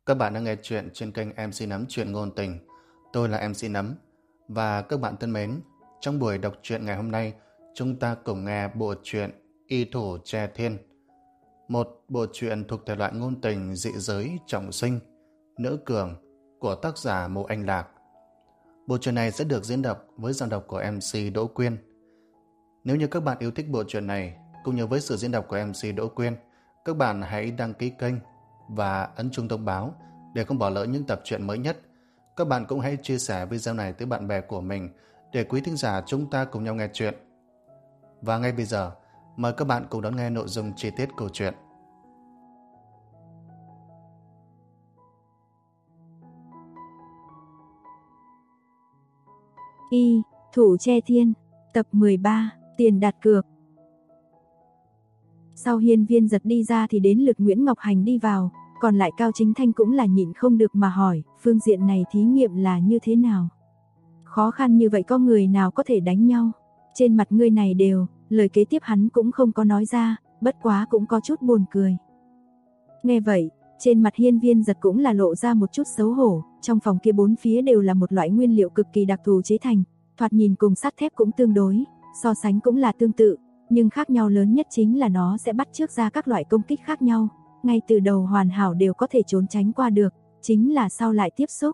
Các bạn đang nghe chuyện trên kênh MC Nấm Chuyện Ngôn Tình. Tôi là MC Nấm. Và các bạn thân mến, trong buổi đọc truyện ngày hôm nay, chúng ta cùng nghe bộ truyện Y Thủ Tre Thiên. Một bộ truyện thuộc thể loại ngôn tình dị giới trọng sinh, nữ cường của tác giả Mộ Anh Lạc. Bộ truyện này sẽ được diễn đọc với giọng đọc của MC Đỗ Quyên. Nếu như các bạn yêu thích bộ truyện này, cũng như với sự diễn đọc của MC Đỗ Quyên, các bạn hãy đăng ký kênh và ấn chuông thông báo để không bỏ lỡ những tập truyện mới nhất. Các bạn cũng hãy chia sẻ video này tới bạn bè của mình để quý thính giả chúng ta cùng nhau nghe chuyện. Và ngay bây giờ, mời các bạn cùng đón nghe nội dung chi tiết câu chuyện. Y Thủ Tre Thiên, tập 13, tiền đặt cược. Sau Hiên Viên Giật đi ra thì đến lượt Nguyễn Ngọc Hành đi vào, còn lại Cao Chính Thanh cũng là nhịn không được mà hỏi, phương diện này thí nghiệm là như thế nào? Khó khăn như vậy có người nào có thể đánh nhau? Trên mặt ngươi này đều, lời kế tiếp hắn cũng không có nói ra, bất quá cũng có chút buồn cười. Nghe vậy, trên mặt Hiên Viên Giật cũng là lộ ra một chút xấu hổ, trong phòng kia bốn phía đều là một loại nguyên liệu cực kỳ đặc thù chế thành, thoạt nhìn cùng sắt thép cũng tương đối, so sánh cũng là tương tự, nhưng khác nhau lớn nhất chính là nó sẽ bắt chước ra các loại công kích khác nhau, ngay từ đầu hoàn hảo đều có thể trốn tránh qua được, chính là sau lại tiếp xúc.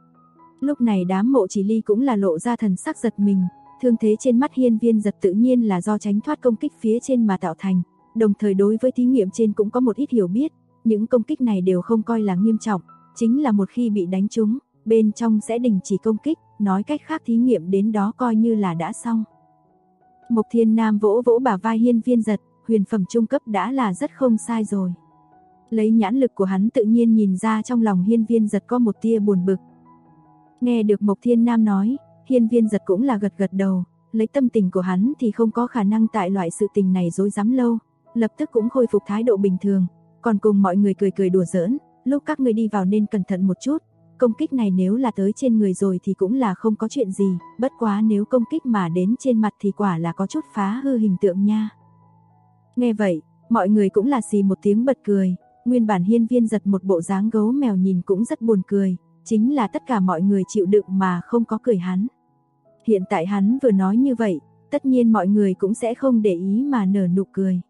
Lúc này đám Mộ Chỉ Ly cũng là lộ ra thần sắc giật mình, thương thế trên mắt Hiên Viên Giật tự nhiên là do tránh thoát công kích phía trên mà tạo thành, đồng thời đối với thí nghiệm trên cũng có một ít hiểu biết, những công kích này đều không coi là nghiêm trọng, chính là một khi bị đánh trúng, bên trong sẽ đình chỉ công kích, nói cách khác thí nghiệm đến đó coi như là đã xong. Mộc Thiên Nam vỗ vỗ bả vai Hiên Viên Giật, huyền phẩm trung cấp đã là rất không sai rồi. Lấy nhãn lực của hắn tự nhiên nhìn ra trong lòng Hiên Viên Giật có một tia buồn bực. Nghe được Mộc Thiên Nam nói, Hiên Viên Giật cũng là gật gật đầu, lấy tâm tình của hắn thì không có khả năng tại loại sự tình này dối dám lâu, lập tức cũng khôi phục thái độ bình thường, còn cùng mọi người cười cười đùa giỡn, lúc các ngươi đi vào nên cẩn thận một chút, công kích này nếu là tới trên người rồi thì cũng là không có chuyện gì, bất quá nếu công kích mà đến trên mặt thì quả là có chút phá hư hình tượng nha. Nghe vậy, mọi người cũng là xì một tiếng bật cười, nguyên bản Hiên Viên Giật một bộ dáng gấu mèo nhìn cũng rất buồn cười, chính là tất cả mọi người chịu đựng mà không có cười hắn. Hiện tại hắn vừa nói như vậy, tất nhiên mọi người cũng sẽ không để ý mà nở nụ cười.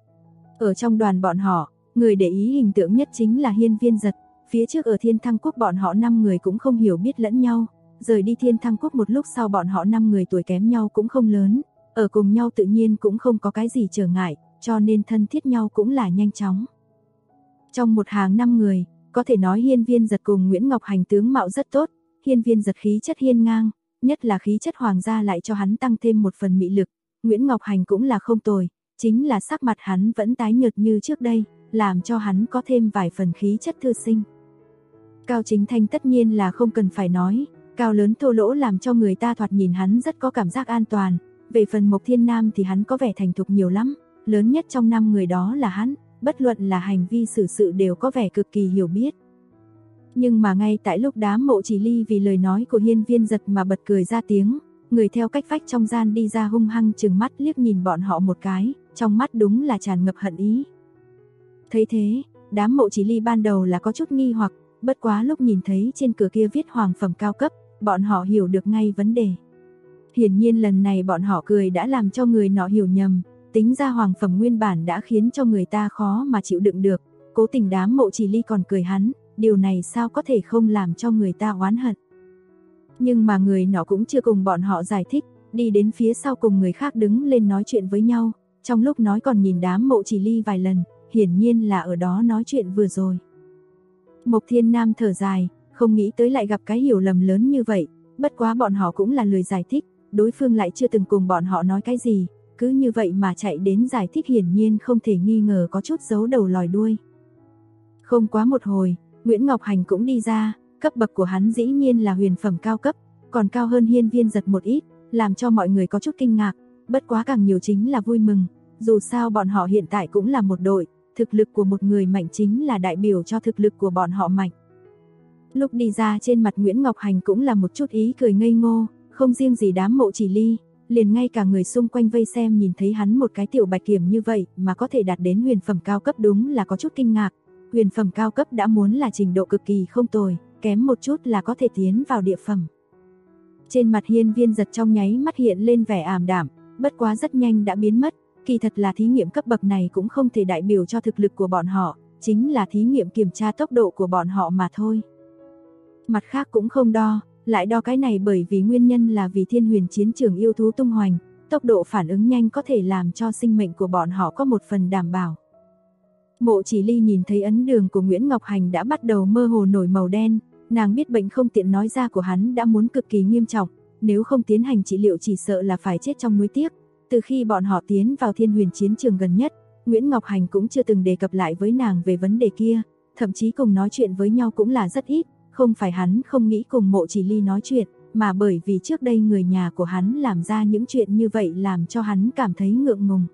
Ở trong đoàn bọn họ, người để ý hình tượng nhất chính là Hiên Viên Giật, phía trước ở Thiên Thăng Quốc bọn họ 5 người cũng không hiểu biết lẫn nhau, rời đi Thiên Thăng Quốc một lúc sau bọn họ 5 người tuổi kém nhau cũng không lớn, ở cùng nhau tự nhiên cũng không có cái gì trở ngại, cho nên thân thiết nhau cũng là nhanh chóng. Trong một hàng 5 người, có thể nói Hiên Viên Giật cùng Nguyễn Ngọc Hành tướng mạo rất tốt, Hiên Viên Giật khí chất hiên ngang, nhất là khí chất hoàng gia lại cho hắn tăng thêm một phần mị lực, Nguyễn Ngọc Hành cũng là không tồi, chính là sắc mặt hắn vẫn tái nhợt như trước đây, làm cho hắn có thêm vài phần khí chất thư sinh. Cao Chính Thanh tất nhiên là không cần phải nói, cao lớn thô lỗ làm cho người ta thoạt nhìn hắn rất có cảm giác an toàn, về phần Mộc Thiên Nam thì hắn có vẻ thành thục nhiều lắm, lớn nhất trong 5 người đó là hắn, bất luận là hành vi xử sự đều có vẻ cực kỳ hiểu biết. Nhưng mà ngay tại lúc đám Mộ Chỉ Ly vì lời nói của Hiên Viên Giật mà bật cười ra tiếng, người theo cách vách trong gian đi ra hung hăng trừng mắt liếc nhìn bọn họ một cái, trong mắt đúng là tràn ngập hận ý. Thấy thế, đám Mộ Chỉ Ly ban đầu là có chút nghi hoặc, bất quá lúc nhìn thấy trên cửa kia viết hoàng phẩm cao cấp, bọn họ hiểu được ngay vấn đề. Hiển nhiên lần này bọn họ cười đã làm cho người nọ hiểu nhầm, tính ra hoàng phẩm nguyên bản đã khiến cho người ta khó mà chịu đựng được, cố tình đám Mộ Chỉ Ly còn cười hắn, điều này sao có thể không làm cho người ta oán hận. Nhưng mà người nọ cũng chưa cùng bọn họ giải thích, đi đến phía sau cùng người khác đứng lên nói chuyện với nhau, trong lúc nói còn nhìn đám Mộ Chỉ Ly vài lần, hiển nhiên là ở đó nói chuyện vừa rồi. Mộc Thiên Nam thở dài, không nghĩ tới lại gặp cái hiểu lầm lớn như vậy, bất quá bọn họ cũng là lười giải thích, đối phương lại chưa từng cùng bọn họ nói cái gì, cứ như vậy mà chạy đến giải thích hiển nhiên không thể nghi ngờ có chút giấu đầu lòi đuôi. Không quá một hồi, Nguyễn Ngọc Hành cũng đi ra, cấp bậc của hắn dĩ nhiên là huyền phẩm cao cấp, còn cao hơn Hiên Viên Giật một ít, làm cho mọi người có chút kinh ngạc, bất quá càng nhiều chính là vui mừng, dù sao bọn họ hiện tại cũng là một đội, thực lực của một người mạnh chính là đại biểu cho thực lực của bọn họ mạnh. Lúc đi ra trên mặt Nguyễn Ngọc Hành cũng là một chút ý cười ngây ngô, không riêng gì đám Mộ Chỉ Ly, liền ngay cả người xung quanh vây xem nhìn thấy hắn một cái tiểu bạch kiểm như vậy mà có thể đạt đến huyền phẩm cao cấp đúng là có chút kinh ngạc. huyền phẩm cao cấp đã muốn là trình độ cực kỳ không tồi, kém một chút là có thể tiến vào địa phẩm. Trên mặt Hiên Viên Giật trong nháy mắt hiện lên vẻ ảm đạm, bất quá rất nhanh đã biến mất, kỳ thật là thí nghiệm cấp bậc này cũng không thể đại biểu cho thực lực của bọn họ, chính là thí nghiệm kiểm tra tốc độ của bọn họ mà thôi. Mặt khác cũng không đo, lại đo cái này bởi vì nguyên nhân là vì Thiên Huyền chiến trường yêu thú tung hoành, tốc độ phản ứng nhanh có thể làm cho sinh mệnh của bọn họ có một phần đảm bảo. Mộ Chỉ Ly nhìn thấy ấn đường của Nguyễn Ngọc Hành đã bắt đầu mơ hồ nổi màu đen, nàng biết bệnh không tiện nói ra của hắn đã muốn cực kỳ nghiêm trọng, nếu không tiến hành trị liệu chỉ sợ là phải chết trong núi tiếc. Từ khi bọn họ tiến vào Thiên Huyền chiến trường gần nhất, Nguyễn Ngọc Hành cũng chưa từng đề cập lại với nàng về vấn đề kia, thậm chí cùng nói chuyện với nhau cũng là rất ít, không phải hắn không nghĩ cùng Mộ Chỉ Ly nói chuyện, mà bởi vì trước đây người nhà của hắn làm ra những chuyện như vậy làm cho hắn cảm thấy ngượng ngùng.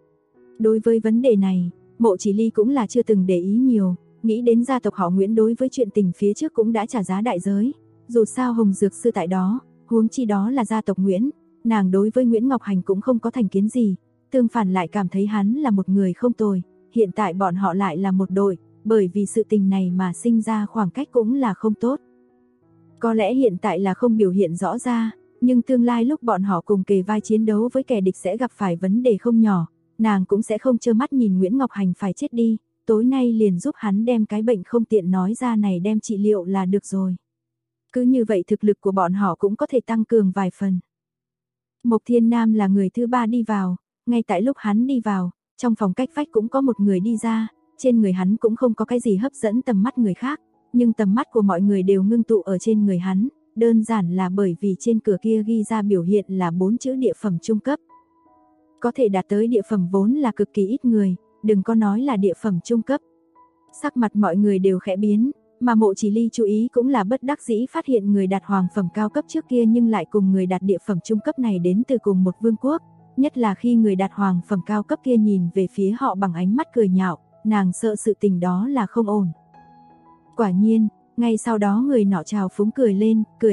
Đối với vấn đề này, Mộ Chỉ Ly cũng là chưa từng để ý nhiều, nghĩ đến gia tộc họ Nguyễn đối với chuyện tình phía trước cũng đã trả giá đại giới, dù sao Hồng Dược Sư tại đó, huống chi đó là gia tộc Nguyễn, nàng đối với Nguyễn Ngọc Hành cũng không có thành kiến gì, tương phản lại cảm thấy hắn là một người không tồi, hiện tại bọn họ lại là một đội, bởi vì sự tình này mà sinh ra khoảng cách cũng là không tốt. Có lẽ hiện tại là không biểu hiện rõ ra, nhưng tương lai lúc bọn họ cùng kề vai chiến đấu với kẻ địch sẽ gặp phải vấn đề không nhỏ, nàng cũng sẽ không trơ mắt nhìn Nguyễn Ngọc Hành phải chết đi, tối nay liền giúp hắn đem cái bệnh không tiện nói ra này đem trị liệu là được rồi. Cứ như vậy thực lực của bọn họ cũng có thể tăng cường vài phần. Mộc Thiên Nam là người thứ ba đi vào, ngay tại lúc hắn đi vào, trong phòng cách vách cũng có một người đi ra, trên người hắn cũng không có cái gì hấp dẫn tầm mắt người khác, nhưng tầm mắt của mọi người đều ngưng tụ ở trên người hắn, đơn giản là bởi vì trên cửa kia ghi ra biểu hiện là 4 chữ địa phẩm trung cấp. Có thể đạt tới địa phẩm vốn là cực kỳ ít người, đừng có nói là địa phẩm trung cấp. Sắc mặt mọi người đều khẽ biến, mà Mộ Chỉ Ly chú ý cũng là bất đắc dĩ phát hiện người đạt hoàng phẩm cao cấp trước kia nhưng lại cùng người đạt địa phẩm trung cấp này đến từ cùng một vương quốc, nhất là khi người đạt hoàng phẩm cao cấp kia nhìn về phía họ bằng ánh mắt cười nhạo, nàng sợ sự tình đó là không ổn. Quả nhiên, ngay sau đó người nọ trào phúng cười lên, cười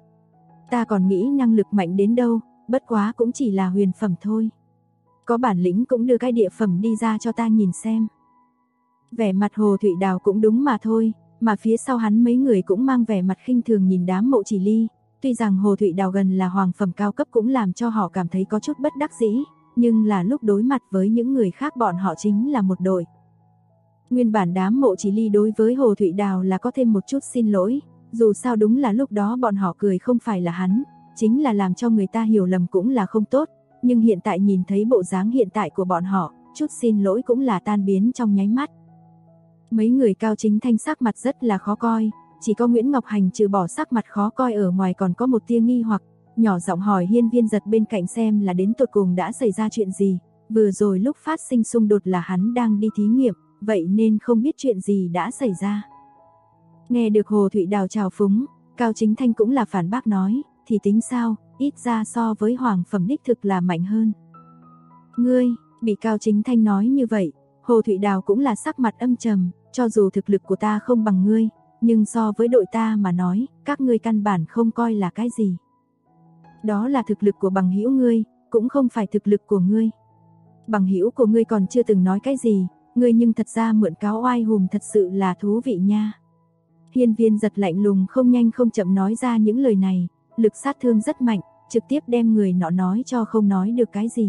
ta còn nghĩ năng lực mạnh đến đâu, bất quá cũng chỉ là huyền phẩm thôi. Có bản lĩnh cũng đưa cái địa phẩm đi ra cho ta nhìn xem. Vẻ mặt Hồ Thụy Đào cũng đúng mà thôi, mà phía sau hắn mấy người cũng mang vẻ mặt khinh thường nhìn đám Mộ Chỉ Ly. Tuy rằng Hồ Thụy Đào gần là hoàng phẩm cao cấp cũng làm cho họ cảm thấy có chút bất đắc dĩ, nhưng là lúc đối mặt với những người khác bọn họ chính là một đội. Nguyên bản đám Mộ Chỉ Ly đối với Hồ Thụy Đào là có thêm một chút xin lỗi, dù sao đúng là lúc đó bọn họ cười không phải là hắn, chính là làm cho người ta hiểu lầm cũng là không tốt, nhưng hiện tại nhìn thấy bộ dáng hiện tại của bọn họ, chút xin lỗi cũng là tan biến trong nháy mắt. Mấy người Cao Chính Thanh sắc mặt rất là khó coi, chỉ có Nguyễn Ngọc Hành trừ bỏ sắc mặt khó coi ở ngoài còn có một tia nghi hoặc, nhỏ giọng hỏi Hiên Viên Giật bên cạnh xem là đến tột cùng đã xảy ra chuyện gì, vừa rồi lúc phát sinh xung đột là hắn đang đi thí nghiệm, vậy nên không biết chuyện gì đã xảy ra. Nghe được Hồ Thụy Đào chào phúng, Cao Chính Thanh cũng là phản bác nói, thì tính sao, ít ra so với hoàng phẩm đích thực là mạnh hơn. Ngươi, bị Cao Chính Thanh nói như vậy, Hồ Thụy Đào cũng là sắc mặt âm trầm, cho dù thực lực của ta không bằng ngươi, nhưng so với đội ta mà nói, các ngươi căn bản không coi là cái gì. Đó là thực lực của bằng hữu ngươi, cũng không phải thực lực của ngươi. Bằng hữu của ngươi còn chưa từng nói cái gì, ngươi nhưng thật ra mượn cáo oai hùng thật sự là thú vị nha. Hiên Viên Giật lạnh lùng không nhanh không chậm nói ra những lời này, lực sát thương rất mạnh, trực tiếp đem người nọ nói cho không nói được cái gì.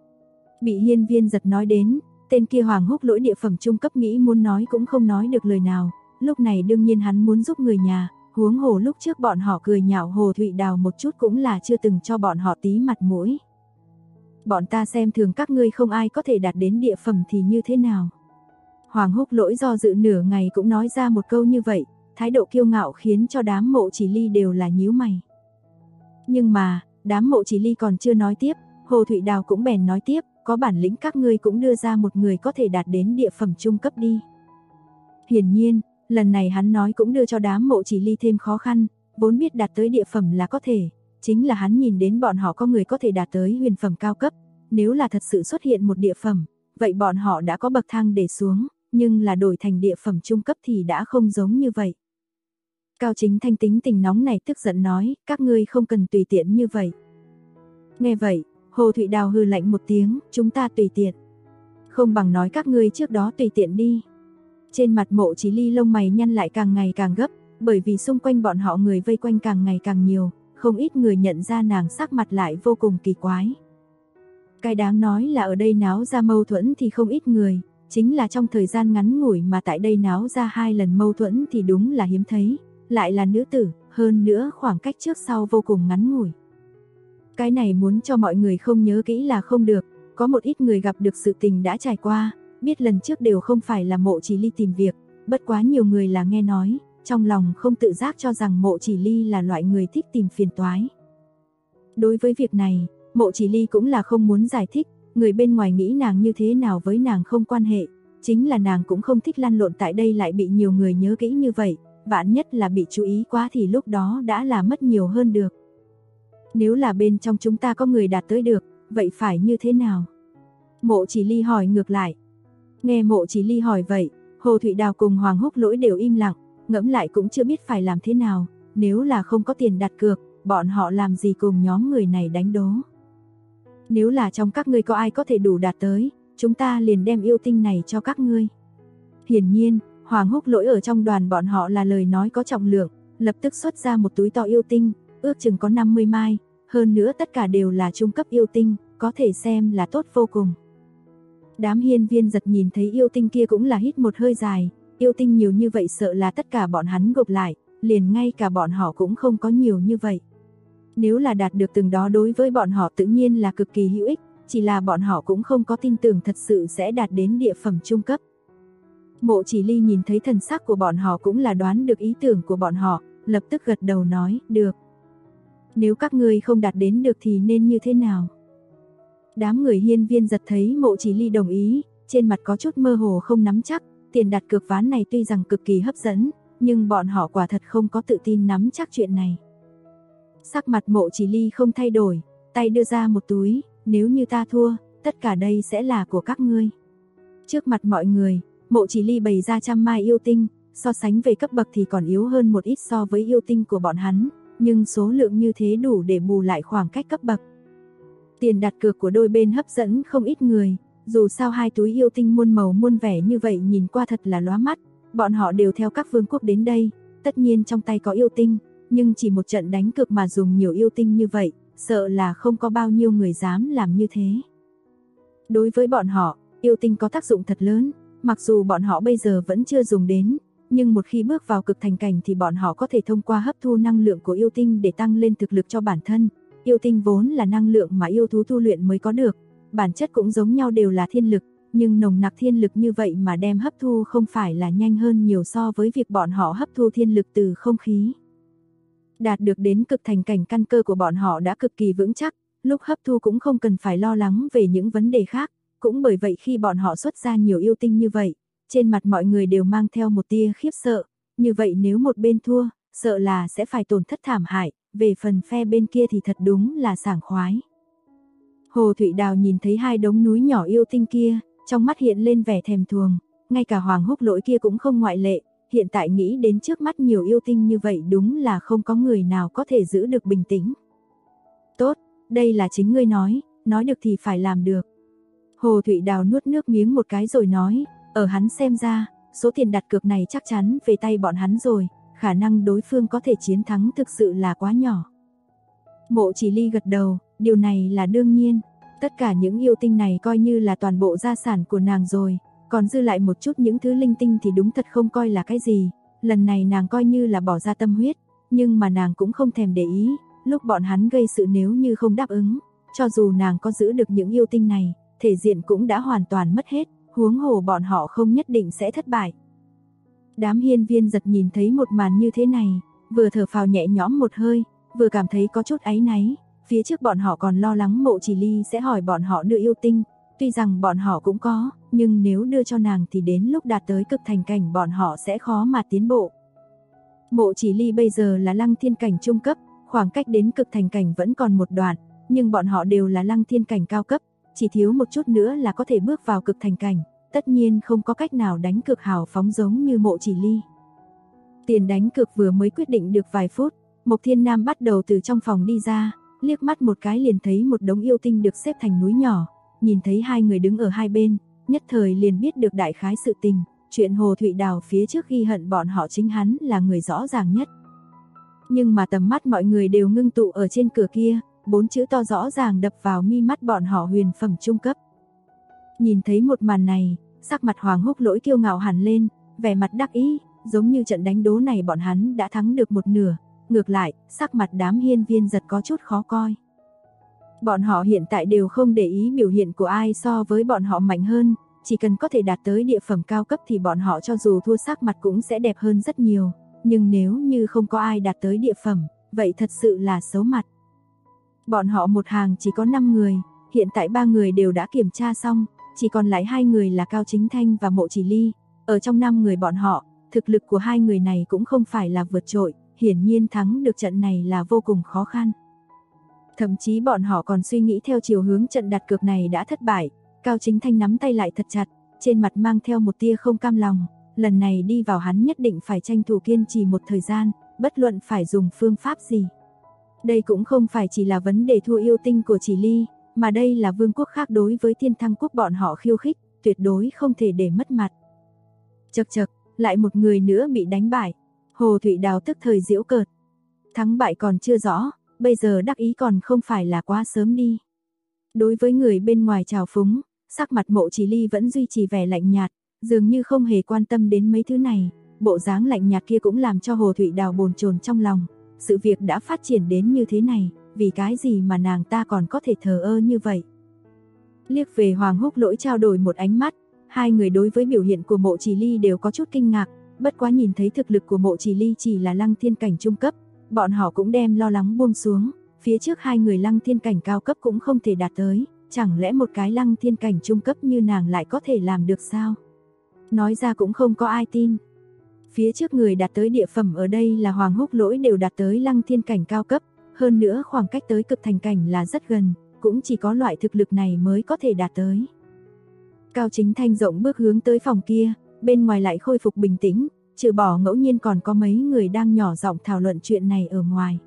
Bị Hiên Viên Giật nói đến, tên kia Hoàng Húc Lỗi địa phẩm trung cấp nghĩ muốn nói cũng không nói được lời nào, lúc này đương nhiên hắn muốn giúp người nhà, huống hồ lúc trước bọn họ cười nhạo Hồ Thụy Đào một chút cũng là chưa từng cho bọn họ tí mặt mũi. Bọn ta xem thường các ngươi không ai có thể đạt đến địa phẩm thì như thế nào. Hoàng Húc Lỗi do dự nửa ngày cũng nói ra một câu như vậy, thái độ kiêu ngạo khiến cho đám Mộ Chỉ Ly đều là nhíu mày. Nhưng mà, đám Mộ Chỉ Ly còn chưa nói tiếp, Hồ Thụy Đào cũng bèn nói tiếp, có bản lĩnh các ngươi cũng đưa ra một người có thể đạt đến địa phẩm trung cấp đi. Hiển nhiên, lần này hắn nói cũng đưa cho đám Mộ Chỉ Ly thêm khó khăn, vốn biết đạt tới địa phẩm là có thể, chính là hắn nhìn đến bọn họ có người có thể đạt tới huyền phẩm cao cấp, nếu là thật sự xuất hiện một địa phẩm, vậy bọn họ đã có bậc thang để xuống, nhưng là đổi thành địa phẩm trung cấp thì đã không giống như vậy. Cao Chính Thanh tính tình nóng này tức giận nói, các ngươi không cần tùy tiện như vậy. Nghe vậy, Hồ Thụy Đào hừ lạnh một tiếng, chúng ta tùy tiện. Không bằng nói các ngươi trước đó tùy tiện đi. Trên mặt Mộ Chỉ Ly lông mày nhăn lại càng ngày càng gấp, bởi vì xung quanh bọn họ người vây quanh càng ngày càng nhiều, không ít người nhận ra nàng sắc mặt lại vô cùng kỳ quái. Cái đáng nói là ở đây náo ra mâu thuẫn thì không ít người, chính là trong thời gian ngắn ngủi mà tại đây náo ra 2 lần mâu thuẫn thì đúng là hiếm thấy, lại là nữ tử, hơn nữa khoảng cách trước sau vô cùng ngắn ngủi. Cái này muốn cho mọi người không nhớ kỹ là không được, có một ít người gặp được sự tình đã trải qua, biết lần trước đều không phải là Mộ Chỉ Ly tìm việc, bất quá nhiều người là nghe nói, trong lòng không tự giác cho rằng Mộ Chỉ Ly là loại người thích tìm phiền toái. Đối với việc này, Mộ Chỉ Ly cũng là không muốn giải thích, người bên ngoài nghĩ nàng như thế nào với nàng không quan hệ, chính là nàng cũng không thích lăn lộn tại đây lại bị nhiều người nhớ kỹ như vậy, vạn nhất là bị chú ý quá thì lúc đó đã là mất nhiều hơn được. Nếu là bên trong chúng ta có người đạt tới được, vậy phải như thế nào? Mộ Chỉ Ly hỏi ngược lại. Nghe Mộ Chỉ Ly hỏi vậy, Hồ Thụy Đào cùng Hoàng Húc Lỗi đều im lặng, ngẫm lại cũng chưa biết phải làm thế nào, nếu là không có tiền đặt cược, bọn họ làm gì cùng nhóm người này đánh đố. Nếu là trong các ngươi có ai có thể đủ đạt tới, chúng ta liền đem yêu tinh này cho các ngươi. Hiển nhiên, Hoàng Húc Lỗi ở trong đoàn bọn họ là lời nói có trọng lượng, lập tức xuất ra một túi to yêu tinh, ước chừng có 50 mai, hơn nữa tất cả đều là trung cấp yêu tinh, có thể xem là tốt vô cùng. Đám hiên viên giật nhìn thấy yêu tinh kia cũng là hít một hơi dài, yêu tinh nhiều như vậy sợ là tất cả bọn hắn gộp lại, liền ngay cả bọn họ cũng không có nhiều như vậy. Nếu là đạt được từng đó đối với bọn họ tự nhiên là cực kỳ hữu ích, chỉ là bọn họ cũng không có tin tưởng thật sự sẽ đạt đến địa phẩm trung cấp. Mộ Chỉ Ly nhìn thấy thần sắc của bọn họ cũng là đoán được ý tưởng của bọn họ, lập tức gật đầu nói, được. Nếu các ngươi không đạt đến được thì nên như thế nào? Đám người hiên viên giật thấy Mộ Chỉ Ly đồng ý, trên mặt có chút mơ hồ không nắm chắc, tiền đặt cược ván này tuy rằng cực kỳ hấp dẫn, nhưng bọn họ quả thật không có tự tin nắm chắc chuyện này. Sắc mặt Mộ Chỉ Ly không thay đổi, tay đưa ra một túi, nếu như ta thua, tất cả đây sẽ là của các ngươi. Trước mặt mọi người, Mộ Chỉ Ly bày ra 100 mai yêu tinh, so sánh về cấp bậc thì còn yếu hơn một ít so với yêu tinh của bọn hắn, nhưng số lượng như thế đủ để bù lại khoảng cách cấp bậc. Tiền đặt cược của đôi bên hấp dẫn không ít người, dù sao 2 túi yêu tinh muôn màu muôn vẻ như vậy nhìn qua thật là lóa mắt, bọn họ đều theo các vương quốc đến đây, tất nhiên trong tay có yêu tinh, nhưng chỉ một trận đánh cược mà dùng nhiều yêu tinh như vậy, sợ là không có bao nhiêu người dám làm như thế. Đối với bọn họ, yêu tinh có tác dụng thật lớn, mặc dù bọn họ bây giờ vẫn chưa dùng đến, nhưng một khi bước vào cực thành cảnh thì bọn họ có thể thông qua hấp thu năng lượng của yêu tinh để tăng lên thực lực cho bản thân. Yêu tinh vốn là năng lượng mà yêu thú tu luyện mới có được, bản chất cũng giống nhau đều là thiên lực, nhưng nồng nặc thiên lực như vậy mà đem hấp thu không phải là nhanh hơn nhiều so với việc bọn họ hấp thu thiên lực từ không khí. Đạt được đến cực thành cảnh căn cơ của bọn họ đã cực kỳ vững chắc, lúc hấp thu cũng không cần phải lo lắng về những vấn đề khác, cũng bởi vậy khi bọn họ xuất ra nhiều yêu tinh như vậy, trên mặt mọi người đều mang theo một tia khiếp sợ, như vậy nếu một bên thua, sợ là sẽ phải tổn thất thảm hại, về phần phe bên kia thì thật đúng là sảng khoái. Hồ Thụy Đào nhìn thấy 2 đống núi nhỏ yêu tinh kia, trong mắt hiện lên vẻ thèm thuồng, ngay cả Hoàng Húc Lỗi kia cũng không ngoại lệ, hiện tại nghĩ đến trước mắt nhiều yêu tinh như vậy đúng là không có người nào có thể giữ được bình tĩnh. Tốt, đây là chính ngươi nói được thì phải làm được. Hồ Thụy Đào nuốt nước miếng một cái rồi nói, ở hắn xem ra, số tiền đặt cược này chắc chắn về tay bọn hắn rồi, khả năng đối phương có thể chiến thắng thực sự là quá nhỏ. Mộ Chỉ Ly gật đầu, điều này là đương nhiên, tất cả những yêu tinh này coi như là toàn bộ gia sản của nàng rồi, còn dư lại một chút những thứ linh tinh thì đúng thật không coi là cái gì, lần này nàng coi như là bỏ ra tâm huyết, nhưng mà nàng cũng không thèm để ý, lúc bọn hắn gây sự nếu như không đáp ứng, cho dù nàng có giữ được những yêu tinh này, thể diện cũng đã hoàn toàn mất hết, huống hồ bọn họ không nhất định sẽ thất bại. Đám hiên viên giật nhìn thấy một màn như thế này, vừa thở phào nhẹ nhõm một hơi, vừa cảm thấy có chút áy náy, phía trước bọn họ còn lo lắng Mộ Chỉ Ly sẽ hỏi bọn họ đưa yêu tinh, tuy rằng bọn họ cũng có, nhưng nếu đưa cho nàng thì đến lúc đạt tới cực thành cảnh bọn họ sẽ khó mà tiến bộ. Mộ Chỉ Ly bây giờ là lăng thiên cảnh trung cấp, khoảng cách đến cực thành cảnh vẫn còn một đoạn, nhưng bọn họ đều là lăng thiên cảnh cao cấp, chỉ thiếu một chút nữa là có thể bước vào cực thành cảnh, tất nhiên không có cách nào đánh cược hào phóng giống như Mộ Chỉ Ly. Tiền đánh cược vừa mới quyết định được vài phút, Mộc Thiên Nam bắt đầu từ trong phòng đi ra, liếc mắt một cái liền thấy một đống yêu tinh được xếp thành núi nhỏ, nhìn thấy 2 người đứng ở hai bên, nhất thời liền biết được đại khái sự tình, chuyện Hồ Thụy Đào phía trước ghi hận bọn họ chính hắn là người rõ ràng nhất. Nhưng mà tầm mắt mọi người đều ngưng tụ ở trên cửa kia, 4 chữ to rõ ràng đập vào mi mắt bọn họ huyền phẩm trung cấp. Nhìn thấy một màn này, sắc mặt Hoàng Húc Lỗi kiêu ngạo hẳn lên, vẻ mặt đắc ý, giống như trận đánh đố này bọn hắn đã thắng được một nửa. Ngược lại, sắc mặt đám hiên viên giật có chút khó coi. Bọn họ hiện tại đều không để ý biểu hiện của ai so với bọn họ mạnh hơn, chỉ cần có thể đạt tới địa phẩm cao cấp thì bọn họ cho dù thua sắc mặt cũng sẽ đẹp hơn rất nhiều. Nhưng nếu như không có ai đạt tới địa phẩm, vậy thật sự là xấu mặt. Bọn họ một hàng chỉ có 5 người, hiện tại 3 người đều đã kiểm tra xong, chỉ còn lại 2 người là Cao Chính Thanh và Mộ Chỉ Ly. Ở trong 5 người bọn họ, thực lực của 2 người này cũng không phải là vượt trội, hiển nhiên thắng được trận này là vô cùng khó khăn. Thậm chí bọn họ còn suy nghĩ theo chiều hướng trận đặt cược này đã thất bại. Cao Chính Thanh nắm tay lại thật chặt, trên mặt mang theo một tia không cam lòng. Lần này đi vào hắn nhất định phải tranh thủ kiên trì một thời gian, bất luận phải dùng phương pháp gì. Đây cũng không phải chỉ là vấn đề thua yêu tinh của Chỉ Ly, mà đây là vương quốc khác đối với Thiên Thăng quốc bọn họ khiêu khích, tuyệt đối không thể để mất mặt. Chậc chậc, lại một người nữa bị đánh bại. Hồ Thụy Đào tức thời giễu cợt. Thắng bại còn chưa rõ, bây giờ đắc ý còn không phải là quá sớm đi. Đối với người bên ngoài trào phúng, sắc mặt Mộ Chỉ Ly vẫn duy trì vẻ lạnh nhạt, dường như không hề quan tâm đến mấy thứ này. Bộ dáng lạnh nhạt kia cũng làm cho Hồ Thụy Đào bồn chồn trong lòng. Sự việc đã phát triển đến như thế này, vì cái gì mà nàng ta còn có thể thờ ơ như vậy. Liếc về Hoàng Húc Lỗi trao đổi một ánh mắt, hai người đối với biểu hiện của Mộ Chỉ Ly đều có chút kinh ngạc, bất quá nhìn thấy thực lực của Mộ Chỉ Ly chỉ là lăng thiên cảnh trung cấp, bọn họ cũng đem lo lắng buông xuống, phía trước 2 người lăng thiên cảnh cao cấp cũng không thể đạt tới, chẳng lẽ một cái lăng thiên cảnh trung cấp như nàng lại có thể làm được sao? Nói ra cũng không có ai tin. Phía trước người đạt tới địa phẩm ở đây là Hoàng Húc Lỗi đều đạt tới lăng thiên cảnh cao cấp, hơn nữa khoảng cách tới cực thành cảnh là rất gần, cũng chỉ có loại thực lực này mới có thể đạt tới. Cao Chính Thanh rộng bước hướng tới phòng kia, bên ngoài lại khôi phục bình tĩnh, trừ bỏ ngẫu nhiên còn có mấy người đang nhỏ giọng thảo luận chuyện này ở ngoài.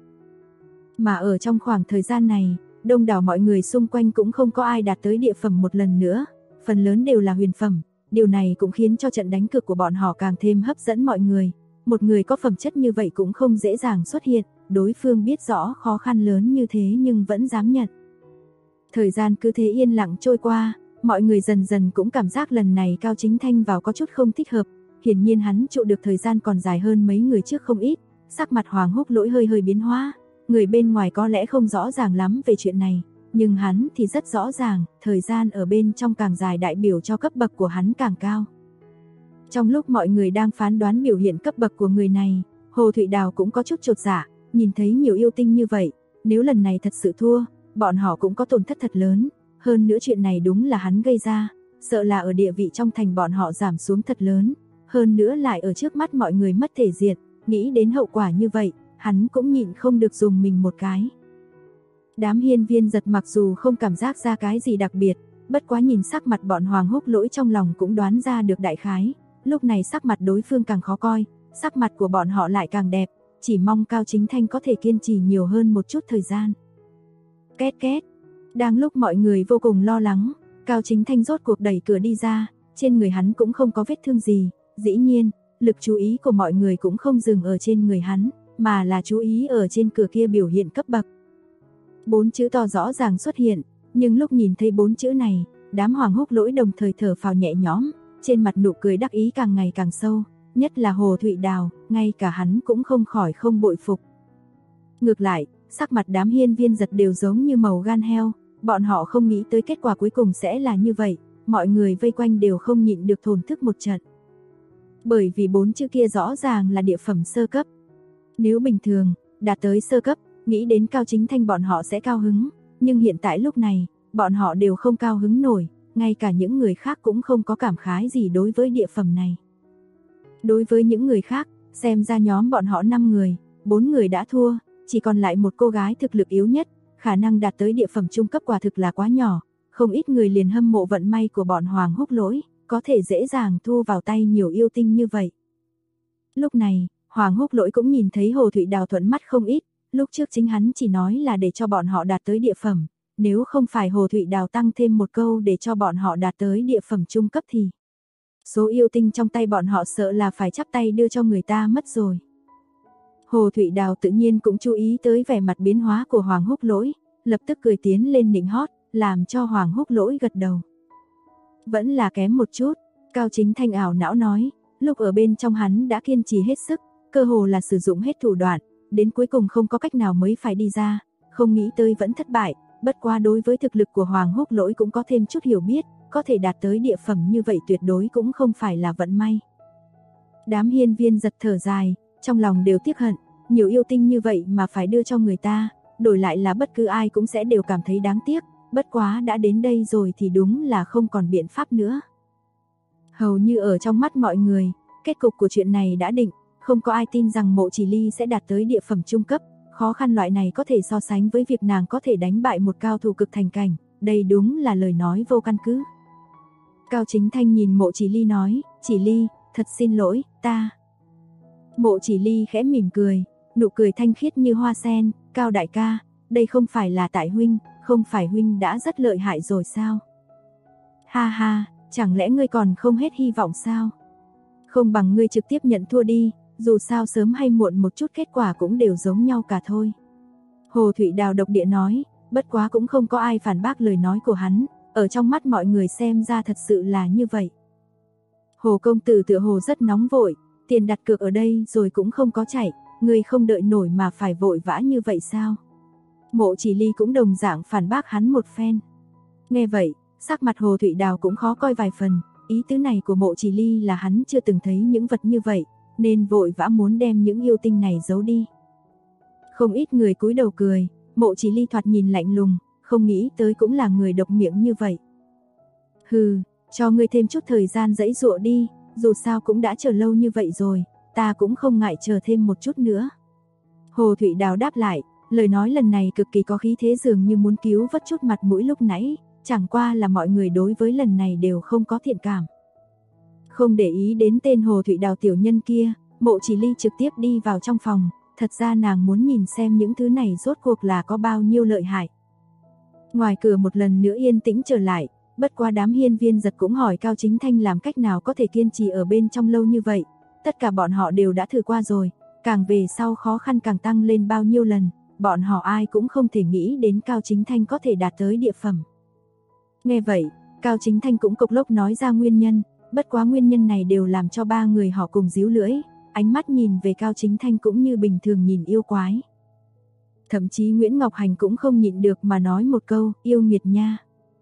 Mà ở trong khoảng thời gian này, đông đảo mọi người xung quanh cũng không có ai đạt tới địa phẩm một lần nữa, phần lớn đều là huyền phẩm. Điều này cũng khiến cho trận đánh cược của bọn họ càng thêm hấp dẫn mọi người. Một người có phẩm chất như vậy cũng không dễ dàng xuất hiện, đối phương biết rõ khó khăn lớn như thế nhưng vẫn dám nhận. Thời gian cứ thế yên lặng trôi qua, mọi người dần dần cũng cảm giác lần này Cao Chính Thanh vào có chút không thích hợp. Hiển nhiên hắn trụ được thời gian còn dài hơn mấy người trước không ít, sắc mặt Hoàng Húc Lỗi hơi biến hóa. Người bên ngoài có lẽ không rõ ràng lắm về chuyện này, nhưng hắn thì rất rõ ràng, thời gian ở bên trong càng dài đại biểu cho cấp bậc của hắn càng cao. Trong lúc mọi người đang phán đoán biểu hiện cấp bậc của người này, Hồ Thụy Đào cũng có chút chột dạ, nhìn thấy nhiều yêu tinh như vậy, nếu lần này thật sự thua, bọn họ cũng có tổn thất thật lớn, hơn nữa chuyện này đúng là hắn gây ra, sợ là ở địa vị trong thành bọn họ giảm xuống thật lớn, hơn nữa lại ở trước mắt mọi người mất thể diện, nghĩ đến hậu quả như vậy, hắn cũng nhịn không được dùng mình một cái. Đám hiên viên giật mặc dù không cảm giác ra cái gì đặc biệt, bất quá nhìn sắc mặt bọn Hoàng Húc Lỗi trong lòng cũng đoán ra được đại khái, lúc này sắc mặt đối phương càng khó coi, sắc mặt của bọn họ lại càng đẹp, chỉ mong Cao Chính Thanh có thể kiên trì nhiều hơn một chút thời gian. Két két, đang lúc mọi người vô cùng lo lắng, Cao Chính Thanh rốt cuộc đẩy cửa đi ra, trên người hắn cũng không có vết thương gì, dĩ nhiên, lực chú ý của mọi người cũng không dừng ở trên người hắn, mà là chú ý ở trên cửa kia biểu hiện cấp bậc. 4 chữ to rõ ràng xuất hiện, nhưng lúc nhìn thấy 4 chữ này, đám Hoàng Húc Lỗi đồng thời thở phào nhẹ nhõm, trên mặt nụ cười đắc ý càng ngày càng sâu, nhất là Hồ Thụy Đào, ngay cả hắn cũng không khỏi không bội phục. Ngược lại, sắc mặt đám hiên viên giật đều giống như màu gan heo, bọn họ không nghĩ tới kết quả cuối cùng sẽ là như vậy, mọi người vây quanh đều không nhịn được thổn thức một trận. Bởi vì 4 chữ kia rõ ràng là địa phẩm sơ cấp. Nếu bình thường, đạt tới sơ cấp, nghĩ đến Cao Chính Thanh bọn họ sẽ cao hứng, nhưng hiện tại lúc này, bọn họ đều không cao hứng nổi, ngay cả những người khác cũng không có cảm khái gì đối với địa phẩm này. Đối với những người khác, xem ra nhóm bọn họ 5 người, 4 người đã thua, chỉ còn lại một cô gái thực lực yếu nhất, khả năng đạt tới địa phẩm trung cấp quả thực là quá nhỏ, không ít người liền hâm mộ vận may của bọn Hoàng Húc Lỗi, có thể dễ dàng thu vào tay nhiều yêu tinh như vậy. Lúc này, Hoàng Húc Lỗi cũng nhìn thấy Hồ Thụy Đào thuận mắt không ít, lúc trước chính hắn chỉ nói là để cho bọn họ đạt tới địa phẩm, nếu không phải Hồ Thụy Đào tăng thêm một câu để cho bọn họ đạt tới địa phẩm trung cấp thì Số yêu tinh trong tay bọn họ sợ là phải chắp tay đưa cho người ta mất rồi. Hồ Thụy Đào tự nhiên cũng chú ý tới vẻ mặt biến hóa của Hoàng Húc Lỗi, lập tức cười tiến lên nịnh hót, làm cho Hoàng Húc Lỗi gật đầu. Vẫn là kém một chút, Cao Chính Thanh ảo não nói, lúc ở bên trong hắn đã kiên trì hết sức, cơ hồ là sử dụng hết thủ đoạn, đến cuối cùng không có cách nào mới phải đi ra, không nghĩ tới vẫn thất bại, bất quá đối với thực lực của Hoàng Húc Lỗi cũng có thêm chút hiểu biết, có thể đạt tới địa phẩm như vậy tuyệt đối cũng không phải là vận may. Đám hiên viên giật thở dài, trong lòng đều tiếc hận, nhiều yêu tinh như vậy mà phải đưa cho người ta, đổi lại là bất cứ ai cũng sẽ đều cảm thấy đáng tiếc, bất quá đã đến đây rồi thì đúng là không còn biện pháp nữa. Hầu như ở trong mắt mọi người, kết cục của chuyện này đã định, không có ai tin rằng Mộ Chỉ Ly sẽ đạt tới địa phẩm trung cấp, khó khăn loại này có thể so sánh với việc nàng có thể đánh bại một cao thủ cực thành cảnh, đây đúng là lời nói vô căn cứ. Cao Chính Thanh nhìn Mộ Chỉ Ly nói, Chỉ Ly, thật xin lỗi, ta. Mộ Chỉ Ly khẽ mỉm cười, nụ cười thanh khiết như hoa sen, Cao đại ca, đây không phải là tại huynh, không phải huynh đã rất lợi hại rồi sao? Ha ha, chẳng lẽ ngươi còn không hết hy vọng sao? Không bằng ngươi trực tiếp nhận thua đi, dù sao sớm hay muộn một chút kết quả cũng đều giống nhau cả thôi. Hồ Thụy Đào độc địa nói, bất quá cũng không có ai phản bác lời nói của hắn, ở trong mắt mọi người xem ra thật sự là như vậy. Hồ công tử tựa hồ rất nóng vội, tiền đặt cược ở đây rồi cũng không có chạy, ngươi không đợi nổi mà phải vội vã như vậy sao? Mộ Chỉ Ly cũng đồng dạng phản bác hắn một phen. Nghe vậy, sắc mặt Hồ Thụy Đào cũng khó coi vài phần, ý tứ này của Mộ Chỉ Ly là hắn chưa từng thấy những vật như vậy, nên vội vã muốn đem những yêu tinh này giấu đi. Không ít người cúi đầu cười, Mộ Chỉ Ly thoạt nhìn lạnh lùng, không nghĩ tới cũng là người độc miệng như vậy. Hừ, cho ngươi thêm chút thời gian giãy giụa đi, dù sao cũng đã chờ lâu như vậy rồi, ta cũng không ngại chờ thêm một chút nữa. Hồ Thụy Đào đáp lại, lời nói lần này cực kỳ có khí thế, dường như muốn cứu vớt chút mặt mũi lúc nãy, chẳng qua là mọi người đối với lần này đều không có thiện cảm. Không để ý đến tên Hồ Thụy Đào tiểu nhân kia, Mộ Chỉ Ly trực tiếp đi vào trong phòng, thật ra nàng muốn nhìn xem những thứ này rốt cuộc là có bao nhiêu lợi hại. Ngoài cửa một lần nữa yên tĩnh trở lại, bất quá đám hiên viên giật cũng hỏi Cao Chính Thanh làm cách nào có thể kiên trì ở bên trong lâu như vậy, tất cả bọn họ đều đã thử qua rồi, càng về sau khó khăn càng tăng lên bao nhiêu lần, bọn họ ai cũng không thể nghĩ đến Cao Chính Thanh có thể đạt tới địa phẩm. Nghe vậy, Cao Chính Thanh cũng cộc lốc nói ra nguyên nhân, bất quá nguyên nhân này đều làm cho ba người họ cùng díu lưỡi, ánh mắt nhìn về Cao Chính Thanh cũng như bình thường nhìn yêu quái. Thậm chí Nguyễn Ngọc Hành cũng không nhịn được mà nói một câu, yêu nghiệt nha.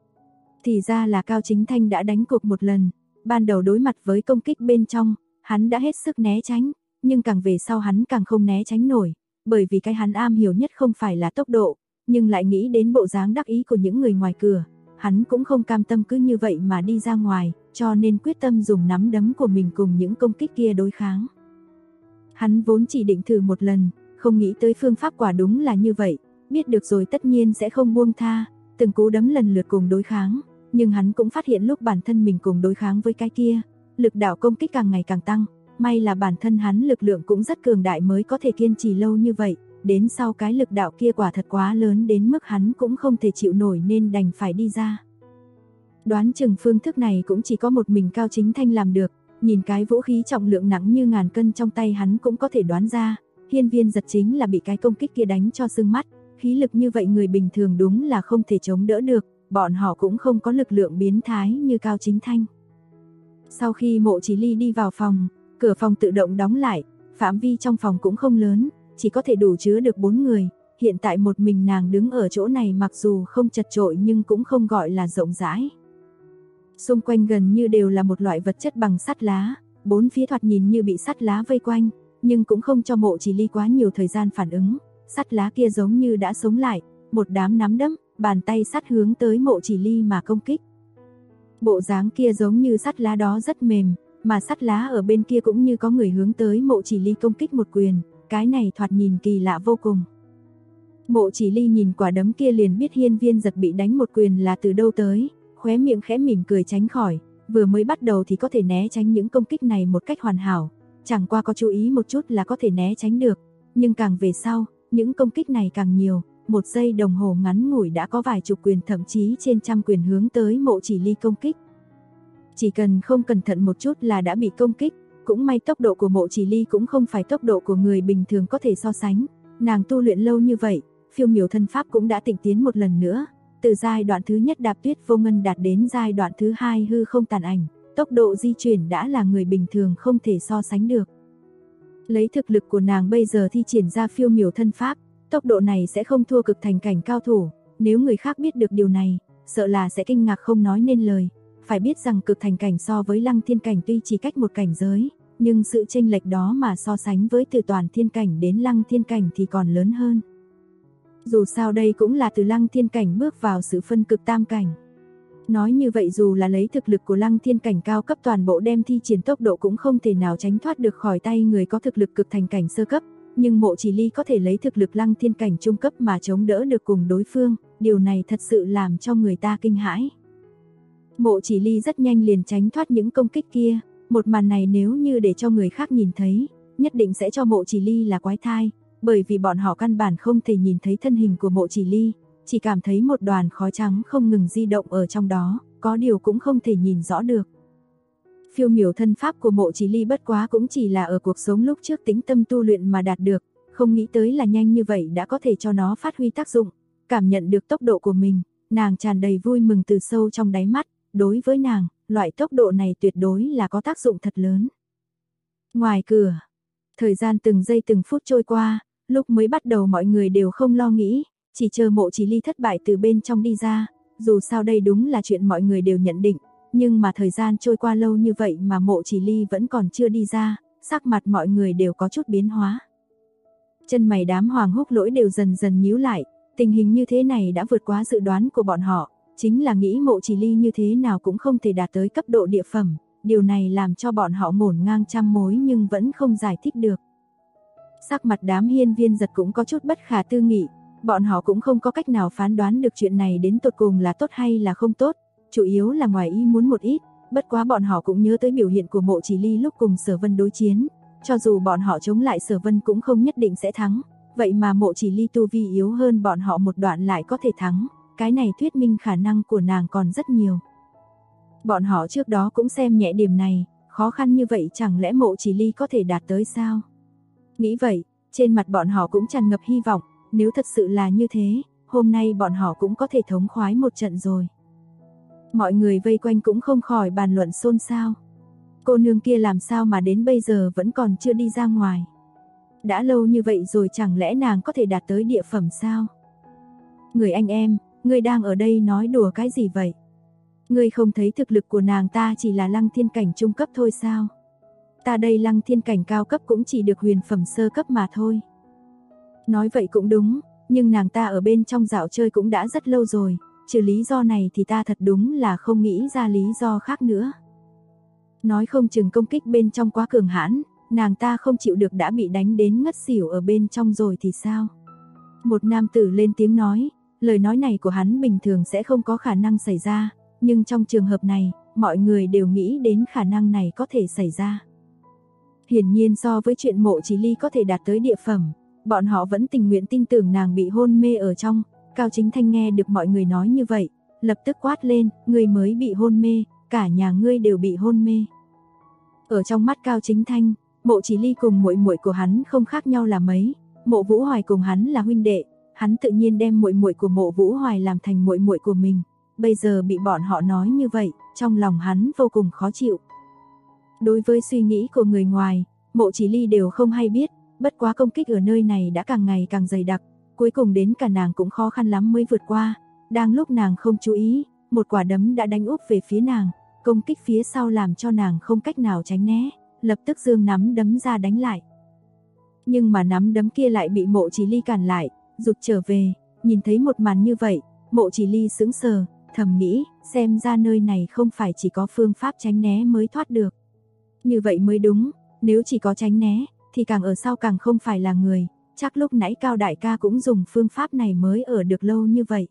Thì ra là Cao Chính Thanh đã đánh cuộc một lần, ban đầu đối mặt với công kích bên trong, hắn đã hết sức né tránh, nhưng càng về sau hắn càng không né tránh nổi, bởi vì cái hắn am hiểu nhất không phải là tốc độ, nhưng lại nghĩ đến bộ dáng đắc ý của những người ngoài cửa, hắn cũng không cam tâm cứ như vậy mà đi ra ngoài, cho nên quyết tâm dùng nắm đấm của mình cùng những công kích kia đối kháng. Hắn vốn chỉ định thử một lần, không nghĩ tới phương pháp quả đúng là như vậy, biết được rồi tất nhiên sẽ không buông tha, từng cú đấm lần lượt cùng đối kháng, nhưng hắn cũng phát hiện lúc bản thân mình cùng đối kháng với cái kia, lực đạo công kích càng ngày càng tăng, may là bản thân hắn lực lượng cũng rất cường đại mới có thể kiên trì lâu như vậy, đến sau cái lực đạo kia quả thật quá lớn đến mức hắn cũng không thể chịu nổi nên đành phải đi ra. Đoán chừng phương thức này cũng chỉ có một mình Cao Chính Thanh làm được, nhìn cái vũ khí trọng lượng nặng như ngàn cân trong tay hắn cũng có thể đoán ra, hiên viên giật chính là bị cái công kích kia đánh cho sưng mắt, khí lực như vậy người bình thường đúng là không thể chống đỡ được, bọn họ cũng không có lực lượng biến thái như Cao Chính Thanh. Sau khi Mộ Chỉ Ly đi vào phòng, cửa phòng tự động đóng lại, phạm vi trong phòng cũng không lớn, chỉ có thể đủ chứa được 4 người, hiện tại một mình nàng đứng ở chỗ này mặc dù không chật chội nhưng cũng không gọi là rộng rãi. Xung quanh gần như đều là một loại vật chất bằng sắt lá, bốn phía thoạt nhìn như bị sắt lá vây quanh, nhưng cũng không cho Mộ Chỉ Ly quá nhiều thời gian phản ứng, sắt lá kia giống như đã sống lại, một đám nắm đấm, bàn tay sắt hướng tới Mộ Chỉ Ly mà công kích. Bộ dáng kia giống như sắt lá đó rất mềm, mà sắt lá ở bên kia cũng như có người hướng tới Mộ Chỉ Ly công kích một quyền, cái này thoạt nhìn kỳ lạ vô cùng. Mộ Chỉ Ly nhìn quả đấm kia liền biết hiên viên giật bị đánh một quyền là từ đâu tới, khóe miệng khẽ mỉm cười tránh khỏi, vừa mới bắt đầu thì có thể né tránh những công kích này một cách hoàn hảo, chẳng qua có chú ý một chút là có thể né tránh được, nhưng càng về sau, những công kích này càng nhiều, một giây đồng hồ ngắn ngủi đã có vài chục quyền thậm chí trên trăm quyền hướng tới Mộ Chỉ Ly công kích. chỉ cần không cẩn thận một chút là đã bị công kích. Cũng may tốc độ của Mộ Chỉ Ly cũng không phải tốc độ của người bình thường có thể so sánh. Nàng tu luyện lâu như vậy, phiêu miểu thân pháp cũng đã tịnh tiến một lần nữa. Từ giai đoạn thứ nhất đạp tuyết vô ngân đạt đến giai đoạn thứ hai hư không tàn ảnh, tốc độ di chuyển đã là người bình thường không thể so sánh được. Lấy thực lực của nàng bây giờ thi triển ra phiêu miểu thân pháp, tốc độ này sẽ không thua cực thành cảnh cao thủ. Nếu người khác biết được điều này, sợ là sẽ kinh ngạc không nói nên lời. Phải biết rằng cực thành cảnh so với lăng thiên cảnh tuy chỉ cách một cảnh giới, nhưng sự chênh lệch đó mà so sánh với từ toàn thiên cảnh đến lăng thiên cảnh thì còn lớn hơn. Dù sao đây cũng là từ lăng thiên cảnh bước vào sự phân cực tam cảnh. Nói như vậy dù là lấy thực lực của lăng thiên cảnh cao cấp toàn bộ đem thi triển tốc độ cũng không thể nào tránh thoát được khỏi tay người có thực lực cực thành cảnh sơ cấp. Nhưng Mộ Chỉ Ly có thể lấy thực lực lăng thiên cảnh trung cấp mà chống đỡ được cùng đối phương, điều này thật sự làm cho người ta kinh hãi. Mộ Chỉ Ly rất nhanh liền tránh thoát những công kích kia, một màn này nếu như để cho người khác nhìn thấy, nhất định sẽ cho Mộ Chỉ Ly là quái thai, bởi vì bọn họ căn bản không thể nhìn thấy thân hình của Mộ Chỉ Ly, chỉ cảm thấy một đoàn khói trắng không ngừng di động ở trong đó, có điều cũng không thể nhìn rõ được. Phiêu miểu thân pháp của Mộ Chỉ Ly bất quá cũng chỉ là ở cuộc sống lúc trước tĩnh tâm tu luyện mà đạt được, không nghĩ tới là nhanh như vậy đã có thể cho nó phát huy tác dụng. Cảm nhận được tốc độ của mình, nàng tràn đầy vui mừng từ sâu trong đáy mắt, đối với nàng, loại tốc độ này tuyệt đối là có tác dụng thật lớn. Ngoài cửa, thời gian từng giây từng phút trôi qua, lúc mới bắt đầu mọi người đều không lo nghĩ, chỉ chờ Mộ Chỉ Ly thất bại từ bên trong đi ra, dù sao đây đúng là chuyện mọi người đều nhận định. Nhưng mà thời gian trôi qua lâu như vậy mà Mộ Chỉ Ly vẫn còn chưa đi ra, sắc mặt mọi người đều có chút biến hóa. Chân mày đám Hoàng Húc Lỗi đều dần dần nhíu lại, tình hình như thế này đã vượt quá dự đoán của bọn họ, chính là nghĩ Mộ Chỉ Ly như thế nào cũng không thể đạt tới cấp độ địa phẩm, điều này làm cho bọn họ ngổn ngang trăm mối nhưng vẫn không giải thích được. Sắc mặt đám Hiên Viên Giật cũng có chút bất khả tư nghị, bọn họ cũng không có cách nào phán đoán được chuyện này đến tột cùng là tốt hay là không tốt. Chủ yếu là ngoài ý muốn một ít, bất quá bọn họ cũng nhớ tới biểu hiện của Mộ Chỉ Ly lúc cùng Sở Vân đối chiến, cho dù bọn họ chống lại Sở Vân cũng không nhất định sẽ thắng, vậy mà Mộ Chỉ Ly tu vi yếu hơn bọn họ một đoạn lại có thể thắng, cái này thuyết minh khả năng của nàng còn rất nhiều. Bọn họ trước đó cũng xem nhẹ điểm này, khó khăn như vậy chẳng lẽ Mộ Chỉ Ly có thể đạt tới sao? Nghĩ vậy, trên mặt bọn họ cũng tràn ngập hy vọng, nếu thật sự là như thế, hôm nay bọn họ cũng có thể thống khoái một trận rồi. Mọi người vây quanh cũng không khỏi bàn luận xôn xao. Cô nương kia làm sao mà đến bây giờ vẫn còn chưa đi ra ngoài? Đã lâu như vậy rồi chẳng lẽ nàng có thể đạt tới địa phẩm sao? Người anh em, ngươi đang ở đây nói đùa cái gì vậy? Ngươi không thấy thực lực của nàng ta chỉ là lăng thiên cảnh trung cấp thôi sao? Ta đây lăng thiên cảnh cao cấp cũng chỉ được huyền phẩm sơ cấp mà thôi. Nói vậy cũng đúng, nhưng nàng ta ở bên trong dạo chơi cũng đã rất lâu rồi. Trừ lý do này thì ta thật đúng là không nghĩ ra lý do khác nữa. Nói không chừng công kích bên trong quá cường hãn, nàng ta không chịu được đã bị đánh đến ngất xỉu ở bên trong rồi thì sao? Một nam tử lên tiếng nói, lời nói này của hắn bình thường sẽ không có khả năng xảy ra, nhưng trong trường hợp này, mọi người đều nghĩ đến khả năng này có thể xảy ra. Hiển nhiên so với chuyện Mộ Chỉ Ly có thể đạt tới địa phẩm, bọn họ vẫn tình nguyện tin tưởng nàng bị hôn mê ở trong. Cao Chính Thanh nghe được mọi người nói như vậy, lập tức quát lên, ngươi mới bị hôn mê, cả nhà ngươi đều bị hôn mê. Ở trong mắt Cao Chính Thanh, Mộ Chỉ Ly cùng muội muội của hắn không khác nhau là mấy, Mộ Vũ Hoài cùng hắn là huynh đệ, hắn tự nhiên đem muội muội của Mộ Vũ Hoài làm thành muội muội của mình, bây giờ bị bọn họ nói như vậy, trong lòng hắn vô cùng khó chịu. Đối với suy nghĩ của người ngoài, Mộ Chỉ Ly đều không hay biết, bất quá công kích ở nơi này đã càng ngày càng dày đặc. Cuối cùng đến cả nàng cũng khó khăn lắm mới vượt qua, đang lúc nàng không chú ý, một quả đấm đã đánh úp về phía nàng, công kích phía sau làm cho nàng không cách nào tránh né, lập tức giương nắm đấm ra đánh lại. Nhưng mà nắm đấm kia lại bị Mộ Chỉ Ly cản lại, rụt trở về, nhìn thấy một màn như vậy, Mộ Chỉ Ly sững sờ, thầm nghĩ, xem ra nơi này không phải chỉ có phương pháp tránh né mới thoát được. Như vậy mới đúng, nếu chỉ có tránh né, thì càng ở sau càng không phải là người. Chắc lúc nãy Cao đại ca cũng dùng phương pháp này mới ở được lâu như vậy.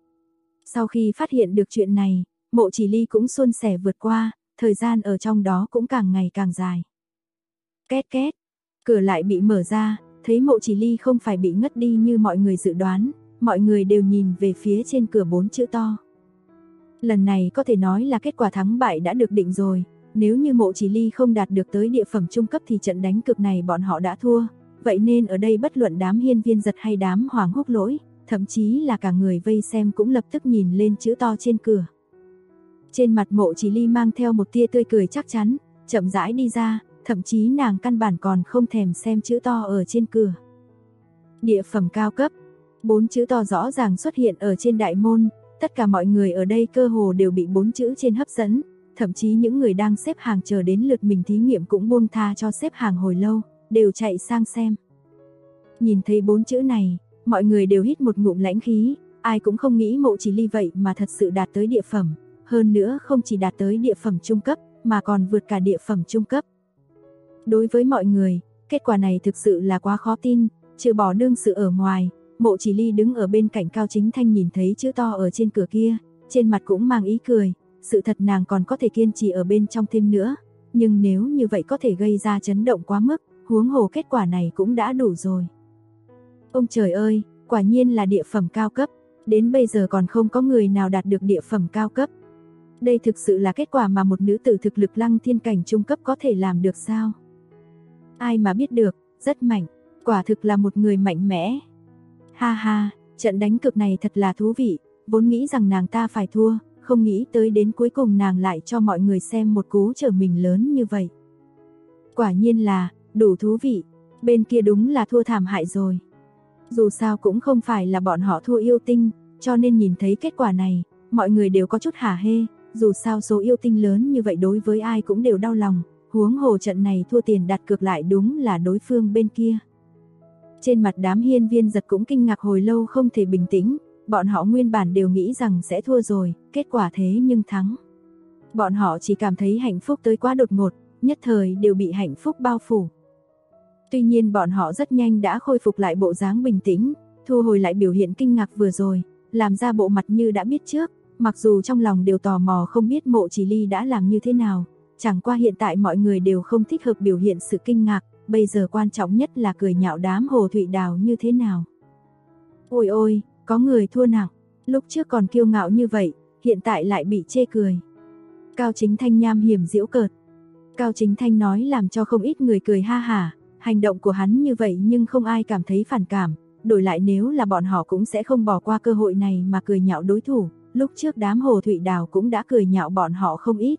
Sau khi phát hiện được chuyện này, Mộ Chỉ Ly cũng suôn sẻ vượt qua, thời gian ở trong đó cũng càng ngày càng dài. Két két, cửa lại bị mở ra, thấy Mộ Chỉ Ly không phải bị ngất đi như mọi người dự đoán, mọi người đều nhìn về phía trên cửa 4 chữ to. Lần này có thể nói là kết quả thắng bại đã được định rồi, nếu như Mộ Chỉ Ly không đạt được tới địa phẩm trung cấp thì trận đánh cược này bọn họ đã thua, vậy nên ở đây bất luận đám Hiên Viên Giật hay đám Hoàng Húc Lỗi, thậm chí là cả người vây xem cũng lập tức nhìn lên chữ to trên cửa. Trên mặt Mộ Chỉ Ly mang theo một tia tươi cười chắc chắn, chậm rãi đi ra, thậm chí nàng căn bản còn không thèm xem chữ to ở trên cửa. Địa phẩm cao cấp, 4 chữ to rõ ràng xuất hiện ở trên đại môn, tất cả mọi người ở đây cơ hồ đều bị 4 chữ trên hấp dẫn, thậm chí những người đang xếp hàng chờ đến lượt mình thí nghiệm cũng buông tha cho xếp hàng hồi lâu, đều chạy sang xem. Nhìn thấy 4 chữ này, mọi người đều hít một ngụm lãnh khí, ai cũng không nghĩ Mộ Chỉ Ly vậy mà thật sự đạt tới địa phẩm, hơn nữa không chỉ đạt tới địa phẩm trung cấp, mà còn vượt cả địa phẩm trung cấp. Đối với mọi người, kết quả này thực sự là quá khó tin, trừ bỏ đương sự ở ngoài, Mộ Chỉ Ly đứng ở bên cạnh Cao Chính Thanh nhìn thấy chữ to ở trên cửa kia, trên mặt cũng mang ý cười, sự thật nàng còn có thể kiên trì ở bên trong thêm nữa, nhưng nếu như vậy có thể gây ra chấn động quá mức, huống hồ kết quả này cũng đã đủ rồi. Ông trời ơi, quả nhiên là địa phẩm cao cấp, đến bây giờ còn không có người nào đạt được địa phẩm cao cấp. Đây thực sự là kết quả mà một nữ tử thực lực lăng thiên cảnh trung cấp có thể làm được sao? Ai mà biết được, rất mạnh, quả thực là một người mạnh mẽ. Ha ha, trận đánh cược này thật là thú vị, vốn nghĩ rằng nàng ta phải thua, không nghĩ tới đến cuối cùng nàng lại cho mọi người xem một cú trở mình lớn như vậy. Quả nhiên là, đủ thú vị, bên kia đúng là thua thảm hại rồi. Dù sao cũng không phải là bọn họ thua yêu tinh, cho nên nhìn thấy kết quả này, mọi người đều có chút hả hê, dù sao số yêu tinh lớn như vậy đối với ai cũng đều đau lòng, huống hồ trận này thua tiền đặt cược lại đúng là đối phương bên kia. Trên mặt đám Hiên Viên Giật cũng kinh ngạc hồi lâu không thể bình tĩnh, bọn họ nguyên bản đều nghĩ rằng sẽ thua rồi, kết quả thế nhưng thắng. Bọn họ chỉ cảm thấy hạnh phúc tới quá đột ngột, nhất thời đều bị hạnh phúc bao phủ. Tuy nhiên bọn họ rất nhanh đã khôi phục lại bộ dáng bình tĩnh, thu hồi lại biểu hiện kinh ngạc vừa rồi, làm ra bộ mặt như đã biết trước, mặc dù trong lòng đều tò mò không biết Mộ Chỉ Ly đã làm như thế nào, chẳng qua hiện tại mọi người đều không thích hợp biểu hiện sự kinh ngạc, bây giờ quan trọng nhất là cười nhạo đám Hồ Thụy Đào như thế nào. Ôi ôi, có người thua nặng, lúc trước còn kiêu ngạo như vậy, hiện tại lại bị chê cười. Cao Chính Thanh nham hiểm giễu cợt. Cao Chính Thanh nói làm cho không ít người cười ha hả, hành động của hắn như vậy nhưng không ai cảm thấy phản cảm, đổi lại nếu là bọn họ cũng sẽ không bỏ qua cơ hội này mà cười nhạo đối thủ, lúc trước đám Hồ Thụy Đào cũng đã cười nhạo bọn họ không ít.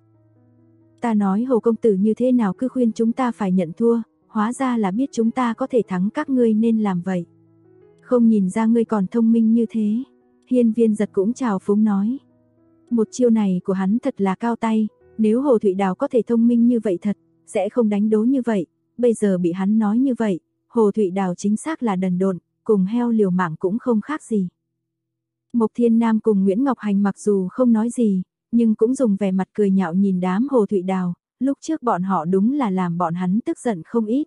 Ta nói Hồ công tử như thế nào cứ khuyên chúng ta phải nhận thua, hóa ra là biết chúng ta có thể thắng các ngươi nên làm vậy. Không nhìn ra ngươi còn thông minh như thế. Hiên Viên Giật cũng trào phúng nói. Một chiêu này của hắn thật là cao tay, nếu Hồ Thụy Đào có thể thông minh như vậy thật, sẽ không đánh đố như vậy, bây giờ bị hắn nói như vậy, Hồ Thụy Đào chính xác là đần độn, cùng heo liều mạng cũng không khác gì. Mộc Thiên Nam cùng Nguyễn Ngọc Hành mặc dù không nói gì, nhưng cũng dùng vẻ mặt cười nhạo nhìn đám Hồ Thụy Đào, lúc trước bọn họ đúng là làm bọn hắn tức giận không ít.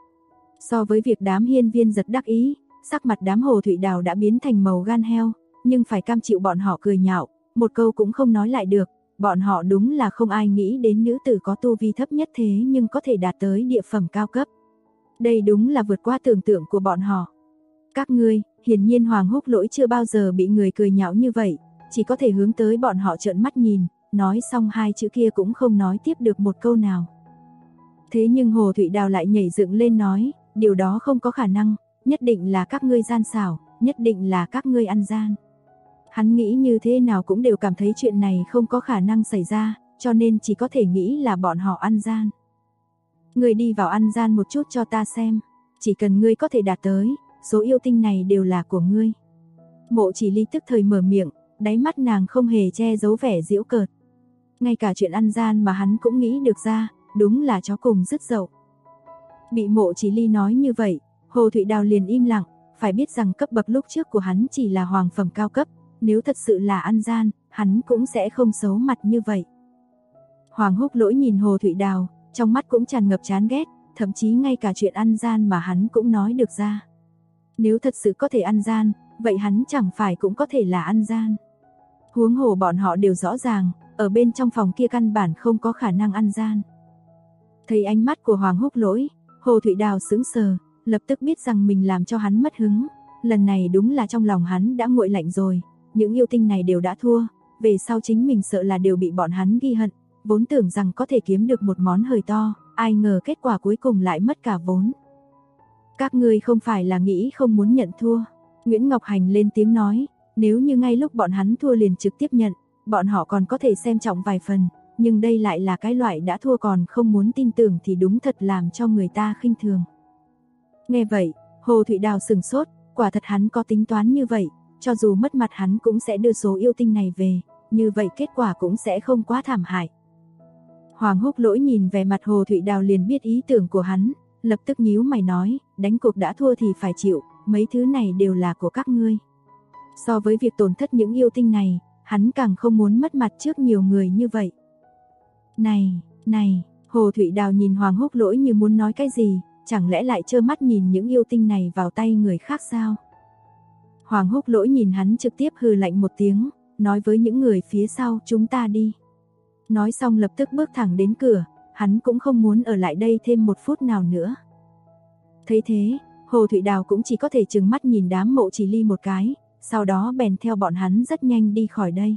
So với việc đám Hiên Viên Giật đắc ý, sắc mặt đám Hồ Thụy Đào đã biến thành màu gan heo, nhưng phải cam chịu bọn họ cười nhạo, một câu cũng không nói lại được, bọn họ đúng là không ai nghĩ đến nữ tử có tu vi thấp nhất thế nhưng có thể đạt tới địa phẩm cao cấp. Đây đúng là vượt qua tưởng tượng của bọn họ. Các ngươi, hiển nhiên Hoàng Húc Lỗi chưa bao giờ bị người cười nhạo như vậy, chỉ có thể hướng tới bọn họ trợn mắt nhìn, nói xong hai chữ kia cũng không nói tiếp được một câu nào. Thế nhưng Hồ Thụy Đào lại nhảy dựng lên nói, điều đó không có khả năng, nhất định là các ngươi gian xảo, nhất định là các ngươi ăn gian. Hắn nghĩ như thế nào cũng đều cảm thấy chuyện này không có khả năng xảy ra, cho nên chỉ có thể nghĩ là bọn họ ăn gian. Ngươi đi vào ăn gian một chút cho ta xem, chỉ cần ngươi có thể đạt tới, số yêu tinh này đều là của ngươi. Mộ Chỉ Ly tức thời mở miệng, đáy mắt nàng không hề che giấu vẻ giễu cợt. Ngay cả chuyện ăn gian mà hắn cũng nghĩ được ra, đúng là chó cùng rứt dậu. Bị Mộ Chỉ Ly nói như vậy, Hồ Thụy Đào liền im lặng, phải biết rằng cấp bậc lúc trước của hắn chỉ là hoàng phẩm cao cấp, nếu thật sự là ăn gian, hắn cũng sẽ không xấu mặt như vậy. Hoàng Húc Lỗi nhìn Hồ Thụy Đào, trong mắt cũng tràn ngập chán ghét, thậm chí ngay cả chuyện ăn gian mà hắn cũng nói được ra. Nếu thật sự có thể ăn gian, vậy hắn chẳng phải cũng có thể là ăn gian. Huống hồ bọn họ đều rõ ràng, ở bên trong phòng kia căn bản không có khả năng ăn gian. Thấy ánh mắt của Hoàng Húc Lỗi, Hồ Thụy Đào sững sờ, lập tức biết rằng mình làm cho hắn mất hứng. Lần này đúng là trong lòng hắn đã nguội lạnh rồi, những yêu tinh này đều đã thua, về sau chính mình sợ là đều bị bọn hắn ghi hận, vốn tưởng rằng có thể kiếm được một món hời to, ai ngờ kết quả cuối cùng lại mất cả vốn. Các ngươi không phải là nghĩ không muốn nhận thua. Nguyễn Ngọc Hành lên tiếng nói, nếu như ngay lúc bọn hắn thua liền trực tiếp nhận, bọn họ còn có thể xem trọng vài phần, nhưng đây lại là cái loại đã thua còn không muốn tin tưởng thì đúng thật làm cho người ta khinh thường. Nghe vậy, Hồ Thụy Đào sừng sốt, quả thật hắn có tính toán như vậy, cho dù mất mặt hắn cũng sẽ đưa số yêu tinh này về, như vậy kết quả cũng sẽ không quá thảm hại. Hoàng Húc Lỗi nhìn về mặt Hồ Thụy Đào liền biết ý tưởng của hắn, lập tức nhíu mày nói, đánh cuộc đã thua thì phải chịu, mấy thứ này đều là của các ngươi. So với việc tổn thất những yêu tinh này, hắn càng không muốn mất mặt trước nhiều người như vậy. Này, Hồ Thụy Đào nhìn Hoàng Húc Lỗi như muốn nói cái gì, chẳng lẽ lại trơ mắt nhìn những yêu tinh này vào tay người khác sao? Hoàng Húc Lỗi nhìn hắn trực tiếp hừ lạnh một tiếng, nói với những người phía sau, chúng ta đi. Nói xong lập tức bước thẳng đến cửa, hắn cũng không muốn ở lại đây thêm một phút nào nữa. Thấy thế, Hồ Thụy Đào cũng chỉ có thể trừng mắt nhìn đám Mộ Chỉ Ly một cái, sau đó bèn theo bọn hắn rất nhanh đi khỏi đây.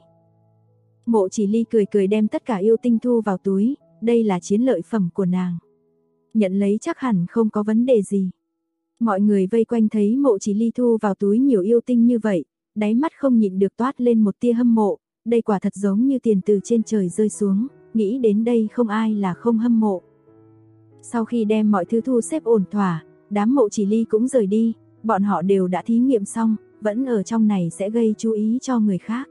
Mộ Chỉ Ly cười cười đem tất cả yêu tinh thu vào túi, đây là chiến lợi phẩm của nàng. Nhận lấy chắc hẳn không có vấn đề gì. Mọi người vây quanh thấy Mộ Chỉ Ly thu vào túi nhiều yêu tinh như vậy, đáy mắt không nhịn được toát lên một tia hâm mộ, đây quả thật giống như tiền từ trên trời rơi xuống, nghĩ đến đây không ai là không hâm mộ. Sau khi đem mọi thứ thu xếp ổn thỏa, đám Mộ Chỉ Ly cũng rời đi, bọn họ đều đã thí nghiệm xong, vẫn ở trong này sẽ gây chú ý cho người khác.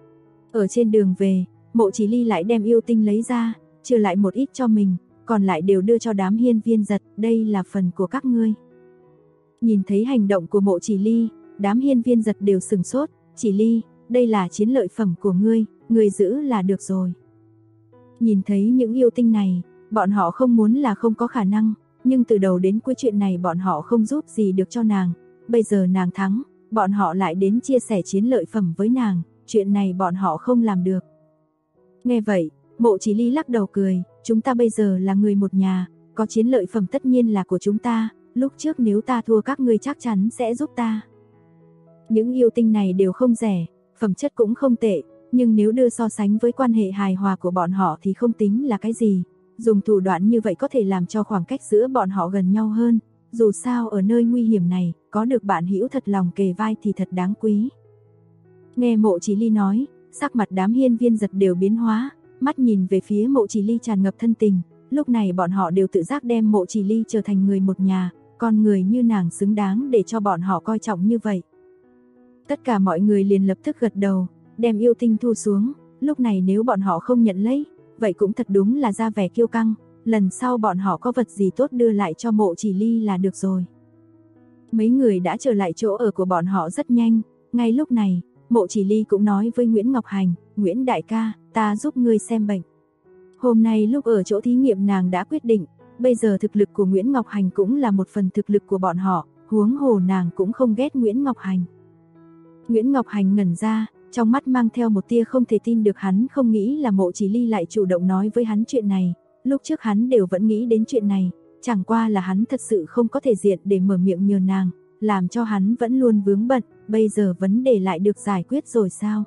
Ở trên đường về, Mộ Chỉ Ly lại đem yêu tinh lấy ra, trừ lại một ít cho mình, còn lại đều đưa cho đám Hiên Viên Giật, đây là phần của các ngươi. Nhìn thấy hành động của Mộ Chỉ Ly, đám Hiên Viên Giật đều sừng sốt, Chỉ Ly, đây là chiến lợi phẩm của ngươi giữ là được rồi. Nhìn thấy những yêu tinh này, bọn họ không muốn là không có khả năng, nhưng từ đầu đến cuối chuyện này bọn họ không giúp gì được cho nàng, bây giờ nàng thắng, bọn họ lại đến chia sẻ chiến lợi phẩm với nàng, chuyện này bọn họ không làm được. Nghe vậy, Mộ Chỉ Ly lắc đầu cười, chúng ta bây giờ là người một nhà, có chiến lợi phẩm tất nhiên là của chúng ta, lúc trước nếu ta thua các ngươi chắc chắn sẽ giúp ta. Những yêu tinh này đều không rẻ, phẩm chất cũng không tệ, nhưng nếu đưa so sánh với quan hệ hài hòa của bọn họ thì không tính là cái gì. Dùng thủ đoạn như vậy có thể làm cho khoảng cách giữa bọn họ gần nhau hơn, dù sao ở nơi nguy hiểm này, có được bạn hữu thật lòng kề vai thì thật đáng quý. Nghe Mộ Chỉ Ly nói, sắc mặt đám Hiên Viên Giật đều biến hóa, mắt nhìn về phía Mộ Chỉ Ly tràn ngập thân tình, lúc này bọn họ đều tự giác đem Mộ Chỉ Ly trở thành người một nhà, con người như nàng xứng đáng để cho bọn họ coi trọng như vậy. Tất cả mọi người liền lập tức gật đầu, đem yêu tinh thu xuống, lúc này nếu bọn họ không nhận lấy, vậy cũng thật đúng là ra vẻ kiêu căng, lần sau bọn họ có vật gì tốt đưa lại cho Mộ Chỉ Ly là được rồi. Mấy người đã trở lại chỗ ở của bọn họ rất nhanh, ngay lúc này, Mộ Chỉ Ly cũng nói với Nguyễn Ngọc Hành, Nguyễn đại ca, ta giúp ngươi xem bệnh. Hôm nay lúc ở chỗ thí nghiệm nàng đã quyết định, bây giờ thực lực của Nguyễn Ngọc Hành cũng là một phần thực lực của bọn họ, huống hồ nàng cũng không ghét Nguyễn Ngọc Hành. Nguyễn Ngọc Hành ngẩn ra, trong mắt mang theo một tia không thể tin được, hắn không nghĩ là Mộ Chỉ Ly lại chủ động nói với hắn chuyện này, lúc trước hắn đều vẫn nghĩ đến chuyện này, chẳng qua là hắn thật sự không có thể diện để mở miệng nhờ nàng, làm cho hắn vẫn luôn vướng bận, bây giờ vấn đề lại được giải quyết rồi sao?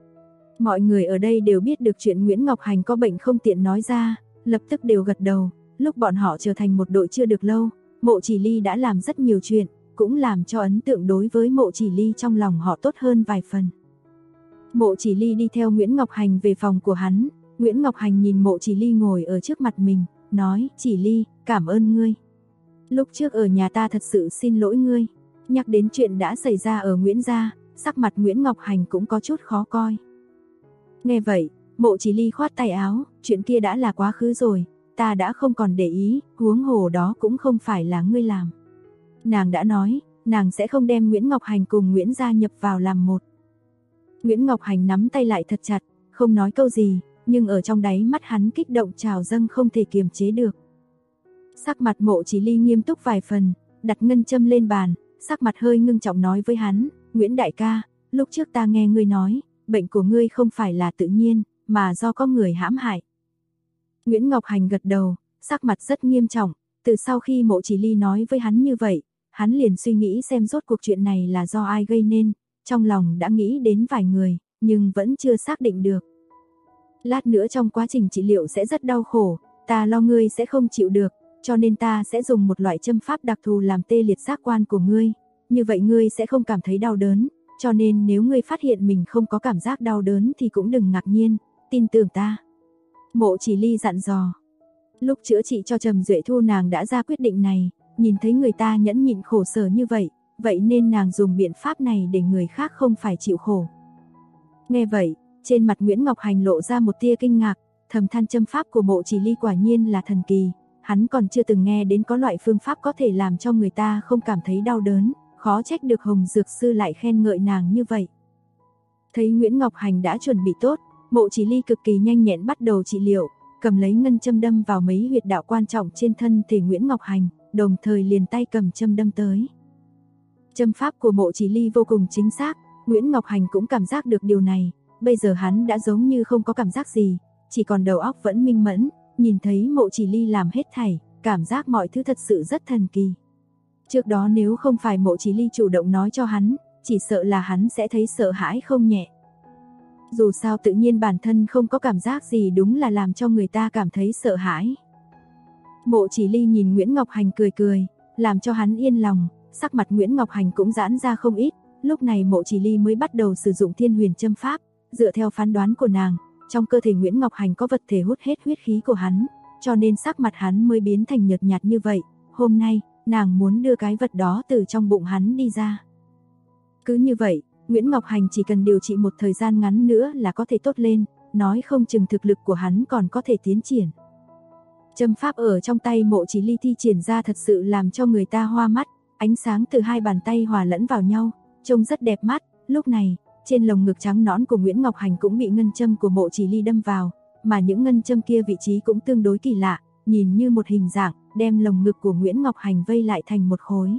Mọi người ở đây đều biết được chuyện Nguyễn Ngọc Hành có bệnh không tiện nói ra, lập tức đều gật đầu, lúc bọn họ trở thành một đội chưa được lâu, Mộ Chỉ Ly đã làm rất nhiều chuyện, cũng làm cho ấn tượng đối với Mộ Chỉ Ly trong lòng họ tốt hơn vài phần. Mộ Chỉ Ly đi theo Nguyễn Ngọc Hành về phòng của hắn, Nguyễn Ngọc Hành nhìn Mộ Chỉ Ly ngồi ở trước mặt mình, nói, Chỉ Ly, cảm ơn ngươi. Lúc trước ở nhà ta thật sự xin lỗi ngươi. Nhắc đến chuyện đã xảy ra ở Nguyễn gia, sắc mặt Nguyễn Ngọc Hành cũng có chút khó coi. Nghe vậy, Mộ Chỉ Ly khoát tay áo, chuyện kia đã là quá khứ rồi, ta đã không còn để ý, huống hồ đó cũng không phải là ngươi làm. Nàng đã nói, nàng sẽ không đem Nguyễn Ngọc Hành cùng Nguyễn gia nhập vào làm một. Nguyễn Ngọc Hành nắm tay lại thật chặt, không nói câu gì, nhưng ở trong đáy mắt hắn kích động trào dâng không thể kiềm chế được. Sắc mặt Mộ Chỉ Ly nghiêm túc vài phần, đặt ngân châm lên bàn, sắc mặt hơi ngưng trọng nói với hắn, Nguyễn đại ca, lúc trước ta nghe ngươi nói, bệnh của ngươi không phải là tự nhiên, mà do có người hãm hại. Nguyễn Ngọc Hành gật đầu, sắc mặt rất nghiêm trọng, từ sau khi Mộ Chỉ Ly nói với hắn như vậy, hắn liền suy nghĩ xem rốt cuộc chuyện này là do ai gây nên, trong lòng đã nghĩ đến vài người, nhưng vẫn chưa xác định được. Lát nữa trong quá trình trị liệu sẽ rất đau khổ, ta lo ngươi sẽ không chịu được, cho nên ta sẽ dùng một loại châm pháp đặc thù làm tê liệt giác quan của ngươi. Như vậy ngươi sẽ không cảm thấy đau đớn, cho nên nếu ngươi phát hiện mình không có cảm giác đau đớn thì cũng đừng ngạc nhiên, tin tưởng ta. Mộ Chỉ Ly dặn dò. Lúc chữa trị cho Trầm Duệ Thu nàng đã ra quyết định này, nhìn thấy người ta nhẫn nhịn khổ sở như vậy, vậy nên nàng dùng biện pháp này để người khác không phải chịu khổ. Nghe vậy, trên mặt Nguyễn Ngọc Hành lộ ra một tia kinh ngạc, thầm than châm pháp của Mộ Chỉ Ly quả nhiên là thần kỳ, hắn còn chưa từng nghe đến có loại phương pháp có thể làm cho người ta không cảm thấy đau đớn, khó trách được Hồng Dược Sư lại khen ngợi nàng như vậy. Thấy Nguyễn Ngọc Hành đã chuẩn bị tốt, Mộ Chỉ Ly cực kỳ nhanh nhẹn bắt đầu trị liệu, cầm lấy ngân châm đâm vào mấy huyệt đạo quan trọng trên thân thể Nguyễn Ngọc Hành, đồng thời liền tay cầm châm đâm tới. Châm pháp của Mộ Chỉ Ly vô cùng chính xác, Nguyễn Ngọc Hành cũng cảm giác được điều này, bây giờ hắn đã giống như không có cảm giác gì, chỉ còn đầu óc vẫn minh mẫn, nhìn thấy Mộ Chỉ Ly làm hết thảy, cảm giác mọi thứ thật sự rất thần kỳ. Trước đó nếu không phải Mộ Chỉ Ly chủ động nói cho hắn, chỉ sợ là hắn sẽ thấy sợ hãi không nhẹ. Dù sao tự nhiên bản thân không có cảm giác gì đúng là làm cho người ta cảm thấy sợ hãi. Mộ Chỉ Ly nhìn Nguyễn Ngọc Hành cười cười, làm cho hắn yên lòng, sắc mặt Nguyễn Ngọc Hành cũng giãn ra không ít, lúc này Mộ Chỉ Ly mới bắt đầu sử dụng Thiên Huyền châm pháp, dựa theo phán đoán của nàng, trong cơ thể Nguyễn Ngọc Hành có vật thể hút hết huyết khí của hắn, cho nên sắc mặt hắn mới biến thành nhợt nhạt như vậy, hôm nay, nàng muốn đưa cái vật đó từ trong bụng hắn đi ra. Cứ như vậy, Nguyễn Ngọc Hành chỉ cần điều trị một thời gian ngắn nữa là có thể tốt lên, nói không chừng thực lực của hắn còn có thể tiến triển. Châm pháp ở trong tay Mộ Chỉ Ly thi triển ra thật sự làm cho người ta hoa mắt, ánh sáng từ hai bàn tay hòa lẫn vào nhau, trông rất đẹp mắt. Lúc này, trên lồng ngực trắng nõn của Nguyễn Ngọc Hành cũng bị ngân châm của Mộ Chỉ Ly đâm vào, mà những ngân châm kia vị trí cũng tương đối kỳ lạ, nhìn như một hình dạng, đem lồng ngực của Nguyễn Ngọc Hành vây lại thành một khối.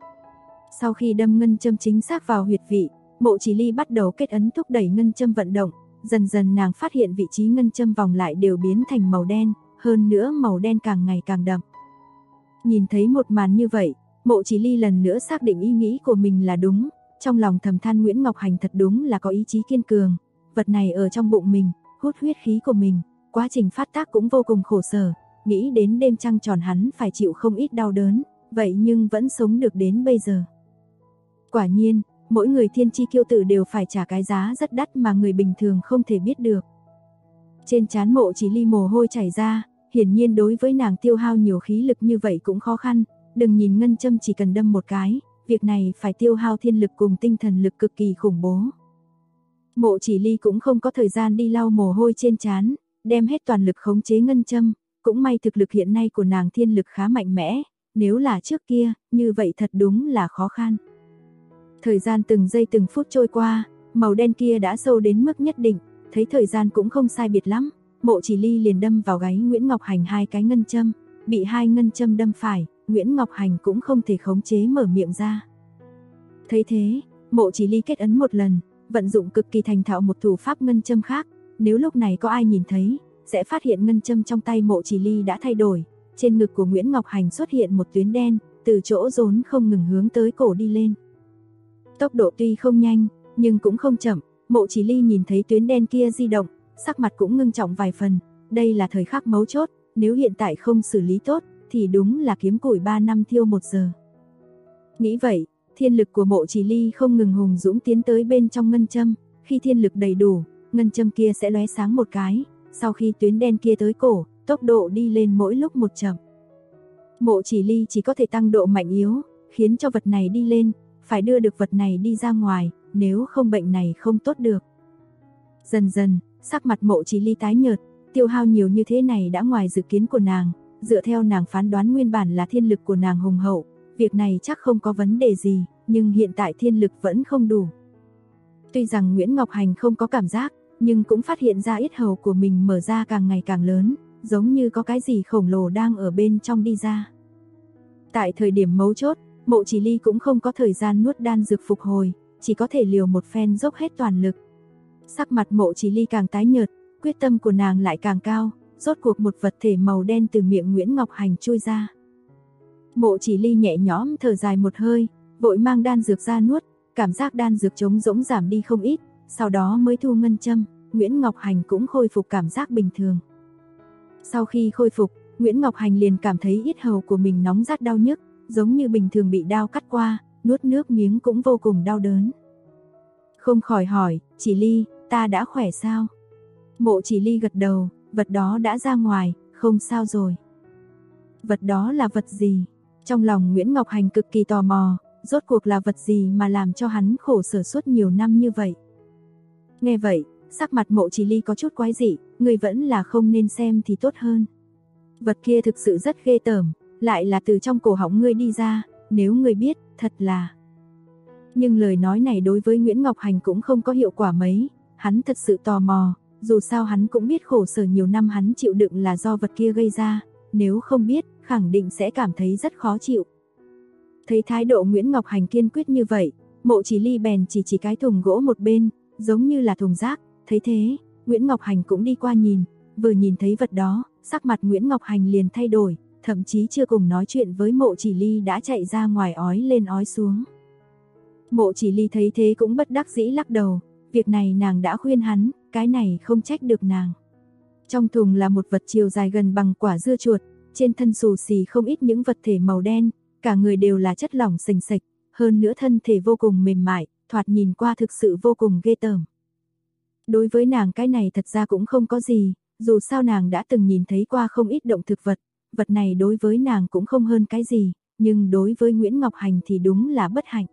Sau khi đâm ngân châm chính xác vào huyệt vị, Mộ Chỉ Ly bắt đầu kết ấn thúc đẩy ngân châm vận động, dần dần nàng phát hiện vị trí ngân châm vòng lại đều biến thành màu đen, hơn nữa màu đen càng ngày càng đậm. Nhìn thấy một màn như vậy, Mộ Chỉ Ly lần nữa xác định ý nghĩ của mình là đúng, trong lòng thầm than Nguyễn Ngọc Hành thật đúng là có ý chí kiên cường, vật này ở trong bụng mình, hút huyết khí của mình, quá trình phát tác cũng vô cùng khổ sở, nghĩ đến đêm trăng tròn hắn phải chịu không ít đau đớn, vậy nhưng vẫn sống được đến bây giờ. Quả nhiên, mỗi người thiên chi kiêu tử đều phải trả cái giá rất đắt mà người bình thường không thể biết được. Trên trán Mộ Chỉ Ly mồ hôi chảy ra, hiển nhiên đối với nàng tiêu hao nhiều khí lực như vậy cũng khó khăn, đừng nhìn ngân châm chỉ cần đâm một cái, việc này phải tiêu hao thiên lực cùng tinh thần lực cực kỳ khủng bố. Mộ Chỉ Ly cũng không có thời gian đi lau mồ hôi trên trán, đem hết toàn lực khống chế ngân châm, cũng may thực lực hiện nay của nàng thiên lực khá mạnh mẽ, nếu là trước kia, như vậy thật đúng là khó khăn. Thời gian từng giây từng phút trôi qua, màu đen kia đã sâu đến mức nhất định, thấy thời gian cũng không sai biệt lắm, Mộ Chỉ Ly liền đâm vào gáy Nguyễn Ngọc Hành hai cái ngân châm, bị hai ngân châm đâm phải, Nguyễn Ngọc Hành cũng không thể khống chế mở miệng ra. Thấy thế, Mộ Chỉ Ly kết ấn một lần, vận dụng cực kỳ thành thạo một thủ pháp ngân châm khác, nếu lúc này có ai nhìn thấy, sẽ phát hiện ngân châm trong tay Mộ Chỉ Ly đã thay đổi, trên ngực của Nguyễn Ngọc Hành xuất hiện một tuyến đen, từ chỗ rốn không ngừng hướng tới cổ đi lên. Tốc độ tuy không nhanh, nhưng cũng không chậm, Mộ Chỉ Ly nhìn thấy tuyến đen kia di động, sắc mặt cũng ngưng trọng vài phần, đây là thời khắc mấu chốt, nếu hiện tại không xử lý tốt, thì đúng là kiếm củi 3 năm thiêu 1 giờ. Nghĩ vậy, thiên lực của Mộ Chỉ Ly không ngừng hùng dũng tiến tới bên trong ngân châm, khi thiên lực đầy đủ, ngân châm kia sẽ lóe sáng một cái, sau khi tuyến đen kia tới cổ, tốc độ đi lên mỗi lúc một chậm. Mộ Chỉ Ly chỉ có thể tăng độ mạnh yếu, khiến cho vật này đi lên, phải đưa được vật này đi ra ngoài, nếu không bệnh này không tốt được. Dần dần, sắc mặt Mộ Chỉ Ly tái nhợt, tiêu hao nhiều như thế này đã ngoài dự kiến của nàng, dựa theo nàng phán đoán nguyên bản là thiên lực của nàng hùng hậu, việc này chắc không có vấn đề gì, nhưng hiện tại thiên lực vẫn không đủ. Tuy rằng Nguyễn Ngọc Hành không có cảm giác, nhưng cũng phát hiện ra yết hầu của mình mở ra càng ngày càng lớn, giống như có cái gì khổng lồ đang ở bên trong đi ra. Tại thời điểm mấu chốt, Mộ Chỉ Ly cũng không có thời gian nuốt đan dược phục hồi, chỉ có thể liều một phen dốc hết toàn lực. Sắc mặt Mộ Chỉ Ly càng tái nhợt, quyết tâm của nàng lại càng cao, rốt cuộc một vật thể màu đen từ miệng Nguyễn Ngọc Hành chui ra. Mộ Chỉ Ly nhẹ nhõm thở dài một hơi, vội mang đan dược ra nuốt, cảm giác đan dược trống rỗng giảm đi không ít, sau đó mới thu ngân châm, Nguyễn Ngọc Hành cũng khôi phục cảm giác bình thường. Sau khi khôi phục, Nguyễn Ngọc Hành liền cảm thấy yết hầu của mình nóng rát đau nhức, giống như bình thường bị đao cắt qua, nuốt nước miếng cũng vô cùng đau đớn. Không khỏi hỏi, chị Ly, ta đã khỏe sao? Mộ Chỉ Ly gật đầu, vật đó đã ra ngoài, không sao rồi. Vật đó là vật gì? Trong lòng Nguyễn Ngọc Hành cực kỳ tò mò, rốt cuộc là vật gì mà làm cho hắn khổ sở suốt nhiều năm như vậy. Nghe vậy, sắc mặt Mộ Chỉ Ly có chút quái dị, người vẫn là không nên xem thì tốt hơn. Vật kia thực sự rất ghê tởm, lại là từ trong cổ họng ngươi đi ra, nếu ngươi biết, thật là... Nhưng lời nói này đối với Nguyễn Ngọc Hành cũng không có hiệu quả mấy, hắn thật sự tò mò, dù sao hắn cũng biết khổ sở nhiều năm hắn chịu đựng là do vật kia gây ra, nếu không biết, khẳng định sẽ cảm thấy rất khó chịu. Thấy thái độ Nguyễn Ngọc Hành kiên quyết như vậy, Mộ Chỉ Ly bèn chỉ cái thùng gỗ một bên, giống như là thùng rác, thấy thế, Nguyễn Ngọc Hành cũng đi qua nhìn, vừa nhìn thấy vật đó, sắc mặt Nguyễn Ngọc Hành liền thay đổi, thậm chí chưa cùng nói chuyện với Mộ Chỉ Ly đã chạy ra ngoài ói lên ói xuống. Mộ Chỉ Ly thấy thế cũng bất đắc dĩ lắc đầu, việc này nàng đã khuyên hắn, cái này không trách được nàng. Trong thùng là một vật chiều dài gần bằng quả dưa chuột, trên thân xù xì không ít những vật thể màu đen, cả người đều là chất lỏng sình sạch, hơn nữa thân thể vô cùng mềm mại, thoạt nhìn qua thực sự vô cùng ghê tởm. Đối với nàng cái này thật ra cũng không có gì, dù sao nàng đã từng nhìn thấy qua không ít động thực vật, vật này đối với nàng cũng không hơn cái gì, nhưng đối với Nguyễn Ngọc Hành thì đúng là bất hạnh.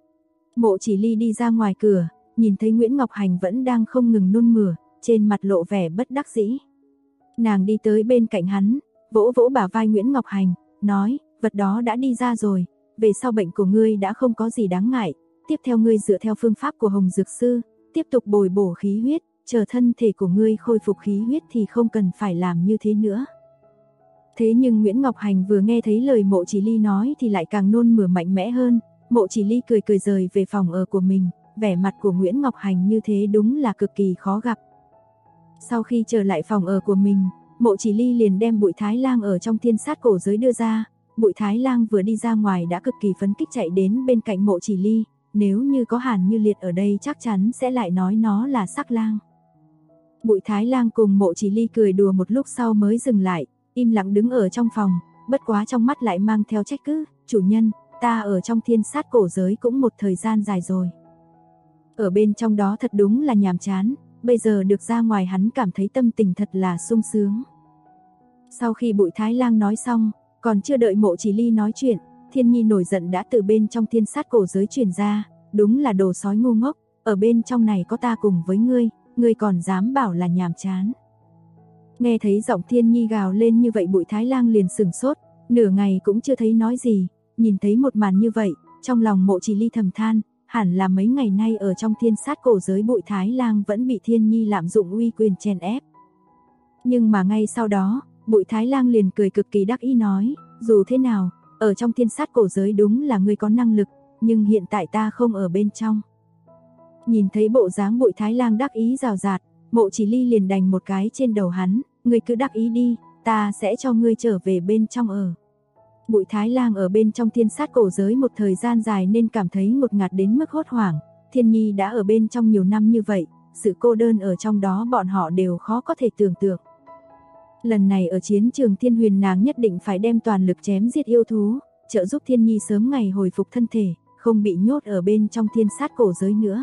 Mộ Chỉ Ly đi ra ngoài cửa, nhìn thấy Nguyễn Ngọc Hành vẫn đang không ngừng nôn mửa, trên mặt lộ vẻ bất đắc dĩ. Nàng đi tới bên cạnh hắn, vỗ vỗ bả vai Nguyễn Ngọc Hành, nói, vật đó đã đi ra rồi, về sau bệnh của ngươi đã không có gì đáng ngại, tiếp theo ngươi dựa theo phương pháp của Hồng Dược Sư, tiếp tục bồi bổ khí huyết, chờ thân thể của ngươi khôi phục khí huyết thì không cần phải làm như thế nữa. Thế nhưng Nguyễn Ngọc Hành vừa nghe thấy lời Mộ Chỉ Ly nói thì lại càng nôn mửa mạnh mẽ hơn, Mộ Chỉ Ly cười cười rời về phòng ở của mình, vẻ mặt của Nguyễn Ngọc Hành như thế đúng là cực kỳ khó gặp. Sau khi trở lại phòng ở của mình, Mộ Chỉ Ly liền đem Bụi Thái Lang ở trong Thiên Sát Cổ Giới đưa ra, Bụi Thái Lang vừa đi ra ngoài đã cực kỳ phấn kích chạy đến bên cạnh Mộ Chỉ Ly, nếu như có Hàn Như Liệt ở đây chắc chắn sẽ lại nói nó là Sắc Lang. Bụi Thái Lang cùng Mộ Chỉ Ly cười đùa một lúc sau mới dừng lại, im lặng đứng ở trong phòng, bất quá trong mắt lại mang theo trách cứ, chủ nhân, ta ở trong Thiên Sát Cổ Giới cũng một thời gian dài rồi. Ở bên trong đó thật đúng là nhàm chán, bây giờ được ra ngoài hắn cảm thấy tâm tình thật là sung sướng. Sau khi Bụi Thái Lang nói xong, còn chưa đợi Mộ Chỉ Ly nói chuyện, Thiên Nhi nổi giận đã từ bên trong Thiên Sát Cổ Giới truyền ra, đúng là đồ sói ngu ngốc, ở bên trong này có ta cùng với ngươi còn dám bảo là nhàm chán. Nghe thấy giọng Thiên Nhi gào lên như vậy Bụi Thái Lang liền sửng sốt, nửa ngày cũng chưa thấy nói gì, nhìn thấy một màn như vậy, trong lòng Mộ Chỉ Ly thầm than, hẳn là mấy ngày nay ở trong Thiên Sát Cổ Giới Bụi Thái Lang vẫn bị Thiên Nhi lạm dụng uy quyền chèn ép. Nhưng mà ngay sau đó, Bụi Thái Lang liền cười cực kỳ đắc ý nói, dù thế nào, ở trong Thiên Sát Cổ Giới đúng là ngươi có năng lực, nhưng hiện tại ta không ở bên trong. Nhìn thấy bộ dáng Bụi Thái Lang đắc ý rào rạt, Mộ Chỉ Ly liền đành một cái trên đầu hắn, ngươi cứ đắc ý đi, ta sẽ cho ngươi trở về bên trong ở. Bụi Thái Lang ở bên trong Thiên Sát Cổ Giới một thời gian dài nên cảm thấy ngột ngạt đến mức hốt hoảng, Thiên Nhi đã ở bên trong nhiều năm như vậy, sự cô đơn ở trong đó bọn họ đều khó có thể tưởng tượng. Lần này ở chiến trường Thiên Huyền nàng nhất định phải đem toàn lực chém giết yêu thú, trợ giúp Thiên Nhi sớm ngày hồi phục thân thể, không bị nhốt ở bên trong Thiên Sát Cổ Giới nữa.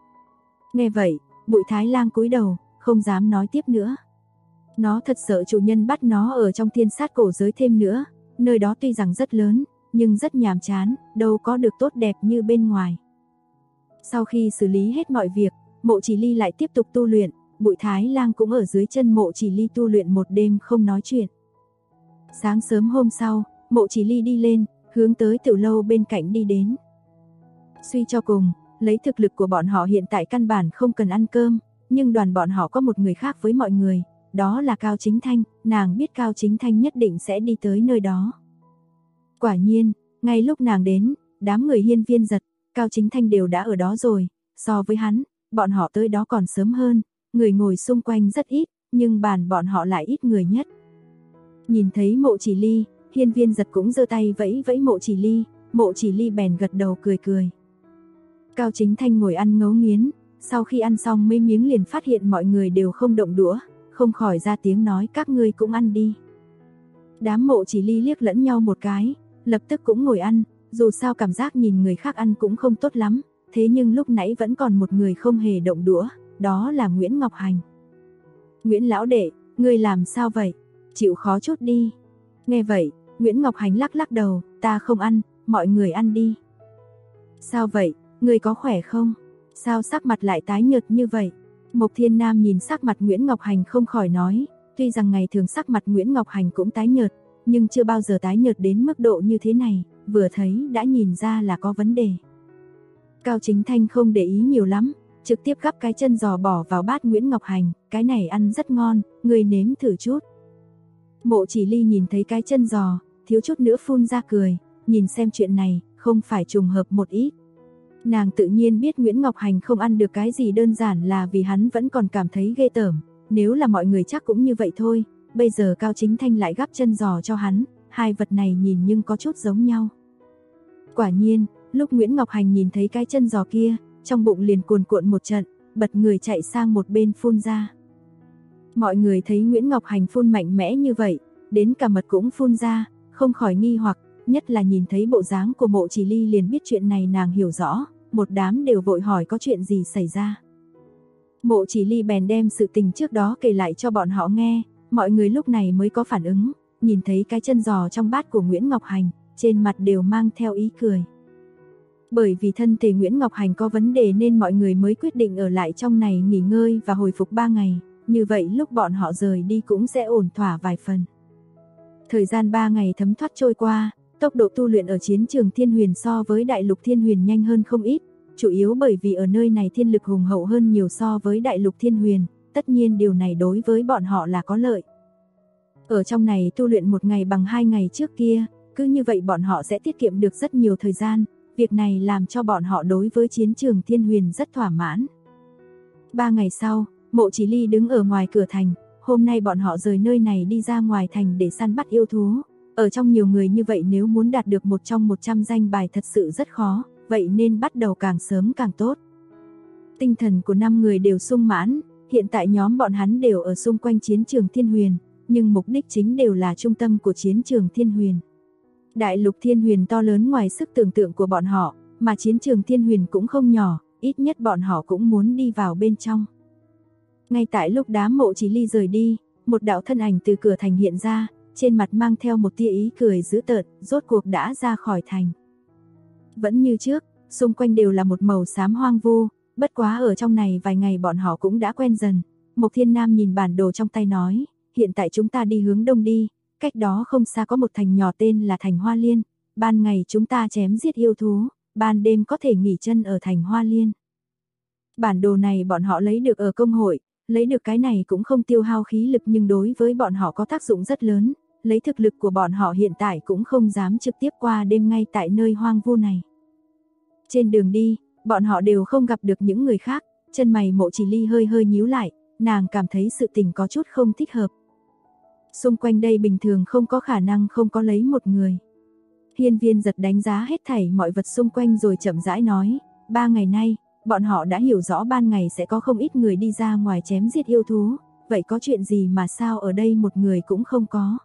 Nghe vậy, Bụi Thái Lang cúi đầu, không dám nói tiếp nữa. Nó thật sợ chủ nhân bắt nó ở trong Thiên Sát Cổ Giới thêm nữa, nơi đó tuy rằng rất lớn, nhưng rất nhàm chán, đâu có được tốt đẹp như bên ngoài. Sau khi xử lý hết mọi việc, Mộ Chỉ Ly lại tiếp tục tu luyện, Bụi Thái Lang cũng ở dưới chân Mộ Chỉ Ly tu luyện một đêm không nói chuyện. Sáng sớm hôm sau, Mộ Chỉ Ly đi lên, hướng tới tiểu lâu bên cạnh đi đến. Suy cho cùng, lấy thực lực của bọn họ hiện tại căn bản không cần ăn cơm, nhưng đoàn bọn họ có một người khác với mọi người, đó là Cao Chính Thanh, nàng biết Cao Chính Thanh nhất định sẽ đi tới nơi đó. Quả nhiên, ngay lúc nàng đến, đám người Hiên Viên Giật, Cao Chính Thanh đều đã ở đó rồi, so với hắn, bọn họ tới đó còn sớm hơn, người ngồi xung quanh rất ít, nhưng bàn bọn họ lại ít người nhất. Nhìn thấy Mộ Chỉ Ly, Hiên Viên Giật cũng giơ tay vẫy vẫy Mộ Chỉ Ly bèn gật đầu cười cười. Cao Chính Thanh ngồi ăn ngấu nghiến, Sau khi ăn xong mấy miếng liền phát hiện mọi người đều không động đũa, không khỏi ra tiếng nói các ngươi cũng ăn đi. Đám Mộ Chỉ Ly liếc lẫn nhau một cái, lập tức cũng ngồi ăn, dù sao cảm giác nhìn người khác ăn cũng không tốt lắm, thế nhưng lúc nãy vẫn còn một người không hề động đũa, đó là Nguyễn Ngọc Hành. Nguyễn lão đệ, ngươi làm sao vậy? Chịu khó chút đi. Nghe vậy, Nguyễn Ngọc Hành lắc lắc đầu, ta không ăn, mọi người ăn đi. Sao vậy, ngươi có khỏe không? Sao sắc mặt lại tái nhợt như vậy? Mộc Thiên Nam nhìn sắc mặt Nguyễn Ngọc Hành không khỏi nói, tuy rằng ngày thường sắc mặt Nguyễn Ngọc Hành cũng tái nhợt, nhưng chưa bao giờ tái nhợt đến mức độ như thế này, vừa thấy đã nhìn ra là có vấn đề. Cao Chính Thanh không để ý nhiều lắm, trực tiếp gắp cái chân giò bỏ vào bát Nguyễn Ngọc Hành, cái này ăn rất ngon, ngươi nếm thử chút. Mộ Chỉ Ly nhìn thấy cái chân giò, thiếu chút nữa phun ra cười, nhìn xem chuyện này, không phải trùng hợp một ít. Nàng tự nhiên biết Nguyễn Ngọc Hành không ăn được cái gì đơn giản là vì hắn vẫn còn cảm thấy ghê tởm, nếu là mọi người chắc cũng như vậy thôi, bây giờ Cao Chính Thanh lại gắp chân giò cho hắn, hai vật này nhìn nhưng có chút giống nhau. Quả nhiên, lúc Nguyễn Ngọc Hành nhìn thấy cái chân giò kia, trong bụng liền cuồn cuộn một trận, bật người chạy sang một bên phun ra. Mọi người thấy Nguyễn Ngọc Hành phun mạnh mẽ như vậy, đến cả mật cũng phun ra, không khỏi nghi hoặc, nhất là nhìn thấy bộ dáng của Mộ Chỉ Ly liền biết chuyện này nàng hiểu rõ, một đám đều vội hỏi có chuyện gì xảy ra. Mộ Chỉ Ly bèn đem sự tình trước đó kể lại cho bọn họ nghe, mọi người lúc này mới có phản ứng, nhìn thấy cái chân giò trong bát của Nguyễn Ngọc Hành, trên mặt đều mang theo ý cười. Bởi vì thân thể Nguyễn Ngọc Hành có vấn đề nên mọi người mới quyết định ở lại trong này nghỉ ngơi và hồi phục 3 ngày, như vậy lúc bọn họ rời đi cũng sẽ ổn thỏa vài phần. Thời gian 3 ngày thấm thoát trôi qua, tốc độ tu luyện ở chiến trường Thiên Huyền so với Đại Lục Thiên Huyền nhanh hơn không ít, chủ yếu bởi vì ở nơi này thiên lực hùng hậu hơn nhiều so với Đại Lục Thiên Huyền, tất nhiên điều này đối với bọn họ là có lợi. Ở trong này tu luyện một ngày bằng 2 ngày trước kia, cứ như vậy bọn họ sẽ tiết kiệm được rất nhiều thời gian, việc này làm cho bọn họ đối với chiến trường Thiên Huyền rất thỏa mãn. 3 ngày sau, Mộ Chỉ Ly đứng ở ngoài cửa thành, hôm nay bọn họ rời nơi này đi ra ngoài thành để săn bắt yêu thú. Ở trong nhiều người như vậy nếu muốn đạt được một trong 100 danh bài thật sự rất khó, vậy nên bắt đầu càng sớm càng tốt. Tinh thần của 5 người đều sung mãn, hiện tại nhóm bọn hắn đều ở xung quanh chiến trường Thiên Huyền, nhưng mục đích chính đều là trung tâm của chiến trường Thiên Huyền. Đại Lục Thiên Huyền to lớn ngoài sức tưởng tượng của bọn họ, mà chiến trường Thiên Huyền cũng không nhỏ, ít nhất bọn họ cũng muốn đi vào bên trong. Ngay tại lúc đám Mộ Chỉ Ly rời đi, một đạo thân ảnh từ cửa thành hiện ra, trên mặt mang theo một tia ý cười dữ tợn, rốt cuộc đã ra khỏi thành. Vẫn như trước, xung quanh đều là một màu xám hoang vu, bất quá ở trong này vài ngày bọn họ cũng đã quen dần. Mộc Thiên Nam nhìn bản đồ trong tay nói, hiện tại chúng ta đi hướng đông đi, cách đó không xa có một thành nhỏ tên là thành Hoa Liên, ban ngày chúng ta chém giết yêu thú, ban đêm có thể nghỉ chân ở thành Hoa Liên. Bản đồ này bọn họ lấy được ở công hội, lấy được cái này cũng không tiêu hao khí lực nhưng đối với bọn họ có tác dụng rất lớn, lấy thực lực của bọn họ hiện tại cũng không dám trực tiếp qua đêm ngay tại nơi hoang vu này. Trên đường đi, bọn họ đều không gặp được những người khác, chân mày Mộ Chỉ Ly hơi hơi nhíu lại, nàng cảm thấy sự tình có chút không thích hợp. Xung quanh đây bình thường không có khả năng không có lấy một người. Hiên Viên Giật đánh giá hết thảy mọi vật xung quanh rồi chậm rãi nói, 3 ngày nay, bọn họ đã hiểu rõ ban ngày sẽ có không ít người đi ra ngoài chém giết yêu thú, vậy có chuyện gì mà sao ở đây một người cũng không có?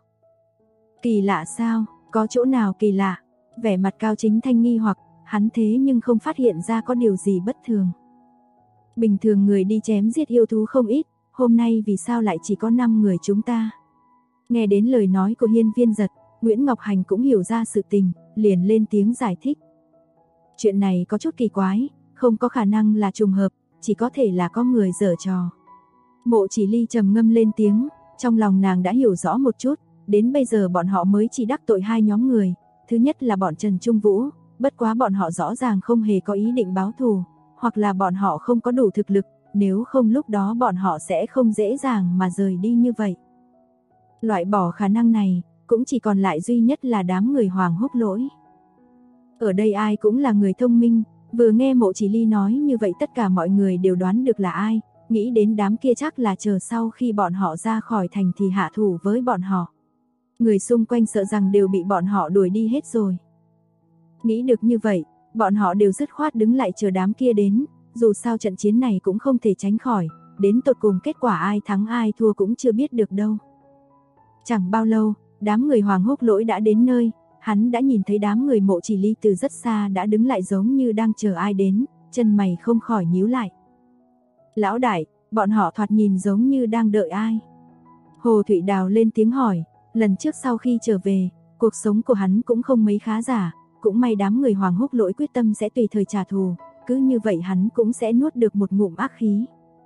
Kỳ lạ sao, có chỗ nào kỳ lạ? Vẻ mặt Cao Chính Thanh nghi hoặc, hắn thế nhưng không phát hiện ra có điều gì bất thường. Bình thường người đi chém giết yêu thú không ít, hôm nay vì sao lại chỉ có 5 người chúng ta? Nghe đến lời nói của Hiên Viên Giật, Nguyễn Ngọc Hành cũng hiểu ra sự tình, liền lên tiếng giải thích. Chuyện này có chút kỳ quái, không có khả năng là trùng hợp, chỉ có thể là có người giở trò. Mộ Chỉ Ly trầm ngâm lên tiếng, trong lòng nàng đã hiểu rõ một chút, đến bây giờ bọn họ mới chỉ đắc tội 2 nhóm người, thứ nhất là bọn Trần Trung Vũ, bất quá bọn họ rõ ràng không hề có ý định báo thù, hoặc là bọn họ không có đủ thực lực, nếu không lúc đó bọn họ sẽ không dễ dàng mà rời đi như vậy. Loại bỏ khả năng này, cũng chỉ còn lại duy nhất là đám người Hoàng Húc Lỗi. Ở đây ai cũng là người thông minh, vừa nghe Mộ Chỉ Ly nói như vậy tất cả mọi người đều đoán được là ai, nghĩ đến đám kia chắc là chờ sau khi bọn họ ra khỏi thành thì hạ thủ với bọn họ. Người xung quanh sợ rằng đều bị bọn họ đuổi đi hết rồi. Nghĩ được như vậy, bọn họ đều dứt khoát đứng lại chờ đám kia đến, dù sao trận chiến này cũng không thể tránh khỏi, đến tột cùng kết quả ai thắng ai thua cũng chưa biết được đâu. Chẳng bao lâu, đám người Hoàng Húc Lỗi đã đến nơi, hắn đã nhìn thấy đám người Mộ Chỉ Ly từ rất xa đã đứng lại giống như đang chờ ai đến, chân mày không khỏi nhíu lại. Lão đại, bọn họ thoạt nhìn giống như đang đợi ai? Hồ Thụy Đào lên tiếng hỏi, lần trước sau khi trở về, cuộc sống của hắn cũng không mấy khá giả, cũng may đám người Hoàng Húc Lỗi quyết tâm sẽ tùy thời trả thù, cứ như vậy hắn cũng sẽ nuốt được một ngụm ác khí.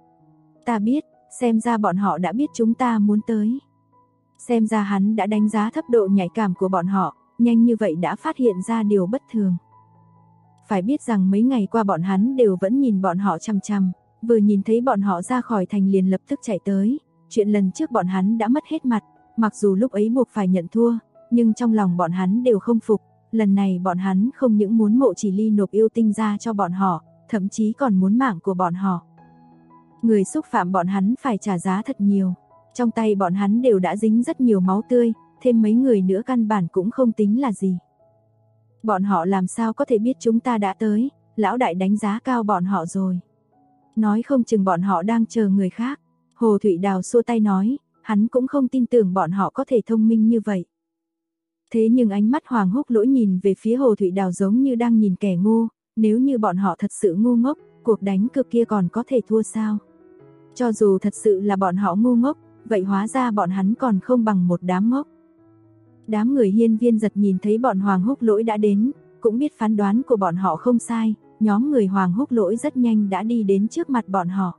Ta biết, xem ra bọn họ đã biết chúng ta muốn tới. Xem ra hắn đã đánh giá thấp độ nhạy cảm của bọn họ, nhanh như vậy đã phát hiện ra điều bất thường. Phải biết rằng mấy ngày qua bọn hắn đều vẫn nhìn bọn họ chằm chằm, vừa nhìn thấy bọn họ ra khỏi thành liền lập tức chạy tới. Chuyện lần trước bọn hắn đã mất hết mặt, mặc dù lúc ấy buộc phải nhận thua, nhưng trong lòng bọn hắn đều không phục. Lần này bọn hắn không những muốn Mộ Chỉ Ly nộp yêu tinh ra cho bọn họ, thậm chí còn muốn mạng của bọn họ. Người xúc phạm bọn hắn phải trả giá thật nhiều. Trong tay bọn hắn đều đã dính rất nhiều máu tươi, thêm mấy người nữa căn bản cũng không tính là gì. Bọn họ làm sao có thể biết chúng ta đã tới, lão đại đánh giá cao bọn họ rồi. Nói không chừng bọn họ đang chờ người khác. Hồ Thụy Đào xua tay nói, hắn cũng không tin tưởng bọn họ có thể thông minh như vậy. Thế nhưng ánh mắt Hoàng Húc Lỗi nhìn về phía Hồ Thụy Đào giống như đang nhìn kẻ ngu, nếu như bọn họ thật sự ngu ngốc, cuộc đánh cược kia còn có thể thua sao? Cho dù thật sự là bọn họ ngu ngốc, vậy hóa ra bọn hắn còn không bằng một đám ngốc. Đám người Hiên Viên Giật nhìn thấy bọn Hoàng Húc Lỗi đã đến, cũng biết phán đoán của bọn họ không sai, nhóm người Hoàng Húc Lỗi rất nhanh đã đi đến trước mặt bọn họ.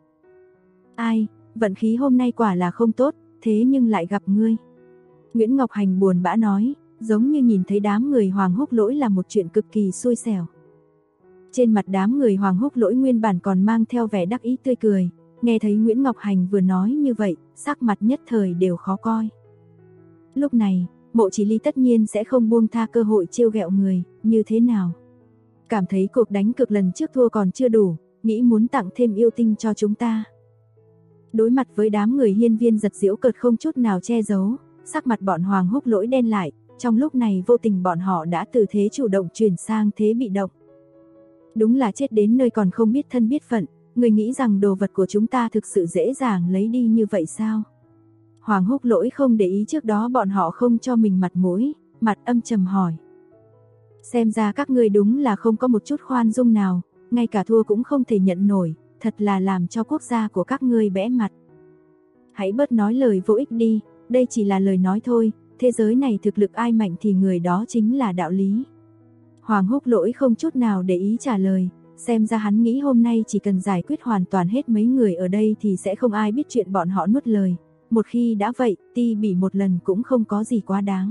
Ai, vận khí hôm nay quả là không tốt, thế nhưng lại gặp ngươi. Nguyễn Ngọc Hành buồn bã nói, giống như nhìn thấy đám người Hoàng Húc Lỗi là một chuyện cực kỳ xui xẻo. Trên mặt đám người Hoàng Húc Lỗi nguyên bản còn mang theo vẻ đắc ý tươi cười, nghe thấy Nguyễn Ngọc Hành vừa nói như vậy, sắc mặt nhất thời đều khó coi. Lúc này, Mộ Chỉ Ly tất nhiên sẽ không buông tha cơ hội trêu ghẹo người, như thế nào? Cảm thấy cuộc đánh cược lần trước thua còn chưa đủ, nghĩ muốn tặng thêm yêu tinh cho chúng ta. Đối mặt với đám người Hiên Viên Giật giễu cợt không chút nào che giấu, sắc mặt bọn Hoàng Húc Lỗi đen lại, trong lúc này vô tình bọn họ đã từ thế chủ động chuyển sang thế bị động. Đúng là chết đến nơi còn không biết thân biết phận, người nghĩ rằng đồ vật của chúng ta thực sự dễ dàng lấy đi như vậy sao? Hoàng Húc Lỗi không để ý trước đó bọn họ không cho mình mặt mũi, mặt âm trầm hỏi. Xem ra các ngươi đúng là không có một chút khoan dung nào, ngay cả thua cũng không thể nhận nổi, thật là làm cho quốc gia của các ngươi bẽ mặt. Hãy bớt nói lời vô ích đi, đây chỉ là lời nói thôi, thế giới này thực lực ai mạnh thì người đó chính là đạo lý. Hoàng Húc Lỗi không chút nào để ý trả lời, xem ra hắn nghĩ hôm nay chỉ cần giải quyết hoàn toàn hết mấy người ở đây thì sẽ không ai biết chuyện bọn họ nuốt lời. Một khi đã vậy, ti bỉ một lần cũng không có gì quá đáng.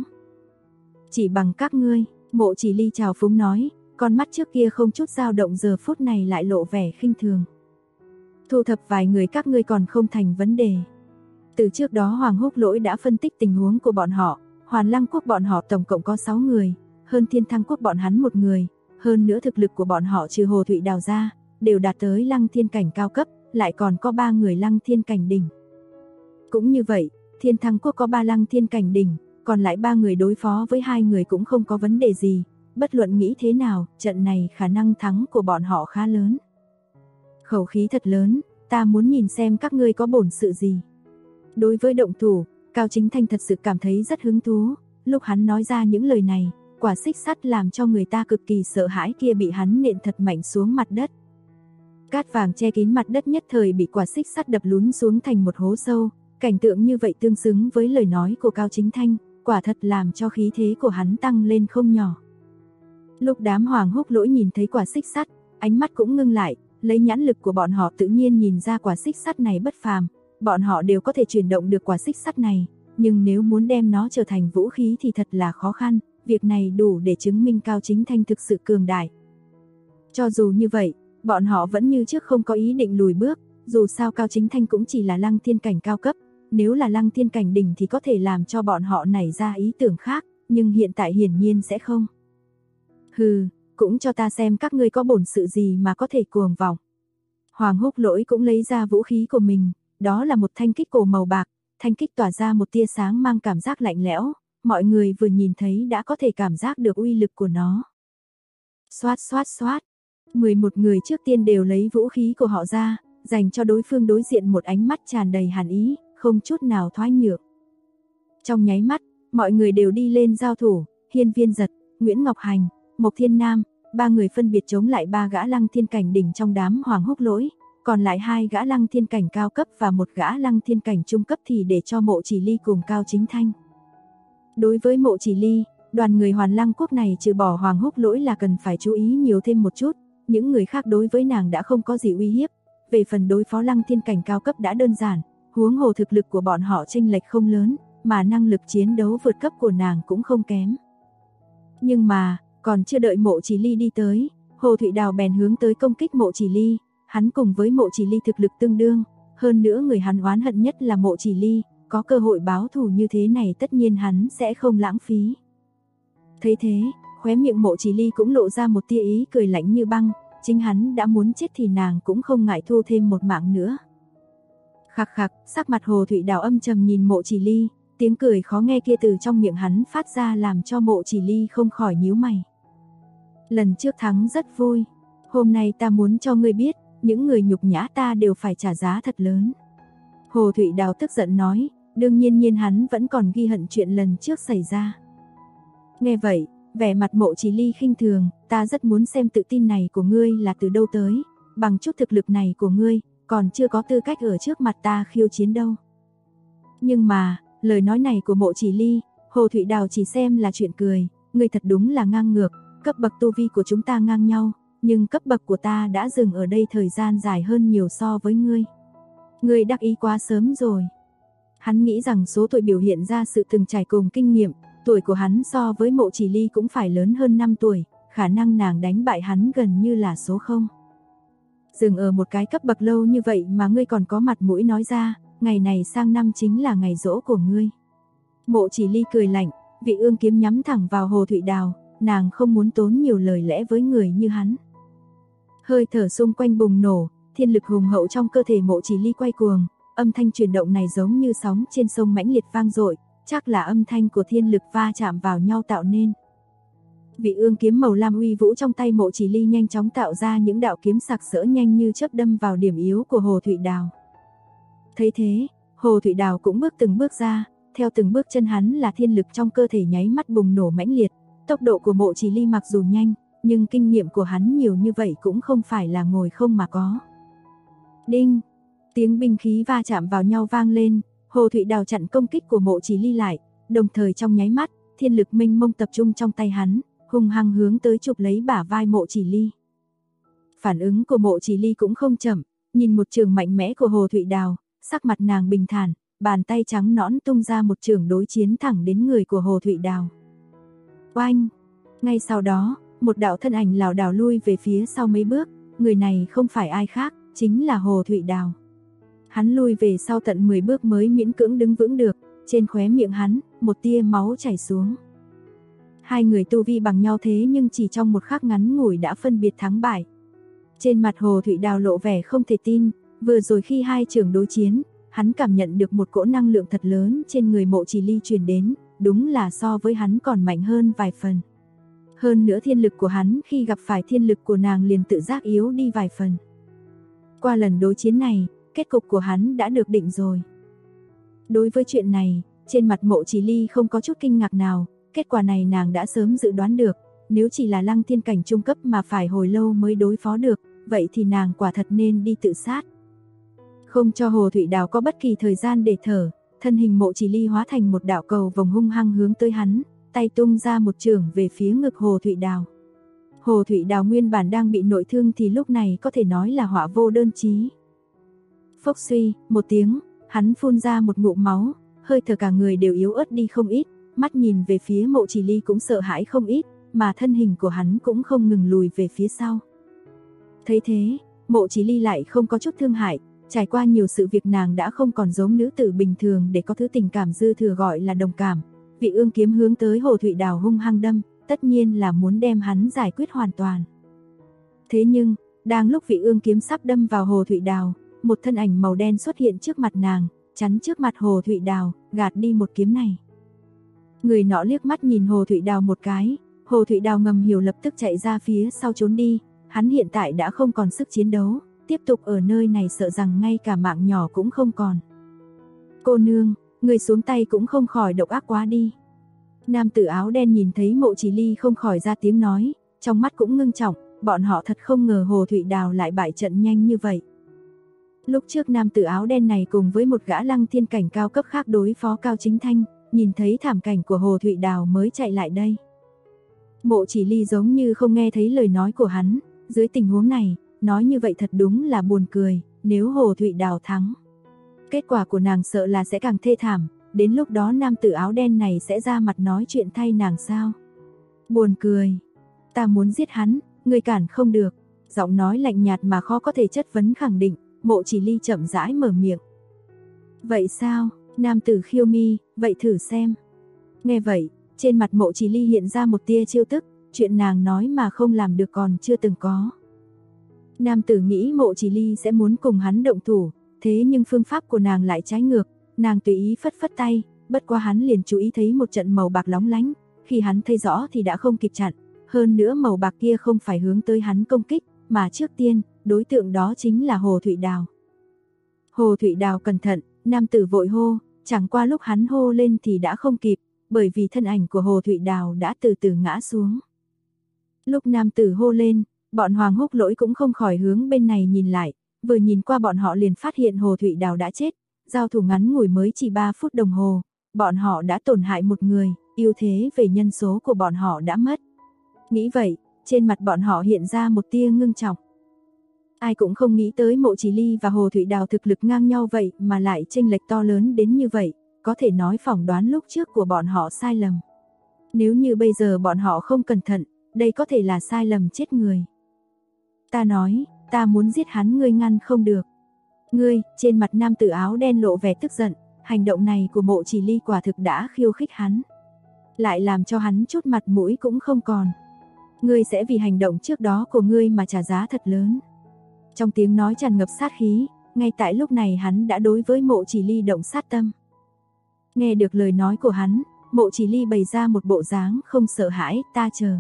Chỉ bằng các ngươi, Mộ Chỉ Ly trào phúng nói, con mắt trước kia không chút dao động giờ phút này lại lộ vẻ khinh thường. Thu thập vài người các ngươi còn không thành vấn đề. Từ trước đó Hoàng Húc Lỗi đã phân tích tình huống của bọn họ, Hoàn Lăng Quốc bọn họ tổng cộng có 6 người, hơn Thiên Thăng Quốc bọn hắn 1 người, hơn nữa thực lực của bọn họ trừ Hồ Thụy Đào ra, đều đạt tới Lăng Thiên cảnh cao cấp, lại còn có 3 người Lăng Thiên cảnh đỉnh. Cũng như vậy, Thiên Thăng Quốc có 3 Lăng Thiên cảnh đỉnh, còn lại 3 người đối phó với 2 người cũng không có vấn đề gì, bất luận nghĩ thế nào, trận này khả năng thắng của bọn họ khá lớn. Khẩu khí thật lớn, ta muốn nhìn xem các ngươi có bổn sự gì. Đối với động thủ, Cao Chính Thanh thật sự cảm thấy rất hứng thú, lúc hắn nói ra những lời này, quả xích sắt làm cho người ta cực kỳ sợ hãi kia bị hắn nện thật mạnh xuống mặt đất. Cát vàng che kín mặt đất nhất thời bị quả xích sắt đập lún xuống thành một hố sâu, cảnh tượng như vậy tương xứng với lời nói của Cao Chính Thanh, quả thật làm cho khí thế của hắn tăng lên không nhỏ. Lúc đám Hoàng Húc Lỗi nhìn thấy quả xích sắt, ánh mắt cũng ngưng lại, lấy nhãn lực của bọn họ tự nhiên nhìn ra quả xích sắt này bất phàm, bọn họ đều có thể chuyển động được quả xích sắt này, nhưng nếu muốn đem nó trở thành vũ khí thì thật là khó khăn, việc này đủ để chứng minh Cao Chính Thanh thực sự cường đại. Cho dù như vậy, bọn họ vẫn như trước không có ý định lùi bước, dù sao Cao Chính Thanh cũng chỉ là Lăng Thiên cảnh cao cấp, nếu là Lăng Thiên cảnh đỉnh thì có thể làm cho bọn họ nảy ra ý tưởng khác, nhưng hiện tại hiển nhiên sẽ không. Hừ, cũng cho ta xem các ngươi có bổn sự gì mà có thể cuồng vọng. Hoàng Húc Lỗi cũng lấy ra vũ khí của mình, đó là một thanh kích cổ màu bạc, thanh kích tỏa ra một tia sáng mang cảm giác lạnh lẽo, mọi người vừa nhìn thấy đã có thể cảm giác được uy lực của nó. Xoát xoát xoát, 11 người trước tiên đều lấy vũ khí của họ ra, dành cho đối phương đối diện một ánh mắt tràn đầy hàn ý, không chút nào thoái nhượng. Trong nháy mắt, mọi người đều đi lên giao thủ, Hiên Viên Giật, Nguyễn Ngọc Hành, Mộc Thiên Nam, ba người phân biệt chống lại ba gã Lăng Thiên cảnh đỉnh trong đám Hoàng Húc Lỗi, còn lại hai gã Lăng Thiên cảnh cao cấp và một gã Lăng Thiên cảnh trung cấp thì để cho Mộ Chỉ Ly cùng Cao Chính Thanh. Đối với Mộ Chỉ Ly, đoàn người Hoàn Lăng quốc này trừ bỏ Hoàng Húc Lỗi là cần phải chú ý nhiều thêm một chút, những người khác đối với nàng đã không có gì uy hiếp. Về phần đối phó Lăng Thiên cảnh cao cấp đã đơn giản, huống hồ thực lực của bọn họ chênh lệch không lớn, mà năng lực chiến đấu vượt cấp của nàng cũng không kém. Nhưng mà, còn chưa đợi Mộ Chỉ Ly đi tới, Hồ Thụy Đào bèn hướng tới công kích Mộ Chỉ Ly, hắn cùng với Mộ Chỉ Ly thực lực tương đương, hơn nữa người hắn oán hận nhất là Mộ Chỉ Ly, có cơ hội báo thù như thế này tất nhiên hắn sẽ không lãng phí. Thấy thế, khóe miệng Mộ Chỉ Ly cũng lộ ra một tia ý cười lạnh như băng, chính hắn đã muốn chết thì nàng cũng không ngại thu thêm một mạng nữa. Khặc khặc, sắc mặt Hồ Thụy Đào âm trầm nhìn Mộ Chỉ Ly, tiếng cười khó nghe kia từ trong miệng hắn phát ra làm cho Mộ Chỉ Ly không khỏi nhíu mày. Lần trước thắng rất vui, hôm nay ta muốn cho ngươi biết, những người nhục nhã ta đều phải trả giá thật lớn. Hồ Thụy Đào tức giận nói, đương nhiên hắn vẫn còn ghi hận chuyện lần trước xảy ra. Nghe vậy, vẻ mặt Mộ Chỉ Ly khinh thường, ta rất muốn xem tự tin này của ngươi là từ đâu tới, bằng chút thực lực này của ngươi, còn chưa có tư cách ở trước mặt ta khiêu chiến đâu. Nhưng mà, lời nói này của Mộ Chỉ Ly, Hồ Thụy Đào chỉ xem là chuyện cười, ngươi thật đúng là ngang ngược, cấp bậc tu vi của chúng ta ngang nhau, nhưng cấp bậc của ta đã dừng ở đây thời gian dài hơn nhiều so với ngươi. Ngươi đắc ý quá sớm rồi. Hắn nghĩ rằng số tuổi biểu hiện ra sự từng trải cùng kinh nghiệm, tuổi của hắn so với Mộ Chỉ Ly cũng phải lớn hơn 5 tuổi, khả năng nàng đánh bại hắn gần như là số 0. Dừng ở một cái cấp bậc lâu như vậy mà ngươi còn có mặt mũi nói ra, ngày này sang năm chính là ngày giỗ của ngươi. Mộ Chỉ Ly cười lạnh, vị ương kiếm nhắm thẳng vào Hồ Thụy Đào, nàng không muốn tốn nhiều lời lẽ với người như hắn. Hơi thở xung quanh bùng nổ, thiên lực hùng hậu trong cơ thể Mộ Chỉ Ly quay cuồng, âm thanh chuyển động này giống như sóng trên sông mãnh liệt vang dội, chắc là âm thanh của thiên lực va chạm vào nhau tạo nên. Vị ương kiếm màu lam uy vũ trong tay Mộ Chỉ Ly nhanh chóng tạo ra những đạo kiếm sặc sỡ nhanh như chớp đâm vào điểm yếu của Hồ Thụy Đào. Thấy thế, Hồ Thụy Đào cũng bước từng bước ra, theo từng bước chân hắn là thiên lực trong cơ thể nháy mắt bùng nổ mãnh liệt. Tốc độ của Mộ Chỉ Ly mặc dù nhanh, nhưng kinh nghiệm của hắn nhiều như vậy cũng không phải là ngồi không mà có. Đinh! Tiếng binh khí va chạm vào nhau vang lên, Hồ Thụy Đào chặn công kích của Mộ Chỉ Ly lại, đồng thời trong nháy mắt, thiên lực mênh mông tập trung trong tay hắn, hung hăng hướng tới chụp lấy bả vai Mộ Chỉ Ly. Phản ứng của Mộ Chỉ Ly cũng không chậm, nhìn một trường mạnh mẽ của Hồ Thụy Đào, sắc mặt nàng bình thản, bàn tay trắng nõn tung ra một trường đối chiến thẳng đến người của Hồ Thụy Đào. Oanh! Ngay sau đó, một đạo thân ảnh lảo đảo lui về phía sau mấy bước, người này không phải ai khác, chính là Hồ Thụy Đào. Hắn lui về sau tận 10 bước mới miễn cưỡng đứng vững được, trên khóe miệng hắn, một tia máu chảy xuống. Hai người tu vi bằng nhau thế nhưng chỉ trong một khắc ngắn ngủi đã phân biệt thắng bại. Trên mặt Hồ Thụy Đào lộ vẻ không thể tin, vừa rồi khi hai trường đối chiến, hắn cảm nhận được một cỗ năng lượng thật lớn trên người Mộ Chỉ Ly truyền đến, đúng là so với hắn còn mạnh hơn vài phần. Hơn nữa thiên lực của hắn khi gặp phải thiên lực của nàng liền tự giác yếu đi vài phần. Qua lần đối chiến này, kết cục của hắn đã được định rồi. Đối với chuyện này, trên mặt Mộ Chỉ Ly không có chút kinh ngạc nào, kết quả này nàng đã sớm dự đoán được, nếu chỉ là Lăng Thiên cảnh trung cấp mà phải hồi lâu mới đối phó được, vậy thì nàng quả thật nên đi tự sát. Không cho Hồ Thụy Đào có bất kỳ thời gian để thở, thân hình Mộ Chỉ Ly hóa thành một đạo cầu vòng hung hăng hướng tới hắn, tay tung ra một chưởng về phía ngực Hồ Thụy Đào. Hồ Thụy Đào nguyên bản đang bị nội thương thì lúc này có thể nói là họa vô đơn chí. Phốc suy, một tiếng, hắn phun ra một ngụm máu, hơi thở cả người đều yếu ớt đi không ít, mắt nhìn về phía Mộ Chỉ Ly cũng sợ hãi không ít, mà thân hình của hắn cũng không ngừng lùi về phía sau. Thấy thế, Mộ Chỉ Ly lại không có chút thương hại, trải qua nhiều sự việc nàng đã không còn giống nữ tử bình thường để có thứ tình cảm dư thừa gọi là đồng cảm. Vị ương kiếm hướng tới Hồ Thụy Đào hung hăng đâm, tất nhiên là muốn đem hắn giải quyết hoàn toàn. Thế nhưng, đang lúc vị ương kiếm sắp đâm vào Hồ Thụy Đào, một thân ảnh màu đen xuất hiện trước mặt nàng, chắn trước mặt Hồ Thụy Đào, gạt đi một kiếm này. Người nọ liếc mắt nhìn Hồ Thụy Đào một cái, Hồ Thụy Đào ngầm hiểu lập tức chạy ra phía sau trốn đi, Hắn hiện tại đã không còn sức chiến đấu, tiếp tục ở nơi này sợ rằng ngay cả mạng nhỏ cũng không còn. Cô nương, người xuống tay cũng không khỏi độc ác quá đi. Nam tử áo đen nhìn thấy Mộ Chỉ Ly không khỏi ra tiếng nói, trong mắt cũng ngưng trọng, bọn họ thật không ngờ Hồ Thụy Đào lại bại trận nhanh như vậy. Lúc trước nam tử áo đen này cùng với một gã lăng thiên cảnh cao cấp khác đối phó Cao Chính Thanh, nhìn thấy thảm cảnh của Hồ Thụy Đào mới chạy lại đây. Mộ Chỉ Ly giống như không nghe thấy lời nói của hắn, dưới tình huống này, nói như vậy thật đúng là buồn cười, nếu Hồ Thụy Đào thắng. Kết quả của nàng sợ là sẽ càng thê thảm, đến lúc đó nam tử áo đen này sẽ ra mặt nói chuyện thay nàng sao. Buồn cười, ta muốn giết hắn, người cản không được. Giọng nói lạnh nhạt mà khó có thể chất vấn khẳng định, Mộ Chỉ Ly chậm rãi mở miệng. Vậy sao, nam tử khiêu mi, vậy thử xem. Nghe vậy, trên mặt Mộ Chỉ Ly hiện ra một tia trêu tức, chuyện nàng nói mà không làm được còn chưa từng có. Nam tử nghĩ Mộ Chỉ Ly sẽ muốn cùng hắn động thủ, thế nhưng phương pháp của nàng lại trái ngược, nàng tùy ý phất phất tay, bất quá hắn liền chú ý thấy một trận màu bạc lóng lánh, khi hắn thấy rõ thì đã không kịp chặn, hơn nữa màu bạc kia không phải hướng tới hắn công kích, mà trước tiên, đối tượng đó chính là Hồ Thụy Đào. Hồ Thụy Đào cẩn thận, nam tử vội hô, chẳng qua lúc hắn hô lên thì đã không kịp, bởi vì thân ảnh của Hồ Thụy Đào đã từ từ ngã xuống. Lúc nam tử hô lên, bọn Hoàng Húc Lỗi cũng không khỏi hướng bên này nhìn lại, vừa nhìn qua bọn họ liền phát hiện Hồ Thụy Đào đã chết, giao thủ ngắn ngủi mới chỉ 3 phút đồng hồ, bọn họ đã tổn hại một người, ưu thế về nhân số của bọn họ đã mất. Nghĩ vậy, trên mặt bọn họ hiện ra một tia ngưng trọng. Ai cũng không nghĩ tới Mộ Chỉ Ly và Hồ Thụy Đào thực lực ngang nhau vậy mà lại chênh lệch to lớn đến như vậy, có thể nói phỏng đoán lúc trước của bọn họ sai lầm. Nếu như bây giờ bọn họ không cẩn thận, đây có thể là sai lầm chết người. Ta nói, ta muốn giết hắn, ngươi ngăn không được. Ngươi, trên mặt nam tử áo đen lộ vẻ tức giận, hành động này của Mộ Chỉ Ly quả thực đã khiêu khích hắn. Lại làm cho hắn chút mặt mũi cũng không còn. Ngươi sẽ vì hành động trước đó của ngươi mà trả giá thật lớn. Trong tiếng nói tràn ngập sát khí, ngay tại lúc này hắn đã đối với Mộ Chỉ Ly động sát tâm. Nghe được lời nói của hắn, Mộ Chỉ Ly bày ra một bộ dáng không sợ hãi, ta chờ.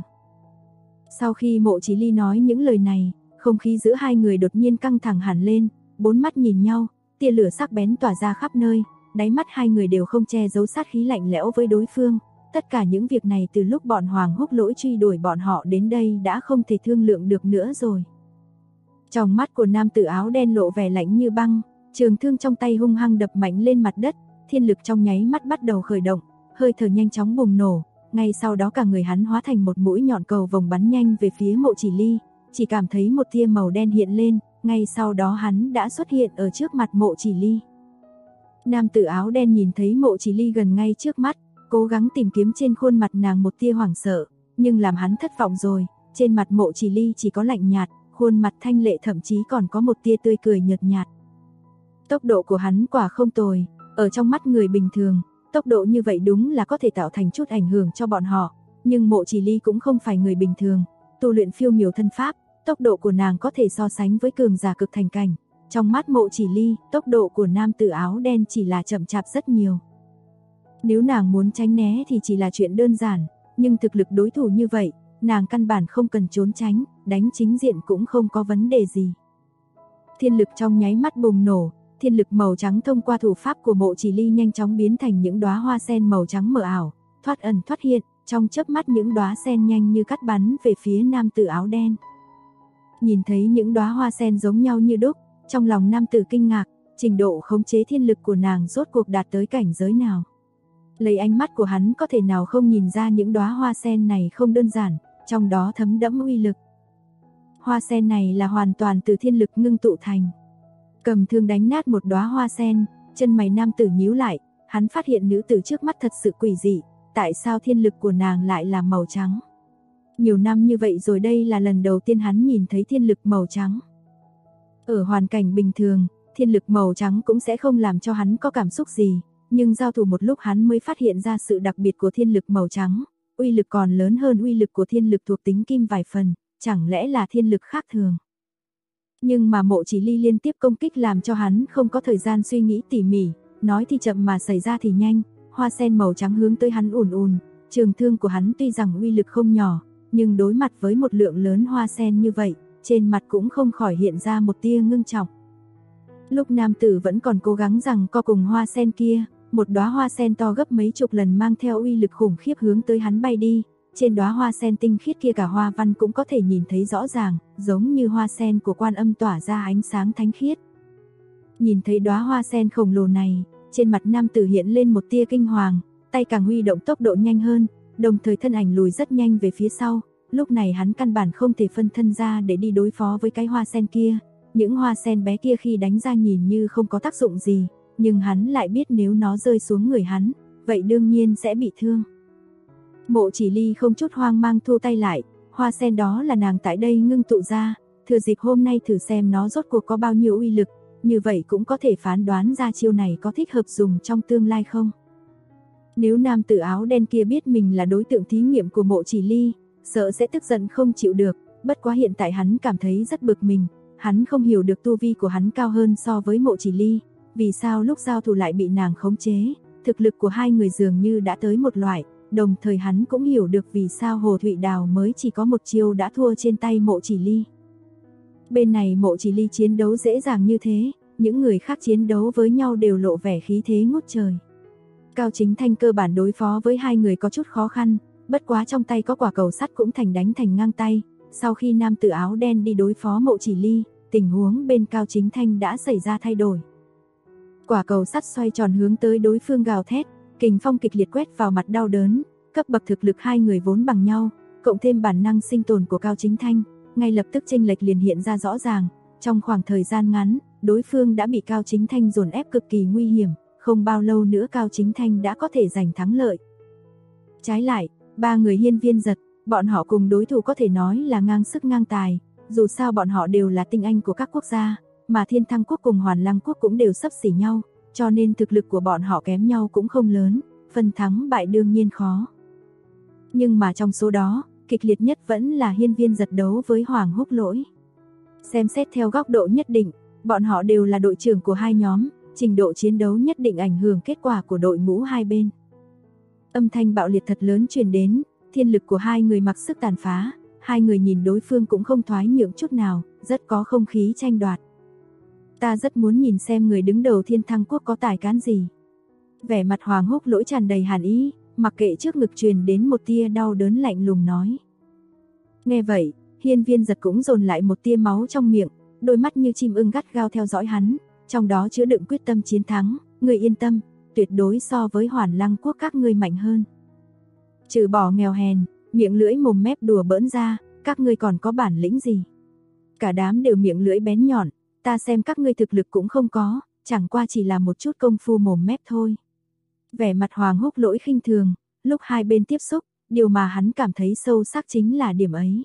Sau khi Mộ Chỉ Ly nói những lời này, không khí giữa hai người đột nhiên căng thẳng hẳn lên, bốn mắt nhìn nhau, tia lửa sắc bén tỏa ra khắp nơi, đáy mắt hai người đều không che giấu sát khí lạnh lẽo với đối phương. Tất cả những việc này từ lúc bọn Hoàng Húc Lỗi truy đuổi bọn họ đến đây đã không thể thương lượng được nữa rồi. Trong mắt của nam tử áo đen lộ vẻ lạnh như băng, trường thương trong tay hung hăng đập mạnh lên mặt đất, thiên lực trong nháy mắt bắt đầu khởi động, hơi thở nhanh chóng bùng nổ, ngay sau đó cả người hắn hóa thành một mũi nhọn cầu vồng bắn nhanh về phía Mộ Chỉ Ly, chỉ cảm thấy một tia màu đen hiện lên, ngay sau đó hắn đã xuất hiện ở trước mặt Mộ Chỉ Ly. Nam tử áo đen nhìn thấy Mộ Chỉ Ly gần ngay trước mắt, cố gắng tìm kiếm trên khuôn mặt nàng một tia hoảng sợ, nhưng làm hắn thất vọng rồi, trên mặt Mộ Chỉ Ly chỉ có lạnh nhạt, khuôn mặt thanh lệ thậm chí còn có một tia tươi cười nhợt nhạt. Tốc độ của hắn quả không tồi, ở trong mắt người bình thường, tốc độ như vậy đúng là có thể tạo thành chút ảnh hưởng cho bọn họ, nhưng Mộ Chỉ Ly cũng không phải người bình thường, tu luyện phiêu miểu thân pháp, tốc độ của nàng có thể so sánh với cường giả cực thành cảnh. Trong mắt Mộ Chỉ Ly, tốc độ của nam tử áo đen chỉ là chậm chạp rất nhiều. Nếu nàng muốn tránh né thì chỉ là chuyện đơn giản, nhưng thực lực đối thủ như vậy, nàng căn bản không cần trốn tránh, đánh chính diện cũng không có vấn đề gì. Thiên lực trong nháy mắt bùng nổ, thiên lực màu trắng thông qua thủ pháp của Mộ Chỉ Ly nhanh chóng biến thành những đóa hoa sen màu trắng mờ ảo, thoát ẩn thoát hiện, trong chớp mắt những đóa sen nhanh như cắt bắn về phía nam tử áo đen. Nhìn thấy những đóa hoa sen giống nhau như đúc, trong lòng nam tử kinh ngạc, trình độ khống chế thiên lực của nàng rốt cuộc đạt tới cảnh giới nào. Lấy ánh mắt của hắn có thể nào không nhìn ra những đóa hoa sen này không đơn giản, trong đó thấm đẫm uy lực. Hoa sen này là hoàn toàn từ thiên lực ngưng tụ thành. Cầm thương đánh nát một đóa hoa sen, chân mày nam tử nhíu lại, hắn phát hiện nữ tử trước mắt thật sự quỷ dị, tại sao thiên lực của nàng lại là màu trắng? Nhiều năm như vậy rồi đây là lần đầu tiên hắn nhìn thấy thiên lực màu trắng. Ở hoàn cảnh bình thường, thiên lực màu trắng cũng sẽ không làm cho hắn có cảm xúc gì, nhưng giao thủ một lúc hắn mới phát hiện ra sự đặc biệt của thiên lực màu trắng, uy lực còn lớn hơn uy lực của thiên lực thuộc tính kim vài phần, chẳng lẽ là thiên lực khác thường. Nhưng mà Mộ Chỉ Ly liên tiếp công kích làm cho hắn không có thời gian suy nghĩ tỉ mỉ, nói thì chậm mà xảy ra thì nhanh, hoa sen màu trắng hướng tới hắn ùn ùn, trường thương của hắn tuy rằng uy lực không nhỏ, nhưng đối mặt với một lượng lớn hoa sen như vậy, trên mặt cũng không khỏi hiện ra một tia ngưng trọng. Lúc nam tử vẫn còn cố gắng rằng co cùng hoa sen kia, một đóa hoa sen to gấp mấy chục lần mang theo uy lực khủng khiếp hướng tới hắn bay đi. Trên đóa hoa sen tinh khiết kia cả hoa văn cũng có thể nhìn thấy rõ ràng, giống như hoa sen của Quan Âm tỏa ra ánh sáng thánh khiết. Nhìn thấy đóa hoa sen khổng lồ này, trên mặt nam tử hiện lên một tia kinh hoàng, tay càng huy động tốc độ nhanh hơn, đồng thời thân ảnh lùi rất nhanh về phía sau. Lúc này hắn căn bản không thể phân thân ra để đi đối phó với cái hoa sen kia. Những hoa sen bé kia khi đánh ra nhìn như không có tác dụng gì, nhưng hắn lại biết nếu nó rơi xuống người hắn, vậy đương nhiên sẽ bị thương. Mộ Chỉ Ly không chút hoang mang thu tay lại, hoa sen đó là nàng tại đây ngưng tụ ra, thừa dịp hôm nay thử xem nó rốt cuộc có bao nhiêu uy lực, như vậy cũng có thể phán đoán ra chiêu này có thích hợp dùng trong tương lai không. Nếu nam tử áo đen kia biết mình là đối tượng thí nghiệm của Mộ Chỉ Ly, sợ sẽ tức giận không chịu được, bất quá hiện tại hắn cảm thấy rất bực mình, hắn không hiểu được tu vi của hắn cao hơn so với Mộ Chỉ Ly, vì sao lúc giao thủ lại bị nàng khống chế, thực lực của hai người dường như đã tới một loại, đồng thời hắn cũng hiểu được vì sao Hồ Thụy Đào mới chỉ có một chiêu đã thua trên tay Mộ Chỉ Ly. Bên này Mộ Chỉ Ly chiến đấu dễ dàng như thế, những người khác chiến đấu với nhau đều lộ vẻ khí thế ngút trời. Cao Chính Thanh cơ bản đối phó với hai người có chút khó khăn, bất quá trong tay có quả cầu sắt cũng thành đánh thành ngang tay. Sau khi nam tử áo đen đi đối phó Mộ Chỉ Ly, tình huống bên Cao Chính Thanh đã xảy ra thay đổi. Quả cầu sắt xoay tròn hướng tới đối phương gào thét, kình phong kịch liệt quét vào mặt đau đớn, cấp bậc thực lực hai người vốn bằng nhau, cộng thêm bản năng sinh tồn của Cao Chính Thanh, ngay lập tức chênh lệch liền hiện ra rõ ràng, trong khoảng thời gian ngắn, đối phương đã bị Cao Chính Thanh dồn ép cực kỳ nguy hiểm, không bao lâu nữa Cao Chính Thanh đã có thể giành thắng lợi. Trái lại, ba người Hiên Viên Giật, bọn họ cùng đối thủ có thể nói là ngang sức ngang tài, dù sao bọn họ đều là tinh anh của các quốc gia, mà Thiên Thăng Quốc cùng Hoàn Lăng Quốc cũng đều xấp xỉ nhau, cho nên thực lực của bọn họ kém nhau cũng không lớn, phần thắng bại đương nhiên khó. Nhưng mà trong số đó, kịch liệt nhất vẫn là Hiên Viên Giật đấu với Hoàng Húc Lỗi. Xem xét theo góc độ nhất định, bọn họ đều là đội trưởng của hai nhóm, trình độ chiến đấu nhất định ảnh hưởng kết quả của đội ngũ hai bên. Âm thanh bạo liệt thật lớn truyền đến, thiên lực của hai người mặc sức tàn phá, hai người nhìn đối phương cũng không thoái nhượng chút nào, rất có không khí tranh đoạt. Ta rất muốn nhìn xem người đứng đầu Thiên Thăng Quốc có tài cán gì. Vẻ mặt Hoàng Húc Lỗi tràn đầy hàn ý, mặc kệ trước ngực truyền đến một tia đau đớn lạnh lùng nói. Nghe vậy, Hiên Viên Giật cũng dồn lại một tia máu trong miệng, đôi mắt như chim ưng gắt gao theo dõi hắn, trong đó chứa đựng quyết tâm chiến thắng, người yên tâm, tuyệt đối so với Hoàn Lăng Quốc các ngươi mạnh hơn. Trừ bỏ nghèo hèn, miệng lưỡi mồm mép đùa bỡn ra, các ngươi còn có bản lĩnh gì? Cả đám đều miệng lưỡi bén nhọn, ta xem các ngươi thực lực cũng không có, chẳng qua chỉ là một chút công phu mồm mép thôi. Vẻ mặt Hoàng Húc Lỗi khinh thường, lúc hai bên tiếp xúc, điều mà hắn cảm thấy sâu sắc chính là điểm ấy.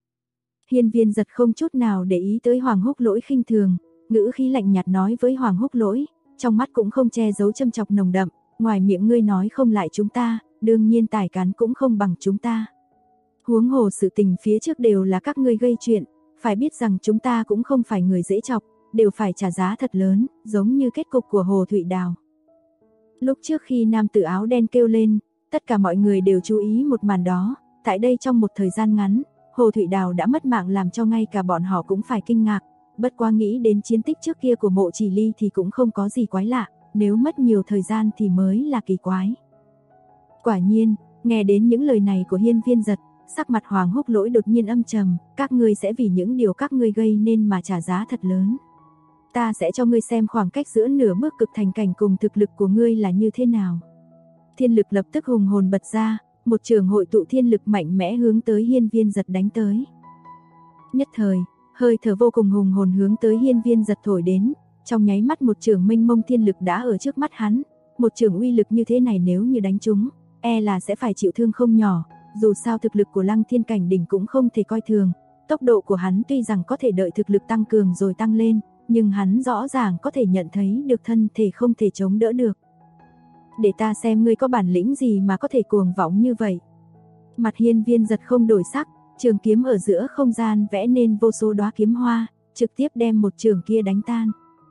Hiên Viên Giật không chút nào để ý tới Hoàng Húc Lỗi khinh thường, ngữ khí lạnh nhạt nói với Hoàng Húc Lỗi, trong mắt cũng không che giấu châm chọc nồng đậm, ngoài miệng ngươi nói không lại chúng ta, đương nhiên tài cán cũng không bằng chúng ta. Huống hồ sự tình phía trước đều là các ngươi gây chuyện, phải biết rằng chúng ta cũng không phải người dễ chọc, đều phải trả giá thật lớn, giống như kết cục của Hồ Thụy Đào. Lúc trước khi nam tử áo đen kêu lên, tất cả mọi người đều chú ý một màn đó, tại đây trong một thời gian ngắn, Hồ Thụy Đào đã mất mạng làm cho ngay cả bọn họ cũng phải kinh ngạc, bất quá nghĩ đến chiến tích trước kia của Mộ Chỉ Ly thì cũng không có gì quái lạ, nếu mất nhiều thời gian thì mới là kỳ quái. Quả nhiên, nghe đến những lời này của Hiên Viên Giật, sắc mặt Hoàng Húc Lỗi đột nhiên âm trầm, các ngươi sẽ vì những điều các ngươi gây nên mà trả giá thật lớn. Ta sẽ cho ngươi xem khoảng cách giữa nửa bước cực thành cảnh cùng thực lực của ngươi là như thế nào. Thiên lực lập tức hùng hồn bật ra, một trường hội tụ thiên lực mạnh mẽ hướng tới Hiên Viên Giật đánh tới. Nhất thời, hơi thở vô cùng hùng hồn hướng tới Hiên Viên Giật thổi đến, trong nháy mắt một trường mênh mông thiên lực đã ở trước mắt hắn, một trường uy lực như thế này nếu như đánh trúng, e là sẽ phải chịu thương không nhỏ, dù sao thực lực của Lăng Thiên Cảnh đỉnh cũng không thể coi thường, tốc độ của hắn tuy rằng có thể đợi thực lực tăng cường rồi tăng lên, nhưng hắn rõ ràng có thể nhận thấy được thân thể không thể chống đỡ được. Để ta xem ngươi có bản lĩnh gì mà có thể cuồng vọng như vậy. Mặt Hiên Viên Giật không đổi sắc, trường kiếm ở giữa không gian vẽ nên vô số đóa kiếm hoa, trực tiếp đem một trường kia đánh tan.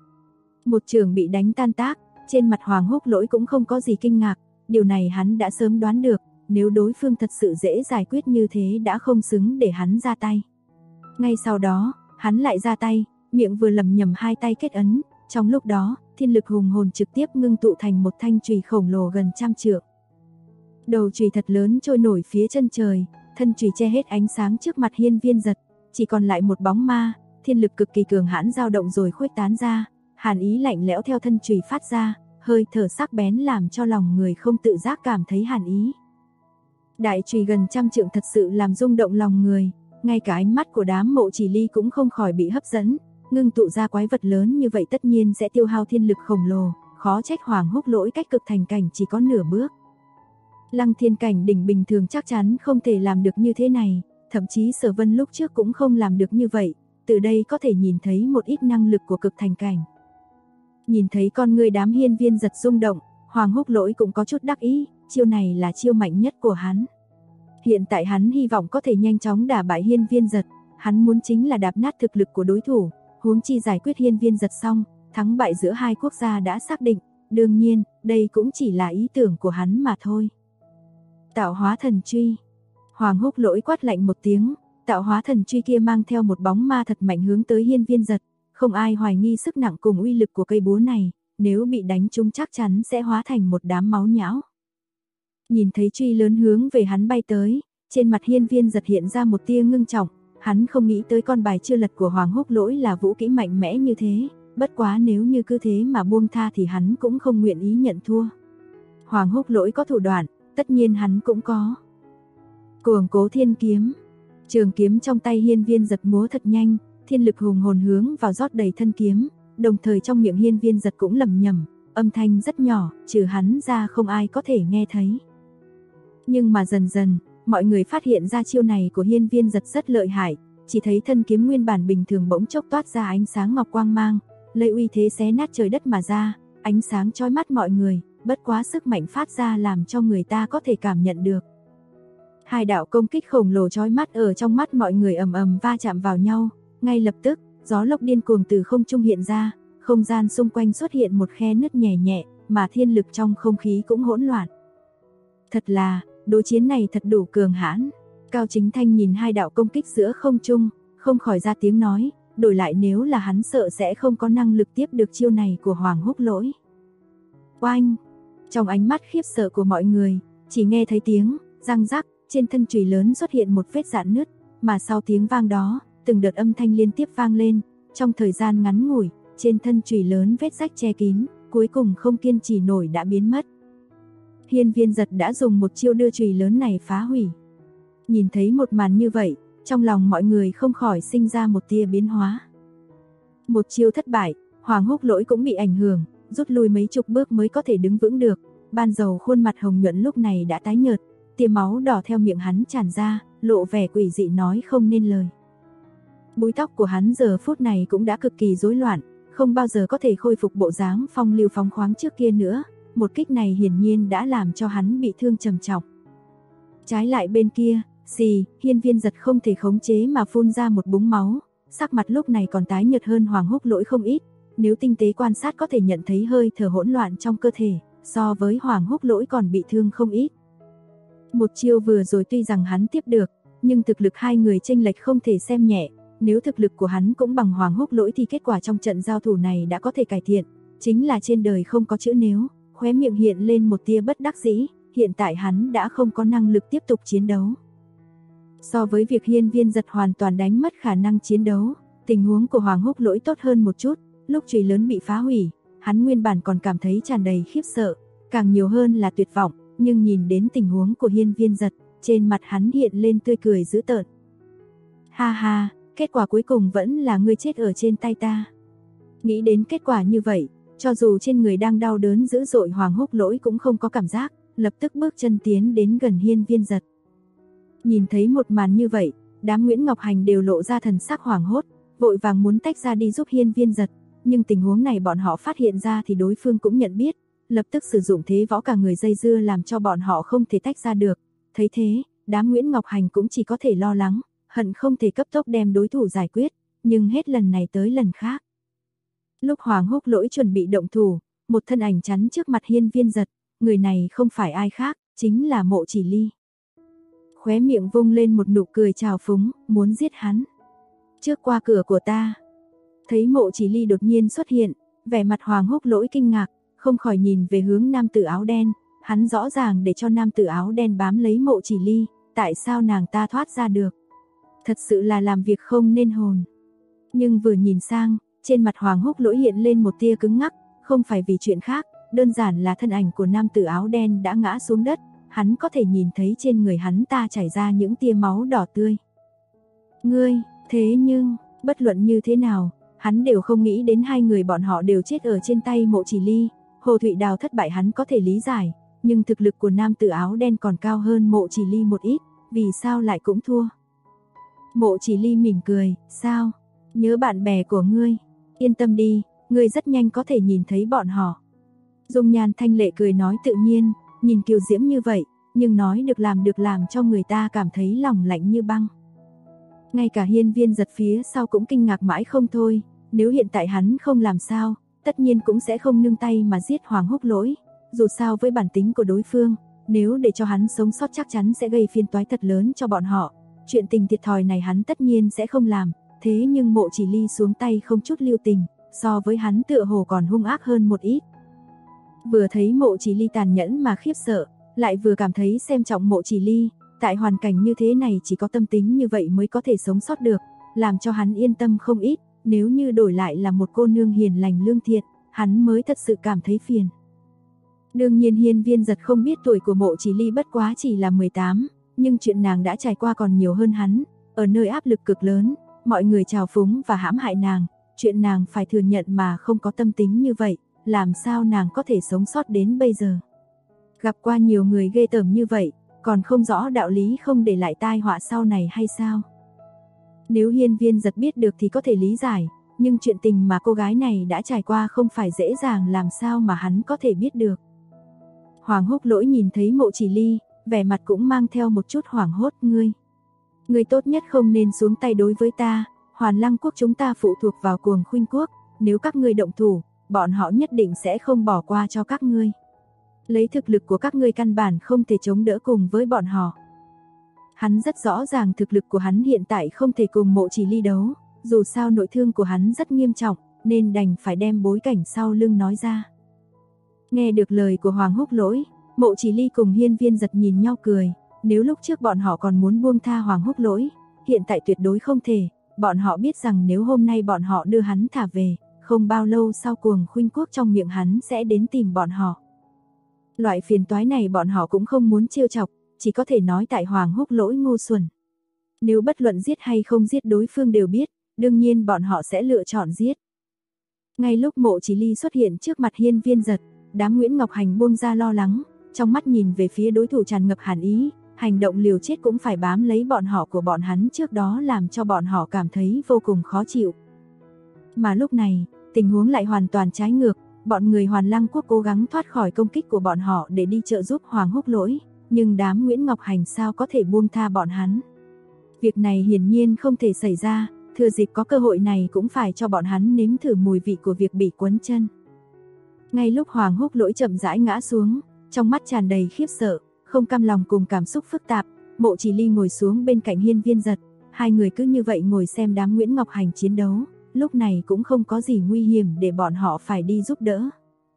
Một trường bị đánh tan tác, trên mặt Hoàng Húc Lỗi cũng không có gì kinh ngạc, điều này hắn đã sớm đoán được, nếu đối phương thật sự dễ giải quyết như thế đã không xứng để hắn ra tay. Ngay sau đó, hắn lại ra tay, miệng vừa lẩm nhẩm hai tay kết ấn, trong lúc đó, thiên lực hùng hồn trực tiếp ngưng tụ thành một thanh chùy khổng lồ gần 100 trượng. Đầu chùy thật lớn trôi nổi phía chân trời, thân chùy che hết ánh sáng trước mặt Hiên Viên Giật, chỉ còn lại một bóng ma, thiên lực cực kỳ cường hãn dao động rồi khuếch tán ra, hàn ý lạnh lẽo theo thân chùy phát ra, hơi thở sắc bén làm cho lòng người không tự giác cảm thấy hàn ý. Đại chùy gần 100 trượng thật sự làm rung động lòng người, ngay cả ánh mắt của đám Mộ Chỉ Ly cũng không khỏi bị hấp dẫn, ngưng tụ ra quái vật lớn như vậy tất nhiên sẽ tiêu hao thiên lực khổng lồ, khó trách Hoàng Húc Lỗi cách cực thành cảnh chỉ có nửa bước. Lăng thiên cảnh đỉnh bình thường chắc chắn không thể làm được như thế này, thậm chí Sở Vân lúc trước cũng không làm được như vậy, từ đây có thể nhìn thấy một ít năng lực của cực thành cảnh. Nhìn thấy con người đám Hiên Viên Giật rung động, Hoàng Húc Lỗi cũng có chút đắc ý, chiêu này là chiêu mạnh nhất của hắn. Hiện tại hắn hy vọng có thể nhanh chóng đả bại Hiên Viên Giật, hắn muốn chính là đạp nát thực lực của đối thủ, huống chi giải quyết Hiên Viên Giật xong, thắng bại giữa hai quốc gia đã xác định, đương nhiên, đây cũng chỉ là ý tưởng của hắn mà thôi. Tạo hóa thần truy. Hoàng Húc Lỗi quát lạnh một tiếng, tạo hóa thần truy kia mang theo một bóng ma thật mạnh hướng tới Hiên Viên Giật, không ai hoài nghi sức nặng cùng uy lực của cây búa này, nếu bị đánh trúng chắc chắn sẽ hóa thành một đám máu nhão. Nhìn thấy truy lớn hướng về hắn bay tới, trên mặt Hiên Viên Giật hiện ra một tia ngưng trọng, hắn không nghĩ tới con bài chưa lật của Hoàng Húc Lỗi là vũ kỹ mạnh mẽ như thế, bất quá nếu như cứ thế mà buông tha thì hắn cũng không nguyện ý nhận thua. Hoàng Húc Lỗi có thủ đoạn, tất nhiên hắn cũng có. Cuồng Cố Thiên Kiếm. Trường kiếm trong tay Hiên Viên Giật múa thật nhanh, thiên lực hùng hồn hướng vào rót đầy thân kiếm, đồng thời trong miệng Hiên Viên Giật cũng lẩm nhẩm, âm thanh rất nhỏ, trừ hắn ra không ai có thể nghe thấy. Nhưng mà dần dần, mọi người phát hiện ra chiêu này của Hiên Viên Giật rất lợi hại, chỉ thấy thân kiếm nguyên bản bình thường bỗng chốc toát ra ánh sáng ngọc quang mang, lấy uy thế xé nát trời đất mà ra, ánh sáng chói mắt mọi người, bất quá sức mạnh phát ra làm cho người ta có thể cảm nhận được. Hai đạo công kích khổng lồ chói mắt ở trong mắt mọi người ầm ầm va chạm vào nhau, ngay lập tức, gió lốc điên cuồng từ không trung hiện ra, không gian xung quanh xuất hiện một khe nứt nhẹ nhẹ, mà thiên lực trong không khí cũng hỗn loạn. Thật là, đối chiến này thật đủ cường hãn. Cao Chính Thanh nhìn hai đạo công kích giữa không trung, không khỏi ra tiếng nói, đổi lại nếu là hắn sợ sẽ không có năng lực tiếp được chiêu này của Hoàng Húc Lỗi. Oanh! Trong ánh mắt khiếp sợ của mọi người, chỉ nghe thấy tiếng răng rắc, trên thân chùy lớn xuất hiện một vết rạn nứt, mà sau tiếng vang đó, từng đợt âm thanh liên tiếp vang lên, trong thời gian ngắn ngủi, trên thân chùy lớn vết rách che kín, cuối cùng không kiên trì nổi đã biến mất. Hiên Viên Giật đã dùng một chiêu đưa chùy lớn này phá hủy. Nhìn thấy một màn như vậy, trong lòng mọi người không khỏi sinh ra một tia biến hóa. Một chiêu thất bại, Hoàng Húc Lỗi cũng bị ảnh hưởng, rút lui mấy chục bước mới có thể đứng vững được. Ban dầu khuôn mặt hồng nhuận lúc này đã tái nhợt, tia máu đỏ theo miệng hắn tràn ra, lộ vẻ quỷ dị nói không nên lời. Búi tóc của hắn giờ phút này cũng đã cực kỳ rối loạn, không bao giờ có thể khôi phục bộ dáng phong lưu phóng khoáng trước kia nữa. Một kích này hiển nhiên đã làm cho hắn bị thương trầm trọng. Trái lại bên kia, xì, Hiên Viên Giật không thể khống chế mà phun ra một búng máu, sắc mặt lúc này còn tái nhợt hơn Hoàng Húc Lỗi không ít, nếu tinh tế quan sát có thể nhận thấy hơi thở hỗn loạn trong cơ thể, so với Hoàng Húc Lỗi còn bị thương không ít. Một chiêu vừa rồi tuy rằng hắn tiếp được, nhưng thực lực hai người chênh lệch không thể xem nhẹ, nếu thực lực của hắn cũng bằng Hoàng Húc Lỗi thì kết quả trong trận giao thủ này đã có thể cải thiện, chính là trên đời không có chữ nếu. Khóe miệng hiện lên một tia bất đắc dĩ, hiện tại hắn đã không có năng lực tiếp tục chiến đấu. So với việc Hiên Viên Giật hoàn toàn đánh mất khả năng chiến đấu, tình huống của Hoàng Húc Lỗi tốt hơn một chút, lúc chùy lớn bị phá hủy, hắn nguyên bản còn cảm thấy tràn đầy khiếp sợ, càng nhiều hơn là tuyệt vọng, nhưng nhìn đến tình huống của Hiên Viên Giật, trên mặt hắn hiện lên tươi cười dữ tợn. Ha ha, kết quả cuối cùng vẫn là ngươi chết ở trên tay ta. Nghĩ đến kết quả như vậy, cho dù trên người đang đau đớn dữ dội Hoàng Húc Lỗi cũng không có cảm giác, lập tức bước chân tiến đến gần Hiên Viên Giật. Nhìn thấy một màn như vậy, đám Nguyễn Ngọc Hành đều lộ ra thần sắc hoảng hốt, vội vàng muốn tách ra đi giúp Hiên Viên Giật, nhưng tình huống này bọn họ phát hiện ra thì đối phương cũng nhận biết, lập tức sử dụng thế võ cả người dây dưa làm cho bọn họ không thể tách ra được. Thấy thế, đám Nguyễn Ngọc Hành cũng chỉ có thể lo lắng, hận không thể cấp tốc đem đối thủ giải quyết, nhưng hết lần này tới lần khác. Lúc Hoàng Húc Lỗi chuẩn bị động thủ, một thân ảnh chắn trước mặt Hiên Viên Giật, người này không phải ai khác, chính là Mộ Chỉ Ly. Khóe miệng vung lên một nụ cười trào phúng, muốn giết hắn. trước qua cửa của ta. Thấy Mộ Chỉ Ly đột nhiên xuất hiện, vẻ mặt Hoàng Húc Lỗi kinh ngạc, không khỏi nhìn về hướng nam tử áo đen, hắn rõ ràng để cho nam tử áo đen bám lấy Mộ Chỉ Ly, tại sao nàng ta thoát ra được? Thật sự là làm việc không nên hồn. Nhưng vừa nhìn sang, trên mặt Hoàng Húc Lỗi hiện lên một tia cứng ngắc, không phải vì chuyện khác, đơn giản là thân ảnh của nam tử áo đen đã ngã xuống đất, hắn có thể nhìn thấy trên người hắn ta chảy ra những tia máu đỏ tươi. Ngươi, thế nhưng, bất luận như thế nào, hắn đều không nghĩ đến hai người bọn họ đều chết ở trên tay Mộ Chỉ Ly. Hồ Thụy Đào thất bại hắn có thể lý giải, nhưng thực lực của nam tử áo đen còn cao hơn Mộ Chỉ Ly một ít, vì sao lại cũng thua? Mộ Chỉ Ly mỉm cười, sao? Nhớ bạn bè của ngươi, yên tâm đi, ngươi rất nhanh có thể nhìn thấy bọn họ. Dung nhan thanh lệ cười nói tự nhiên, nhìn kiều diễm như vậy, nhưng nói được làm cho người ta cảm thấy lòng lạnh như băng. Ngay cả Hiên Viên Giật phía sau cũng kinh ngạc mãi không thôi, nếu hiện tại hắn không làm sao, tất nhiên cũng sẽ không nương tay mà giết Hoàng Húc Lỗi. Dù sao với bản tính của đối phương, nếu để cho hắn sống sót chắc chắn sẽ gây phiền toái thật lớn cho bọn họ. Chuyện tình thiệt thòi này hắn tất nhiên sẽ không làm, thế nhưng Mộ Chỉ Ly xuống tay không chút lưu tình, so với hắn tựa hồ còn hung ác hơn một ít. Vừa thấy Mộ Chỉ Ly tàn nhẫn mà khiếp sợ, lại vừa cảm thấy xem trọng Mộ Chỉ Ly, tại hoàn cảnh như thế này chỉ có tâm tính như vậy mới có thể sống sót được, làm cho hắn yên tâm không ít, nếu như đổi lại là một cô nương hiền lành lương thiện, hắn mới thật sự cảm thấy phiền. Đương nhiên Hiên Viên Giật không biết tuổi của Mộ Chỉ Ly bất quá chỉ là 18, nhưng chuyện nàng đã trải qua còn nhiều hơn hắn, ở nơi áp lực cực lớn, mọi người trào phúng và hãm hại nàng, chuyện nàng phải thừa nhận mà không có tâm tính như vậy, làm sao nàng có thể sống sót đến bây giờ. Gặp qua nhiều người ghê tởm như vậy, còn không rõ đạo lý không để lại tai họa sau này hay sao? Nếu Hiên Viên Giật biết được thì có thể lý giải, nhưng chuyện tình mà cô gái này đã trải qua không phải dễ dàng làm sao mà hắn có thể biết được. Hoàng Húc Lỗi nhìn thấy Mộ Chỉ Ly, vẻ mặt cũng mang theo một chút hoảng hốt. Ngươi tốt nhất không nên xuống tay đối với ta, Hoàn Lăng quốc chúng ta phụ thuộc vào Cuồng Khuynh quốc, nếu các ngươi động thủ, bọn họ nhất định sẽ không bỏ qua cho các ngươi. Lấy thực lực của các ngươi căn bản không thể chống đỡ cùng với bọn họ. Hắn rất rõ ràng thực lực của hắn hiện tại không thể cùng Mộ Chỉ Ly đấu, dù sao nội thương của hắn rất nghiêm trọng, nên đành phải đem bối cảnh sau lưng nói ra. Nghe được lời của Hoàng Húc Lỗi, Mộ Chỉ Ly cùng Hiên Viên Giật nhìn nhau cười, nếu lúc trước bọn họ còn muốn buông tha Hoàng Húc Lỗi, hiện tại tuyệt đối không thể, bọn họ biết rằng nếu hôm nay bọn họ đưa hắn thả về, không bao lâu sau Cuồng Khuynh quốc trong miệng hắn sẽ đến tìm bọn họ. Loại phiền toái này bọn họ cũng không muốn trêu chọc, chỉ có thể nói tại Hoàng Húc Lỗi ngu xuẩn. Nếu bất luận giết hay không giết đối phương đều biết, đương nhiên bọn họ sẽ lựa chọn giết. Ngay lúc Mộ Chỉ Ly xuất hiện trước mặt Hiên Viên Giật, đám Nguyễn Ngọc Hành buông ra lo lắng, trong mắt nhìn về phía đối thủ tràn ngập hàn ý, hành động liều chết cũng phải bám lấy bọn họ của bọn hắn trước đó làm cho bọn họ cảm thấy vô cùng khó chịu. Mà lúc này, tình huống lại hoàn toàn trái ngược, bọn người Hoàn Lăng quốc cố gắng thoát khỏi công kích của bọn họ để đi trợ giúp Hoàng Húc Lỗi, nhưng đám Nguyễn Ngọc Hành sao có thể buông tha bọn hắn. Việc này hiển nhiên không thể xảy ra, thừa dịp có cơ hội này cũng phải cho bọn hắn nếm thử mùi vị của việc bị quấn chân. Ngay lúc Hoàng Húc Lỗi chậm rãi ngã xuống, trong mắt tràn đầy khiếp sợ, không cam lòng cùng cảm xúc phức tạp, Mộ Chỉ Ly ngồi xuống bên cạnh Hiên Viên Giật, hai người cứ như vậy ngồi xem đám Nguyễn Ngọc Hành chiến đấu, lúc này cũng không có gì nguy hiểm để bọn họ phải đi giúp đỡ.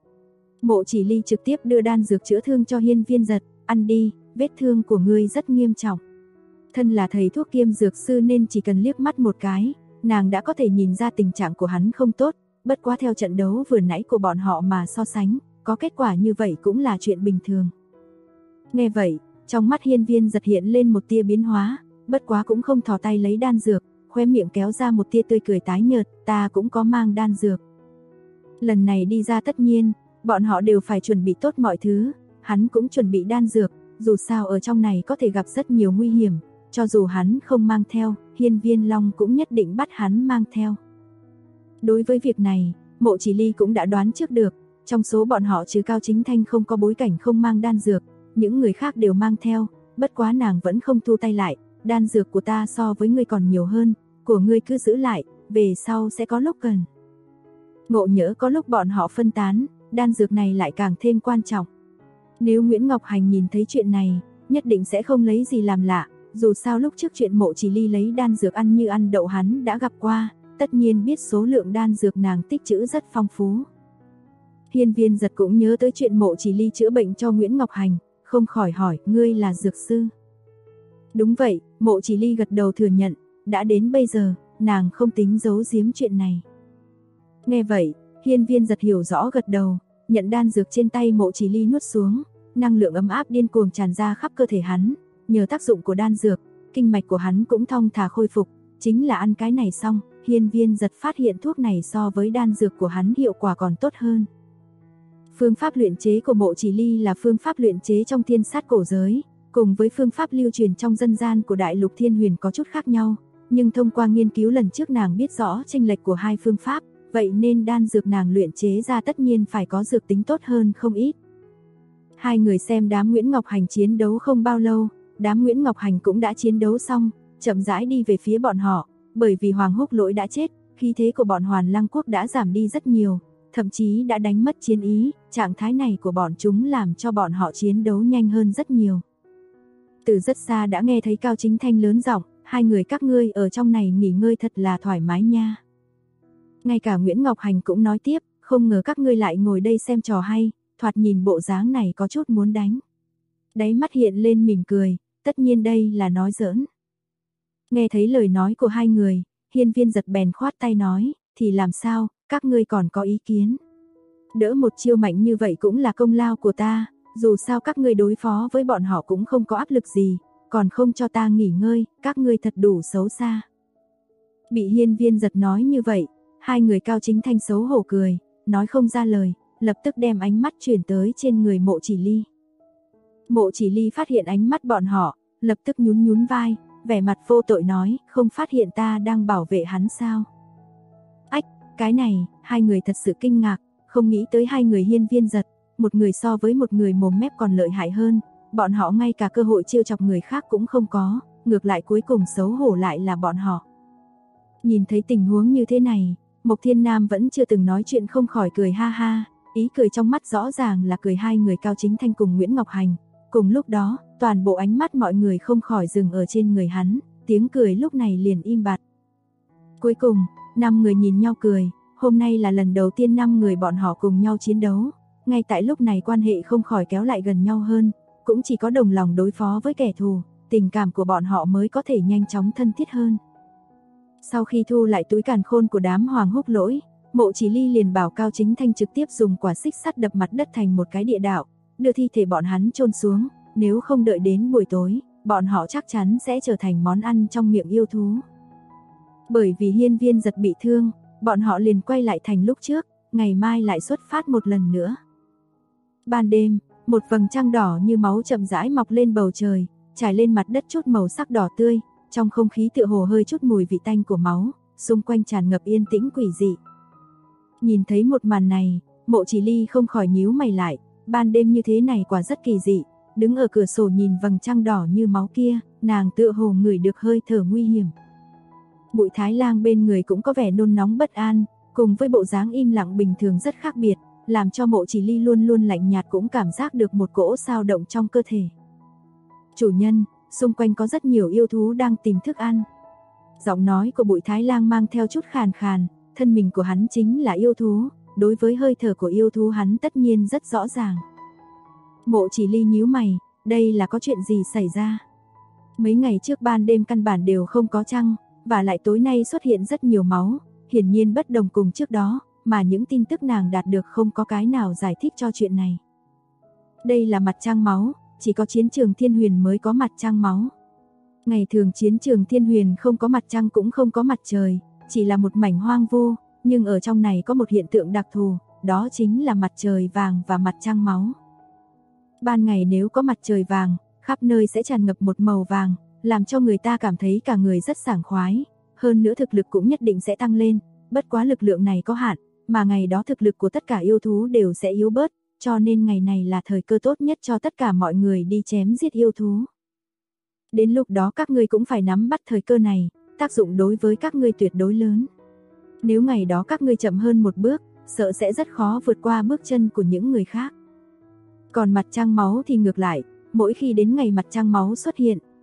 Mộ Chỉ Ly trực tiếp đưa đan dược chữa thương cho Hiên Viên Giật, ăn đi, vết thương của ngươi rất nghiêm trọng. Thân là thầy thuốc kiêm dược sư nên chỉ cần liếc mắt một cái, nàng đã có thể nhìn ra tình trạng của hắn không tốt, bất quá theo trận đấu vừa nãy của bọn họ mà so sánh, có kết quả như vậy cũng là chuyện bình thường. Nghe vậy, trong mắt Hiên Viên Giật hiện lên một tia biến hóa, bất quá cũng không thò tay lấy đan dược, khóe miệng kéo ra một tia tươi cười tái nhợt, ta cũng có mang đan dược. Lần này đi ra tất nhiên, bọn họ đều phải chuẩn bị tốt mọi thứ, hắn cũng chuẩn bị đan dược, dù sao ở trong này có thể gặp rất nhiều nguy hiểm, cho dù hắn không mang theo, Hiên Viên Long cũng nhất định bắt hắn mang theo. Đối với việc này, Mộ Chỉ Ly cũng đã đoán trước được, trong số bọn họ trừ Cao Chính Thanh không có bối cảnh không mang đan dược, những người khác đều mang theo, bất quá nàng vẫn không thu tay lại, đan dược của ta so với ngươi còn nhiều hơn, của ngươi cứ giữ lại, về sau sẽ có lúc cần. Ngộ nhỡ có lúc bọn họ phân tán, đan dược này lại càng thêm quan trọng. Nếu Nguyễn Ngọc Hành nhìn thấy chuyện này, nhất định sẽ không lấy gì làm lạ, Dù sao lúc trước chuyện Mộ Chỉ Ly lấy đan dược ăn như ăn đậu hắn đã gặp qua, tất nhiên biết số lượng đan dược nàng tích trữ rất phong phú. Hiên Viên Giật cũng nhớ tới chuyện Mộ Chỉ Ly chữa bệnh cho Nguyễn Ngọc Hành, không khỏi hỏi, ngươi là dược sư? Đúng vậy, Mộ Chỉ Ly gật đầu thừa nhận, đã đến bây giờ, nàng không tính giấu giếm chuyện này. Nghe vậy, Hiên Viên Giật hiểu rõ gật đầu, nhận đan dược trên tay Mộ Chỉ Ly nuốt xuống, năng lượng ấm áp điên cuồng tràn ra khắp cơ thể hắn, nhờ tác dụng của đan dược, kinh mạch của hắn cũng thong thả khôi phục, chính là ăn cái này xong, Hiên Viên Giật phát hiện thuốc này so với đan dược của hắn hiệu quả còn tốt hơn. Phương pháp luyện chế của Mộ Chỉ Ly là phương pháp luyện chế trong thiên sát cổ giới, cùng với phương pháp lưu truyền trong dân gian của Đại Lục Thiên Huyền có chút khác nhau, nhưng thông qua nghiên cứu lần trước nàng biết rõ chênh lệch của hai phương pháp, vậy nên đan dược nàng luyện chế ra tất nhiên phải có dược tính tốt hơn không ít. Hai người xem đám Nguyễn Ngọc Hành chiến đấu không bao lâu, đám Nguyễn Ngọc Hành cũng đã chiến đấu xong, chậm rãi đi về phía bọn họ, bởi vì Hoàng Húc Lỗi đã chết, khí thế của bọn Hoàn Lăng Quốc đã giảm đi rất nhiều, thậm chí đã đánh mất chiến ý, trạng thái này của bọn chúng làm cho bọn họ chiến đấu nhanh hơn rất nhiều. Từ rất xa đã nghe thấy Cao Chính Thanh lớn giọng, hai người các ngươi ở trong này nghỉ ngơi thật là thoải mái nha. Ngay cả Nguyễn Ngọc Hành cũng nói tiếp, không ngờ các ngươi lại ngồi đây xem trò hay, thoạt nhìn bộ dáng này có chút muốn đánh. Đáy mắt hiện lên mỉm cười, tất nhiên đây là nói giỡn. Nghe thấy lời nói của hai người, Hiên Viên Giật bèn khoát tay nói, thì làm sao, các ngươi còn có ý kiến. Đỡ một chiêu mạnh như vậy cũng là công lao của ta, dù sao các ngươi đối phó với bọn họ cũng không có áp lực gì, còn không cho ta nghỉ ngơi, các ngươi thật đủ xấu xa. Bị Hiên Viên Giật nói như vậy, hai người Cao Chính Thanh xấu hổ cười, nói không ra lời, lập tức đem ánh mắt chuyển tới trên người Mộ Chỉ Ly. Mộ Chỉ Ly phát hiện ánh mắt bọn họ, lập tức nhún nhún vai, vẻ mặt vô tội nói, không phát hiện ta đang bảo vệ hắn sao? Ách, cái này, hai người thật sự kinh ngạc, không nghĩ tới hai người Hiên Viên Giật, một người so với một người mồm mép còn lợi hại hơn, bọn họ ngay cả cơ hội trêu chọc người khác cũng không có, ngược lại cuối cùng xấu hổ lại là bọn họ. Nhìn thấy tình huống như thế này, Mộc Thiên Nam vẫn chưa từng nói chuyện không khỏi cười ha ha, ý cười trong mắt rõ ràng là cười hai người Cao Chính Thanh cùng Nguyễn Ngọc Hành. Cùng lúc đó, toàn bộ ánh mắt mọi người không khỏi dừng ở trên người hắn, tiếng cười lúc này liền im bặt. Cuối cùng, 5 người nhìn nhau cười, hôm nay là lần đầu tiên 5 người bọn họ cùng nhau chiến đấu, ngay tại lúc này quan hệ không khỏi kéo lại gần nhau hơn, cũng chỉ có đồng lòng đối phó với kẻ thù, tình cảm của bọn họ mới có thể nhanh chóng thân thiết hơn. Sau khi thu lại túi càn khôn của đám Hoàng Húc Lỗi, Mộ Chỉ Ly liền bảo Cao Chính Thanh trực tiếp dùng quả xích sắt đập mặt đất thành một cái địa đạo, đưa thi thể bọn hắn chôn xuống, nếu không đợi đến buổi tối, bọn họ chắc chắn sẽ trở thành món ăn trong miệng yêu thú. Bởi vì Hiên Viên Giật bị thương, bọn họ liền quay lại thành lúc trước, ngày mai lại xuất phát một lần nữa. Ban đêm, một vầng trăng đỏ như máu chậm rãi mọc lên bầu trời, trải lên mặt đất chút màu sắc đỏ tươi, trong không khí tựa hồ hơi chút mùi vị tanh của máu, xung quanh tràn ngập yên tĩnh quỷ dị. Nhìn thấy một màn này, Mộ Chỉ Ly không khỏi nhíu mày lại, ban đêm như thế này quả rất kỳ dị, đứng ở cửa sổ nhìn vầng trăng đỏ như máu kia, nàng tựa hồ ngửi được hơi thở nguy hiểm. Bụi Thái Lang bên người cũng có vẻ nôn nóng bất an, cùng với bộ dáng im lặng bình thường rất khác biệt, làm cho Mộ Chỉ Ly luôn luôn lạnh nhạt cũng cảm giác được một cỗ dao động trong cơ thể. Chủ nhân, xung quanh có rất nhiều yêu thú đang tìm thức ăn. Giọng nói của Bụi Thái Lang mang theo chút khàn khàn, thân mình của hắn chính là yêu thú, đối với hơi thở của yêu thú hắn tất nhiên rất rõ ràng. Mộ Chỉ Ly nhíu mày, đây là có chuyện gì xảy ra? Mấy ngày trước ban đêm căn bản đều không có trăng, và lại tối nay xuất hiện rất nhiều máu, hiển nhiên bất đồng cùng trước đó, mà những tin tức nàng đạt được không có cái nào giải thích cho chuyện này. Đây là mặt trăng máu, chỉ có chiến trường Thiên Huyền mới có mặt trăng máu. Ngày thường chiến trường Thiên Huyền không có mặt trăng cũng không có mặt trời, chỉ là một mảnh hoang vu, nhưng ở trong này có một hiện tượng đặc thù, đó chính là mặt trời vàng và mặt trăng máu. Ban ngày nếu có mặt trời vàng, khắp nơi sẽ tràn ngập một màu vàng, làm cho người ta cảm thấy cả người rất sảng khoái, hơn nữa thực lực cũng nhất định sẽ tăng lên, bất quá lực lượng này có hạn, mà ngày đó thực lực của tất cả yêu thú đều sẽ yếu bớt, cho nên ngày này là thời cơ tốt nhất cho tất cả mọi người đi chém giết yêu thú. Đến lúc đó các ngươi cũng phải nắm bắt thời cơ này, tác dụng đối với các ngươi tuyệt đối lớn. Nếu ngày đó các ngươi chậm hơn một bước, sợ sẽ rất khó vượt qua bước chân của những người khác. Còn mặt trăng máu thì ngược lại, mỗi khi đến ngày mặt trăng máu xuất hiện,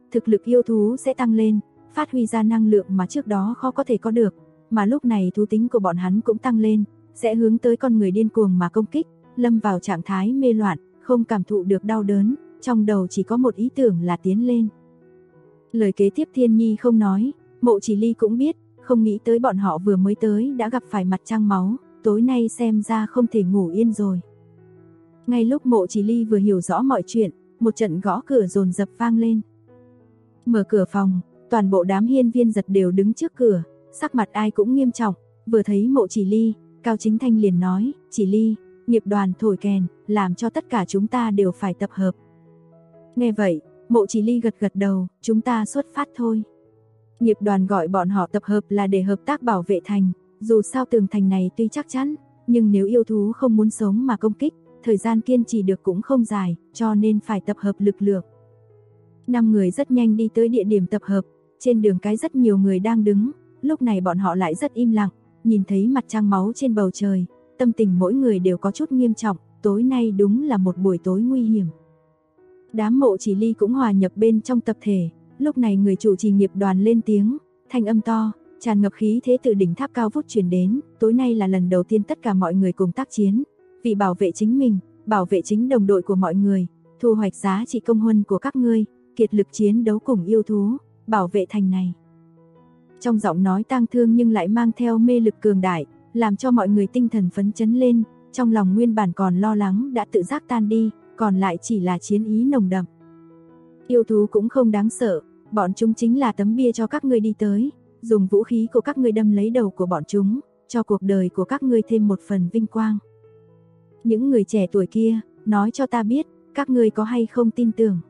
thực lực yêu thú sẽ tăng lên, phát huy ra năng lượng mà trước đó khó có thể có được, mà lúc này thú tính của bọn hắn cũng tăng lên, sẽ hướng tới con người điên cuồng mà công kích, lâm vào trạng thái mê loạn, không cảm thụ được đau đớn, trong đầu chỉ có một ý tưởng là tiến lên. Lời kế tiếp Thiên Nhi không nói, Mộ Chỉ Ly cũng biết, không nghĩ tới bọn họ vừa mới tới đã gặp phải mặt trăng máu, tối nay xem ra không thể ngủ yên rồi. Ngay lúc Mộ Chỉ Ly vừa hiểu rõ mọi chuyện, một trận gõ cửa dồn dập vang lên. Mở cửa phòng, toàn bộ đám hiên viên giật đều đứng trước cửa, sắc mặt ai cũng nghiêm trọng, vừa thấy Mộ Chỉ Ly, Cao Chính Thanh liền nói, Chỉ Ly, nghiệp đoàn thổi kèn, làm cho tất cả chúng ta đều phải tập hợp. Nghe vậy, Mộ Chỉ Ly gật gật đầu, chúng ta xuất phát thôi. Nghiệp đoàn gọi bọn họ tập hợp là để hợp tác bảo vệ thành, dù sao tường thành này tuy chắc chắn, nhưng nếu yêu thú không muốn sống mà công kích, thời gian kiên trì được cũng không dài, cho nên phải tập hợp lực lượng. 5 người rất nhanh đi tới địa điểm tập hợp, trên đường cái rất nhiều người đang đứng, lúc này bọn họ lại rất im lặng, nhìn thấy mặt trăng máu trên bầu trời, tâm tình mỗi người đều có chút nghiêm trọng, tối nay đúng là một buổi tối nguy hiểm. Đám Mộ Chỉ Ly cũng hòa nhập bên trong tập thể, lúc này người chủ trì nghiệp đoàn lên tiếng, thanh âm to, tràn ngập khí thế từ đỉnh tháp cao vút truyền đến, tối nay là lần đầu tiên tất cả mọi người cùng tác chiến, vì bảo vệ chính mình, bảo vệ chính đồng đội của mọi người, thu hoạch giá trị công huân của các ngươi, kiệt lực chiến đấu cùng yêu thú, bảo vệ thành này. Trong giọng nói tang thương nhưng lại mang theo mê lực cường đại, làm cho mọi người tinh thần phấn chấn lên, trong lòng nguyên bản còn lo lắng đã tự giác tan đi, còn lại chỉ là chiến ý nồng đậm. Yêu thú cũng không đáng sợ, bọn chúng chính là tấm bia cho các ngươi đi tới, dùng vũ khí của các ngươi đâm lấy đầu của bọn chúng, cho cuộc đời của các ngươi thêm một phần vinh quang. Những người trẻ tuổi kia, nói cho ta biết, các ngươi có hay không tin tưởng?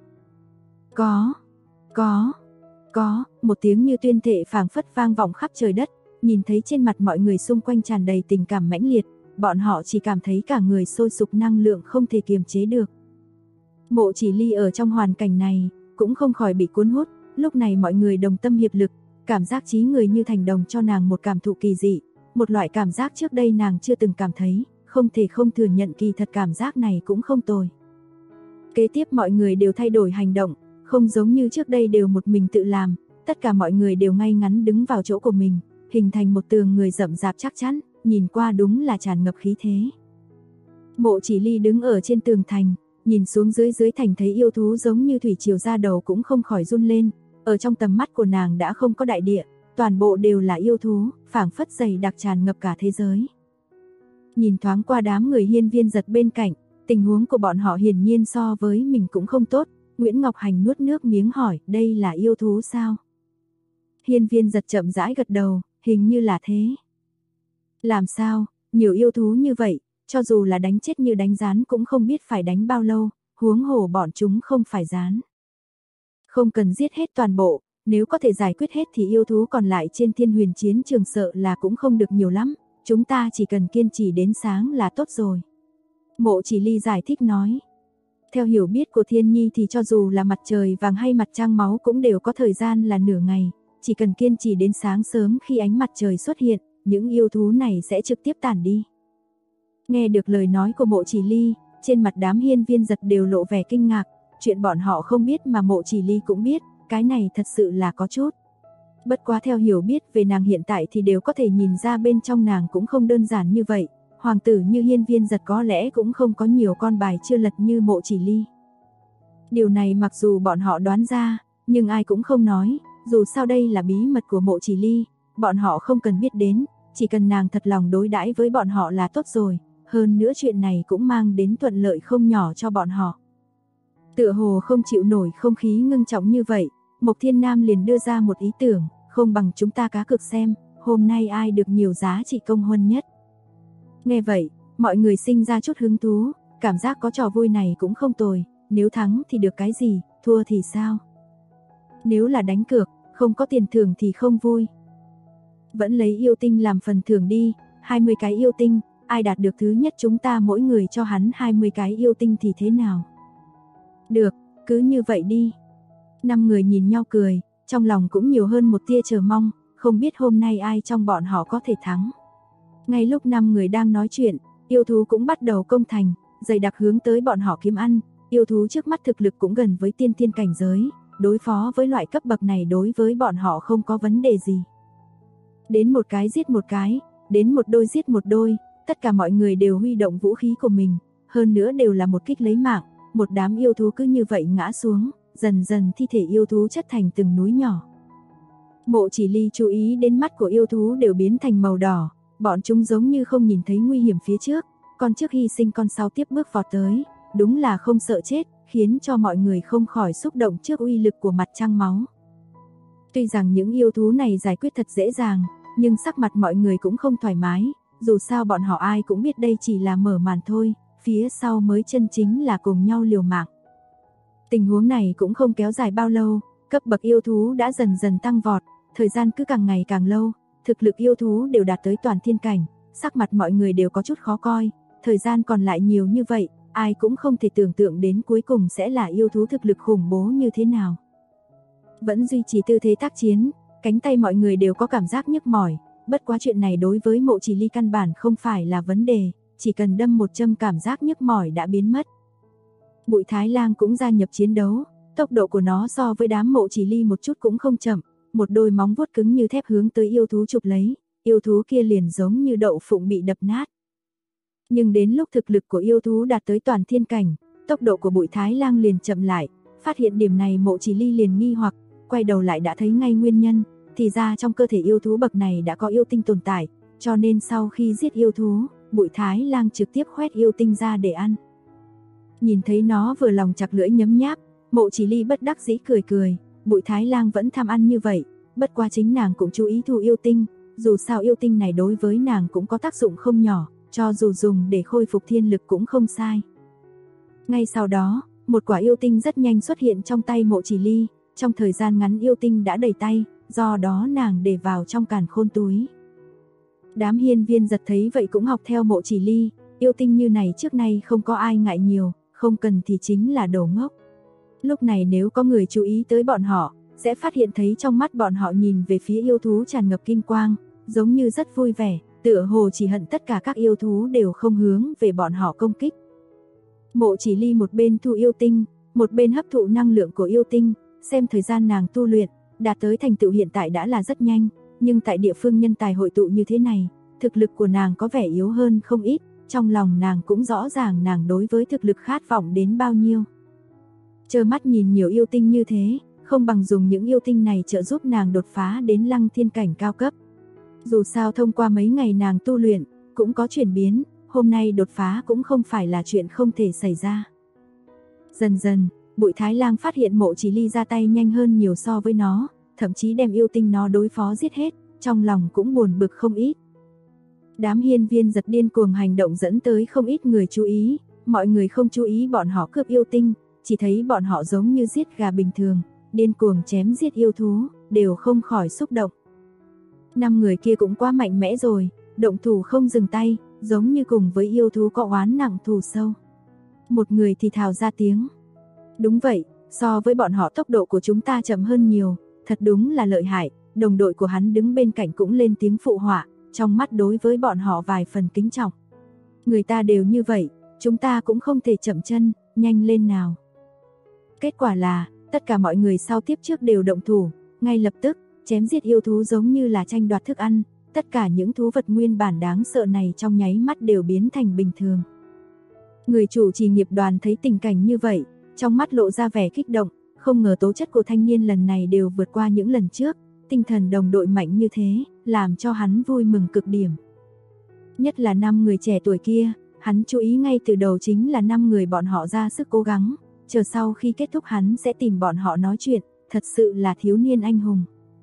Có, một tiếng như tuyên thệ phảng phất vang vọng khắp trời đất, nhìn thấy trên mặt mọi người xung quanh tràn đầy tình cảm mãnh liệt, bọn họ chỉ cảm thấy cả người sôi sục năng lượng không thể kiềm chế được. Mộ Chỉ Ly ở trong hoàn cảnh này, cũng không khỏi bị cuốn hút, lúc này mọi người đồng tâm hiệp lực, cảm giác trí người như thành đồng cho nàng một cảm thụ kỳ dị, một loại cảm giác trước đây nàng chưa từng cảm thấy, không thể không thừa nhận kỳ thật cảm giác này cũng không tồi. Kế tiếp mọi người đều thay đổi hành động, không giống như trước đây đều một mình tự làm, tất cả mọi người đều ngay ngắn đứng vào chỗ của mình, hình thành một tường người rậm rạp chắc chắn, nhìn qua đúng là tràn ngập khí thế. Mộ Chỉ Ly đứng ở trên tường thành, nhìn xuống dưới thành thấy yêu thú giống như thủy triều ra đầu cũng không khỏi run lên, ở trong tầm mắt của nàng đã không có đại địa, toàn bộ đều là yêu thú, phảng phất dày đặc tràn ngập cả thế giới. Nhìn thoáng qua đám người hiên viên giật bên cạnh, tình huống của bọn họ hiển nhiên so với mình cũng không tốt, Nguyễn Ngọc Hành nuốt nước miếng hỏi, đây là yêu thú sao? Hiên viên giật chậm rãi gật đầu, hình như là thế. Làm sao, nhiều yêu thú như vậy, cho dù là đánh chết như đánh rán cũng không biết phải đánh bao lâu, huống hồ bọn chúng không phải rán. Không cần giết hết toàn bộ, nếu có thể giải quyết hết thì yêu thú còn lại trên Thiên Huyền chiến trường sợ là cũng không được nhiều lắm, chúng ta chỉ cần kiên trì đến sáng là tốt rồi. Mộ Chỉ Ly giải thích nói. Theo hiểu biết của Thiên Nhi thì cho dù là mặt trời vàng hay mặt trăng máu cũng đều có thời gian là nửa ngày, chỉ cần kiên trì đến sáng sớm khi ánh mặt trời xuất hiện, những yêu thú này sẽ trực tiếp tản đi. Nghe được lời nói của Mộ Chỉ Ly, trên mặt đám hiên viên giật đều lộ vẻ kinh ngạc, chuyện bọn họ không biết mà Mộ Chỉ Ly cũng biết, cái này thật sự là có chút. Bất quá theo hiểu biết về nàng hiện tại thì đều có thể nhìn ra bên trong nàng cũng không đơn giản như vậy, hoàng tử như hiên viên giật có lẽ cũng không có nhiều con bài chưa lật như Mộ Chỉ Ly. Điều này mặc dù bọn họ đoán ra, nhưng ai cũng không nói, dù sao đây là bí mật của Mộ Chỉ Ly, bọn họ không cần biết đến, chỉ cần nàng thật lòng đối đãi với bọn họ là tốt rồi, hơn nữa chuyện này cũng mang đến thuận lợi không nhỏ cho bọn họ. Tựa hồ không chịu nổi không khí ngưng trọng như vậy, Mộc Thiên Nam liền đưa ra một ý tưởng, không bằng chúng ta cá cược xem, hôm nay ai được nhiều giá trị công huân nhất. Nghe vậy, mọi người sinh ra chút hứng thú, cảm giác có trò vui này cũng không tồi, nếu thắng thì được cái gì, thua thì sao? Nếu là đánh cược, không có tiền thưởng thì không vui. Vẫn lấy yêu tinh làm phần thưởng đi, 20 cái yêu tinh, ai đạt được thứ nhất chúng ta mỗi người cho hắn 20 cái yêu tinh thì thế nào? Được, cứ như vậy đi. 5 người nhìn nhau cười, trong lòng cũng nhiều hơn một tia chờ mong, không biết hôm nay ai trong bọn họ có thể thắng. Ngay lúc 5 người đang nói chuyện, yêu thú cũng bắt đầu công thành, dày đặc hướng tới bọn họ kiếm ăn, yêu thú trước mắt thực lực cũng gần với tiên thiên cảnh giới, đối phó với loại cấp bậc này đối với bọn họ không có vấn đề gì. Đến một cái giết một cái, đến một đôi giết một đôi, tất cả mọi người đều huy động vũ khí của mình, hơn nữa đều là một kích lấy mạng, một đám yêu thú cứ như vậy ngã xuống, dần dần thi thể yêu thú chất thành từng núi nhỏ. Mộ Chỉ Ly chú ý đến mắt của yêu thú đều biến thành màu đỏ, bọn chúng giống như không nhìn thấy nguy hiểm phía trước, con trước hy sinh con sau tiếp bước vọt tới, đúng là không sợ chết, khiến cho mọi người không khỏi xúc động trước uy lực của mặt trăng máu. Tuy rằng những yêu thú này giải quyết thật dễ dàng, nhưng sắc mặt mọi người cũng không thoải mái, dù sao bọn họ ai cũng biết đây chỉ là mở màn thôi, phía sau mới chân chính là cùng nhau liều mạng. Tình huống này cũng không kéo dài bao lâu, cấp bậc yêu thú đã dần dần tăng vọt, thời gian cứ càng ngày càng lâu, thực lực yêu thú đều đạt tới toàn thiên cảnh, sắc mặt mọi người đều có chút khó coi, thời gian còn lại nhiều như vậy, ai cũng không thể tưởng tượng đến cuối cùng sẽ là yêu thú thực lực khủng bố như thế nào. Vẫn duy trì tư thế tác chiến, cánh tay mọi người đều có cảm giác nhức mỏi, bất quá chuyện này đối với Mộ Chỉ Ly căn bản không phải là vấn đề, chỉ cần đâm một châm cảm giác nhức mỏi đã biến mất. Bụi Thái Lang cũng gia nhập chiến đấu, tốc độ của nó so với đám Mộ Chỉ Ly một chút cũng không chậm, một đôi móng vuốt cứng như thép hướng tới yêu thú chụp lấy, yêu thú kia liền giống như đậu phụng bị đập nát. Nhưng đến lúc thực lực của yêu thú đạt tới toàn thiên cảnh, tốc độ của Bụi Thái Lang liền chậm lại, phát hiện điểm này Mộ Chỉ Ly liền nghi hoặc, quay đầu lại đã thấy ngay nguyên nhân, thì ra trong cơ thể yêu thú bậc này đã có yêu tinh tồn tại, cho nên sau khi giết yêu thú, Bụi Thái Lang trực tiếp khoét yêu tinh ra để ăn. Nhìn thấy nó vừa lòng chặt lưỡi nhấm nháp, Mộ Chỉ Ly bất đắc dĩ cười cười, Bụi Thái Lang vẫn tham ăn như vậy, bất quá chính nàng cũng chú ý thu yêu tinh, dù sao yêu tinh này đối với nàng cũng có tác dụng không nhỏ, cho dù dùng để khôi phục thiên lực cũng không sai. Ngay sau đó, một quả yêu tinh rất nhanh xuất hiện trong tay Mộ Chỉ Ly, trong thời gian ngắn yêu tinh đã đầy tay, do đó nàng để vào trong càn khôn túi. Đám hiên viên giật thấy vậy cũng học theo Mộ Chỉ Ly, yêu tinh như này trước nay không có ai ngại nhiều, không cần thì chính là đồ ngốc. Lúc này nếu có người chú ý tới bọn họ, sẽ phát hiện thấy trong mắt bọn họ nhìn về phía yêu thú tràn ngập kim quang, giống như rất vui vẻ, tựa hồ chỉ hận tất cả các yêu thú đều không hướng về bọn họ công kích. Mộ Chỉ Ly một bên thu yêu tinh, một bên hấp thụ năng lượng của yêu tinh, xem thời gian nàng tu luyện, đạt tới thành tựu hiện tại đã là rất nhanh, nhưng tại địa phương nhân tài hội tụ như thế này, thực lực của nàng có vẻ yếu hơn không ít, trong lòng nàng cũng rõ ràng nàng đối với thực lực khát vọng đến bao nhiêu. Trơ mắt nhìn nhiều yêu tinh như thế, không bằng dùng những yêu tinh này trợ giúp nàng đột phá đến lăng thiên cảnh cao cấp. Dù sao thông qua mấy ngày nàng tu luyện, cũng có chuyển biến, hôm nay đột phá cũng không phải là chuyện không thể xảy ra. Dần dần, Bụi Thái Lang phát hiện Mộ Chỉ Ly ra tay nhanh hơn nhiều so với nó, thậm chí đem yêu tinh nó đối phó giết hết, trong lòng cũng buồn bực không ít. Đám hiên viên giật điên cuồng hành động dẫn tới không ít người chú ý, mọi người không chú ý bọn họ cướp yêu tinh, chỉ thấy bọn họ giống như giết gà bình thường, điên cuồng chém giết yêu thú, đều không khỏi xúc động. 5 người kia cũng quá mạnh mẽ rồi, động thủ không dừng tay, giống như cùng với yêu thú có oán nặng thù sâu. Một người thì thào ra tiếng. Đúng vậy, so với bọn họ tốc độ của chúng ta chậm hơn nhiều, thật đúng là lợi hại, đồng đội của hắn đứng bên cạnh cũng lên tiếng phụ họa, trong mắt đối với bọn họ vài phần kính trọng. Người ta đều như vậy, chúng ta cũng không thể chậm chân, nhanh lên nào. Kết quả là, tất cả mọi người sau tiếp trước đều động thủ, ngay lập tức, chém giết yêu thú giống như là tranh đoạt thức ăn, tất cả những thú vật nguyên bản đáng sợ này trong nháy mắt đều biến thành bình thường. Người chủ trì nghiệp đoàn thấy tình cảnh như vậy, trong mắt lộ ra vẻ kích động, không ngờ tố chất của thanh niên lần này đều vượt qua những lần trước, tinh thần đồng đội mạnh như thế, làm cho hắn vui mừng cực điểm. Nhất là 5 người trẻ tuổi kia, hắn chú ý ngay từ đầu chính là 5 người bọn họ ra sức cố gắng, chờ sau khi kết thúc hắn sẽ tìm bọn họ nói chuyện, thật sự là thiếu niên anh hùng.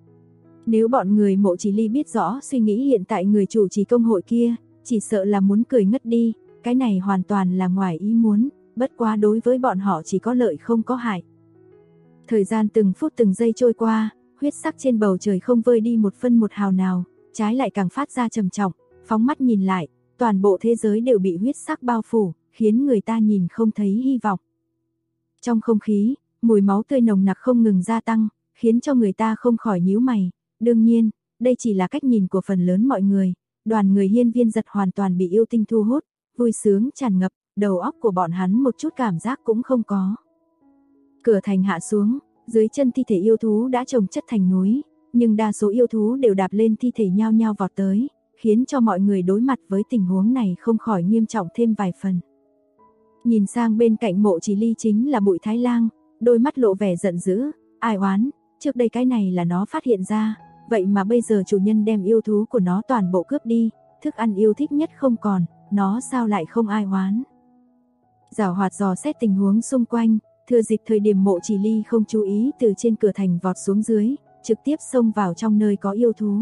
Nếu bọn người Mộ Chỉ Ly biết rõ suy nghĩ hiện tại người chủ trì công hội kia, chỉ sợ là muốn cười ngất đi, cái này hoàn toàn là ngoài ý muốn, bất quá đối với bọn họ chỉ có lợi không có hại. Thời gian từng phút từng giây trôi qua, huyết sắc trên bầu trời không vơi đi một phân một hào nào, trái lại càng phát ra trầm trọng, phóng mắt nhìn lại, toàn bộ thế giới đều bị huyết sắc bao phủ, khiến người ta nhìn không thấy hy vọng. Trong không khí, mùi máu tươi nồng nặc không ngừng gia tăng, khiến cho người ta không khỏi nhíu mày. Đương nhiên, đây chỉ là cách nhìn của phần lớn mọi người, đoàn người hiên viên giật hoàn toàn bị yêu tinh thu hút, vui sướng tràn ngập, đầu óc của bọn hắn một chút cảm giác cũng không có. Cửa thành hạ xuống, Dưới chân thi thể yêu thú đã chồng chất thành núi, nhưng đa số yêu thú đều đạp lên thi thể nhao nhao vọt tới, khiến cho mọi người đối mặt với tình huống này không khỏi nghiêm trọng thêm vài phần. Nhìn sang bên cạnh Mộ Chỉ Ly chính là Bụi Thái Lang, đôi mắt lộ vẻ giận dữ, ai oán, trước đây cái này là nó phát hiện ra, vậy mà bây giờ chủ nhân đem yêu thú của nó toàn bộ cướp đi, thức ăn yêu thích nhất không còn, nó sao lại không ai oán. Giảo hoạt dò xét tình huống xung quanh, thừa dịp thời điểm Mộ Chỉ Ly không chú ý từ trên cửa thành vọt xuống dưới, trực tiếp xông vào trong nơi có yêu thú.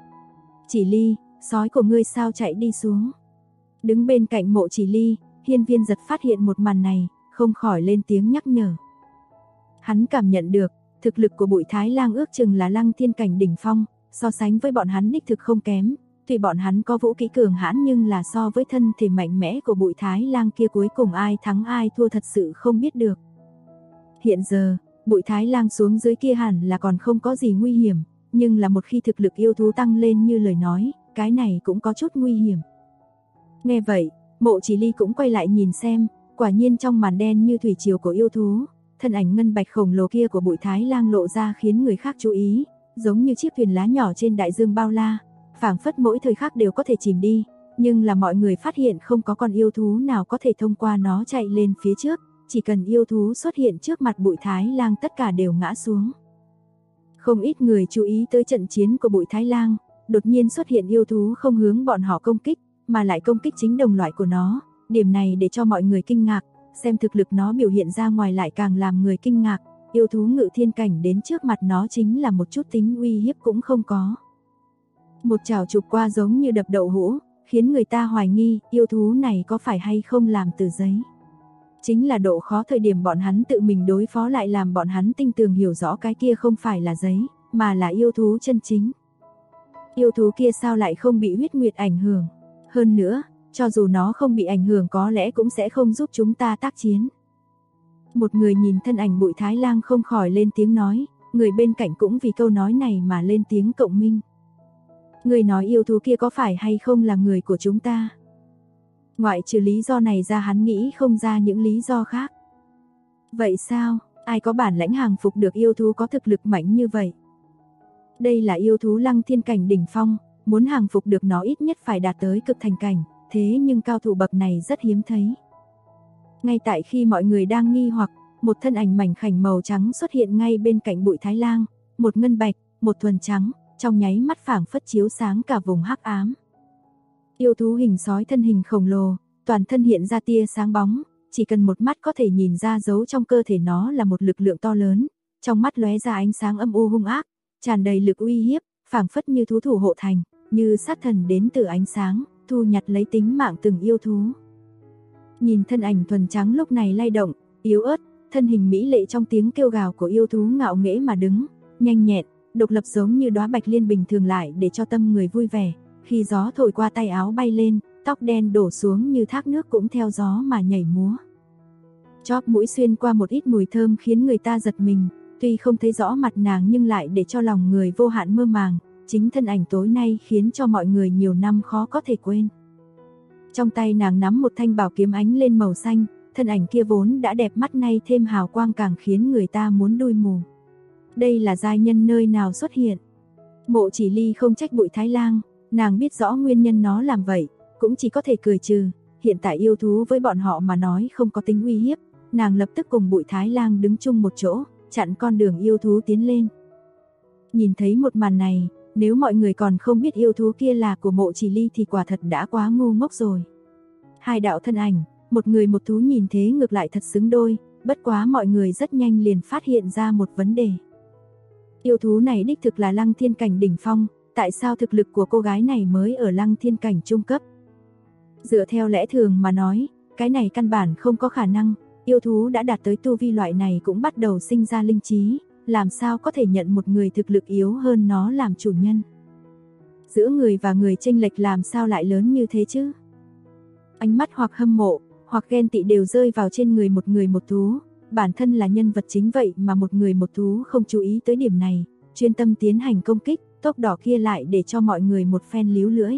Chỉ Ly, sói của ngươi sao chạy đi xuống? Đứng bên cạnh Mộ Chỉ Ly, Hiên Viên Giật phát hiện một màn này, không khỏi lên tiếng nhắc nhở. Hắn cảm nhận được, thực lực của Bụi Thái Lang ước chừng là Lăng Thiên cảnh đỉnh phong, so sánh với bọn hắn đích thực không kém, tuy bọn hắn có vũ khí cường hãn nhưng là so với thân thể mạnh mẽ của Bụi Thái Lang kia cuối cùng ai thắng ai thua thật sự không biết được. Hiện giờ, Bụi Thái Lang xuống dưới kia hẳn là còn không có gì nguy hiểm, nhưng là một khi thực lực yêu thú tăng lên như lời nói, cái này cũng có chút nguy hiểm. Nghe vậy, Mộ Chỉ Ly cũng quay lại nhìn xem, quả nhiên trong màn đen như thủy triều của yêu thú, thân ảnh ngân bạch khổng lồ kia của Bụi Thái Lang lộ ra khiến người khác chú ý, giống như chiếc thuyền lá nhỏ trên đại dương bao la, phảng phất mỗi thời khắc đều có thể chìm đi, nhưng là mọi người phát hiện không có con yêu thú nào có thể thông qua nó chạy lên phía trước, chỉ cần yêu thú xuất hiện trước mặt Bụi Thái Lang tất cả đều ngã xuống. Không ít người chú ý tới trận chiến của Bụi Thái Lang, đột nhiên xuất hiện yêu thú không hướng bọn họ công kích, mà lại công kích chính đồng loại của nó, điểm này để cho mọi người kinh ngạc, xem thực lực nó biểu hiện ra ngoài lại càng làm người kinh ngạc, yêu thú ngự thiên cảnh đến trước mặt nó chính là một chút tính uy hiếp cũng không có. Một chảo chụp qua giống như đập đậu hũ, khiến người ta hoài nghi yêu thú này có phải hay không làm từ giấy. Chính là độ khó thời điểm bọn hắn tự mình đối phó lại làm bọn hắn tinh tường hiểu rõ cái kia không phải là giấy, mà là yêu thú chân chính. Yêu thú kia sao lại không bị huyết nguyệt ảnh hưởng? Hơn nữa, cho dù nó không bị ảnh hưởng có lẽ cũng sẽ không giúp chúng ta tác chiến. Một người nhìn thân ảnh Bụi Thái Lang không khỏi lên tiếng nói, người bên cạnh cũng vì câu nói này mà lên tiếng cộng minh. Người nói yêu thú kia có phải hay không là người của chúng ta? Ngoại trừ lý do này ra hắn nghĩ không ra những lý do khác. Vậy sao, ai có bản lãnh hàng phục được yêu thú có thực lực mạnh như vậy? Đây là yêu thú Lăng Thiên cảnh đỉnh phong, muốn hàng phục được nó ít nhất phải đạt tới cực thành cảnh, thế nhưng cao thủ bậc này rất hiếm thấy. Ngay tại khi mọi người đang nghi hoặc, một thân ảnh mảnh khảnh màu trắng xuất hiện ngay bên cạnh Bụi Thái Lang, một ngân bạch, một thuần trắng, trong nháy mắt phảng phất chiếu sáng cả vùng hắc ám. Yêu thú hình sói thân hình khổng lồ, toàn thân hiện ra tia sáng bóng, chỉ cần một mắt có thể nhìn ra dấu trong cơ thể nó là một lực lượng to lớn, trong mắt lóe ra ánh sáng âm u hung ác, tràn đầy lực uy hiếp, phảng phất như thú thủ hộ thành, như sát thần đến từ ánh sáng, thu nhặt lấy tính mạng từng yêu thú. Nhìn thân ảnh thuần trắng lúc này lay động, yếu ớt, thân hình mỹ lệ trong tiếng kêu gào của yêu thú ngạo nghễ mà đứng, nhanh nhẹn, độc lập giống như đóa bạch liên bình thường lại để cho tâm người vui vẻ, khi gió thổi qua tay áo bay lên, tóc đen đổ xuống như thác nước cũng theo gió mà nhảy múa. Chóp mũi xuyên qua một ít mùi thơm khiến người ta giật mình, tuy không thấy rõ mặt nàng nhưng lại để cho lòng người vô hạn mơ màng, chính thân ảnh tối nay khiến cho mọi người nhiều năm khó có thể quên. Trong tay nàng nắm một thanh bảo kiếm ánh lên màu xanh, thân ảnh kia vốn đã đẹp mắt nay thêm hào quang càng khiến người ta muốn đuôi mù. Đây là giai nhân nơi nào xuất hiện? Mộ Chỉ Ly không trách Bụi Thái Lang, nàng biết rõ nguyên nhân nó làm vậy, cũng chỉ có thể cười trừ, hiện tại yêu thú với bọn họ mà nói không có tính uy hiếp, nàng lập tức cùng Bụi Thái Lang đứng chung một chỗ, chặn con đường yêu thú tiến lên. Nhìn thấy một màn này, nếu mọi người còn không biết yêu thú kia là của Mộ Chỉ Ly thì quả thật đã quá ngu ngốc rồi. Hai đạo thân ảnh, một người một thú nhìn thế ngược lại thật xứng đôi, bất quá mọi người rất nhanh liền phát hiện ra một vấn đề. Yêu thú này đích thực là Lăng Thiên cảnh đỉnh phong, tại sao thực lực của cô gái này mới ở Lăng Thiên cảnh trung cấp? Dựa theo lẽ thường mà nói, cái này căn bản không có khả năng, yêu thú đã đạt tới tu vi loại này cũng bắt đầu sinh ra linh trí, làm sao có thể nhận một người thực lực yếu hơn nó làm chủ nhân? Giữa người và người chênh lệch làm sao lại lớn như thế chứ? Ánh mắt hoặc hâm mộ, hoặc ghen tị đều rơi vào trên người một thú, bản thân là nhân vật chính vậy mà một người một thú không chú ý tới điểm này, chuyên tâm tiến hành công kích, tốc độ kia lại để cho mọi người một phen líu lưỡi.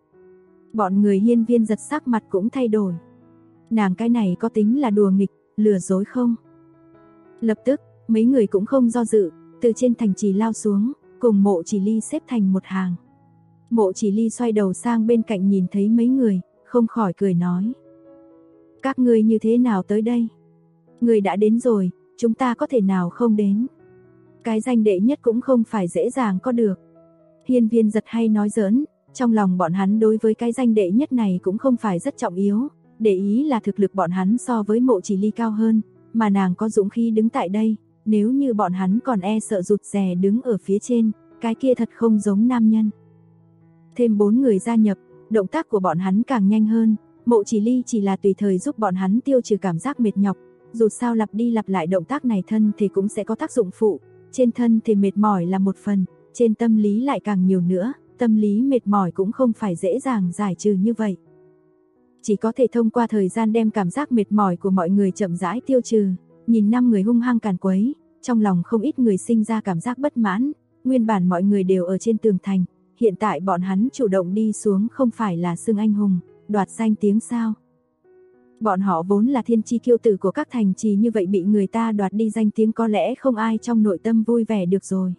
Bọn người Hiên Viên Giật sắc mặt cũng thay đổi. Nàng cái này có tính là đùa nghịch, lừa dối không? Lập tức, mấy người cũng không do dự, từ trên thành trì lao xuống, cùng Mộ Chỉ Ly xếp thành một hàng. Mộ Chỉ Ly xoay đầu sang bên cạnh nhìn thấy mấy người, không khỏi cười nói. Các ngươi như thế nào tới đây? Người đã đến rồi, chúng ta có thể nào không đến? Cái danh đệ nhất cũng không phải dễ dàng có được. Hiên Viên Giật hay nói giỡn, trong lòng bọn hắn đối với cái danh đệ nhất này cũng không phải rất trọng yếu, để ý là thực lực bọn hắn so với Mộ Chỉ Ly cao hơn, mà nàng có dũng khí đứng tại đây, nếu như bọn hắn còn e sợ rụt rè đứng ở phía trên, cái kia thật không giống nam nhân. Thêm 4 người gia nhập, động tác của bọn hắn càng nhanh hơn, Mộ Chỉ Ly chỉ là tùy thời giúp bọn hắn tiêu trừ cảm giác mệt nhọc, dù sao lặp đi lặp lại động tác này thân thì cũng sẽ có tác dụng phụ, trên thân thì mệt mỏi là một phần, trên tâm lý lại càng nhiều nữa, tâm lý mệt mỏi cũng không phải dễ dàng giải trừ như vậy. Chỉ có thể thông qua thời gian đem cảm giác mệt mỏi của mọi người chậm rãi tiêu trừ, nhìn 5 người hung hăng càn quấy, trong lòng không ít người sinh ra cảm giác bất mãn, nguyên bản mọi người đều ở trên tường thành, hiện tại bọn hắn chủ động đi xuống không phải là xưng anh hùng, đoạt danh tiếng sao. Bọn họ vốn là thiên chi kiêu tử của các thành trì như vậy bị người ta đoạt đi danh tiếng có lẽ không ai trong nội tâm vui vẻ được rồi.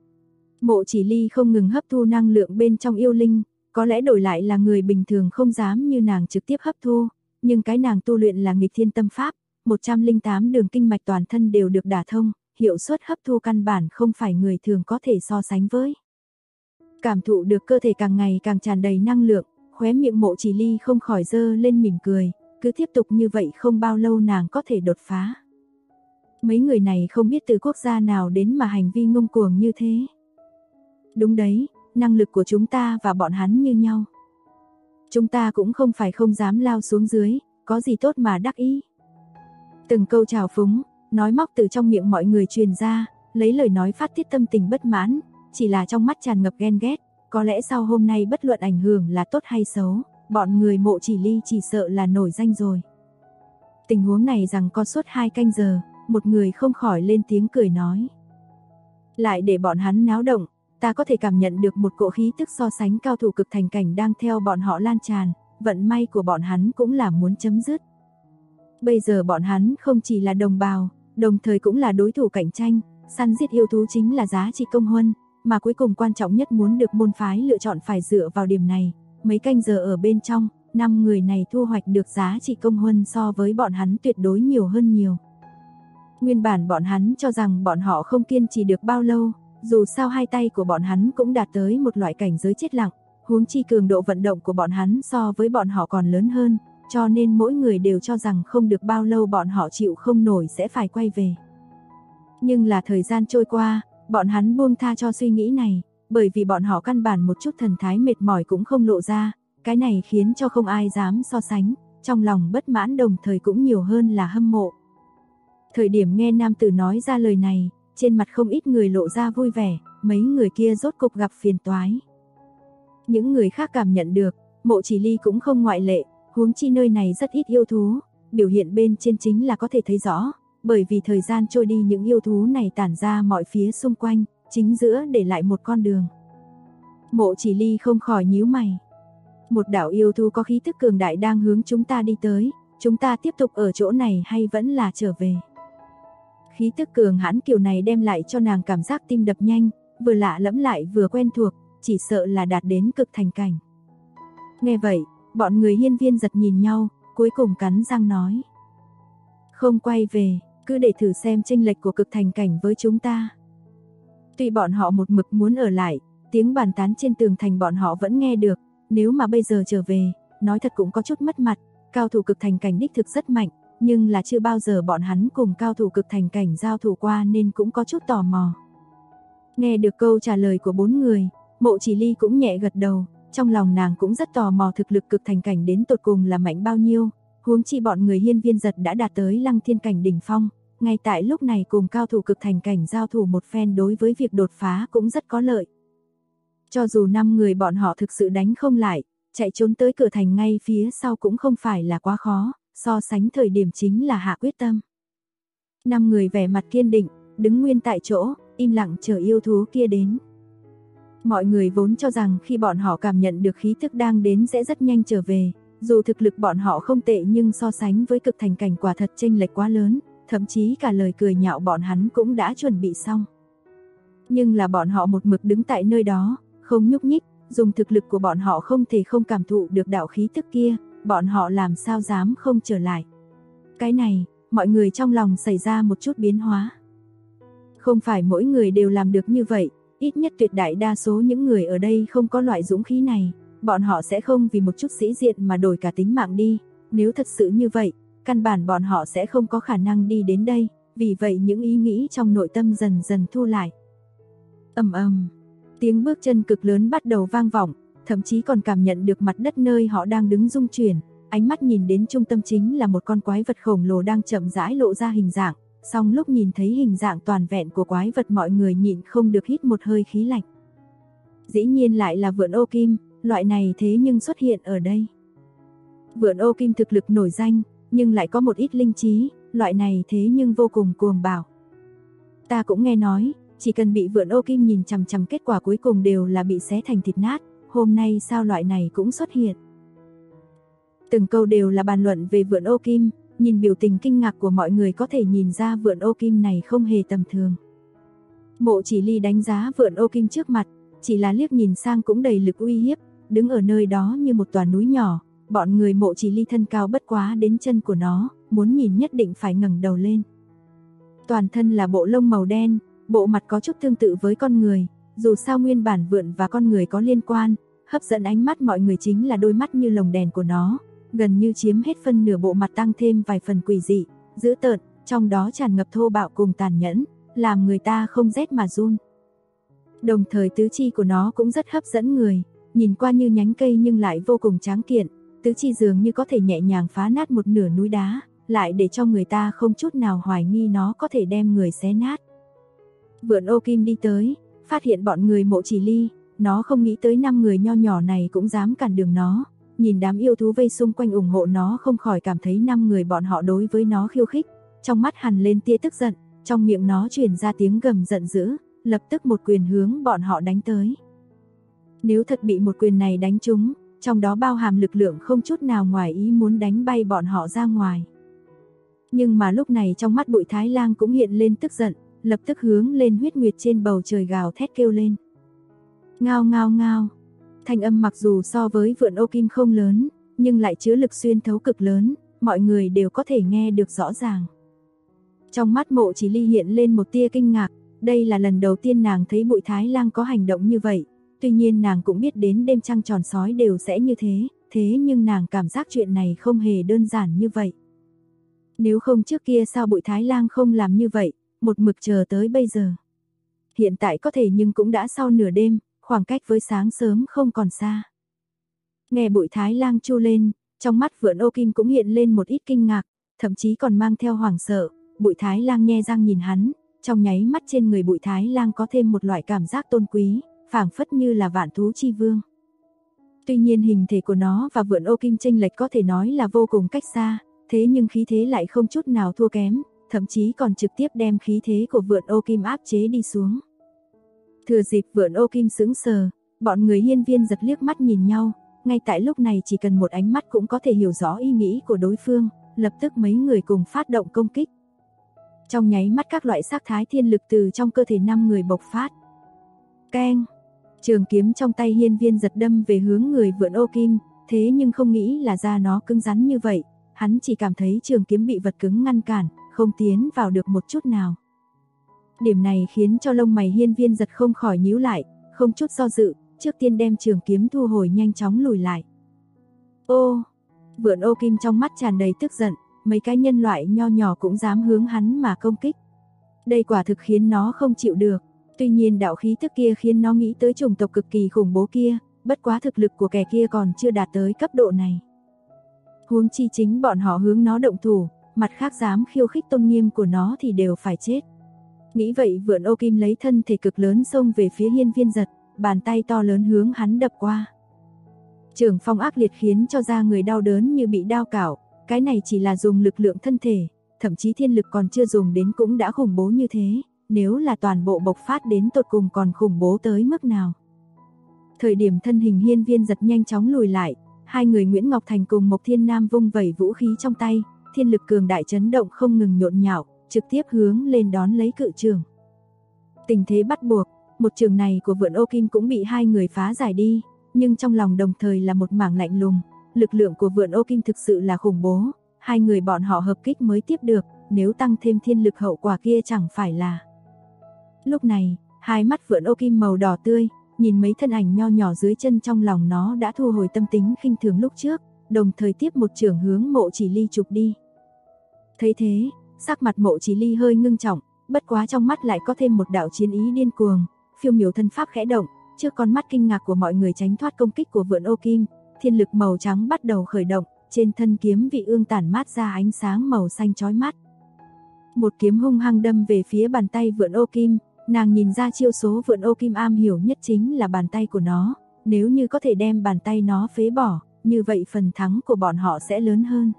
Mộ Chỉ Ly không ngừng hấp thu năng lượng bên trong yêu linh, có lẽ đổi lại là người bình thường không dám như nàng trực tiếp hấp thu, nhưng cái nàng tu luyện là nghịch thiên tâm pháp, 108 đường kinh mạch toàn thân đều được đả thông, hiệu suất hấp thu căn bản không phải người thường có thể so sánh với. Cảm thụ được cơ thể càng ngày càng tràn đầy năng lượng, khóe miệng Mộ Chỉ Ly không khỏi dơ lên mỉm cười, cứ tiếp tục như vậy không bao lâu nàng có thể đột phá. Mấy người này không biết từ quốc gia nào đến mà hành vi ngông cuồng như thế. Đúng đấy, năng lực của chúng ta và bọn hắn như nhau. Chúng ta cũng không phải không dám lao xuống dưới, có gì tốt mà đắc ý. Từng câu trào phúng, nói móc từ trong miệng mọi người truyền ra, lấy lời nói phát tiết tâm tình bất mãn, chỉ là trong mắt tràn ngập ghen ghét, có lẽ sau hôm nay bất luận ảnh hưởng là tốt hay xấu, bọn người Mộ Chỉ Ly chỉ sợ là nổi danh rồi. Tình huống này rằng có suốt 2 canh giờ, một người không khỏi lên tiếng cười nói. Lại để bọn hắn náo động, ta có thể cảm nhận được một cỗ khí tức so sánh cao thủ cực thành cảnh đang theo bọn họ lan tràn, vận may của bọn hắn cũng là muốn chấm dứt. Bây giờ bọn hắn không chỉ là đồng bào, đồng thời cũng là đối thủ cạnh tranh, săn giết yêu thú chính là giá trị công huân, mà cuối cùng quan trọng nhất muốn được môn phái lựa chọn phải dựa vào điểm này. Mấy canh giờ ở bên trong, 5 người này thu hoạch được giá trị công huân so với bọn hắn tuyệt đối nhiều hơn nhiều. Nguyên bản bọn hắn cho rằng bọn họ không kiên trì được bao lâu, dù sao hai tay của bọn hắn cũng đạt tới một loại cảnh giới chết lặng, huống chi cường độ vận động của bọn hắn so với bọn họ còn lớn hơn, cho nên mỗi người đều cho rằng không được bao lâu bọn họ chịu không nổi sẽ phải quay về. Nhưng là thời gian trôi qua, bọn hắn buông tha cho suy nghĩ này, bởi vì bọn họ căn bản một chút thần thái mệt mỏi cũng không lộ ra, cái này khiến cho không ai dám so sánh, trong lòng bất mãn đồng thời cũng nhiều hơn là hâm mộ. Thời điểm nghe nam tử nói ra lời này, trên mặt không ít người lộ ra vui vẻ, mấy người kia rốt cục gặp phiền toái. Những người khác cảm nhận được, Mộ Chỉ Ly cũng không ngoại lệ, huống chi nơi này rất ít yêu thú, biểu hiện bên trên chính là có thể thấy rõ, bởi vì thời gian trôi đi những yêu thú này tản ra mọi phía xung quanh, chính giữa để lại một con đường. Mộ Chỉ Ly không khỏi nhíu mày. Một đạo yêu thú có khí tức cường đại đang hướng chúng ta đi tới, chúng ta tiếp tục ở chỗ này hay vẫn là trở về? Khí tức cường hãn kiểu này đem lại cho nàng cảm giác tim đập nhanh, vừa lạ lẫm lại vừa quen thuộc, chỉ sợ là đạt đến cực thành cảnh. Nghe vậy, bọn người Hiên Viên Giật nhìn nhau, cuối cùng cắn răng nói. Không quay về, cứ để thử xem chênh lệch của cực thành cảnh với chúng ta. Tuy bọn họ một mực muốn ở lại, tiếng bàn tán trên tường thành bọn họ vẫn nghe được, nếu mà bây giờ trở về, nói thật cũng có chút mất mặt, cao thủ cực thành cảnh đích thực rất mạnh, nhưng là chưa bao giờ bọn hắn cùng cao thủ cực thành cảnh giao thủ qua nên cũng có chút tò mò. Nghe được câu trả lời của 4 người, Mộ Chỉ Ly cũng nhẹ gật đầu, trong lòng nàng cũng rất tò mò thực lực cực thành cảnh đến tột cùng là mạnh bao nhiêu, huống chi bọn người Hiên Viên Giật đã đạt tới Lăng Thiên cảnh đỉnh phong, ngay tại lúc này cùng cao thủ cực thành cảnh giao thủ một phen đối với việc đột phá cũng rất có lợi. Cho dù 5 người bọn họ thực sự đánh không lại, chạy trốn tới cửa thành ngay phía sau cũng không phải là quá khó, so sánh thời điểm chính là hạ quyết tâm. 5 người vẻ mặt kiên định, đứng nguyên tại chỗ, im lặng chờ yêu thú kia đến. Mọi người vốn cho rằng khi bọn họ cảm nhận được khí tức đang đến sẽ rất nhanh trở về, dù thực lực bọn họ không tệ nhưng so sánh với cực thành cảnh quả thật chênh lệch quá lớn, thậm chí cả lời cười nhạo bọn hắn cũng đã chuẩn bị xong. Nhưng là bọn họ một mực đứng tại nơi đó, không nhúc nhích, dùng thực lực của bọn họ không thể không cảm thụ được đạo khí tức kia, bọn họ làm sao dám không trở lại. Cái này, mọi người trong lòng xảy ra một chút biến hóa. Không phải mỗi người đều làm được như vậy, ít nhất tuyệt đại đa số những người ở đây không có loại dũng khí này, bọn họ sẽ không vì một chút sĩ diện mà đổi cả tính mạng đi, nếu thật sự như vậy, căn bản bọn họ sẽ không có khả năng đi đến đây, vì vậy những ý nghĩ trong nội tâm dần dần thu lại. Ầm ầm, tiếng bước chân cực lớn bắt đầu vang vọng, thậm chí còn cảm nhận được mặt đất nơi họ đang đứng rung chuyển, ánh mắt nhìn đến trung tâm chính là một con quái vật khổng lồ đang chậm rãi lộ ra hình dạng, song lúc nhìn thấy hình dạng toàn vẹn của quái vật mọi người nhịn không được hít một hơi khí lạnh. Dĩ nhiên lại là vượn ô kim, loại này thế nhưng xuất hiện ở đây. Vượn ô kim thực lực nổi danh, nhưng lại có một ít linh trí, loại này thế nhưng vô cùng cuồng bạo. Ta cũng nghe nói, chỉ cần bị vượn ô kim nhìn chằm chằm kết quả cuối cùng đều là bị xé thành thịt nát, hôm nay sao loại này cũng xuất hiện. Từng câu đều là bàn luận về vượn ô kim, nhìn biểu tình kinh ngạc của mọi người có thể nhìn ra vượn ô kim này không hề tầm thường. Mộ Chỉ Ly đánh giá vượn ô kim trước mặt, chỉ là liếc nhìn sang cũng đầy lực uy hiếp, đứng ở nơi đó như một tòa núi nhỏ, bọn người Mộ Chỉ Ly thân cao bất quá đến chân của nó, muốn nhìn nhất định phải ngẩng đầu lên. Toàn thân là bộ lông màu đen, bộ mặt có chút tương tự với con người, dù sao nguyên bản vượn và con người có liên quan, hấp dẫn ánh mắt mọi người chính là đôi mắt như lồng đèn của nó, gần như chiếm hết phân nửa bộ mặt tăng thêm vài phần quỷ dị, dữ tợn, trong đó tràn ngập thô bạo cùng tàn nhẫn, làm người ta không rét mà run. Đồng thời tứ chi của nó cũng rất hấp dẫn người, nhìn qua như nhánh cây nhưng lại vô cùng tráng kiện, tứ chi dường như có thể nhẹ nhàng phá nát một nửa núi đá, lại để cho người ta không chút nào hoài nghi nó có thể đem người xé nát. Vượn ô kim đi tới, phát hiện bọn người Mộ Chỉ Ly, nó không nghĩ tới 5 người nho nhỏ này cũng dám cản đường nó, nhìn đám yêu thú vây xung quanh ủng hộ nó không khỏi cảm thấy 5 người bọn họ đối với nó khiêu khích, trong mắt hằn lên tia tức giận, trong miệng nó truyền ra tiếng gầm giận dữ, lập tức một quyền hướng bọn họ đánh tới. Nếu thật bị một quyền này đánh trúng, trong đó bao hàm lực lượng không chút nào ngoài ý muốn đánh bay bọn họ ra ngoài. Nhưng mà lúc này trong mắt Bụi Thái Lang cũng hiện lên tức giận, lập tức hướng lên huyết nguyệt trên bầu trời gào thét kêu lên. Ngao ngao ngao. Thanh âm mặc dù so với vượn ô kim không lớn, nhưng lại chứa lực xuyên thấu cực lớn, mọi người đều có thể nghe được rõ ràng. Trong mắt Mộ Chỉ Ly hiện lên một tia kinh ngạc, đây là lần đầu tiên nàng thấy Bụi Thái Lang có hành động như vậy, tuy nhiên nàng cũng biết đến đêm trăng tròn sói đều sẽ như thế nhưng nàng cảm giác chuyện này không hề đơn giản như vậy. Nếu không trước kia sao Bụi Thái Lang không làm như vậy, một mực chờ tới bây giờ. Hiện tại có thể nhưng cũng đã sau nửa đêm, khoảng cách với sáng sớm không còn xa. Nghe Bụi Thái Lang chu lên, trong mắt vượn ô kim cũng hiện lên một ít kinh ngạc, thậm chí còn mang theo hoảng sợ. Bụi Thái Lang nhe răng nhìn hắn, trong nháy mắt trên người Bụi Thái Lang có thêm một loại cảm giác tôn quý, phảng phất như là vạn thú chi vương. Tuy nhiên hình thể của nó và vượn ô kim chênh lệch có thể nói là vô cùng cách xa, thế nhưng khí thế lại không chút nào thua kém, thậm chí còn trực tiếp đem khí thế của vượn ô kim áp chế đi xuống. Thừa dịp vượn ô kim sững sờ, bọn người hiên viên giật liếc mắt nhìn nhau, ngay tại lúc này chỉ cần một ánh mắt cũng có thể hiểu rõ ý nghĩ của đối phương, lập tức mấy người cùng phát động công kích. Trong nháy mắt các loại sắc thái thiên lực từ trong cơ thể 5 người bộc phát. Keng! Trường kiếm trong tay hiên viên giật đâm về hướng người vượn ô kim, thế nhưng không nghĩ là da nó cứng rắn như vậy, hắn chỉ cảm thấy trường kiếm bị vật cứng ngăn cản, không tiến vào được một chút nào. Điểm này khiến cho lông mày hiên viên giật không khỏi nhíu lại, không chút do dự, trước tiên đem trường kiếm thu hồi nhanh chóng lùi lại. Ô! Vượn ô kim trong mắt tràn đầy tức giận, mấy cái nhân loại nho nhỏ cũng dám hướng hắn mà công kích. Đây quả thực khiến nó không chịu được, tuy nhiên đạo khí tức kia khiến nó nghĩ tới chủng tộc cực kỳ khủng bố kia, bất quá thực lực của kẻ kia còn chưa đạt tới cấp độ này. Huống chi chính bọn họ hướng nó động thủ, mặt khác dám khiêu khích tôn nghiêm của nó thì đều phải chết. Nghĩ vậy vượn ô kim lấy thân thể cực lớn xông về phía hiên viên giật, bàn tay to lớn hướng hắn đập qua. Trường phong ác liệt khiến cho da người đau đớn như bị đao cạo, cái này chỉ là dùng lực lượng thân thể, thậm chí thiên lực còn chưa dùng đến cũng đã khủng bố như thế, nếu là toàn bộ bộc phát đến tột cùng còn khủng bố tới mức nào. Thời điểm thân hình hiên viên giật nhanh chóng lùi lại, hai người Nguyễn Ngọc Thành cùng Mộc Thiên Nam vung vẩy vũ khí trong tay, thiên lực cường đại chấn động không ngừng nhộn nhạo, trực tiếp hướng lên đón lấy cự trường. Tình thế bắt buộc, một trường này của Vượn Ô Kim cũng bị hai người phá giải đi, nhưng trong lòng đồng thời là một mảng lạnh lùng, lực lượng của Vượn Ô Kim thực sự là khủng bố, hai người bọn họ hợp kích mới tiếp được, nếu tăng thêm thiên lực hậu quả kia chẳng phải là. Lúc này, hai mắt Vượn Ô Kim màu đỏ tươi, nhìn mấy thân ảnh nho nhỏ dưới chân, trong lòng nó đã thu hồi tâm tính khinh thường lúc trước, đồng thời tiếp một chưởng hướng Mộ Chỉ Ly chụp đi. Thấy thế, sắc mặt Mộ Chỉ Ly hơi ngưng trọng, bất quá trong mắt lại có thêm một đạo chiến ý điên cuồng, phiêu miểu thân pháp khẽ động, trước con mắt kinh ngạc của mọi người tránh thoát công kích của Vượn Ô Kim, thiên lực màu trắng bắt đầu khởi động, trên thân kiếm vị ương tản mát ra ánh sáng màu xanh chói mắt. Một kiếm hung hăng đâm về phía bàn tay Vượn Ô Kim, nàng nhìn ra chiêu số Vượn Ô Kim am hiểu nhất chính là bàn tay của nó, nếu như có thể đem bàn tay nó phế bỏ, như vậy phần thắng của bọn họ sẽ lớn hơn.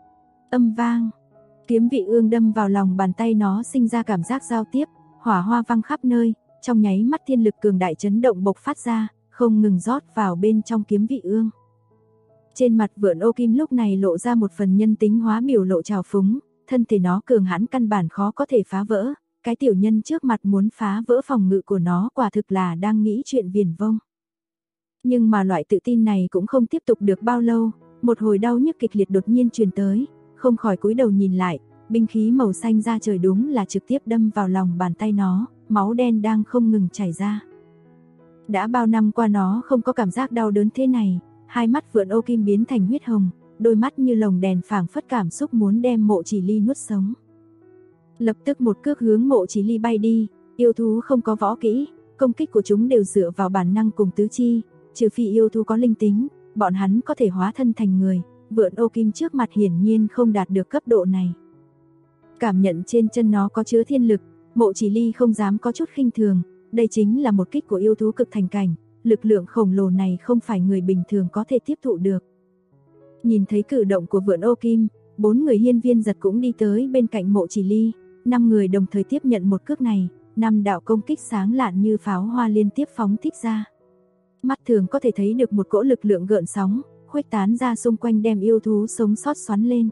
Âm vang, kiếm vị ương đâm vào lòng bàn tay nó sinh ra cảm giác giao tiếp, hỏa hoa văng khắp nơi, trong nháy mắt thiên lực cường đại chấn động bộc phát ra, không ngừng rót vào bên trong kiếm vị ương. Trên mặt Vượn Ô Kim lúc này lộ ra một phần nhân tính hóa biểu lộ trào phúng, thân thể nó cường hãn căn bản khó có thể phá vỡ, cái tiểu nhân trước mặt muốn phá vỡ phòng ngự của nó quả thực là đang nghĩ chuyện viển vông. Nhưng mà loại tự tin này cũng không tiếp tục được bao lâu, một hồi đau nhức kịch liệt đột nhiên truyền tới, không khỏi cúi đầu nhìn lại, binh khí màu xanh ra trời đúng là trực tiếp đâm vào lòng bàn tay nó, máu đen đang không ngừng chảy ra. Đã bao năm qua nó không có cảm giác đau đớn thế này, hai mắt Vượn Ô Kim biến thành huyết hồng, đôi mắt như lồng đèn phảng phất cảm xúc muốn đem Mộ Chỉ Ly nuốt sống. Lập tức một cước hướng Mộ Chỉ Ly bay đi, yêu thú không có võ kỹ, công kích của chúng đều dựa vào bản năng cùng tứ chi, trừ phi yêu thú có linh tính, bọn hắn có thể hóa thân thành người, Vượn Ô Kim trước mặt hiển nhiên không đạt được cấp độ này. Cảm nhận trên chân nó có chứa thiên lực, Mộ Chỉ Ly không dám có chút khinh thường, đây chính là một kích của yêu thú cực thành cảnh, lực lượng khổng lồ này không phải người bình thường có thể tiếp thụ được. Nhìn thấy cử động của Vượn Ô Kim, 4 người hiên viên giật cũng đi tới bên cạnh Mộ Chỉ Ly, 5 người đồng thời tiếp nhận một cước này, 5 đạo công kích sáng lạn như pháo hoa liên tiếp phóng thích ra. Mắt thường có thể thấy được một cỗ lực lượng gợn sóng, khuếch tán ra xung quanh đem yêu thú sống sót xoắn lên.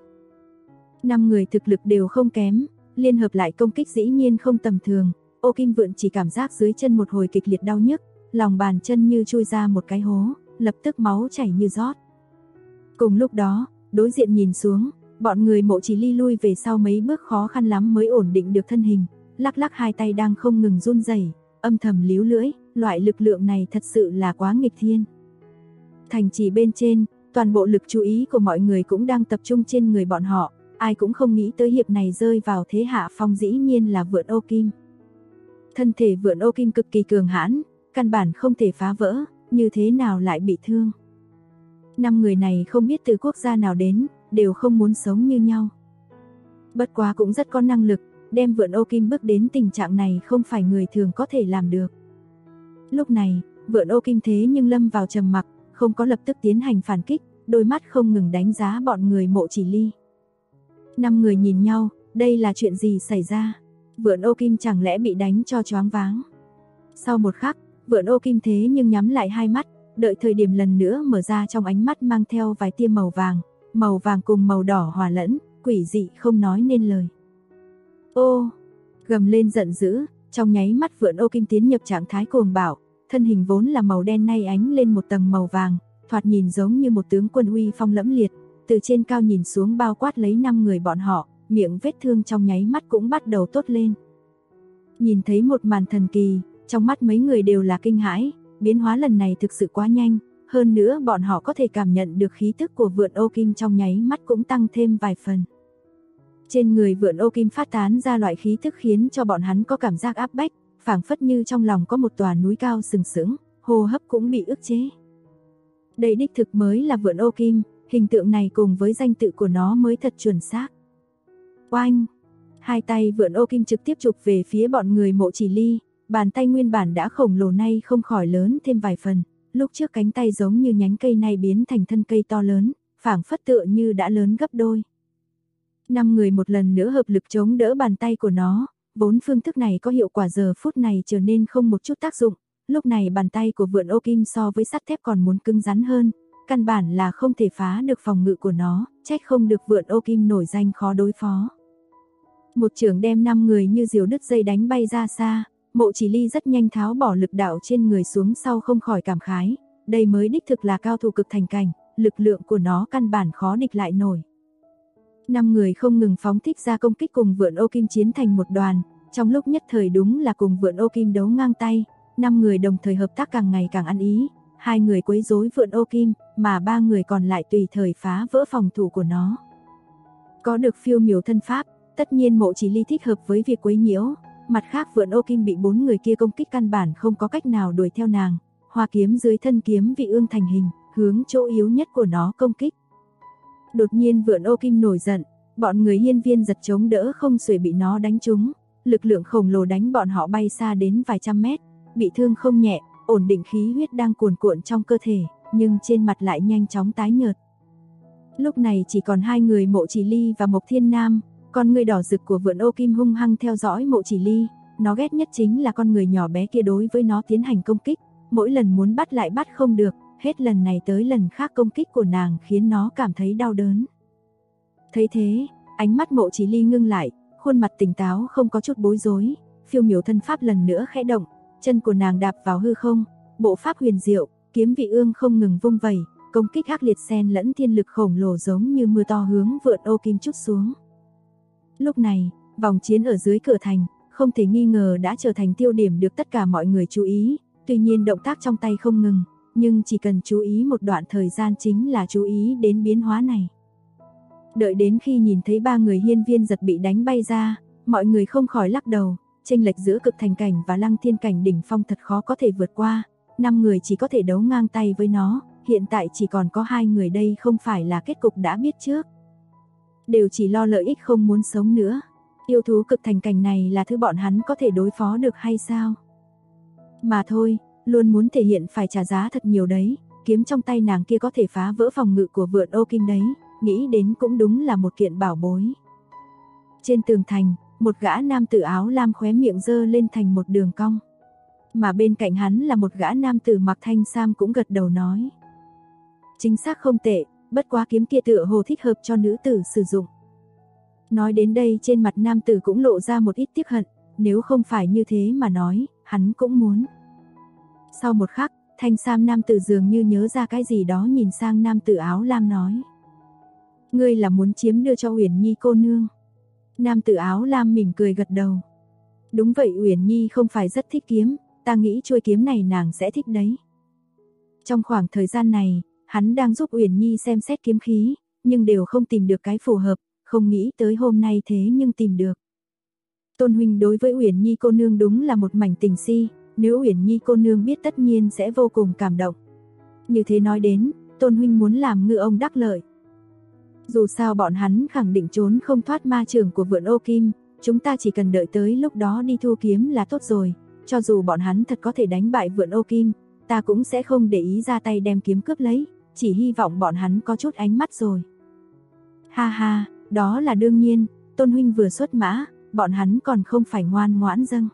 5 người thực lực đều không kém, liên hợp lại công kích dĩ nhiên không tầm thường. Ô Kim Vượn chỉ cảm giác dưới chân một hồi kịch liệt đau nhức, lòng bàn chân như chui ra một cái hố, lập tức máu chảy như rót. Cùng lúc đó, đối diện nhìn xuống, bọn người Mộ Chỉ Ly lui về sau mấy bước khó khăn lắm mới ổn định được thân hình, lắc lắc hai tay đang không ngừng run rẩy, âm thầm líu lưỡi, loại lực lượng này thật sự là quá nghịch thiên. Thành trì bên trên, toàn bộ lực chú ý của mọi người cũng đang tập trung trên người bọn họ, ai cũng không nghĩ tới hiệp này rơi vào thế hạ phong dĩ nhiên là Vượn Ô Kim. Thân thể Vượn Ô Kim cực kỳ cường hãn, căn bản không thể phá vỡ, như thế nào lại bị thương. 5 người này không biết từ quốc gia nào đến, đều không muốn sống như nhau. Bất quá cũng rất có năng lực, đem Vượn Ô Kim bước đến tình trạng này không phải người thường có thể làm được. Lúc này, Vượn Ô Kim thế nhưng lâm vào trầm mặc, không có lập tức tiến hành phản kích, đôi mắt không ngừng đánh giá bọn người Mộ Chỉ Ly. 5 người nhìn nhau, đây là chuyện gì xảy ra? Vượn Ô Kim chẳng lẽ bị đánh cho choáng váng? Sau một khắc, Vượn Ô Kim thế nhưng nhắm lại hai mắt, đợi thời điểm lần nữa mở ra, trong ánh mắt mang theo vài tia màu vàng cùng màu đỏ hòa lẫn, quỷ dị không nói nên lời. Ô, gầm lên giận dữ, trong nháy mắt Vượn Ô Kim tiến nhập trạng thái cuồng bạo, thân hình vốn là màu đen nay ánh lên một tầng màu vàng, thoạt nhìn giống như một tướng quân uy phong lẫm liệt, từ trên cao nhìn xuống bao quát lấy 5 người bọn họ, miệng vết thương trong nháy mắt cũng bắt đầu tốt lên. Nhìn thấy một màn thần kỳ, trong mắt mấy người đều là kinh hãi, biến hóa lần này thực sự quá nhanh, hơn nữa bọn họ có thể cảm nhận được khí tức của Vượn Ô Kim trong nháy mắt cũng tăng thêm vài phần. Trên người Vượn Ô Kim phát tán ra loại khí tức khiến cho bọn hắn có cảm giác áp bách, phảng phất như trong lòng có một tòa núi cao sừng sững, hô hấp cũng bị ức chế. Đây đích thực mới là Vượn Ô Kim, hình tượng này cùng với danh tự của nó mới thật chuẩn xác. Oanh! Hai tay Vượn Ô Kim trực tiếp chụp về phía bọn người Mộ Chỉ Ly, bàn tay nguyên bản đã khổng lồ nay không khỏi lớn thêm vài phần, lúc trước cánh tay giống như nhánh cây này biến thành thân cây to lớn, phảng phất tựa như đã lớn gấp đôi. 5 người một lần nữa hợp lực chống đỡ bàn tay của nó, vốn phương thức này có hiệu quả giờ phút này trở nên không một chút tác dụng, lúc này bàn tay của Vượn Ô Kim so với sắt thép còn muốn cứng rắn hơn, căn bản là không thể phá được phòng ngự của nó, trách không được Vượn Ô Kim nổi danh khó đối phó. Một chưởng đem 5 người như diều đứt dây đánh bay ra xa, Mộ Chỉ Ly rất nhanh tháo bỏ lực đạo trên người xuống sau không khỏi cảm khái, đây mới đích thực là cao thủ cực thành cảnh, lực lượng của nó căn bản khó địch lại nổi. 5 người không ngừng phóng thích ra công kích cùng Vượn Ô Kim chiến thành một đoàn, trong lúc nhất thời đúng là cùng Vượn Ô Kim đấu ngang tay, 5 người đồng thời hợp tác càng ngày càng ăn ý, 2 người quấy rối Vượn Ô Kim, mà 3 người còn lại tùy thời phá vỡ phòng thủ của nó. Có được phiêu miểu thân pháp, tất nhiên Mộ Chỉ Ly thích hợp với việc quấy nhiễu, mặt khác Vượn Ô Kim bị 4 người kia công kích căn bản không có cách nào đuổi theo nàng, hoa kiếm dưới thân kiếm vị ương thành hình, hướng chỗ yếu nhất của nó công kích. Đột nhiên Vượn Ô Kim nổi giận, bọn người hiên viên giật chống đỡ không xuể bị nó đánh trúng, lực lượng khổng lồ đánh bọn họ bay xa đến vài trăm mét, bị thương không nhẹ, ổn định khí huyết đang cuồn cuộn trong cơ thể, nhưng trên mặt lại nhanh chóng tái nhợt. Lúc này chỉ còn 2 người Mộ Chỉ Ly và Mộc Thiên Nam, con người đỏ rực của Vượn Ô Kim hung hăng theo dõi Mộ Chỉ Ly, nó ghét nhất chính là con người nhỏ bé kia đối với nó tiến hành công kích, mỗi lần muốn bắt lại bắt không được, hết lần này tới lần khác công kích của nàng khiến nó cảm thấy đau đớn. Thấy thế, ánh mắt Mộ Chỉ Ly ngưng lại, khuôn mặt tỉnh táo không có chút bối rối, phiêu miểu thân pháp lần nữa khẽ động, chân của nàng đạp vào hư không, bộ pháp huyền diệu, kiếm vị ương không ngừng vung vẩy, công kích ác liệt xen lẫn thiên lực khổng lồ giống như mưa to hướng Vượn Ô Kim trút xuống. Lúc này, vòng chiến ở dưới cửa thành, không thể nghi ngờ đã trở thành tiêu điểm được tất cả mọi người chú ý, tuy nhiên động tác trong tay không ngừng, nhưng chỉ cần chú ý một đoạn thời gian chính là chú ý đến biến hóa này. Đợi đến khi nhìn thấy 3 người hiên viên giật bị đánh bay ra, mọi người không khỏi lắc đầu, chênh lệch giữa cực thành cảnh và lăng thiên cảnh đỉnh phong thật khó có thể vượt qua, 5 người chỉ có thể đấu ngang tay với nó, hiện tại chỉ còn có 2 người đây không phải là kết cục đã biết trước. Đều chỉ lo lợi ích không muốn sống nữa. Yêu thú cực thành cảnh này là thứ bọn hắn có thể đối phó được hay sao? Mà thôi, luôn muốn thể hiện phải trả giá thật nhiều đấy, kiếm trong tay nàng kia có thể phá vỡ phòng ngự của Vượn Ô Kim đấy, nghĩ đến cũng đúng là một kiện bảo bối. Trên tường thành, một gã nam tử áo lam khóe miệng giơ lên thành một đường cong. Mà bên cạnh hắn là một gã nam tử mặc thanh sam cũng gật đầu nói. Chính xác không tệ, bất quá kiếm kia tựa hồ thích hợp cho nữ tử sử dụng. Nói đến đây trên mặt nam tử cũng lộ ra một ít tiếc hận, nếu không phải như thế mà nói, hắn cũng muốn. Sau một khắc, thanh sam nam tử dường như nhớ ra cái gì đó nhìn sang nam tử áo lam nói. Ngươi là muốn chiếm đưa cho Uyển Nhi cô nương. Nam tử áo lam mỉm cười gật đầu. Đúng vậy, Uyển Nhi không phải rất thích kiếm, ta nghĩ chuôi kiếm này nàng sẽ thích đấy. Trong khoảng thời gian này, hắn đang giúp Uyển Nhi xem xét kiếm khí, nhưng đều không tìm được cái phù hợp, không nghĩ tới hôm nay thế nhưng tìm được. Tôn huynh đối với Uyển Nhi cô nương đúng là một mảnh tình si, nếu Uyển Nhi cô nương biết tất nhiên sẽ vô cùng cảm động. Như thế nói đến, Tôn huynh muốn làm ngư ông đắc lợi. Dù sao bọn hắn khẳng định trốn không thoát ma trường của Vượn Ô Kim, chúng ta chỉ cần đợi tới lúc đó đi thu kiếm là tốt rồi, cho dù bọn hắn thật có thể đánh bại Vượn Ô Kim, ta cũng sẽ không để ý ra tay đem kiếm cướp lấy, chỉ hy vọng bọn hắn có chút ánh mắt rồi. Ha ha, đó là đương nhiên, Tôn huynh vừa xuất mã, bọn hắn còn không phải ngoan ngoãn dâng.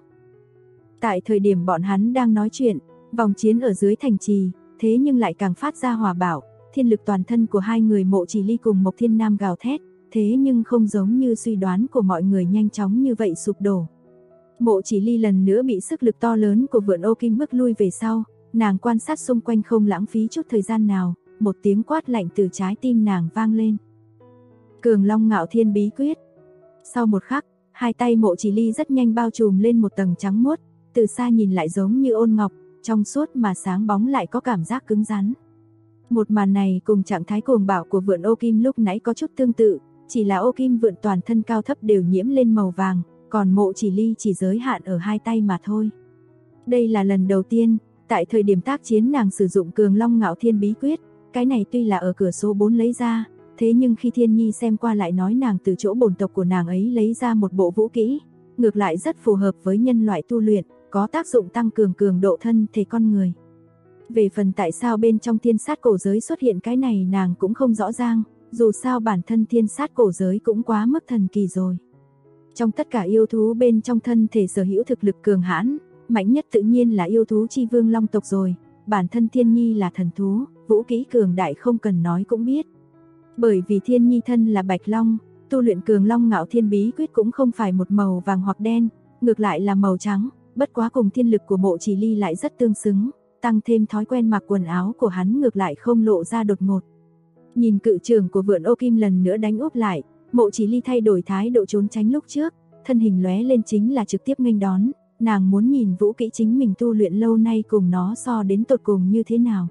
Tại thời điểm bọn hắn đang nói chuyện, vòng chiến ở dưới thành trì, thế nhưng lại càng phát ra hòa bạo, thiên lực toàn thân của 2 người Mộ Chỉ Ly cùng Mộc Thiên Nam gào thét, thế nhưng không giống như suy đoán của mọi người nhanh chóng như vậy sụp đổ. Mộ Chỉ Ly lần nữa bị sức lực to lớn của Vượn Ô Kim bước lui về sau, nàng quan sát xung quanh không lãng phí chút thời gian nào, một tiếng quát lạnh từ trái tim nàng vang lên. Cường Long Ngạo Thiên Bí Quyết. Sau một khắc, 2 tay Mộ Chỉ Ly rất nhanh bao trùm lên một tầng trắng muốt, từ xa nhìn lại giống như ôn ngọc, trong suốt mà sáng bóng lại có cảm giác cứng rắn. Một màn này cùng trạng thái cuồng bạo của Vượn Ô Kim lúc nãy có chút tương tự, chỉ là Ô Kim Vượn toàn thân cao thấp đều nhiễm lên màu vàng, còn Mộ Chỉ Ly chỉ giới hạn ở 2 tay mà thôi. Đây là lần đầu tiên, tại thời điểm tác chiến nàng sử dụng Cường Long Ngạo Thiên Bí Quyết, cái này tuy là ở cửa số 4 lấy ra, thế nhưng khi Thiên Nhi xem qua lại nói nàng từ chỗ bổn tộc của nàng ấy lấy ra một bộ vũ kỹ, ngược lại rất phù hợp với nhân loại tu luyện, có tác dụng tăng cường cường độ thân thể con người. Về phần tại sao bên trong thiên sát cổ giới xuất hiện cái này nàng cũng không rõ ràng, dù sao bản thân thiên sát cổ giới cũng quá mức thần kỳ rồi. Trong tất cả yêu thú bên trong thân thể sở hữu thực lực cường hãn, mạnh nhất tự nhiên là yêu thú chi vương long tộc rồi, bản thân Thiên Nhi là thần thú, vũ kỹ cường đại không cần nói cũng biết. Bởi vì Thiên Nhi thân là Bạch Long, Tu luyện Cường Long Ngạo Thiên Bí Quyết cũng không phải một màu vàng hoặc đen, ngược lại là màu trắng, bất quá cùng thiên lực của Mộ Chỉ Ly lại rất tương xứng, tăng thêm thói quen mặc quần áo của hắn ngược lại không lộ ra đột ngột. Nhìn cự trường của Vượn Ô Kim lần nữa đánh úp lại, Mộ Chỉ Ly thay đổi thái độ trốn tránh lúc trước, thân hình lóe lên chính là trực tiếp nghênh đón, nàng muốn nhìn vũ kỹ chính mình tu luyện lâu nay cùng nó so đến tột cùng như thế nào.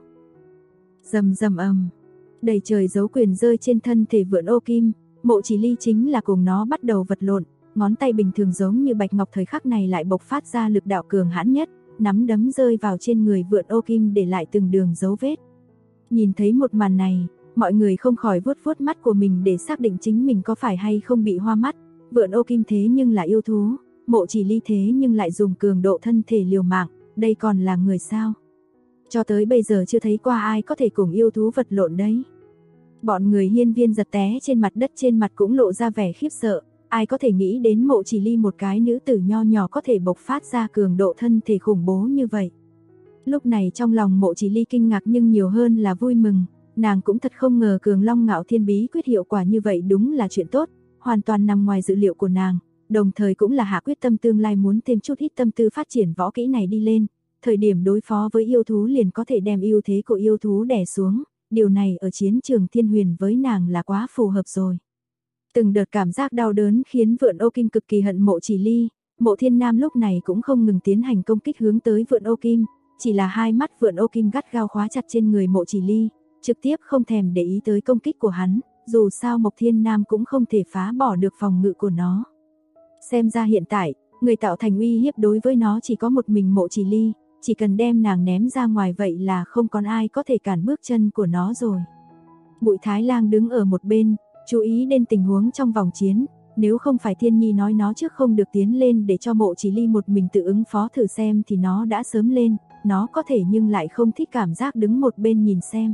Rầm rầm ầm, đầy trời dấu quyền rơi trên thân thể Vượn Ô Kim, Mộ Chỉ Ly chính là cùng nó bắt đầu vật lộn, ngón tay bình thường giống như bạch ngọc thời khắc này lại bộc phát ra lực đạo cường hãn nhất, nắm đấm rơi vào trên người Vượn Ô Kim để lại từng đường dấu vết. Nhìn thấy một màn này, mọi người không khỏi vuốt vuốt mắt của mình để xác định chính mình có phải hay không bị hoa mắt. Vượn Ô Kim thế nhưng là yêu thú, Mộ Chỉ Ly thế nhưng lại dùng cường độ thân thể liều mạng, đây còn là người sao? Cho tới bây giờ chưa thấy qua ai có thể cùng yêu thú vật lộn đấy. Bọn người hiên viên giật té trên mặt đất, trên mặt cũng lộ ra vẻ khiếp sợ, ai có thể nghĩ đến Mộ Chỉ Ly một cái nữ tử nho nhỏ có thể bộc phát ra cường độ thân thể khủng bố như vậy. Lúc này trong lòng Mộ Chỉ Ly kinh ngạc nhưng nhiều hơn là vui mừng, nàng cũng thật không ngờ Cường Long Ngạo Thiên Bí Quyết hiệu quả như vậy đúng là chuyện tốt, hoàn toàn nằm ngoài dự liệu của nàng, đồng thời cũng là hạ quyết tâm tương lai muốn thêm chút ít tâm tư phát triển võ kỹ này đi lên, thời điểm đối phó với yêu thú liền có thể đem ưu thế của yêu thú đè xuống, điều này ở chiến trường Thiên Huyền với nàng là quá phù hợp rồi. Từng đợt cảm giác đau đớn khiến Vượn Ô Kim cực kỳ hận Mộ Chỉ Ly, Mộ Thiên Nam lúc này cũng không ngừng tiến hành công kích hướng tới Vượn Ô Kim, chỉ là hai mắt Vượn Ô Kim gắt gao khóa chặt trên người Mộ Chỉ Ly, trực tiếp không thèm để ý tới công kích của hắn, dù sao Mộc Thiên Nam cũng không thể phá bỏ được phòng ngự của nó. Xem ra hiện tại, người tạo thành uy hiếp đối với nó chỉ có một mình Mộ Chỉ Ly, chỉ cần đem nàng ném ra ngoài vậy là không còn ai có thể cản bước chân của nó rồi. Bụi Thái Lang đứng ở một bên, chú ý đến tình huống trong vòng chiến, nếu không phải Thiên Nhi nói nó trước không được tiến lên để cho Mộ Chỉ Ly một mình tự ứng phó thử xem thì nó đã sớm lên, nó có thể nhưng lại không thích cảm giác đứng một bên nhìn xem.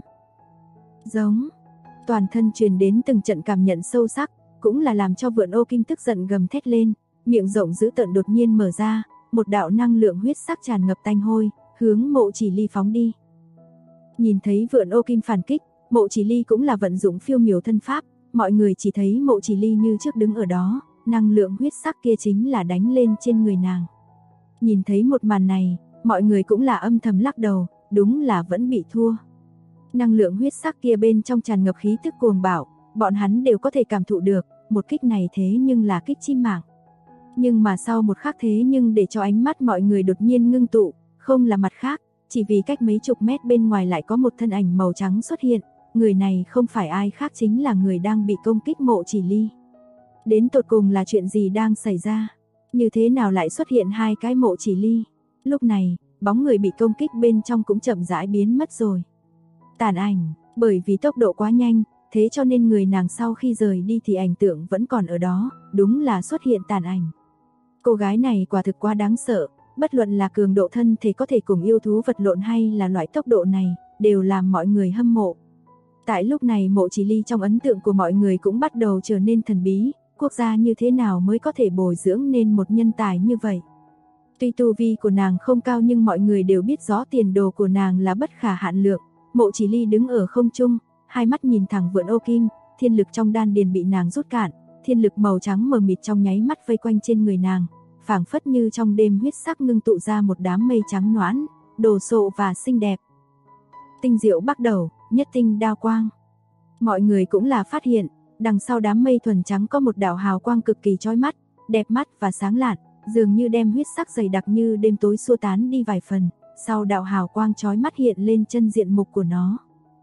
Giống, toàn thân truyền đến từng trận cảm nhận sâu sắc, cũng là làm cho Vượn Ô Kim tức giận gầm thét lên, miệng rộng dữ tợn đột nhiên mở ra, một đạo năng lượng huyết sắc tràn ngập tanh hôi, hướng Mộ Chỉ Ly phóng đi. Nhìn thấy Vượn Ô Kim phản kích, Mộ Chỉ Ly cũng là vận dụng phiêu miểu thân pháp, mọi người chỉ thấy Mộ Chỉ Ly như trước đứng ở đó, năng lượng huyết sắc kia chính là đánh lên trên người nàng. Nhìn thấy một màn này, mọi người cũng là âm thầm lắc đầu, đúng là vẫn bị thua. Năng lượng huyết sắc kia bên trong tràn ngập khí tức cuồng bạo, bọn hắn đều có thể cảm thụ được, một kích này thế nhưng là kích chim mạng. Nhưng mà sau một khắc thế nhưng để cho ánh mắt mọi người đột nhiên ngưng tụ, không là mặt khác, chỉ vì cách mấy chục mét bên ngoài lại có một thân ảnh màu trắng xuất hiện, người này không phải ai khác chính là người đang bị công kích Mộ Chỉ Ly. Đến tột cùng là chuyện gì đang xảy ra? Như thế nào lại xuất hiện hai cái Mộ Chỉ Ly? Lúc này, bóng người bị công kích bên trong cũng chậm rãi biến mất rồi. Tàn ảnh, bởi vì tốc độ quá nhanh, thế cho nên người nàng sau khi rời đi thì ảnh tượng vẫn còn ở đó, đúng là xuất hiện tàn ảnh. Cô gái này quả thực quá đáng sợ, bất luận là cường độ thân thể có thể cùng yêu thú vật lộn hay là loại tốc độ này, đều làm mọi người hâm mộ. Tại lúc này Mộ Chỉ Ly trong ấn tượng của mọi người cũng bắt đầu trở nên thần bí, quốc gia như thế nào mới có thể bồi dưỡng nên một nhân tài như vậy. Tuy tu vi của nàng không cao nhưng mọi người đều biết rõ tiền đồ của nàng là bất khả hạn lượng. Mộ Chỉ Ly đứng ở không trung, hai mắt nhìn thẳng Vượn Ô Kim, thiên lực trong đan điền bị nàng rút cạn, thiên lực màu trắng mờ mịt trong nháy mắt vây quanh trên người nàng, phảng phất như trong đêm huyết sắc ngưng tụ ra một đám mây trắng noãn, đồ sộ và xinh đẹp. Tinh diệu bắt đầu, nhất tinh đao quang. Mọi người cũng là phát hiện, đằng sau đám mây thuần trắng có một đạo hào quang cực kỳ chói mắt, đẹp mắt và sáng lạn, dường như đem huyết sắc dày đặc như đêm tối xua tán đi vài phần. Sau đạo hào quang chói mắt hiện lên chân diện mục của nó.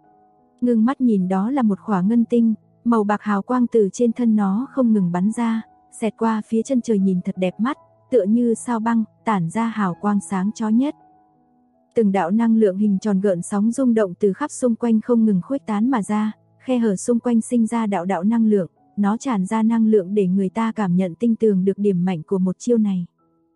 Ngưng mắt nhìn đó là một khỏa ngân tinh, màu bạc hào quang từ trên thân nó không ngừng bắn ra, xẹt qua phía chân trời nhìn thật đẹp mắt, tựa như sao băng, tản ra hào quang sáng chói nhất. Từng đạo năng lượng hình tròn gợn sóng rung động từ khắp xung quanh không ngừng khuếch tán mà ra, khe hở xung quanh sinh ra đạo đạo năng lượng, nó tràn ra năng lượng để người ta cảm nhận tinh tường được điểm mạnh của một chiêu này.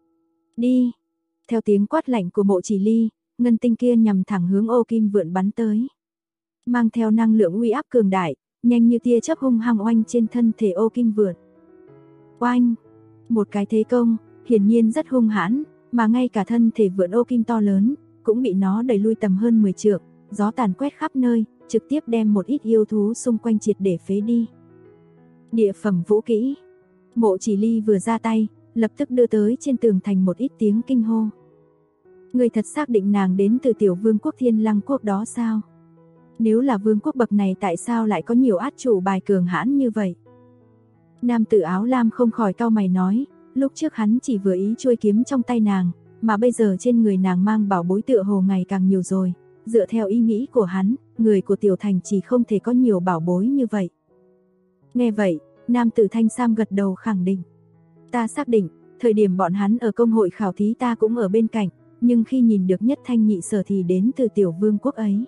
Đi! Theo tiếng quát lạnh của Mộ Chỉ Ly, ngân tinh kia nhằm thẳng hướng Ô Kim Vượn bắn tới. Mang theo năng lượng uy áp cường đại, nhanh như tia chớp hung hăng oanh trên thân thể Ô Kim Vượn. Oanh! Một cái thế công, hiển nhiên rất hung hãn, mà ngay cả thân thể Vượn Ô Kim to lớn, cũng bị nó đẩy lui tầm hơn 10 trượng, gió tàn quét khắp nơi, trực tiếp đem một ít yêu thú xung quanh triệt để phế đi. Địa phẩm vũ kỹ. Mộ Chỉ Ly vừa ra tay, lập tức đưa tới trên tường thành một ít tiếng kinh hô. Người thật xác định nàng đến từ tiểu vương quốc Thiên Lăng quốc đó sao? Nếu là vương quốc bậc này tại sao lại có nhiều át chủ bài cường hãn như vậy? Nam tử áo lam không khỏi cau mày nói, lúc trước hắn chỉ vừa ý chuôi kiếm trong tay nàng, mà bây giờ trên người nàng mang bảo bối tựa hồ ngày càng nhiều rồi. Dựa theo ý nghĩ của hắn, người của tiểu thành chỉ không thể có nhiều bảo bối như vậy. Nghe vậy, nam tử thanh sam gật đầu khẳng định. Ta xác định, thời điểm bọn hắn ở công hội khảo thí ta cũng ở bên cạnh, nhưng khi nhìn được Nhất Thanh Nhị Sở thì đến từ tiểu vương quốc ấy.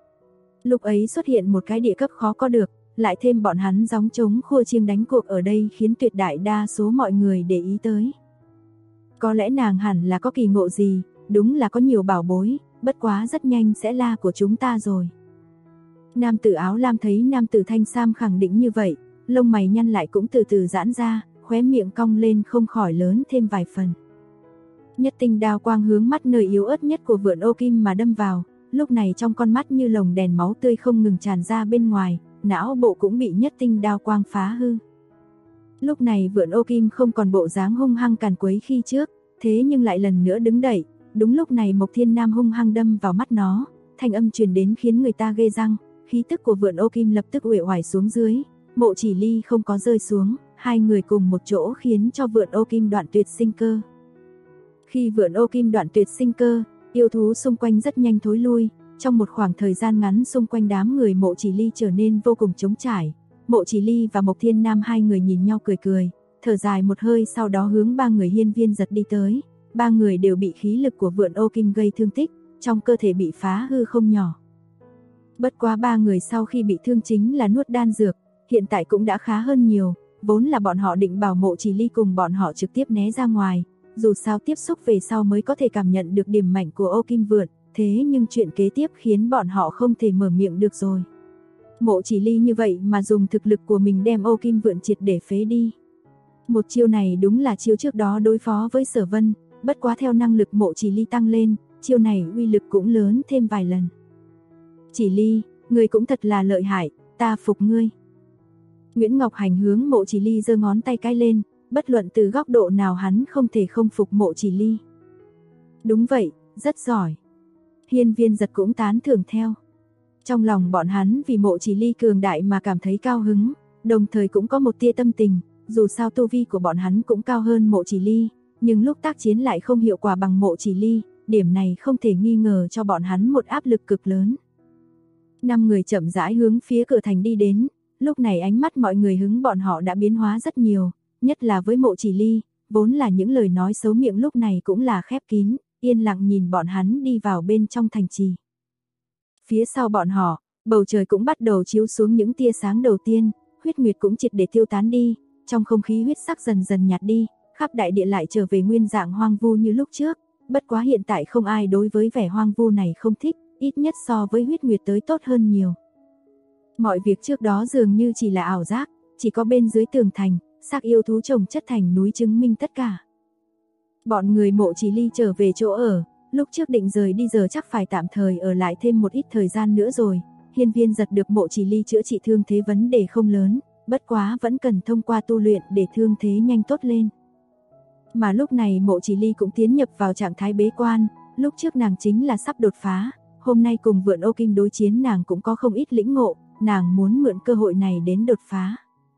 Lúc ấy xuất hiện một cái địa cấp khó có được, lại thêm bọn hắn gióng trống khua chiêng đánh cuộc ở đây khiến tuyệt đại đa số mọi người để ý tới. Có lẽ nàng hẳn là có kỳ ngộ gì, đúng là có nhiều bảo bối, bất quá rất nhanh sẽ là của chúng ta rồi. Nam tử áo lam thấy nam tử thanh sam khẳng định như vậy, lông mày nhăn lại cũng từ từ giãn ra, khóe miệng cong lên không khỏi lớn thêm vài phần. Nhất tinh đao quang hướng mắt nơi yếu ớt nhất của Vượn Ô Kim mà đâm vào, lúc này trong con mắt như lồng đèn máu tươi không ngừng tràn ra bên ngoài, não bộ cũng bị nhất tinh đao quang phá hư. Lúc này Vượn Ô Kim không còn bộ dáng hung hăng càn quấy khi trước, thế nhưng lại lần nữa đứng dậy. Đúng lúc này Mộc Thiên Nam hung hăng đâm vào mắt nó, thanh âm truyền đến khiến người ta ghê răng, khí tức của Vượn Ô Kim lập tức uể oải xuống dưới, Mộ Chỉ Ly không có rơi xuống, hai người cùng một chỗ khiến cho Vượn Ô Kim đoạn tuyệt sinh cơ. Khi Vượn Ô Kim đoạn tuyệt sinh cơ, yêu thú xung quanh rất nhanh thối lui, trong một khoảng thời gian ngắn xung quanh đám người Mộ Chỉ Ly trở nên vô cùng trống trải. Mộ Chỉ Ly và Mộc Thiên Nam hai người nhìn nhau cười cười, thở dài một hơi sau đó hướng ba người Hiên Viên Giật đi tới. Ba người đều bị khí lực của Vượn Ô Kim gây thương tích, trong cơ thể bị phá hư không nhỏ. Bất quá ba người sau khi bị thương chính là nuốt đan dược, hiện tại cũng đã khá hơn nhiều, vốn là bọn họ định bảo Mộ Chỉ Ly cùng bọn họ trực tiếp né ra ngoài, dù sao tiếp xúc về sau mới có thể cảm nhận được điểm mạnh của Ô Kim Vượn, thế nhưng chuyện kế tiếp khiến bọn họ không thể mở miệng được rồi. Mộ Chỉ Ly như vậy mà dùng thực lực của mình đem Ô Kim Vượn triệt để phế đi. Một chiêu này đúng là chiêu trước đó đối phó với Sở Vân, bất quá theo năng lực Mộ Chỉ Ly tăng lên, chiêu này uy lực cũng lớn thêm vài lần. Chỉ Ly, ngươi cũng thật là lợi hại, ta phục ngươi. Nguyễn Ngọc Hành hướng Mộ Chỉ Ly giơ ngón tay cái lên, bất luận từ góc độ nào hắn không thể không phục Mộ Chỉ Ly. Đúng vậy, rất giỏi. Hiên Viên Giật cũng tán thưởng theo. Trong lòng bọn hắn vì Mộ Chỉ Ly cường đại mà cảm thấy cao hứng, đồng thời cũng có một tia tâm tình, dù sao tu vi của bọn hắn cũng cao hơn Mộ Chỉ Ly, nhưng lúc tác chiến lại không hiệu quả bằng Mộ Chỉ Ly, điểm này không thể nghi ngờ cho bọn hắn một áp lực cực lớn. 5 người chậm rãi hướng phía cửa thành đi đến, lúc này ánh mắt mọi người hướng bọn họ đã biến hóa rất nhiều, nhất là với Mộ Chỉ Ly, vốn là những lời nói xấu miệng lúc này cũng là khép kín, yên lặng nhìn bọn hắn đi vào bên trong thành trì. Phía sau bọn họ, bầu trời cũng bắt đầu chiếu xuống những tia sáng đầu tiên, huyết nguyệt cũng triệt để tiêu tán đi, trong không khí huyết sắc dần dần nhạt đi, khắp đại địa lại trở về nguyên dạng hoang vu như lúc trước, bất quá hiện tại không ai đối với vẻ hoang vu này không thích, ít nhất so với huyết nguyệt tới tốt hơn nhiều. Mọi việc trước đó dường như chỉ là ảo giác, chỉ có bên dưới tường thành, xác yêu thú chồng chất thành núi chứng minh tất cả. Bọn người Mộ Chỉ Ly trở về chỗ ở, lúc trước định rời đi giờ chắc phải tạm thời ở lại thêm một ít thời gian nữa rồi. Hiên Viên Giật được Mộ Chỉ Ly chữa trị thương thế vấn đề không lớn, bất quá vẫn cần thông qua tu luyện để thương thế nhanh tốt lên. Mà lúc này Mộ Chỉ Ly cũng tiến nhập vào trạng thái bế quan, lúc trước nàng chính là sắp đột phá, hôm nay cùng Vượn Ô Kim đối chiến nàng cũng có không ít lĩnh ngộ, nàng muốn mượn cơ hội này đến đột phá.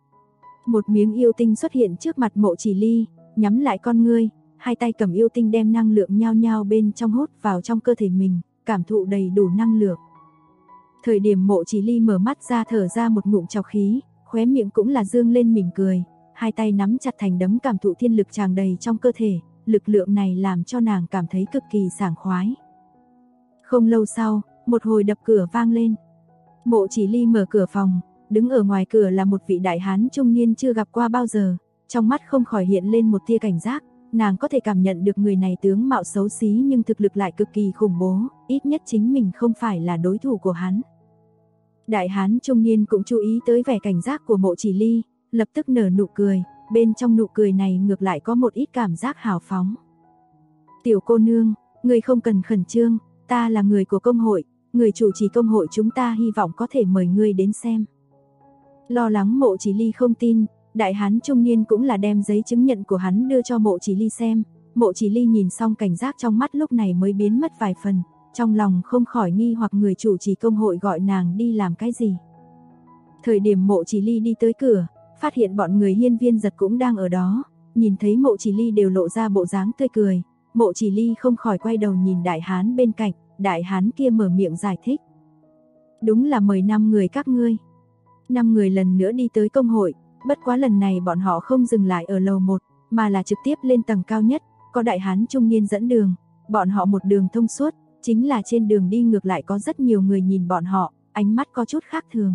Một miếng yêu tinh xuất hiện trước mặt Mộ Chỉ Ly, nhắm lại con ngươi, hai tay cầm yêu tinh đem năng lượng nhao nhao bên trong hút vào trong cơ thể mình, cảm thụ đầy đủ năng lượng. Thời điểm Mộ Chỉ Ly mở mắt ra thở ra một ngụm trọc khí, khóe miệng cũng là dương lên mỉm cười, hai tay nắm chặt thành đấm cảm thụ thiên lực tràn đầy trong cơ thể, lực lượng này làm cho nàng cảm thấy cực kỳ sảng khoái. Không lâu sau, một hồi đập cửa vang lên. Mộ Chỉ Ly mở cửa phòng, đứng ở ngoài cửa là một vị đại hán trung niên chưa gặp qua bao giờ, trong mắt không khỏi hiện lên một tia cảnh giác, nàng có thể cảm nhận được người này tướng mạo xấu xí nhưng thực lực lại cực kỳ khủng bố, ít nhất chính mình không phải là đối thủ của hắn. Đại hán trung niên cũng chú ý tới vẻ cảnh giác của Mộ Chỉ Ly, lập tức nở nụ cười, bên trong nụ cười này ngược lại có một ít cảm giác hào phóng. Tiểu cô nương, người không cần khẩn trương, ta là người của công hội, người chủ trì công hội chúng ta hy vọng có thể mời ngươi đến xem. Lo lắng Mộ Chỉ Ly không tin, đại hán trung niên cũng là đem giấy chứng nhận của hắn đưa cho Mộ Chỉ Ly xem. Mộ Chỉ Ly nhìn xong cảnh giác trong mắt lúc này mới biến mất vài phần, trong lòng không khỏi nghi hoặc người chủ trì công hội gọi nàng đi làm cái gì. Thời điểm Mộ Chỉ Ly đi tới cửa, phát hiện bọn người Hiên Viên Giật cũng đang ở đó, nhìn thấy Mộ Chỉ Ly đều lộ ra bộ dáng tươi cười, Mộ Chỉ Ly không khỏi quay đầu nhìn đại hán bên cạnh, đại hán kia mở miệng giải thích. Đúng là mời 5 người các ngươi. 5 người lần nữa đi tới công hội, bất quá lần này bọn họ không dừng lại ở lầu 1, mà là trực tiếp lên tầng cao nhất, có đại hán trung niên dẫn đường, bọn họ một đường thông suốt, chính là trên đường đi ngược lại có rất nhiều người nhìn bọn họ, ánh mắt có chút khác thường.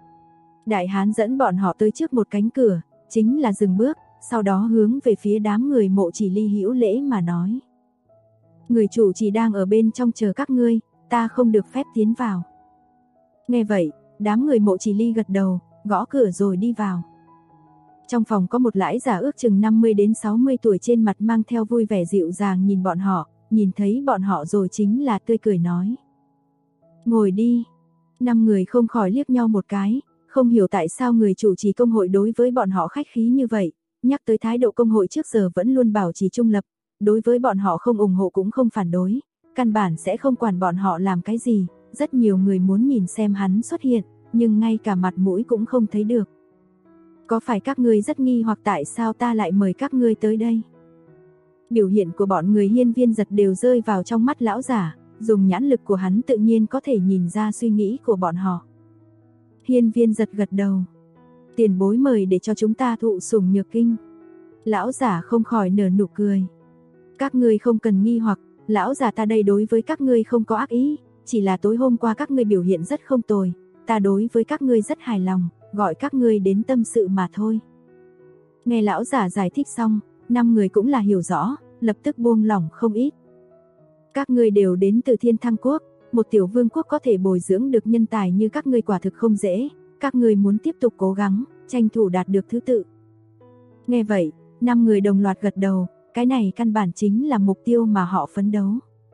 Đại hán dẫn bọn họ tới trước một cánh cửa, chính là dừng bước, sau đó hướng về phía đám người Mộ Chỉ Ly hữu lễ mà nói. Người chủ chỉ đang ở bên trong chờ các ngươi, ta không được phép tiến vào. Nghe vậy, đám người Mộ Chỉ Ly gật đầu, gõ cửa rồi đi vào. Trong phòng có một lãi giả ước chừng 50 đến 60 tuổi trên mặt mang theo vui vẻ dịu dàng nhìn bọn họ, nhìn thấy bọn họ rồi chính là tươi cười nói. Ngồi đi. 5 người không khỏi liếc nhau một cái, không hiểu tại sao người chủ trì công hội đối với bọn họ khách khí như vậy, nhắc tới thái độ công hội trước giờ vẫn luôn bảo trì trung lập, đối với bọn họ không ủng hộ cũng không phản đối, căn bản sẽ không quản bọn họ làm cái gì, rất nhiều người muốn nhìn xem hắn xuất hiện, nhưng ngay cả mặt mũi cũng không thấy được. Có phải các ngươi rất nghi hoặc tại sao ta lại mời các ngươi tới đây? Biểu hiện của bọn người Hiên Viên Giật đều rơi vào trong mắt lão giả, dùng nhãn lực của hắn tự nhiên có thể nhìn ra suy nghĩ của bọn họ. Hiên Viên Giật gật đầu. Tiền bối mời để cho chúng ta thụ sủng nhược kinh. Lão giả không khỏi nở nụ cười. Các ngươi không cần nghi hoặc, lão già ta đây đối với các ngươi không có ác ý, chỉ là tối hôm qua các ngươi biểu hiện rất không tồi, ta đối với các ngươi rất hài lòng, gọi các ngươi đến tâm sự mà thôi. Nghe lão giả giải thích xong, 5 người cũng là hiểu rõ, lập tức buông lỏng không ít. Các ngươi đều đến từ Thiên Thăng Quốc, một tiểu vương quốc có thể bồi dưỡng được nhân tài như các ngươi quả thực không dễ, các ngươi muốn tiếp tục cố gắng, tranh thủ đạt được thứ tự. Nghe vậy, 5 người đồng loạt gật đầu, cái này căn bản chính là mục tiêu mà họ phấn đấu.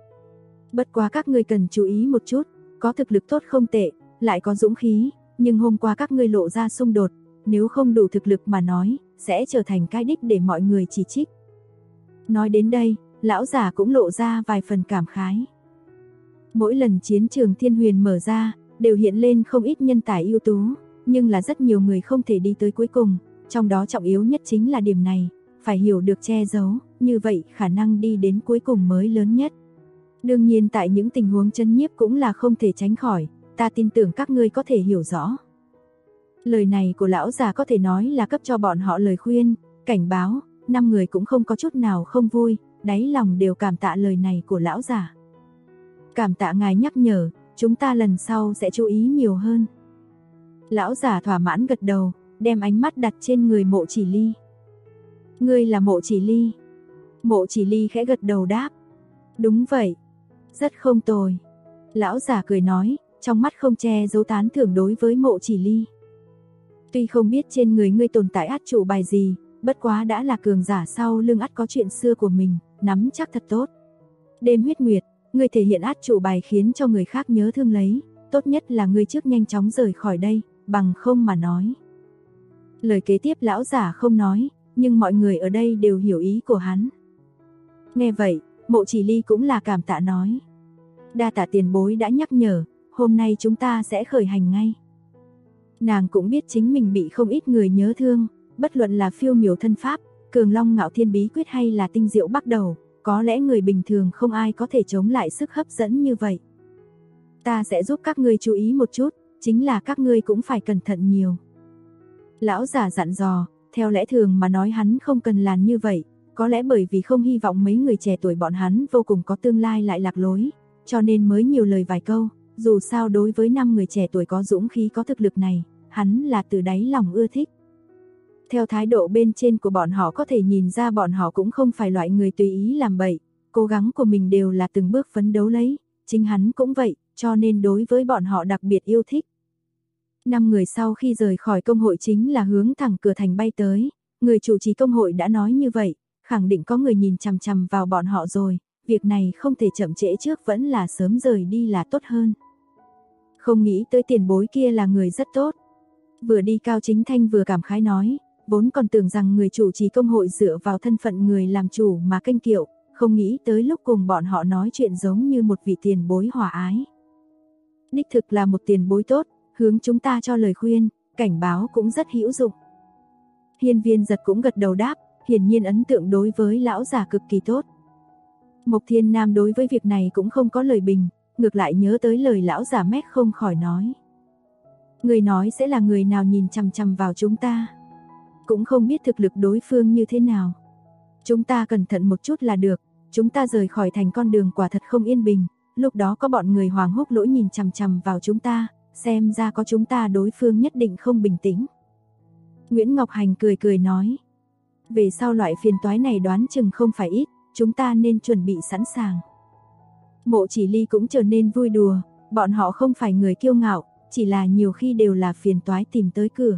Bất quá các ngươi cần chú ý một chút, có thực lực tốt không tệ, lại có dũng khí, nhưng hôm qua các ngươi lộ ra xung đột, nếu không đủ thực lực mà nói, sẽ trở thành cái đích để mọi người chỉ trích. Nói đến đây, lão già cũng lộ ra vài phần cảm khái. Mỗi lần chiến trường Thiên Huyền mở ra, đều hiện lên không ít nhân tài ưu tú, nhưng là rất nhiều người không thể đi tới cuối cùng, trong đó trọng yếu nhất chính là điểm này, phải hiểu được che giấu, như vậy khả năng đi đến cuối cùng mới lớn nhất. Đương nhiên tại những tình huống chân nhiếp cũng là không thể tránh khỏi, ta tin tưởng các ngươi có thể hiểu rõ. Lời này của lão già có thể nói là cấp cho bọn họ lời khuyên, cảnh báo, 5 người cũng không có chút nào không vui, đáy lòng đều cảm tạ lời này của lão già. Cảm tạ ngài nhắc nhở, chúng ta lần sau sẽ chú ý nhiều hơn. Lão già thỏa mãn gật đầu, đem ánh mắt đặt trên người Mộ Chỉ Ly. Ngươi là Mộ Chỉ Ly? Mộ Chỉ Ly khẽ gật đầu đáp. Đúng vậy, rất không tồi. Lão già cười nói, trong mắt không che giấu tán thưởng đối với Mộ Chỉ Ly. Tuy không biết trên người ngươi tồn tại át chủ bài gì, bất quá đã là cường giả sau lưng ắt có chuyện xưa của mình, nắm chắc thật tốt. Đêm huyết nguyệt, ngươi thể hiện át chủ bài khiến cho người khác nhớ thương lấy, tốt nhất là ngươi trước nhanh chóng rời khỏi đây, bằng không mà nói. Lời kế tiếp lão giả không nói, nhưng mọi người ở đây đều hiểu ý của hắn. Nghe vậy, Mộ Chỉ Ly cũng là cảm tạ nói. Đa tạ tiền bối đã nhắc nhở, hôm nay chúng ta sẽ khởi hành ngay. Nàng cũng biết chính mình bị không ít người nhớ thương, bất luận là phiêu miểu thân pháp, cường long ngạo thiên bí quyết hay là tinh diệu bắt đầu, có lẽ người bình thường không ai có thể chống lại sức hấp dẫn như vậy. Ta sẽ giúp các ngươi chú ý một chút, chính là các ngươi cũng phải cẩn thận nhiều. Lão giả dặn dò, theo lẽ thường mà nói hắn không cần làm như vậy, có lẽ bởi vì không hy vọng mấy người trẻ tuổi bọn hắn vô cùng có tương lai lại lạc lối, cho nên mới nhiều lời vài câu, dù sao đối với 5 người trẻ tuổi có dũng khí có thực lực này, hắn là từ đáy lòng ưa thích. Theo thái độ bên trên của bọn họ có thể nhìn ra bọn họ cũng không phải loại người tùy ý làm bậy, cố gắng của mình đều là từng bước phấn đấu lấy, chính hắn cũng vậy, cho nên đối với bọn họ đặc biệt yêu thích. 5 người sau khi rời khỏi công hội chính là hướng thẳng cửa thành bay tới, người chủ trì công hội đã nói như vậy, khẳng định có người nhìn chằm chằm vào bọn họ rồi, việc này không thể chậm trễ trước vẫn là sớm rời đi là tốt hơn. Không nghĩ tới tiền bối kia là người rất tốt. Vừa đi Cao Chính Thanh vừa cảm khái nói, vốn còn tưởng rằng người chủ trì công hội dựa vào thân phận người làm chủ mà kênh kiệu, không nghĩ tới lúc cùng bọn họ nói chuyện giống như một vị tiền bối hòa ái. Đích thực là một tiền bối tốt, hướng chúng ta cho lời khuyên, cảnh báo cũng rất hữu dụng. Hiên Viên Giật cũng gật đầu đáp, hiển nhiên ấn tượng đối với lão già cực kỳ tốt. Mộc Thiên Nam đối với việc này cũng không có lời bình, ngược lại nhớ tới lời lão già mét không khỏi nói. Người nói sẽ là người nào nhìn chằm chằm vào chúng ta, cũng không biết thực lực đối phương như thế nào. Chúng ta cẩn thận một chút là được, chúng ta rời khỏi thành con đường quả thật không yên bình, lúc đó có bọn người Hoàng Húc Lỗi nhìn chằm chằm vào chúng ta, xem ra có chúng ta đối phương nhất định không bình tĩnh. Nguyễn Ngọc Hành cười cười nói, về sau loại phiền toái này đoán chừng không phải ít, chúng ta nên chuẩn bị sẵn sàng. Mộ Chỉ Ly cũng trở nên vui đùa, bọn họ không phải người kiêu ngạo, chỉ là nhiều khi đều là phiền toái tìm tới cửa.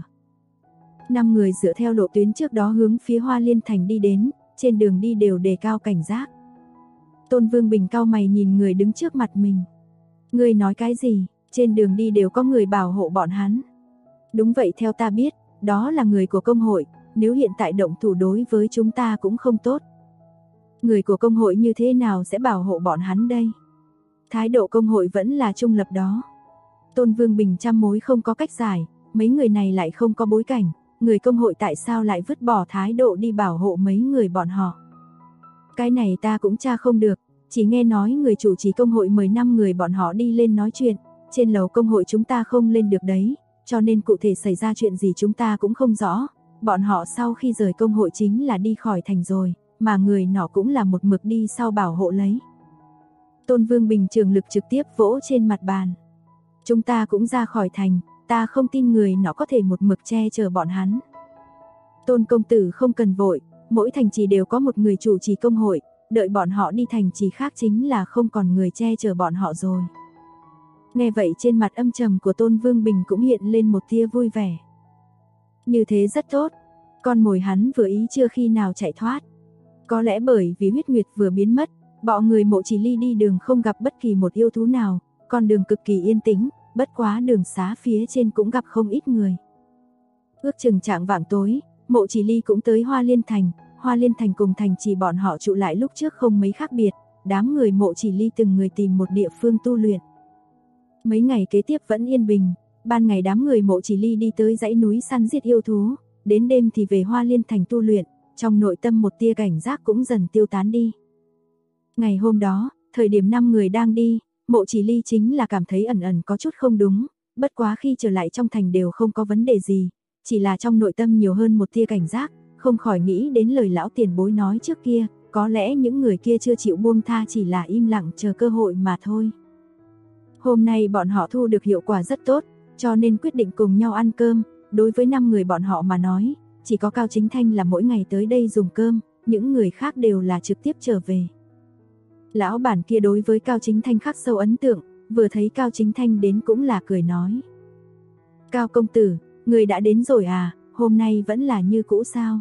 5 người dựa theo lộ tuyến trước đó hướng phía Hoa Liên Thành đi đến, trên đường đi đều đề cao cảnh giác. Tôn Vương Bình cau mày nhìn người đứng trước mặt mình. Người nói cái gì, trên đường đi đều có người bảo hộ bọn hắn. Đúng vậy, theo ta biết, đó là người của công hội, nếu hiện tại động thủ đối với chúng ta cũng không tốt. Người của công hội như thế nào sẽ bảo hộ bọn hắn đây? Thái độ công hội vẫn là trung lập đó. Tôn Vương Bình trăm mối không có cách giải, mấy người này lại không có bối cảnh, người công hội tại sao lại vứt bỏ thái độ đi bảo hộ mấy người bọn họ? Cái này ta cũng tra không được, chỉ nghe nói người chủ trì công hội mời 5 người bọn họ đi lên nói chuyện, trên lầu công hội chúng ta không lên được đấy, cho nên cụ thể xảy ra chuyện gì chúng ta cũng không rõ, bọn họ sau khi rời công hội chính là đi khỏi thành rồi, mà người nọ cũng là một mực đi sau bảo hộ lấy. Tôn Vương Bình trường lực trực tiếp vỗ trên mặt bàn. Chúng ta cũng ra khỏi thành, ta không tin người nọ có thể một mực che chở bọn hắn. Tôn công tử không cần vội, mỗi thành trì đều có một người chủ trì công hội, đợi bọn họ đi thành trì khác chính là không còn người che chở bọn họ rồi. Nghe vậy trên mặt âm trầm của Tôn Vương Bình cũng hiện lên một tia vui vẻ. Như thế rất tốt, con mồi hắn vừa ý chưa khi nào chạy thoát. Có lẽ bởi vì huyết nguyệt vừa biến mất, bọn người Mộ Chỉ Ly đi đường không gặp bất kỳ một yêu thú nào, con đường cực kỳ yên tĩnh, bất quá đường xá phía trên cũng gặp không ít người. Ước chừng chạng vạng tối, Mộ Chỉ Ly cũng tới Hoa Liên Thành cùng thành trì bọn họ trụ lại lúc trước không mấy khác biệt, đám người Mộ Chỉ Ly từng người tìm một địa phương tu luyện. Mấy ngày kế tiếp vẫn yên bình, ban ngày đám người Mộ Chỉ Ly đi tới dãy núi săn giết yêu thú, đến đêm thì về Hoa Liên Thành tu luyện, trong nội tâm một tia cảnh giác cũng dần tiêu tán đi. Ngày hôm đó, thời điểm 5 người đang đi, Mộ Chỉ Ly chính là cảm thấy ẩn ẩn có chút không đúng, bất quá khi trở lại trong thành đều không có vấn đề gì, chỉ là trong nội tâm nhiều hơn một tia cảnh giác, không khỏi nghĩ đến lời lão tiền bối nói trước kia, có lẽ những người kia chưa chịu buông tha chỉ là im lặng chờ cơ hội mà thôi. Hôm nay bọn họ thu được hiệu quả rất tốt, cho nên quyết định cùng nhau ăn cơm, đối với 5 người bọn họ mà nói, chỉ có Cao Chính Thanh là mỗi ngày tới đây dùng cơm, những người khác đều là trực tiếp trở về. Lão bản kia đối với Cao Chính Thanh khắc sâu ấn tượng, vừa thấy Cao Chính Thanh đến cũng là cười nói. Cao công tử, người đã đến rồi à, hôm nay vẫn là như cũ sao?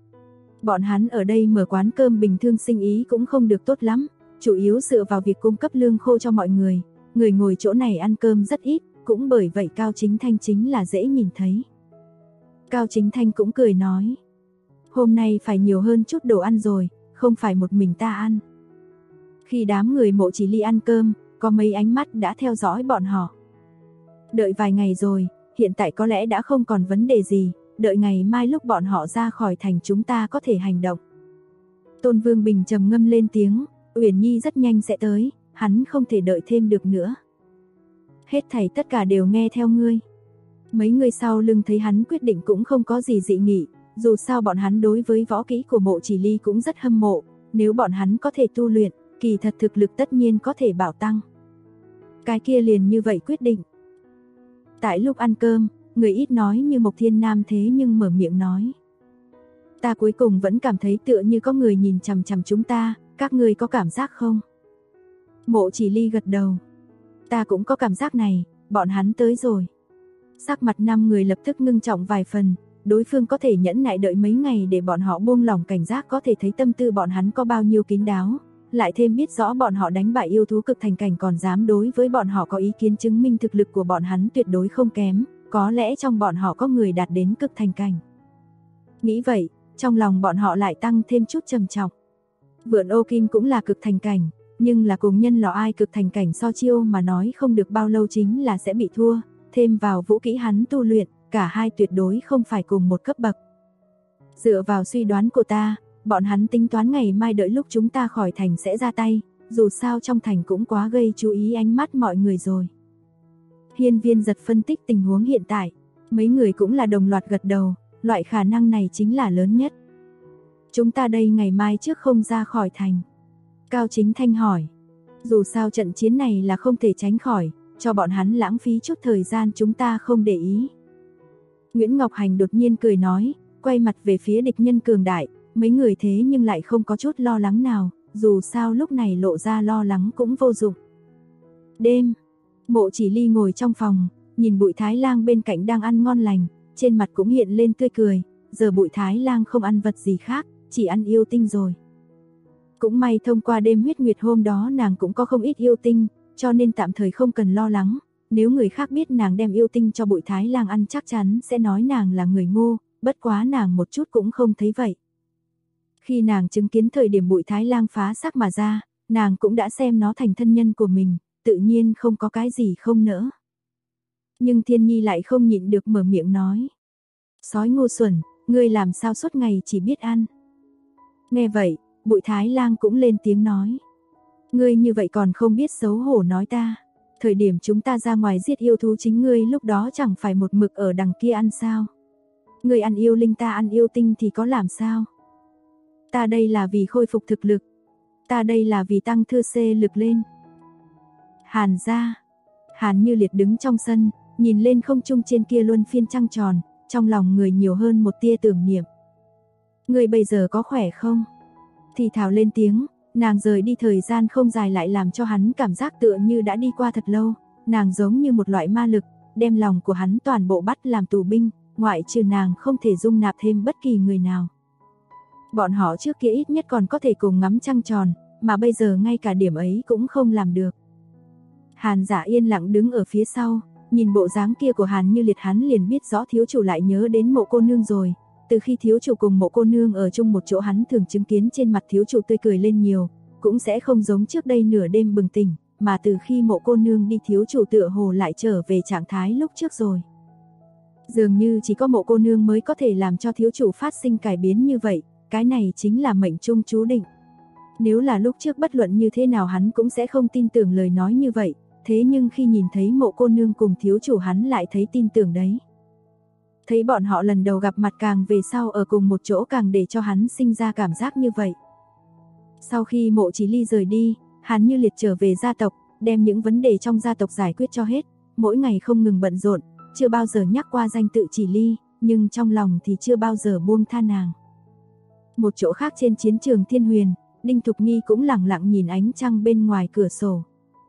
Bọn hắn ở đây mở quán cơm bình thường sinh ý cũng không được tốt lắm, chủ yếu dựa vào việc cung cấp lương khô cho mọi người ngồi chỗ này ăn cơm rất ít, cũng bởi vậy Cao Chính Thanh chính là dễ nhìn thấy. Cao Chính Thanh cũng cười nói, hôm nay phải nhiều hơn chút đồ ăn rồi, không phải một mình ta ăn. Khi đám người Mộ Chỉ Ly ăn cơm, có mấy ánh mắt đã theo dõi bọn họ. Đợi vài ngày rồi, hiện tại có lẽ đã không còn vấn đề gì, đợi ngày mai lúc bọn họ ra khỏi thành chúng ta có thể hành động. Tôn Vương Bình trầm ngâm lên tiếng, Uyển Nhi rất nhanh sẽ tới, hắn không thể đợi thêm được nữa. Hết thảy tất cả đều nghe theo ngươi. Mấy người sau lưng thấy hắn quyết định cũng không có gì dị nghị, dù sao bọn hắn đối với võ kỹ của Mộ Chỉ Ly cũng rất hâm mộ, nếu bọn hắn có thể tu luyện, kỳ thật thực lực tất nhiên có thể bảo tăng. Cái kia liền như vậy quyết định. Tại lúc ăn cơm, người ít nói như Mộc Thiên Nam thế nhưng mở miệng nói. Ta cuối cùng vẫn cảm thấy tựa như có người nhìn chằm chằm chúng ta, các ngươi có cảm giác không? Mộ Chỉ Ly gật đầu. Ta cũng có cảm giác này, bọn hắn tới rồi. Sắc mặt 5 người lập tức ngưng trọng vài phần, đối phương có thể nhẫn nại đợi mấy ngày để bọn họ buông lỏng cảnh giác có thể thấy tâm tư bọn hắn có bao nhiêu kín đáo, lại thêm biết rõ bọn họ đánh bại yêu thú cực thành cảnh còn dám đối với bọn họ có ý kiến chứng minh thực lực của bọn hắn tuyệt đối không kém, có lẽ trong bọn họ có người đạt đến cực thành cảnh. Nghĩ vậy, trong lòng bọn họ lại tăng thêm chút trầm trọng. Vượn ô kim cũng là cực thành cảnh, nhưng là cùng nhân lò ai cực thành cảnh so chiêu mà nói không được bao lâu chính là sẽ bị thua, thêm vào vũ kỹ hắn tu luyện, cả hai tuyệt đối không phải cùng một cấp bậc. Dựa vào suy đoán của ta, bọn hắn tính toán ngày mai đợi lúc chúng ta khỏi thành sẽ ra tay, dù sao trong thành cũng quá gây chú ý ánh mắt mọi người rồi. Hiên Viên Giật phân tích tình huống hiện tại, mấy người cũng là đồng loạt gật đầu, loại khả năng này chính là lớn nhất. Chúng ta đây ngày mai trước không ra khỏi thành. Cao Chính Thanh hỏi, dù sao trận chiến này là không thể tránh khỏi, cho bọn hắn lãng phí chút thời gian chúng ta không để ý. Nguyễn Ngọc Hành đột nhiên cười nói, quay mặt về phía địch nhân cường đại, mấy người thế nhưng lại không có chút lo lắng nào, dù sao lúc này lộ ra lo lắng cũng vô dụng. Đêm, Mộ Chỉ Ly ngồi trong phòng, nhìn Bụi Thái Lang bên cạnh đang ăn ngon lành, trên mặt cũng hiện lên tươi cười, giờ Bụi Thái Lang không ăn vật gì khác, chỉ ăn yêu tinh rồi. Cũng may thông qua đêm huyết nguyệt hôm đó nàng cũng có không ít yêu tinh, cho nên tạm thời không cần lo lắng, nếu người khác biết nàng đem yêu tinh cho Bụi Thái Lang ăn chắc chắn sẽ nói nàng là người ngu, bất quá nàng một chút cũng không thấy vậy. Khi nàng chứng kiến thời điểm Bụi Thái Lang phá xác mà ra, nàng cũng đã xem nó thành thân nhân của mình, tự nhiên không có cái gì không nỡ. Nhưng Thiên Nhi lại không nhịn được mở miệng nói. Sói ngu xuẩn, ngươi làm sao suốt ngày chỉ biết ăn. Nghe vậy, Bụi Thái Lang cũng lên tiếng nói. Ngươi như vậy còn không biết xấu hổ nói ta. Thời điểm chúng ta ra ngoài giết yêu thú chính ngươi lúc đó chẳng phải một mực ở đằng kia ăn sao. Ngươi ăn yêu linh ta ăn yêu tinh thì có làm sao. Ta đây là vì khôi phục thực lực. Ta đây là vì tăng thư xê lực lên. Hàn gia. Hàn Như Liệt đứng trong sân, nhìn lên không trung trên kia luân phiên trăng tròn, trong lòng người nhiều hơn một tia tưởng niệm. Ngươi bây giờ có khỏe không? Thì thào lên tiếng, nàng rời đi thời gian không dài lại làm cho hắn cảm giác tựa như đã đi qua thật lâu, nàng giống như một loại ma lực, đem lòng của hắn toàn bộ bắt làm tù binh, ngoại trừ nàng không thể dung nạp thêm bất kỳ người nào. Bọn họ trước kia ít nhất còn có thể cùng ngắm trăng tròn, mà bây giờ ngay cả điểm ấy cũng không làm được. Hàn Giả yên lặng đứng ở phía sau, nhìn bộ dáng kia của Hàn Như Liệt hắn liền biết rõ thiếu chủ lại nhớ đến Mộ cô nương rồi. Từ khi thiếu chủ cùng Mộ cô nương ở chung một chỗ hắn thường chứng kiến trên mặt thiếu chủ tươi cười lên nhiều, cũng sẽ không giống trước đây nửa đêm bừng tỉnh, mà từ khi Mộ cô nương đi thiếu chủ tựa hồ lại trở về trạng thái lúc trước rồi. Dường như chỉ có Mộ cô nương mới có thể làm cho thiếu chủ phát sinh cải biến như vậy, cái này chính là mệnh trung chú định. Nếu là lúc trước bất luận như thế nào hắn cũng sẽ không tin tưởng lời nói như vậy, thế nhưng khi nhìn thấy Mộ cô nương cùng thiếu chủ hắn lại thấy tin tưởng đấy. Thấy bọn họ lần đầu gặp mặt càng về sau ở cùng một chỗ càng để cho hắn sinh ra cảm giác như vậy. Sau khi Mộ Chỉ Ly rời đi, Hàn Như Liệt trở về gia tộc, đem những vấn đề trong gia tộc giải quyết cho hết, mỗi ngày không ngừng bận rộn, chưa bao giờ nhắc qua danh tự Chỉ Ly, nhưng trong lòng thì chưa bao giờ buông tha nàng. Một chỗ khác trên chiến trường Thiên Huyền, Đinh Thục Nghi cũng lặng lặng nhìn ánh trăng bên ngoài cửa sổ.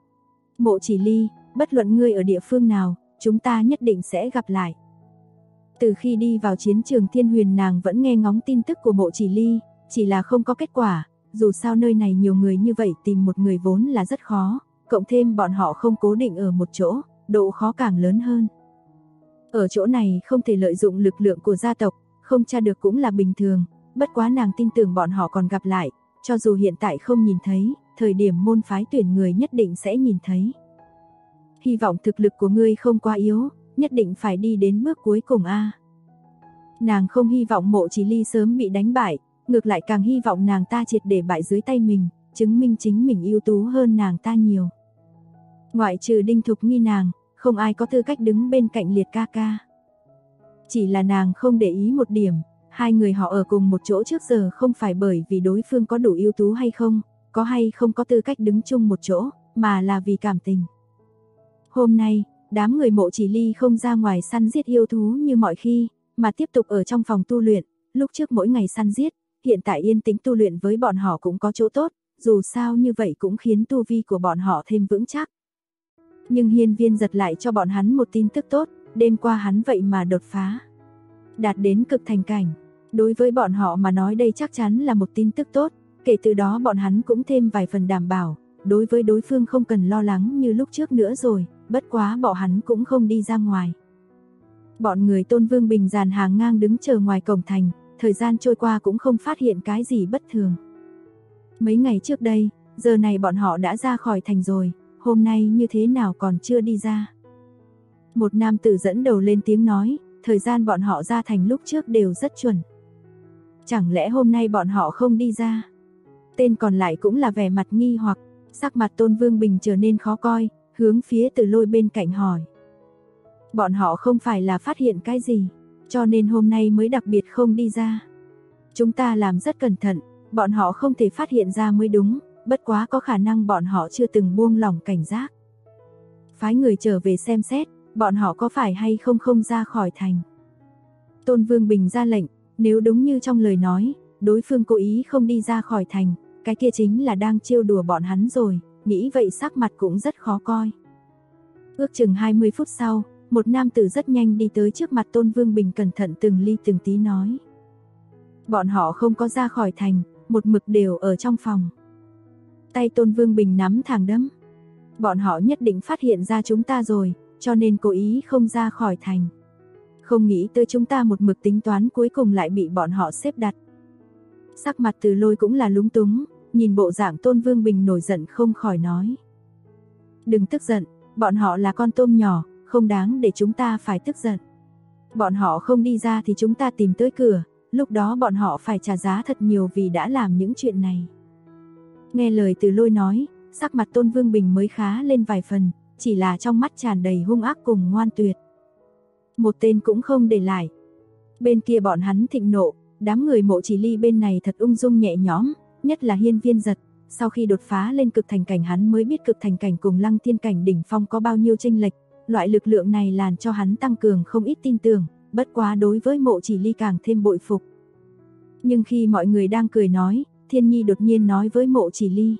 Mộ Chỉ Ly, bất luận ngươi ở địa phương nào, chúng ta nhất định sẽ gặp lại. Từ khi đi vào chiến trường Thiên Huyền nàng vẫn nghe ngóng tin tức của Mộ Chỉ Ly, chỉ là không có kết quả, dù sao nơi này nhiều người như vậy tìm một người vốn là rất khó, cộng thêm bọn họ không cố định ở một chỗ, độ khó càng lớn hơn. Ở chỗ này không thể lợi dụng lực lượng của gia tộc, không tra được cũng là bình thường, bất quá nàng tin tưởng bọn họ còn gặp lại, cho dù hiện tại không nhìn thấy, thời điểm môn phái tuyển người nhất định sẽ nhìn thấy. Hy vọng thực lực của ngươi không quá yếu, nhất định phải đi đến bước cuối cùng a. Nàng không hy vọng Mộ Chỉ Ly sớm bị đánh bại, ngược lại càng hy vọng nàng ta triệt để bại dưới tay mình, chứng minh chính mình ưu tú hơn nàng ta nhiều. Ngoại trừ Đinh Thục Nghi nàng, không ai có tư cách đứng bên cạnh Liệt ca ca. Chỉ là nàng không để ý một điểm, hai người họ ở cùng một chỗ trước giờ không phải bởi vì đối phương có đủ ưu tú hay không có tư cách đứng chung một chỗ, mà là vì cảm tình. Hôm nay, đám người Mộ Chỉ Ly không ra ngoài săn giết yêu thú như mọi khi, mà tiếp tục ở trong phòng tu luyện, lúc trước mỗi ngày săn giết, hiện tại yên tĩnh tu luyện với bọn họ cũng có chỗ tốt, dù sao như vậy cũng khiến tu vi của bọn họ thêm vững chắc. Nhưng Hiên Viên Giật lại cho bọn hắn một tin tức tốt, đêm qua hắn vậy mà đột phá, đạt đến cực thành cảnh. Đối với bọn họ mà nói đây chắc chắn là một tin tức tốt, kể từ đó bọn hắn cũng thêm vài phần đảm bảo, đối với đối phương không cần lo lắng như lúc trước nữa rồi, bất quá bọn hắn cũng không đi ra ngoài. Bọn người Tôn Vương Bình dàn hàng ngang đứng chờ ngoài cổng thành, thời gian trôi qua cũng không phát hiện cái gì bất thường. Mấy ngày trước đây, giờ này bọn họ đã ra khỏi thành rồi, hôm nay như thế nào còn chưa đi ra. Một nam tử dẫn đầu lên tiếng nói, thời gian bọn họ ra thành lúc trước đều rất chuẩn. Chẳng lẽ hôm nay bọn họ không đi ra? Tên còn lại cũng là vẻ mặt nghi hoặc, sắc mặt Tôn Vương Bình trở nên khó coi, hướng phía Từ Lôi bên cạnh hỏi. Bọn họ không phải là phát hiện cái gì, cho nên hôm nay mới đặc biệt không đi ra. Chúng ta làm rất cẩn thận, bọn họ không thể phát hiện ra mới đúng, bất quá có khả năng bọn họ chưa từng buông lỏng cảnh giác. Phái người trở về xem xét, bọn họ có phải hay không ra khỏi thành. Tôn Vương Bình ra lệnh, nếu đúng như trong lời nói, đối phương cố ý không đi ra khỏi thành, cái kia chính là đang trêu đùa bọn hắn rồi, nghĩ vậy sắc mặt cũng rất khó coi. Ước chừng 20 phút sau, một nam tử rất nhanh đi tới trước mặt Tôn Vương Bình, cẩn thận từng ly từng tí nói. Bọn họ không có ra khỏi thành, một mực đều ở trong phòng. Tay Tôn Vương Bình nắm thẳng đấm. Bọn họ nhất định phát hiện ra chúng ta rồi, cho nên cố ý không ra khỏi thành. Không nghĩ tới chúng ta một mực tính toán cuối cùng lại bị bọn họ xếp đặt. Sắc mặt Từ Lôi cũng là lúng túng, nhìn bộ dạng Tôn Vương Bình nổi giận không khỏi nói. Đừng tức giận, bọn họ là con tôm nhỏ, không đáng để chúng ta phải tức giận. Bọn họ không đi ra thì chúng ta tìm tới cửa, lúc đó bọn họ phải trả giá thật nhiều vì đã làm những chuyện này. Nghe lời Từ Lôi nói, sắc mặt Tôn Vương Bình mới khá lên vài phần, chỉ là trong mắt tràn đầy hung ác cùng ngoan tuyệt. Một tên cũng không để lại. Bên kia bọn hắn thịnh nộ, đám người Mộ Chỉ Ly bên này thật ung dung nhẹ nhõm, nhất là Hiên Viên Giật, sau khi đột phá lên cực thành cảnh hắn mới biết cực thành cảnh cùng Lăng Thiên cảnh đỉnh phong có bao nhiêu chênh lệch, loại lực lượng này làm cho hắn tăng cường không ít tin tưởng, bất quá đối với Mộ Chỉ Ly càng thêm bội phục. Nhưng khi mọi người đang cười nói, Thiên Nhi đột nhiên nói với Mộ Chỉ Ly.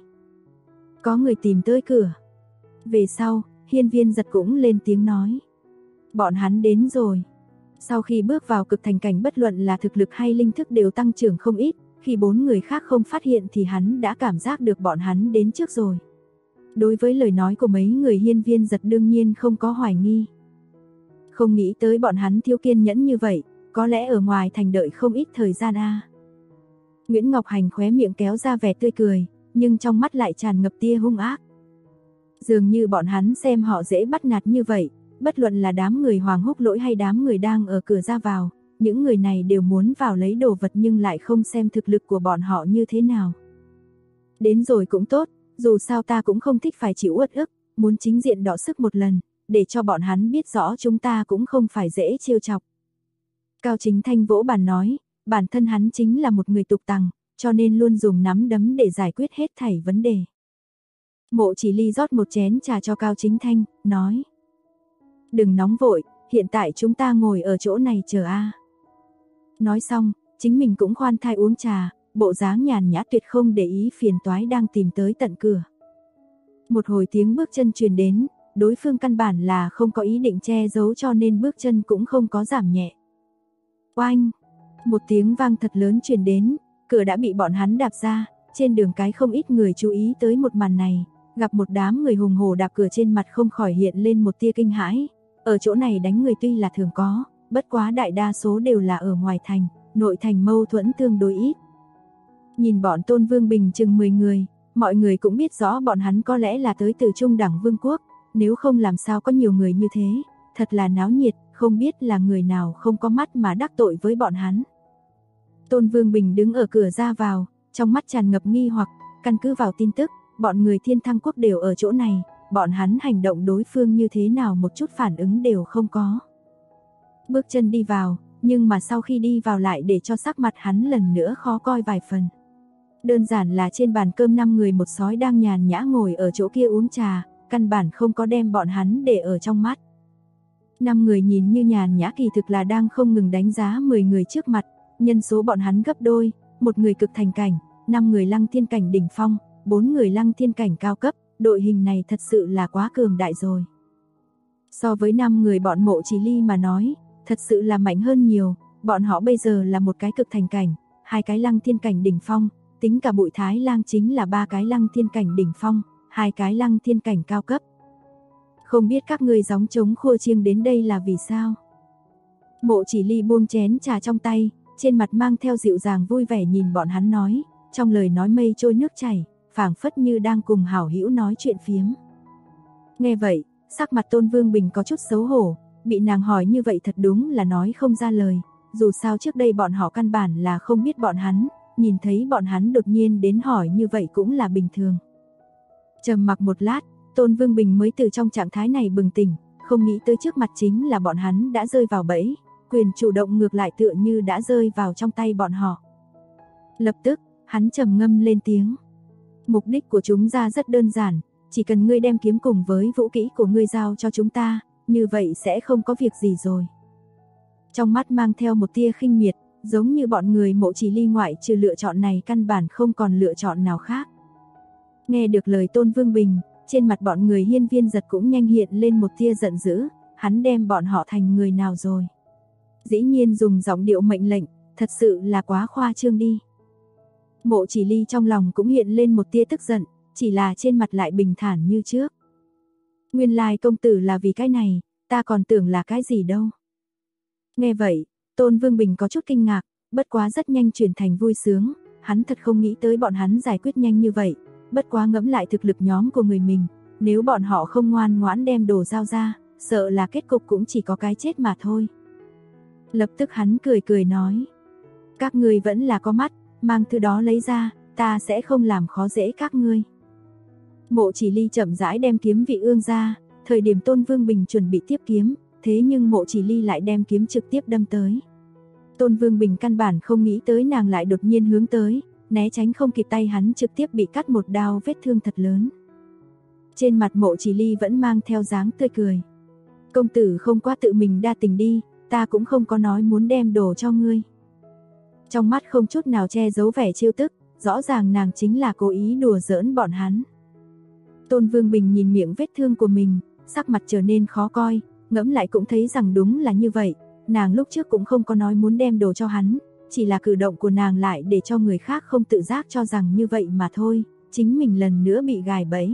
Có người tìm tới cửa. Về sau, Hiên Viên Giật cũng lên tiếng nói. Bọn hắn đến rồi. Sau khi bước vào cực thành cảnh bất luận là thực lực hay linh thức đều tăng trưởng không ít, khi 4 người khác không phát hiện thì hắn đã cảm giác được bọn hắn đến trước rồi. Đối với lời nói của mấy người Hiên Viên Giật đương nhiên không có hoài nghi. Không nghĩ tới bọn hắn thiếu kiên nhẫn như vậy, có lẽ ở ngoài thành đợi không ít thời gian a. Nguyễn Ngọc Hành khóe miệng kéo ra vẻ tươi cười, nhưng trong mắt lại tràn ngập tia hung ác. Dường như bọn hắn xem họ dễ bắt nạt như vậy, bất luận là đám người Hoàng Húc Lỗi hay đám người đang ở cửa ra vào, những người này đều muốn vào lấy đồ vật nhưng lại không xem thực lực của bọn họ như thế nào. Đến rồi cũng tốt, dù sao ta cũng không thích phải chịu uất ức, muốn chính diện đọ sức một lần, để cho bọn hắn biết rõ chúng ta cũng không phải dễ trêu chọc. Cao Chính Thanh vỗ bàn nói, bản thân hắn chính là một người tục tằng, cho nên luôn dùng nắm đấm để giải quyết hết thảy vấn đề. Mộ Chỉ Ly rót một chén trà cho Cao Chính Thanh, nói. Đừng nóng vội, hiện tại chúng ta ngồi ở chỗ này chờ a. Nói xong, chính mình cũng khoan thai uống trà, bộ dáng nhàn nhã tuyệt không để ý phiền toái đang tìm tới tận cửa. Một hồi tiếng bước chân truyền đến, đối phương căn bản là không có ý định che giấu cho nên bước chân cũng không có giảm nhẹ. Oanh! Một tiếng vang thật lớn truyền đến, cửa đã bị bọn hắn đạp ra, trên đường cái không ít người chú ý tới một màn này, gặp một đám người hùng hổ đạp cửa trên mặt không khỏi hiện lên một tia kinh hãi. Ở chỗ này đánh người tuy là thường có, bất quá đại đa số đều là ở ngoài thành, nội thành mâu thuẫn tương đối ít. Nhìn bọn Tôn Vương Bình chừng 10 người, mọi người cũng biết rõ bọn hắn có lẽ là tới từ Trung Đẳng Vương quốc, nếu không làm sao có nhiều người như thế, thật là náo nhiệt, không biết là người nào không có mắt mà đắc tội với bọn hắn. Tôn Vương Bình đứng ở cửa ra vào, trong mắt tràn ngập nghi hoặc, căn cứ vào tin tức, bọn người Thiên Thăng Quốc đều ở chỗ này, bọn hắn hành động đối phương như thế nào một chút phản ứng đều không có. Bước chân đi vào, nhưng mà sau khi đi vào lại để cho sắc mặt hắn lần nữa khó coi vài phần. Đơn giản là trên bàn cơm 5 người một sói đang nhàn nhã ngồi ở chỗ kia uống trà, căn bản không có đem bọn hắn để ở trong mắt. 5 người nhìn như nhàn nhã kỳ thực là đang không ngừng đánh giá 10 người trước mặt, nhân số bọn hắn gấp đôi, một người cực thành cảnh, 5 người Lăng Thiên cảnh đỉnh phong, 4 người Lăng Thiên cảnh cao cấp, đội hình này thật sự là quá cường đại rồi. So với 5 người bọn Mộ Chỉ Ly mà nói, thật sự là mạnh hơn nhiều, bọn họ bây giờ là một cái cực thành cảnh, 2 cái Lăng Thiên cảnh đỉnh phong, tính cả Bụi Thái Lang chính là 3 cái Lăng Thiên cảnh đỉnh phong, 2 cái Lăng Thiên cảnh cao cấp. Không biết các ngươi gióng trống khua chiêng đến đây là vì sao? Mộ Chỉ Ly buông chén trà trong tay, trên mặt mang theo dịu dàng vui vẻ nhìn bọn hắn nói, trong lời nói mây trôi nước chảy, phảng phất như đang cùng hảo hữu nói chuyện phiếm. Nghe vậy, sắc mặt Tôn Vương Bình có chút xấu hổ, bị nàng hỏi như vậy thật đúng là nói không ra lời, dù sao trước đây bọn họ căn bản là không biết bọn hắn, nhìn thấy bọn hắn đột nhiên đến hỏi như vậy cũng là bình thường. Trầm mặc một lát, Tôn Vương Bình mới từ trong trạng thái này bừng tỉnh, không nghĩ tới trước mặt chính là bọn hắn đã rơi vào bẫy, quyền chủ động ngược lại tựa như đã rơi vào trong tay bọn họ. Lập tức, hắn trầm ngâm lên tiếng. Mục đích của chúng ta rất đơn giản, chỉ cần ngươi đem kiếm cùng với vũ kỹ của ngươi giao cho chúng ta, như vậy sẽ không có việc gì rồi. Trong mắt mang theo một tia khinh miệt, giống như bọn người Mộ Chỉ Ly ngoại trừ lựa chọn này căn bản không còn lựa chọn nào khác. Nghe được lời Tôn Vương Bình, trên mặt bọn người Hiên Viên Giật cũng nhanh hiện lên một tia giận dữ, hắn đem bọn họ thành người nào rồi. Dĩ nhiên dùng giọng điệu mệnh lệnh, thật sự là quá khoa trương đi. Mộ Chỉ Ly trong lòng cũng hiện lên một tia tức giận, chỉ là trên mặt lại bình thản như trước. Nguyên lai công tử là vì cái này, ta còn tưởng là cái gì đâu. Nghe vậy, Tôn Vương Bình có chút kinh ngạc, bất quá rất nhanh chuyển thành vui sướng, hắn thật không nghĩ tới bọn hắn giải quyết nhanh như vậy, bất quá ngẫm lại thực lực nhóm của người mình, nếu bọn họ không ngoan ngoãn đem đồ giao ra, sợ là kết cục cũng chỉ có cái chết mà thôi. Lập tức hắn cười cười nói, các ngươi vẫn là có mắt, mang thứ đó lấy ra, ta sẽ không làm khó dễ các ngươi. Mộ Chỉ Ly chậm rãi đem kiếm vị ương ra, thời điểm Tôn Vương Bình chuẩn bị tiếp kiếm, thế nhưng Mộ Chỉ Ly lại đem kiếm trực tiếp đâm tới. Tôn Vương Bình căn bản không nghĩ tới nàng lại đột nhiên hướng tới, né tránh không kịp tay hắn trực tiếp bị cắt một đao, vết thương thật lớn. Trên mặt Mộ Chỉ Ly vẫn mang theo dáng tươi cười. Công tử không quá tự mình đa tình đi, ta cũng không có nói muốn đem đồ cho ngươi. Trong mắt không chút nào che giấu vẻ trêu tức, rõ ràng nàng chính là cố ý đùa giỡn bọn hắn. Tôn Vương Bình nhìn miệng vết thương của mình, sắc mặt trở nên khó coi, ngẫm lại cũng thấy rằng đúng là như vậy, nàng lúc trước cũng không có nói muốn đem đồ cho hắn, chỉ là cử động của nàng lại để cho người khác không tự giác cho rằng như vậy mà thôi, chính mình lần nữa bị gài bẫy.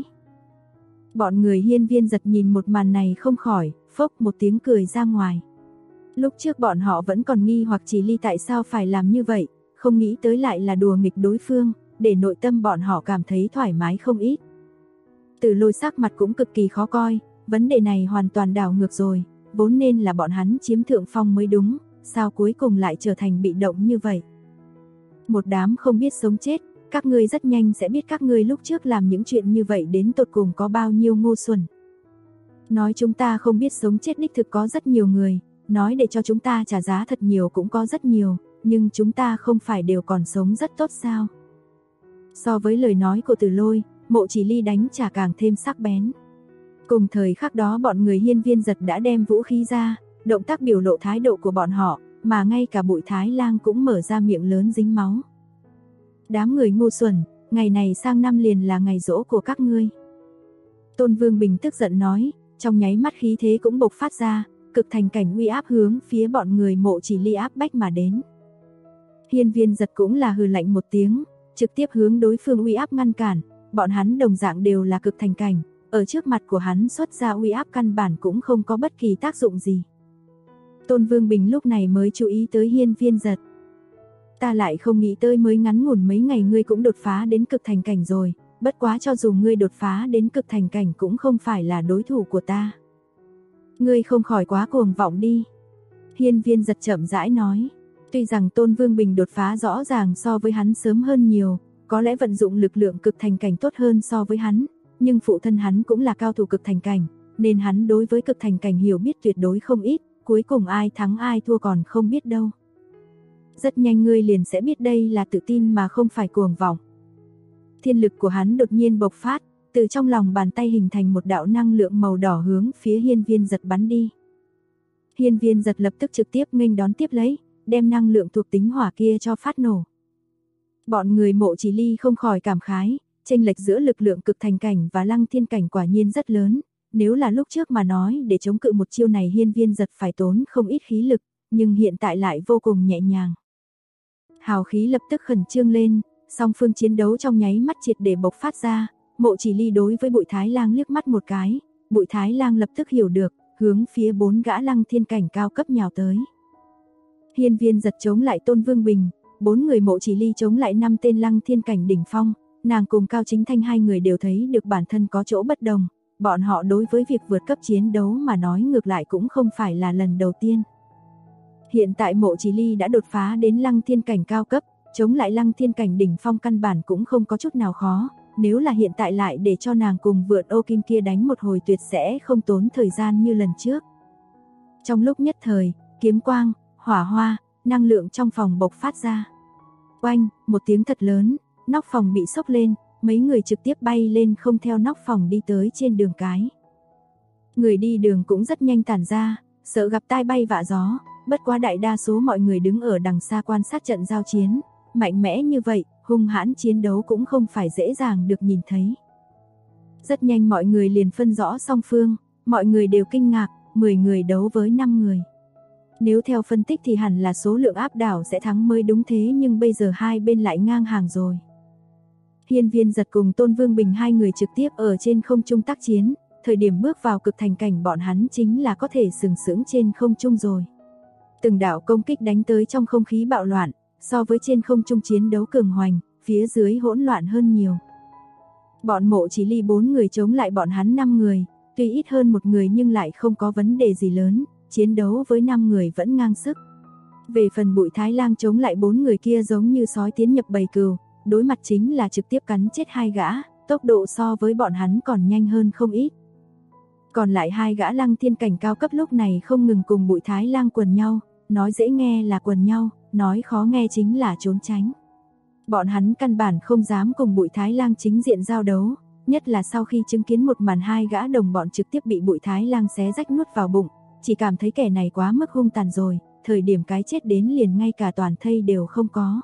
Bọn người Hiên Viên Giật nhìn một màn này không khỏi, phốc một tiếng cười ra ngoài. Lúc trước bọn họ vẫn còn nghi hoặc Chỉ Ly tại sao phải làm như vậy, không nghĩ tới lại là đùa nghịch đối phương, để nội tâm bọn họ cảm thấy thoải mái không ít. Từ Lôi sắc mặt cũng cực kỳ khó coi, vấn đề này hoàn toàn đảo ngược rồi, vốn nên là bọn hắn chiếm thượng phong mới đúng, sao cuối cùng lại trở thành bị động như vậy. Một đám không biết sống chết, các ngươi rất nhanh sẽ biết các ngươi lúc trước làm những chuyện như vậy đến tột cùng có bao nhiêu ngu xuẩn. Nói chúng ta không biết sống chết đích thực có rất nhiều người, nói để cho chúng ta trả giá thật nhiều cũng có rất nhiều, nhưng chúng ta không phải đều còn sống rất tốt sao? So với lời nói của Từ Lôi, Mộ Chỉ Ly đánh trả càng thêm sắc bén. Cùng thời khắc đó bọn người Hiên Viên Giật đã đem vũ khí ra, động tác biểu lộ thái độ của bọn họ, mà ngay cả Bụi Thái Lang cũng mở ra miệng lớn dính máu. Đám người ngu xuẩn, ngày này sang năm liền là ngày giỗ của các ngươi. Tôn Vương Bình tức giận nói, trong nháy mắt khí thế cũng bộc phát ra, cực thành cảnh uy áp hướng phía bọn người Mộ Chỉ Ly áp bách mà đến. Hiên Viên Giật cũng là hừ lạnh một tiếng, trực tiếp hướng đối phương uy áp ngăn cản, bọn hắn đồng dạng đều là cực thành cảnh, ở trước mặt của hắn xuất ra uy áp căn bản cũng không có bất kỳ tác dụng gì. Tôn Vương Bình lúc này mới chú ý tới Hiên Viên Giật. Ta lại không nghĩ tới mới ngắn ngủn mấy ngày ngươi cũng đột phá đến cực thành cảnh rồi, bất quá cho dù ngươi đột phá đến cực thành cảnh cũng không phải là đối thủ của ta. Ngươi không khỏi quá cuồng vọng đi. Hiên Viên Giật chậm rãi nói, tuy rằng Tôn Vương Bình đột phá rõ ràng so với hắn sớm hơn nhiều, có lẽ vận dụng lực lượng cực thành cảnh tốt hơn so với hắn, nhưng phụ thân hắn cũng là cao thủ cực thành cảnh, nên hắn đối với cực thành cảnh hiểu biết tuyệt đối không ít, cuối cùng ai thắng ai thua còn không biết đâu. Rất nhanh ngươi liền sẽ biết đây là tự tin mà không phải cuồng vọng. Thiên lực của hắn đột nhiên bộc phát, từ trong lòng bàn tay hình thành một đạo năng lượng màu đỏ hướng phía Hiên Viên Giật bắn đi. Hiên Viên Giật lập tức trực tiếp nghênh đón tiếp lấy, đem năng lượng thuộc tính hỏa kia cho phát nổ. Bọn người Mộ Chỉ Ly không khỏi cảm khái, chênh lệch giữa lực lượng cực thành cảnh và Lăng Thiên cảnh quả nhiên rất lớn, nếu là lúc trước mà nói để chống cự một chiêu này Hiên Viên Giật phải tốn không ít khí lực, nhưng hiện tại lại vô cùng nhẹ nhàng. Hào khí lập tức khẩn trương lên, song phương chiến đấu trong nháy mắt triệt để bộc phát ra, Mộ Chỉ Ly đối với Bụi Thái Lang liếc mắt một cái, Bụi Thái Lang lập tức hiểu được, hướng phía 4 gã Lăng Thiên cảnh cao cấp nhào tới. Hiên Viên Giật chống lại Tôn Vương Bình, 4 người Mộ Chỉ Ly chống lại 5 tên Lăng Thiên cảnh đỉnh phong, nàng cùng Cao Chính Thanh hai người đều thấy được bản thân có chỗ bất đồng, bọn họ đối với việc vượt cấp chiến đấu mà nói ngược lại cũng không phải là lần đầu tiên. Hiện tại Mộ Chỉ Ly đã đột phá đến Lăng Thiên cảnh cao cấp, chống lại Lăng Thiên cảnh đỉnh phong căn bản cũng không có chút nào khó, nếu là hiện tại lại để cho nàng cùng vượn ô kim kia đánh một hồi tuyệt sẽ không tốn thời gian như lần trước. Trong lúc nhất thời, kiếm quang, hỏa hoa, năng lượng trong phòng bộc phát ra. Oanh, một tiếng thật lớn, nóc phòng bị sốc lên, mấy người trực tiếp bay lên không theo nóc phòng đi tới trên đường cái. Người đi đường cũng rất nhanh tản ra, sợ gặp tai bay vạ gió, bất quá đại đa số mọi người đứng ở đằng xa quan sát trận giao chiến, mạnh mẽ như vậy, hung hãn chiến đấu cũng không phải dễ dàng được nhìn thấy. Rất nhanh mọi người liền phân rõ song phương, mọi người đều kinh ngạc, 10 người đấu với 5 người. Nếu theo phân tích thì hẳn là số lượng áp đảo sẽ thắng mới đúng, thế nhưng bây giờ hai bên lại ngang hàng rồi. Hiên Viên Giật cùng Tôn Vương Bình hai người trực tiếp ở trên không trung tác chiến, thời điểm bước vào cực thành cảnh bọn hắn chính là có thể sừng sững trên không trung rồi. Từng đạo công kích đánh tới trong không khí bạo loạn, so với trên không trung chiến đấu cường hoành, phía dưới hỗn loạn hơn nhiều. Bọn Mộ Chỉ Ly 4 người chống lại bọn hắn 5 người, tuy ít hơn một người nhưng lại không có vấn đề gì lớn, chiến đấu với 5 người vẫn ngang sức. Về phần Bụi Thái Lang chống lại 4 người kia giống như sói tiến nhập bầy cừu, đối mặt chính là trực tiếp cắn chết hai gã, tốc độ so với bọn hắn còn nhanh hơn không ít. Còn lại hai gã Lăng Thiên cảnh cao cấp lúc này không ngừng cùng Bụi Thái Lang quần nhau, nói dễ nghe là quần nhau, nói khó nghe chính là trốn tránh. Bọn hắn căn bản không dám cùng Bụi Thái Lang chính diện giao đấu, nhất là sau khi chứng kiến một màn hai gã đồng bọn trực tiếp bị Bụi Thái Lang xé rách nuốt vào bụng, chỉ cảm thấy kẻ này quá mức hung tàn rồi, thời điểm cái chết đến liền ngay cả toàn thây đều không có.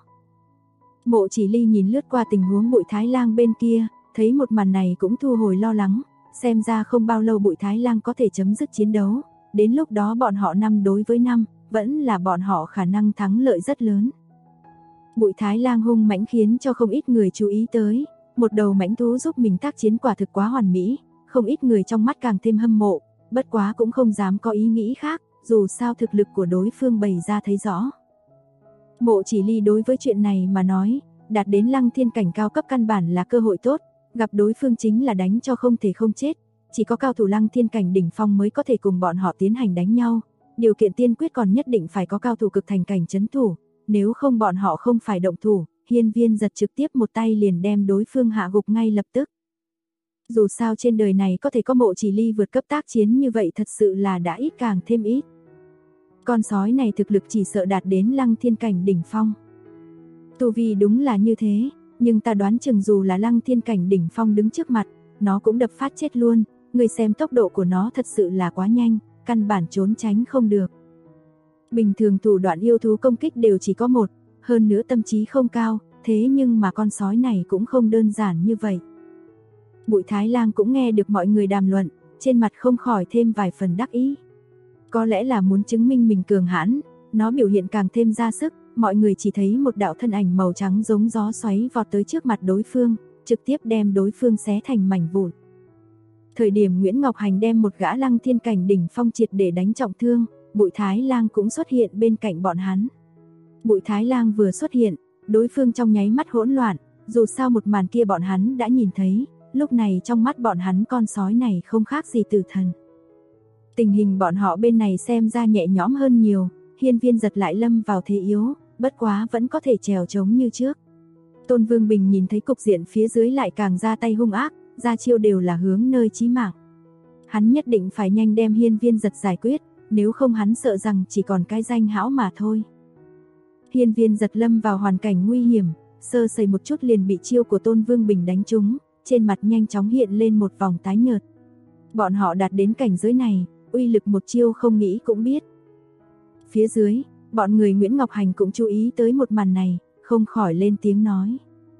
Mộ Chỉ Ly nhìn lướt qua tình huống Bụi Thái Lang bên kia, thấy một màn này cũng thu hồi lo lắng, xem ra không bao lâu Bụi Thái Lang có thể chấm dứt chiến đấu, đến lúc đó bọn họ 5 đối với 5, vẫn là bọn họ khả năng thắng lợi rất lớn. Bụi Thái Lang hung mãnh khiến cho không ít người chú ý tới, một đầu mãnh thú giúp mình tác chiến quả thực quá hoàn mỹ, không ít người trong mắt càng thêm hâm mộ, bất quá cũng không dám có ý nghĩ khác, dù sao thực lực của đối phương bày ra thấy rõ. Mộ Chỉ Ly đối với chuyện này mà nói, đạt đến Lăng Thiên cảnh cao cấp căn bản là cơ hội tốt, gặp đối phương chính là đánh cho không thể không chết, chỉ có cao thủ Lăng Thiên cảnh đỉnh phong mới có thể cùng bọn họ tiến hành đánh nhau, điều kiện tiên quyết còn nhất định phải có cao thủ cực thành cảnh trấn thủ, nếu không bọn họ không phải động thủ, Hiên Viên Giật trực tiếp một tay liền đem đối phương hạ gục ngay lập tức. Dù sao trên đời này có thể có Mộ Chỉ Ly vượt cấp tác chiến như vậy thật sự là đã ít càng thêm ít. Con sói này thực lực chỉ sợ đạt đến Lăng Thiên cảnh đỉnh phong. Tu vi đúng là như thế, nhưng ta đoán chừng dù là Lăng Thiên cảnh đỉnh phong đứng trước mặt, nó cũng đập phát chết luôn, người xem tốc độ của nó thật sự là quá nhanh, căn bản trốn tránh không được. Bình thường thủ đoạn yêu thú công kích đều chỉ có một, hơn nữa tâm trí không cao, thế nhưng mà con sói này cũng không đơn giản như vậy. Bụi Thái Lang cũng nghe được mọi người đàm luận, trên mặt không khỏi thêm vài phần đắc ý. Có lẽ là muốn chứng minh mình cường hãn, nó biểu hiện càng thêm ra sức, mọi người chỉ thấy một đạo thân ảnh màu trắng giống gió xoáy vọt tới trước mặt đối phương, trực tiếp đem đối phương xé thành mảnh vụn. Thời điểm Nguyễn Ngọc Hành đem một gã Lăng Thiên cảnh đỉnh phong triệt để đánh trọng thương, Bụi Thái Lang cũng xuất hiện bên cạnh bọn hắn. Bụi Thái Lang vừa xuất hiện, đối phương trong nháy mắt hỗn loạn, dù sao một màn kia bọn hắn đã nhìn thấy, lúc này trong mắt bọn hắn con sói này không khác gì tử thần. Tình hình bọn họ bên này xem ra nhẹ nhõm hơn nhiều, Hiên Viên Giật lại lâm vào thế yếu, bất quá vẫn có thể trèo trống như trước. Tôn Vương Bình nhìn thấy cục diện phía dưới lại càng ra tay hung ác, ra chiêu đều là hướng nơi chí mạng. Hắn nhất định phải nhanh đem Hiên Viên Giật giải quyết, nếu không hắn sợ rằng chỉ còn cái danh hão mà thôi. Hiên Viên Giật lâm vào hoàn cảnh nguy hiểm, sơ sẩy một chút liền bị chiêu của Tôn Vương Bình đánh trúng, trên mặt nhanh chóng hiện lên một vòng tái nhợt. Bọn họ đạt đến cảnh giới này, uy lực một chiêu không nghĩ cũng biết. Phía dưới, bọn người Nguyễn Ngọc Hành cũng chú ý tới một màn này, không khỏi lên tiếng nói.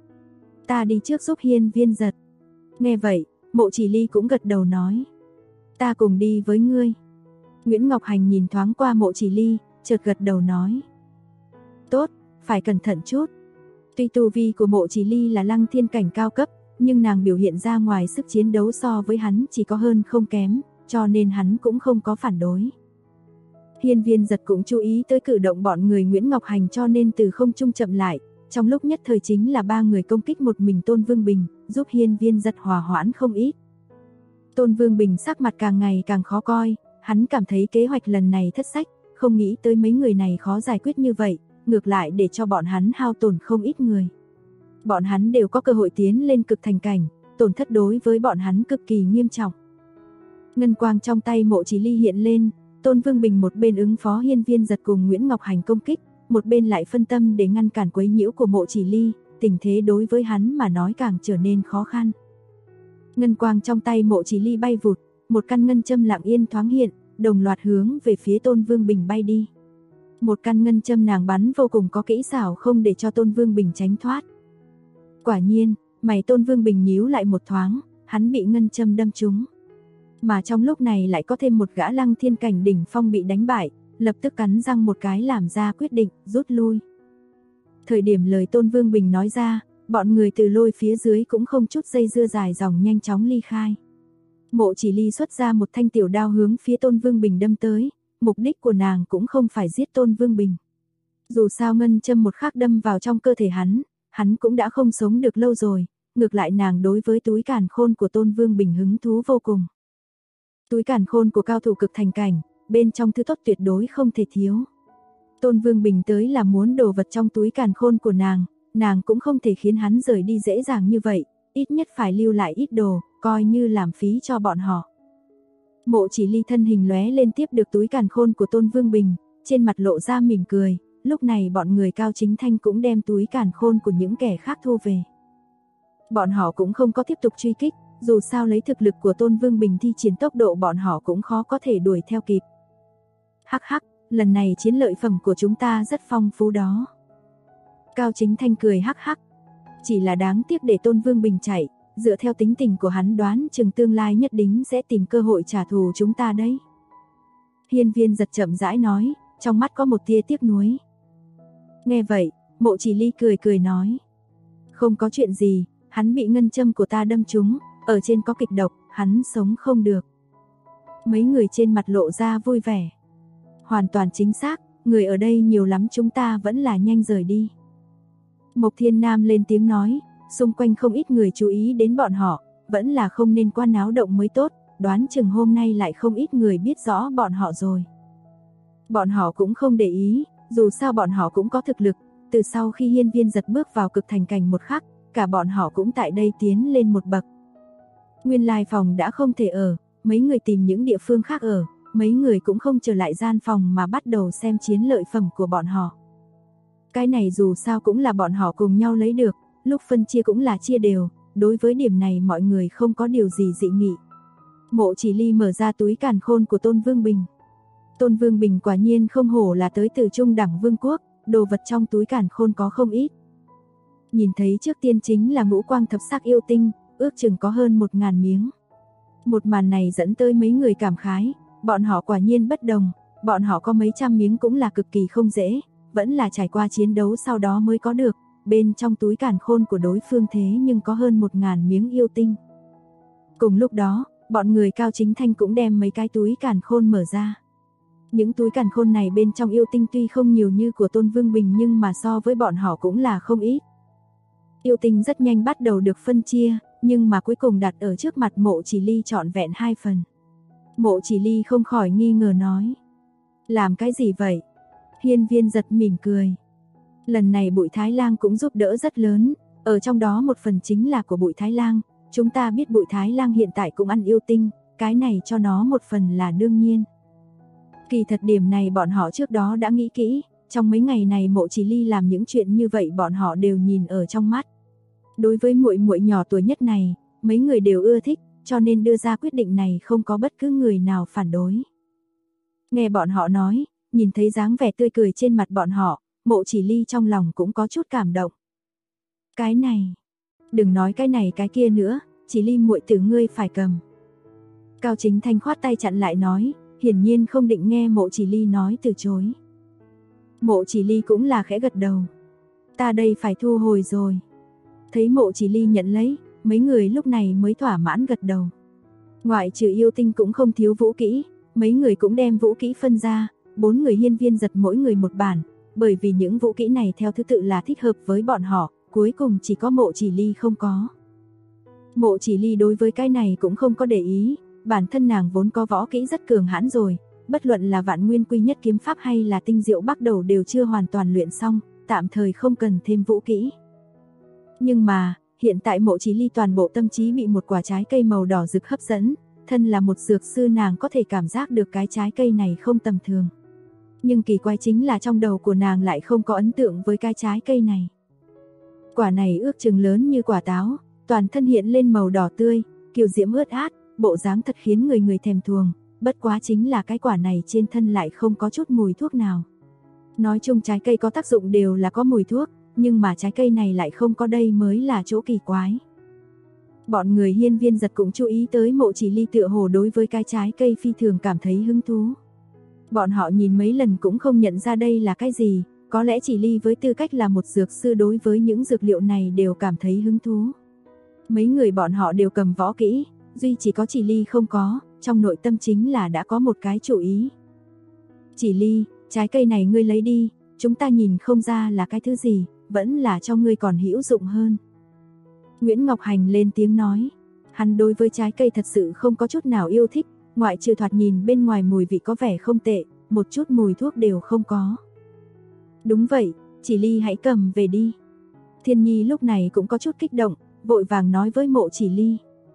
Ta đi trước giúp Hiên Viên Giật. Nghe vậy, Mộ Chỉ Ly cũng gật đầu nói. Ta cùng đi với ngươi. Nguyễn Ngọc Hành nhìn thoáng qua Mộ Chỉ Ly, chợt gật đầu nói. Tốt, phải cẩn thận chút. Tuy tu vi của Mộ Chỉ Ly là Lăng Thiên cảnh cao cấp, nhưng nàng biểu hiện ra ngoài sức chiến đấu so với hắn chỉ có hơn không kém, cho nên hắn cũng không có phản đối. Hiên Viên Giật cũng chú ý tới cử động bọn người Nguyễn Ngọc Hành cho nên từ không trung chậm lại, trong lúc nhất thời chính là 3 người công kích một mình Tôn Vương Bình, giúp Hiên Viên Giật hòa hoãn không ít. Tôn Vương Bình sắc mặt càng ngày càng khó coi, hắn cảm thấy kế hoạch lần này thất sách, không nghĩ tới mấy người này khó giải quyết như vậy, ngược lại để cho bọn hắn hao tổn không ít người. Bọn hắn đều có cơ hội tiến lên cực thành cảnh, tổn thất đối với bọn hắn cực kỳ nghiêm trọng. Ngân quang trong tay Mộ Chỉ Ly hiện lên, Tôn Vương Bình một bên ứng phó Hiên Viên Giật cùng Nguyễn Ngọc Hành công kích, một bên lại phân tâm để ngăn cản quấy nhiễu của Mộ Chỉ Ly, tình thế đối với hắn mà nói càng trở nên khó khăn. Ngân quang trong tay Mộ Chỉ Ly bay vụt, một căn ngân châm lặng yên thoáng hiện, đồng loạt hướng về phía Tôn Vương Bình bay đi. Một căn ngân châm nàng bắn vô cùng có kỹ xảo không để cho Tôn Vương Bình tránh thoát. Quả nhiên, mày Tôn Vương Bình nhíu lại một thoáng, hắn bị ngân châm đâm trúng. Mà trong lúc này lại có thêm một gã Lăng Thiên cảnh đỉnh phong bị đánh bại, lập tức cắn răng một cái làm ra quyết định, rút lui. Thời điểm lời Tôn Vương Bình nói ra, bọn người từ lôi phía dưới cũng không chút dây dưa dài dòng nhanh chóng ly khai. Mộ Chỉ Ly xuất ra một thanh tiểu đao hướng phía Tôn Vương Bình đâm tới, mục đích của nàng cũng không phải giết Tôn Vương Bình. Dù sao ngân châm một khắc đâm vào trong cơ thể hắn cũng đã không sống được lâu rồi, ngược lại nàng đối với túi càn khôn của Tôn Vương Bình hứng thú vô cùng. Túi càn khôn của cao thủ cực thành cảnh, bên trong thứ tốt tuyệt đối không thể thiếu. Tôn Vương Bình tới là muốn đồ vật trong túi càn khôn của nàng cũng không thể khiến hắn rời đi dễ dàng như vậy, ít nhất phải lưu lại ít đồ, coi như làm phí cho bọn họ. Mộ Chỉ Ly thân hình lóe lên tiếp được túi càn khôn của Tôn Vương Bình, trên mặt lộ ra mỉm cười, lúc này bọn người Cao Chính Thanh cũng đem túi càn khôn của những kẻ khác thu về. Bọn họ cũng không có tiếp tục truy kích, dù sao lấy thực lực của Tôn Vương Bình thi triển tốc độ bọn họ cũng khó có thể đuổi theo kịp. Hắc hắc, lần này chiến lợi phẩm của chúng ta rất phong phú đó. Cao Chính Thanh cười hắc hắc, chỉ là đáng tiếc để Tôn Vương Bình chạy, dựa theo tính tình của hắn đoán chừng tương lai nhất định sẽ tìm cơ hội trả thù chúng ta đấy. Hiên Viên Giật chậm rãi nói, trong mắt có một tia tiếc nuối. Nghe vậy, Mộ Chỉ Ly cười cười nói, không có chuyện gì, hắn bị ngân châm của ta đâm trúng, ở trên có kịch độc, hắn sống không được. Mấy người trên mặt lộ ra vui vẻ. Hoàn toàn chính xác, người ở đây nhiều lắm, chúng ta vẫn là nhanh rời đi. Mộc Thiên Nam lên tiếng nói, xung quanh không ít người chú ý đến bọn họ, vẫn là không nên quá náo động mới tốt, đoán chừng hôm nay lại không ít người biết rõ bọn họ rồi. Bọn họ cũng không để ý, dù sao bọn họ cũng có thực lực, từ sau khi Hiên Viên Giật bước vào cực thành cảnh một khắc, cả bọn họ cũng tại đây tiến lên một bậc. Nguyên lai phòng đã không thể ở, mấy người tìm những địa phương khác ở, mấy người cũng không trở lại gian phòng mà bắt đầu xem chiến lợi phẩm của bọn họ. Cái này dù sao cũng là bọn họ cùng nhau lấy được, lúc phân chia cũng là chia đều, đối với điểm này mọi người không có điều gì dị nghị. Mộ Chỉ Ly mở ra túi càn khôn của Tôn Vương Bình. Tôn Vương Bình quả nhiên không hổ là tới từ trung đẳng vương quốc, đồ vật trong túi càn khôn có không ít. Nhìn thấy trước tiên chính là ngũ quang thập sắc yêu tinh, ước chừng có hơn 1000 miếng. Một màn này dẫn tới mấy người cảm khái, bọn họ quả nhiên bất đồng, bọn họ có mấy trăm miếng cũng là cực kỳ không dễ, vẫn là trải qua chiến đấu sau đó mới có được, bên trong túi càn khôn của đối phương thế nhưng có hơn 1000 miếng yêu tinh. Cùng lúc đó, bọn người Cao Chính Thanh cũng đem mấy cái túi càn khôn mở ra. Những túi càn khôn này bên trong yêu tinh tuy không nhiều như của Tôn Vương Bình nhưng mà so với bọn họ cũng là không ít. Yêu tinh rất nhanh bắt đầu được phân chia, nhưng mà cuối cùng đặt ở trước mặt Mộ Chỉ Ly trọn vẹn 2 phần. Mộ Chỉ Ly không khỏi nghi ngờ nói, làm cái gì vậy? Hiên Viên Giật mỉm cười. Lần này Bụi Thái Lang cũng giúp đỡ rất lớn, ở trong đó một phần chính là của Bụi Thái Lang, chúng ta biết Bụi Thái Lang hiện tại cũng ăn yêu tinh, cái này cho nó một phần là đương nhiên. Kỳ thật điểm này bọn họ trước đó đã nghĩ kỹ, trong mấy ngày này Mộ Chỉ Ly làm những chuyện như vậy bọn họ đều nhìn ở trong mắt. Đối với muội muội nhỏ tuổi nhất này, mấy người đều ưa thích, cho nên đưa ra quyết định này không có bất cứ người nào phản đối. Nghe bọn họ nói, nhìn thấy dáng vẻ tươi cười trên mặt bọn họ, Mộ Chỉ Ly trong lòng cũng có chút cảm động. Cái này, đừng nói cái này cái kia nữa, Chỉ Ly muội tử ngươi phải cầm. Cao Chính Thanh khoát tay chặn lại nói, hiển nhiên không định nghe Mộ Chỉ Ly nói từ chối. Mộ Chỉ Ly cũng là khẽ gật đầu. Ta đây phải thu hồi rồi. Thấy Mộ Chỉ Ly nhận lấy, mấy người lúc này mới thỏa mãn gật đầu. Ngoại trừ yêu tinh cũng không thiếu vũ kỹ, mấy người cũng đem vũ kỹ phân ra, 4 người hiên viên giật mỗi người một bản, bởi vì những vũ kỹ này theo thứ tự là thích hợp với bọn họ, cuối cùng chỉ có Mộ Chỉ Ly không có. Mộ Chỉ Ly đối với cái này cũng không có để ý, bản thân nàng vốn có võ kỹ rất cường hãn rồi, bất luận là Vạn Nguyên Quy Nhất kiếm pháp hay là Tinh Diệu Bắc Đầu đều chưa hoàn toàn luyện xong, tạm thời không cần thêm vũ kỹ. Nhưng mà, hiện tại Mộ Chỉ Ly toàn bộ tâm trí bị một quả trái cây màu đỏ rực hấp dẫn, thân là một dược sư nàng có thể cảm giác được cái trái cây này không tầm thường. Nhưng kỳ quái chính là trong đầu của nàng lại không có ấn tượng với cái trái cây này. Quả này ước chừng lớn như quả táo, toàn thân hiện lên màu đỏ tươi, kiều diễm ướt át, bộ dáng thật khiến người thèm thuồng, bất quá chính là cái quả này trên thân lại không có chút mùi thuốc nào. Nói chung trái cây có tác dụng đều là có mùi thuốc, nhưng mà trái cây này lại không có, đây mới là chỗ kỳ quái. Bọn người hiên viên giật cũng chú ý tới Mộ Chỉ Ly tựa hồ đối với cái trái cây phi thường cảm thấy hứng thú. Bọn họ nhìn mấy lần cũng không nhận ra đây là cái gì, có lẽ Chỉ Ly với tư cách là một dược sư đối với những dược liệu này đều cảm thấy hứng thú. Mấy người bọn họ đều cầm võ kỹ, duy chỉ có Chỉ Ly không có, trong nội tâm chính là đã có một cái chủ ý. Chỉ Ly, trái cây này ngươi lấy đi, chúng ta nhìn không ra là cái thứ gì, vẫn là cho ngươi còn hữu dụng hơn. Nguyễn Ngọc Hành lên tiếng nói, hắn đối với trái cây thật sự không có chút nào yêu thích, ngoại trừ thoạt nhìn bên ngoài mùi vị có vẻ không tệ, một chút mùi thuốc đều không có. Đúng vậy, Chỉ Ly hãy cầm về đi. Thiên Nhi lúc này cũng có chút kích động, vội vàng nói với Mộ Chỉ Ly.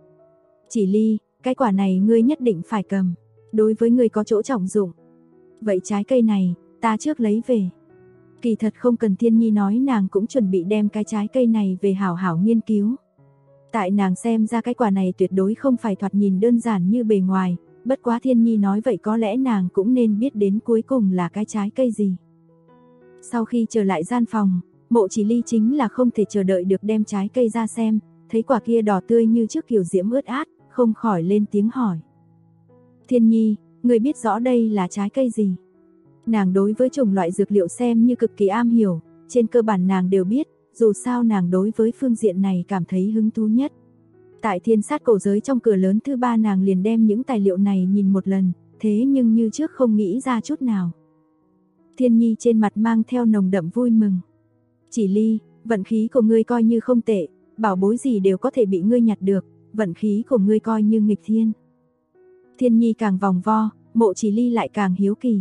Chỉ Ly, cái quả này ngươi nhất định phải cầm, đối với ngươi có chỗ trọng dụng. Vậy trái cây này, ta trước lấy về. Kỳ thật không cần Thiên Nhi nói, nàng cũng chuẩn bị đem cái trái cây này về hảo hảo nghiên cứu. Tại nàng xem ra cái quả này tuyệt đối không phải thoạt nhìn đơn giản như bề ngoài, bất quá Thiên Nhi nói vậy có lẽ nàng cũng nên biết đến cuối cùng là cái trái cây gì. Sau khi trở lại gian phòng, Mộ Chỉ Ly chính là không thể chờ đợi được đem trái cây ra xem, thấy quả kia đỏ tươi như trước kiều diễm ướt át, không khỏi lên tiếng hỏi. Thiên Nhi, ngươi biết rõ đây là trái cây gì? Nàng đối với chủng loại dược liệu xem như cực kỳ am hiểu, trên cơ bản nàng đều biết, dù sao nàng đối với phương diện này cảm thấy hứng thú nhất. Tại Thiên Sát cổ giới trong cửa lớn thứ 3 nàng liền đem những tài liệu này nhìn một lần, thế nhưng như trước không nghĩ ra chút nào. Thiên Nhi trên mặt mang theo nồng đậm vui mừng. Chỉ Ly, vận khí của ngươi coi như không tệ, bảo bối gì đều có thể bị ngươi nhặt được, vận khí của ngươi coi như nghịch thiên. Thiên Nhi càng vòng vo, Mộ Chỉ Ly lại càng hiếu kỳ.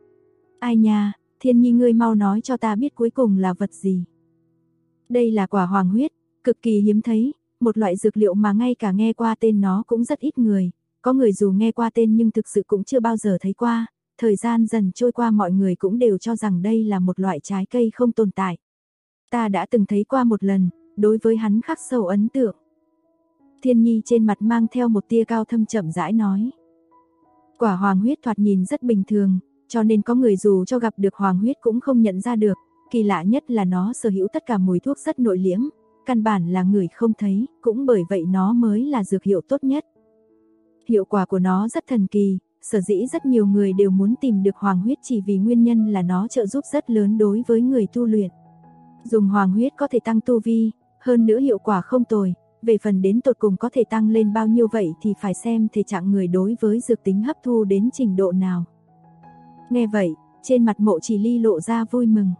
Ai nha, Thiên Nhi ngươi mau nói cho ta biết cuối cùng là vật gì. Đây là quả hoàng huyết, cực kỳ hiếm thấy, một loại dược liệu mà ngay cả nghe qua tên nó cũng rất ít người, có người dù nghe qua tên nhưng thực sự cũng chưa bao giờ thấy qua, thời gian dần trôi qua mọi người cũng đều cho rằng đây là một loại trái cây không tồn tại. Ta đã từng thấy qua một lần, đối với hắn khắc sâu ấn tượng. Thiên Nhi trên mặt mang theo một tia cao thâm chậm rãi nói. Quả hoàng huyết thoạt nhìn rất bình thường, cho nên có người dù cho gặp được hoàng huyết cũng không nhận ra được, kỳ lạ nhất là nó sở hữu tất cả mùi thuốc rất nội liễm, căn bản là người không thấy, cũng bởi vậy nó mới là dược hiệu tốt nhất. Hiệu quả của nó rất thần kỳ, sở dĩ rất nhiều người đều muốn tìm được hoàng huyết chỉ vì nguyên nhân là nó trợ giúp rất lớn đối với người tu luyện. Dùng hoàng huyết có thể tăng tu vi, hơn nữa hiệu quả không tồi, về phần đến tột cùng có thể tăng lên bao nhiêu vậy thì phải xem thể trạng người đối với dược tính hấp thu đến trình độ nào. Nghe vậy, trên mặt Mộ Chỉ Ly lộ ra vui mừng.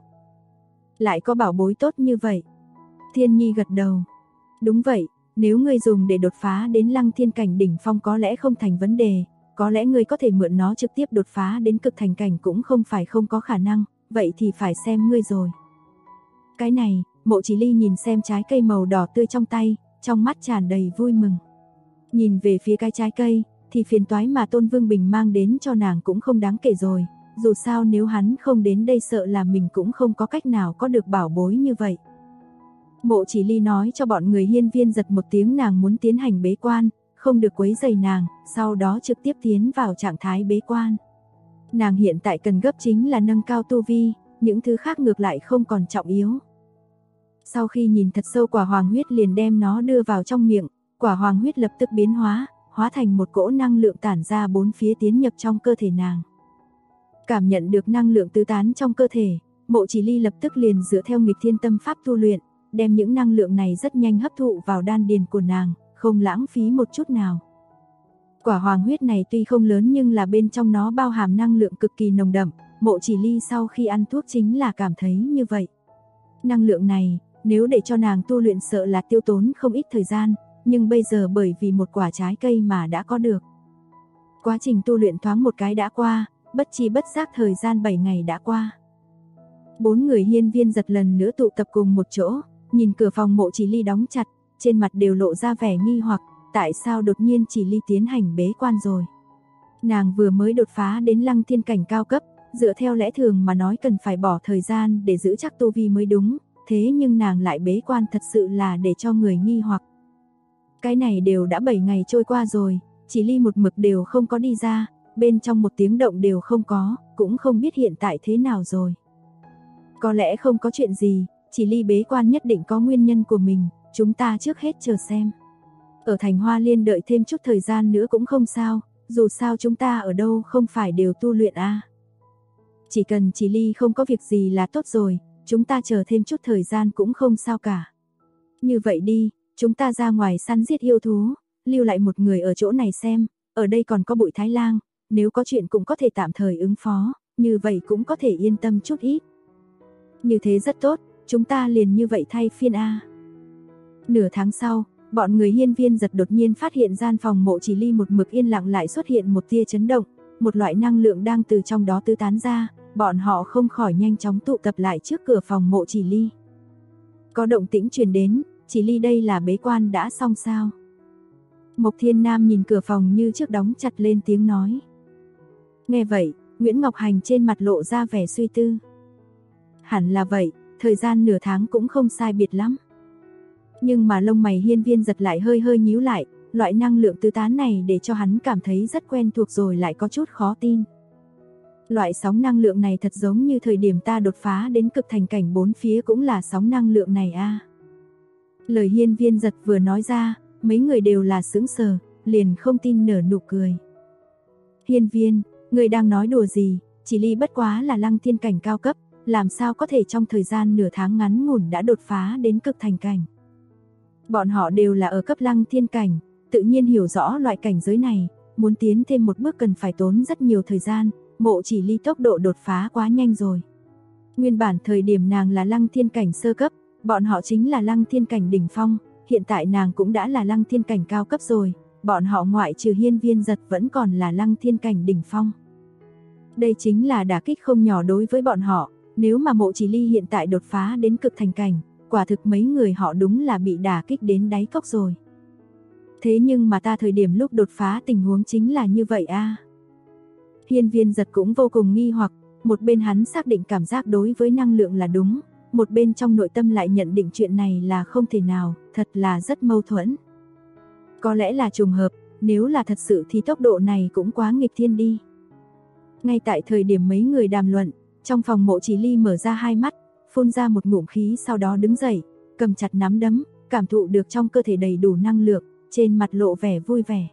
Lại có bảo bối tốt như vậy. Thiên Nhi gật đầu. Đúng vậy, nếu ngươi dùng để đột phá đến Lăng Thiên cảnh đỉnh phong có lẽ không thành vấn đề, có lẽ ngươi có thể mượn nó trực tiếp đột phá đến cực thành cảnh cũng không phải không có khả năng, vậy thì phải xem ngươi rồi. Cái này, Mộ Chỉ Ly nhìn xem trái cây màu đỏ tươi trong tay, trong mắt tràn đầy vui mừng. Nhìn về phía cái trái cây, thì phiền toái mà Tôn Vương Bình mang đến cho nàng cũng không đáng kể rồi, dù sao nếu hắn không đến đây sợ là mình cũng không có cách nào có được bảo bối như vậy. Mộ Chỉ Ly nói cho bọn người hiên viên giật một tiếng nàng muốn tiến hành bế quan, không được quấy rầy nàng, sau đó trực tiếp tiến vào trạng thái bế quan. Nàng hiện tại cần gấp chính là nâng cao tu vi, những thứ khác ngược lại không còn trọng yếu. Sau khi nhìn thật sâu quả hoàng huyết liền đem nó đưa vào trong miệng, quả hoàng huyết lập tức biến hóa, hóa thành một cỗ năng lượng tản ra bốn phía tiến nhập trong cơ thể nàng. Cảm nhận được năng lượng tứ tán trong cơ thể, Mộ Chỉ Ly lập tức liền dựa theo nghịch thiên tâm pháp tu luyện, đem những năng lượng này rất nhanh hấp thụ vào đan điền của nàng, không lãng phí một chút nào. Quả hoàng huyết này tuy không lớn nhưng là bên trong nó bao hàm năng lượng cực kỳ nồng đậm, Mộ Chỉ Ly sau khi ăn thuốc chính là cảm thấy như vậy. Năng lượng này, nếu để cho nàng tu luyện sợ là tiêu tốn không ít thời gian, nhưng bây giờ bởi vì một quả trái cây mà đã có được. Quá trình tu luyện thoáng một cái đã qua, bất chi bất giác thời gian 7 ngày đã qua. 4 người Hiên Viên Giật lần nữa tụ tập cùng một chỗ, nhìn cửa phòng Mộ Chỉ Ly đóng chặt, trên mặt đều lộ ra vẻ nghi hoặc, tại sao đột nhiên Chỉ Ly tiến hành bế quan rồi. Nàng vừa mới đột phá đến Lăng Thiên cảnh cao cấp, dựa theo lẽ thường mà nói cần phải bỏ thời gian để giữ chắc tu vi mới đúng, thế nhưng nàng lại bế quan thật sự là để cho người nghi hoặc. Cái này đều đã 7 ngày trôi qua rồi, Chỉ Ly một mực đều không có đi ra, bên trong một tiếng động đều không có, cũng không biết hiện tại thế nào rồi. Có lẽ không có chuyện gì, Chỉ Ly bế quan nhất định có nguyên nhân của mình, chúng ta trước hết chờ xem. Ở thành Hoa Liên đợi thêm chút thời gian nữa cũng không sao, dù sao chúng ta ở đâu không phải đều tu luyện a. Chỉ cần Chỉ Ly không có việc gì là tốt rồi, chúng ta chờ thêm chút thời gian cũng không sao cả. Như vậy đi, chúng ta ra ngoài săn giết yêu thú, lưu lại một người ở chỗ này xem, ở đây còn có Bụi Thái Lang, nếu có chuyện cũng có thể tạm thời ứng phó, như vậy cũng có thể yên tâm chút ít. Như thế rất tốt, chúng ta liền như vậy thay phiên a. Nửa tháng sau, bọn người Hiên Viên Giật đột nhiên phát hiện gian phòng Mộ Chỉ Ly một mực yên lặng lại xuất hiện một tia chấn động, một loại năng lượng đang từ trong đó tứ tán ra, bọn họ không khỏi nhanh chóng tụ tập lại trước cửa phòng Mộ Chỉ Ly. Có động tĩnh truyền đến, Chỉ Ly đây là bế quan đã xong sao? Mộc Thiên Nam nhìn cửa phòng như trước đóng chặt lên tiếng nói. Nghe vậy, Nguyễn Ngọc Hành trên mặt lộ ra vẻ suy tư. Hẳn là vậy, thời gian nửa tháng cũng không sai biệt lắm. Nhưng mà lông mày Hiên Viên Giật lại hơi hơi nhíu lại, loại năng lượng tứ tán này để cho hắn cảm thấy rất quen thuộc rồi lại có chút khó tin. Loại sóng năng lượng này thật giống như thời điểm ta đột phá đến cực thành cảnh bốn phía cũng là sóng năng lượng này a. Lời Hiên Viên Giật vừa nói ra, mấy người đều là sững sờ, liền không tin nở nụ cười. Hiên Viên, người đang nói đùa gì, Chỉ Ly bất quá là Lăng Thiên cảnh cao cấp, làm sao có thể trong thời gian nửa tháng ngắn ngủn đã đột phá đến cực thành cảnh. Bọn họ đều là ở cấp Lăng Thiên cảnh, tự nhiên hiểu rõ loại cảnh giới này, muốn tiến thêm một bước cần phải tốn rất nhiều thời gian, Mộ Chỉ Ly tốc độ đột phá quá nhanh rồi. Nguyên bản thời điểm nàng là Lăng Thiên cảnh sơ cấp, bọn họ chính là Lăng Thiên cảnh đỉnh phong, hiện tại nàng cũng đã là Lăng Thiên cảnh cao cấp rồi, bọn họ ngoại trừ Hiên Viên Giật vẫn còn là Lăng Thiên cảnh đỉnh phong. Đây chính là đả kích không nhỏ đối với bọn họ, nếu mà Mộ Chỉ Ly hiện tại đột phá đến cực thành cảnh, quả thực mấy người họ đúng là bị đả kích đến đáy cốc rồi. Thế nhưng mà ta thời điểm lúc đột phá tình huống chính là như vậy a. Hiên Viên Giật cũng vô cùng nghi hoặc, một bên hắn xác định cảm giác đối với năng lượng là đúng, một bên trong nội tâm lại nhận định chuyện này là không thể nào, thật là rất mâu thuẫn. Có lẽ là trùng hợp, nếu là thật sự thì tốc độ này cũng quá nghịch thiên đi. Ngay tại thời điểm mấy người đàm luận, trong phòng Mộ Chỉ Ly mở ra hai mắt, phun ra một ngụm khí sau đó đứng dậy, cầm chặt nắm đấm, cảm thụ được trong cơ thể đầy đủ năng lượng, trên mặt lộ vẻ vui vẻ.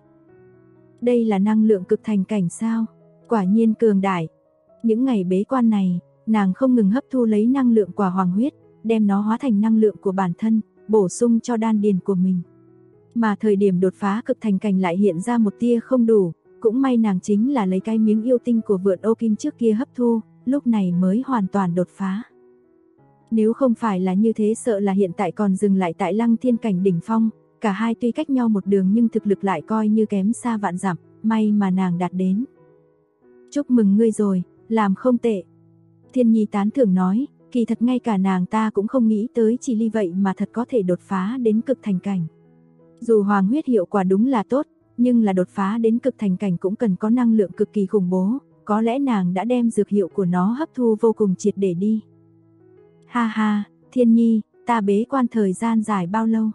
Đây là năng lượng cực thành cảnh sao? Quả nhiên cường đại. Những ngày bế quan này, nàng không ngừng hấp thu lấy năng lượng quả hoàng huyết, đem nó hóa thành năng lượng của bản thân, bổ sung cho đan điền của mình. Mà thời điểm đột phá cực thành cảnh lại hiện ra một tia không đủ, cũng may nàng chính là lấy cái miếng yêu tinh của Vượn Ô Kim trước kia hấp thu, lúc này mới hoàn toàn đột phá. Nếu không phải là như thế sợ là hiện tại còn dừng lại tại Lăng Thiên cảnh đỉnh phong, cả hai tuy cách nhau một đường nhưng thực lực lại coi như kém xa vạn dặm, may mà nàng đạt đến. Chúc mừng ngươi rồi, làm không tệ. Thiên Nhi tán thưởng nói, kỳ thật ngay cả nàng ta cũng không nghĩ tới Chỉ Ly vậy mà thật có thể đột phá đến cực thành cảnh. Dù hoàng huyết hiệu quả đúng là tốt, nhưng là đột phá đến cực thành cảnh cũng cần có năng lượng cực kỳ khủng bố, có lẽ nàng đã đem dược hiệu của nó hấp thu vô cùng triệt để đi. Ha ha, Thiên Nhi, ta bế quan thời gian dài bao lâu?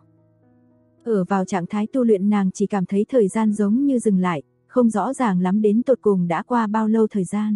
Ở vào trạng thái tu luyện nàng chỉ cảm thấy thời gian giống như dừng lại, không rõ ràng lắm đến tột cùng đã qua bao lâu thời gian.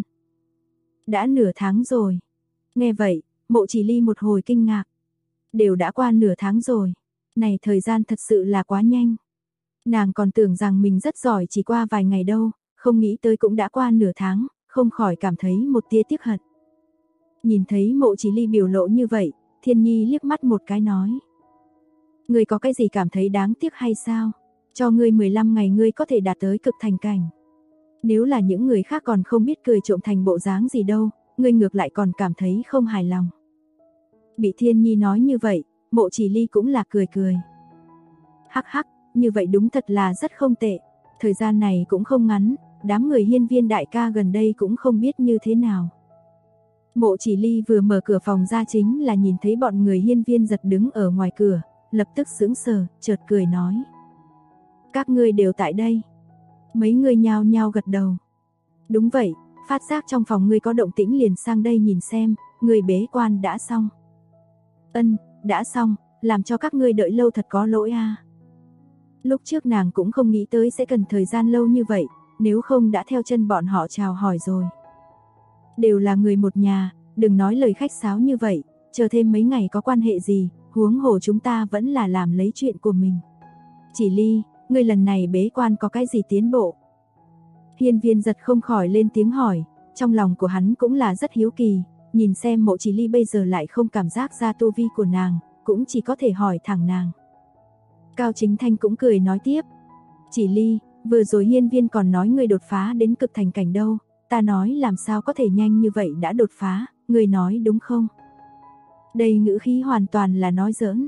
Đã nửa tháng rồi. Nghe vậy, Mộ Chỉ Ly một hồi kinh ngạc. Đều đã qua nửa tháng rồi. Này thời gian thật sự là quá nhanh. Nàng còn tưởng rằng mình rất giỏi chỉ qua vài ngày đâu, không nghĩ tới cũng đã qua nửa tháng, không khỏi cảm thấy một tia tiếc hận. Nhìn thấy Mộ Chỉ Ly biểu lộ như vậy, Thiên Nhi liếc mắt một cái nói. Người có cái gì cảm thấy đáng tiếc hay sao? cho ngươi 15 ngày ngươi có thể đạt tới cực thành cảnh. Nếu là những người khác còn không biết cười trộm thành bộ dáng gì đâu, ngươi ngược lại còn cảm thấy không hài lòng. Bị Thiên Nhi nói như vậy, Mộ Chỉ Ly cũng là cười cười. Hắc hắc, như vậy đúng thật là rất không tệ. Thời gian này cũng không ngắn, đám người Hiên Viên đại ca gần đây cũng không biết như thế nào. Mộ Chỉ Ly vừa mở cửa phòng ra chính là nhìn thấy bọn người Hiên Viên Giật đứng ở ngoài cửa, lập tức sững sờ, chợt cười nói. Các ngươi đều tại đây. Mấy người nhao nhao gật đầu. Đúng vậy, phát giác trong phòng ngươi có động tĩnh liền sang đây nhìn xem, người bế quan đã xong. Ân, đã xong, làm cho các ngươi đợi lâu thật có lỗi a. Lúc trước nàng cũng không nghĩ tới sẽ cần thời gian lâu như vậy, nếu không đã theo chân bọn họ chào hỏi rồi. Đều là người một nhà, đừng nói lời khách sáo như vậy, chờ thêm mấy ngày có quan hệ gì, huống hồ chúng ta vẫn là làm lấy chuyện của mình. Chỉ Ly, ngươi lần này bế quan có cái gì tiến bộ? Hiên Viên Giật không khỏi lên tiếng hỏi, trong lòng của hắn cũng là rất hiếu kỳ, nhìn xem Mộ Chỉ Ly bây giờ lại không cảm giác ra tu vi của nàng, cũng chỉ có thể hỏi thẳng nàng. Cao Chính Thanh cũng cười nói tiếp, Chỉ Ly, vừa rồi Hiên Viên còn nói ngươi đột phá đến cực thành cảnh đâu, ta nói làm sao có thể nhanh như vậy đã đột phá, ngươi nói đúng không? Đây ngữ khí hoàn toàn là nói giỡn.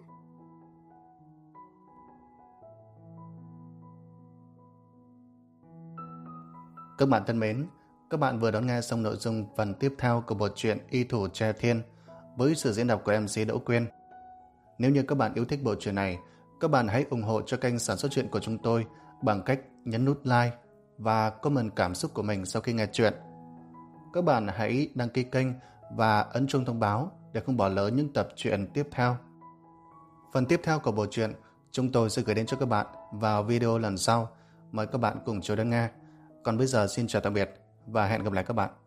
Các bạn thân mến, các bạn vừa đón nghe xong nội dung phần tiếp theo của bộ truyện Y Thủ Tre Thiên với sự diễn đọc của MC Đỗ Quyên. Nếu như các bạn yêu thích bộ truyện này, các bạn hãy ủng hộ cho kênh sản xuất truyện của chúng tôi bằng cách nhấn nút like và comment cảm xúc của mình sau khi nghe truyện. Các bạn hãy đăng ký kênh và ấn chuông thông báo để không bỏ lỡ những tập truyện tiếp theo. Phần tiếp theo của bộ truyện chúng tôi sẽ gửi đến cho các bạn vào video lần sau. Mời các bạn cùng chờ đón nghe. Còn bây giờ xin chào tạm biệt và hẹn gặp lại các bạn.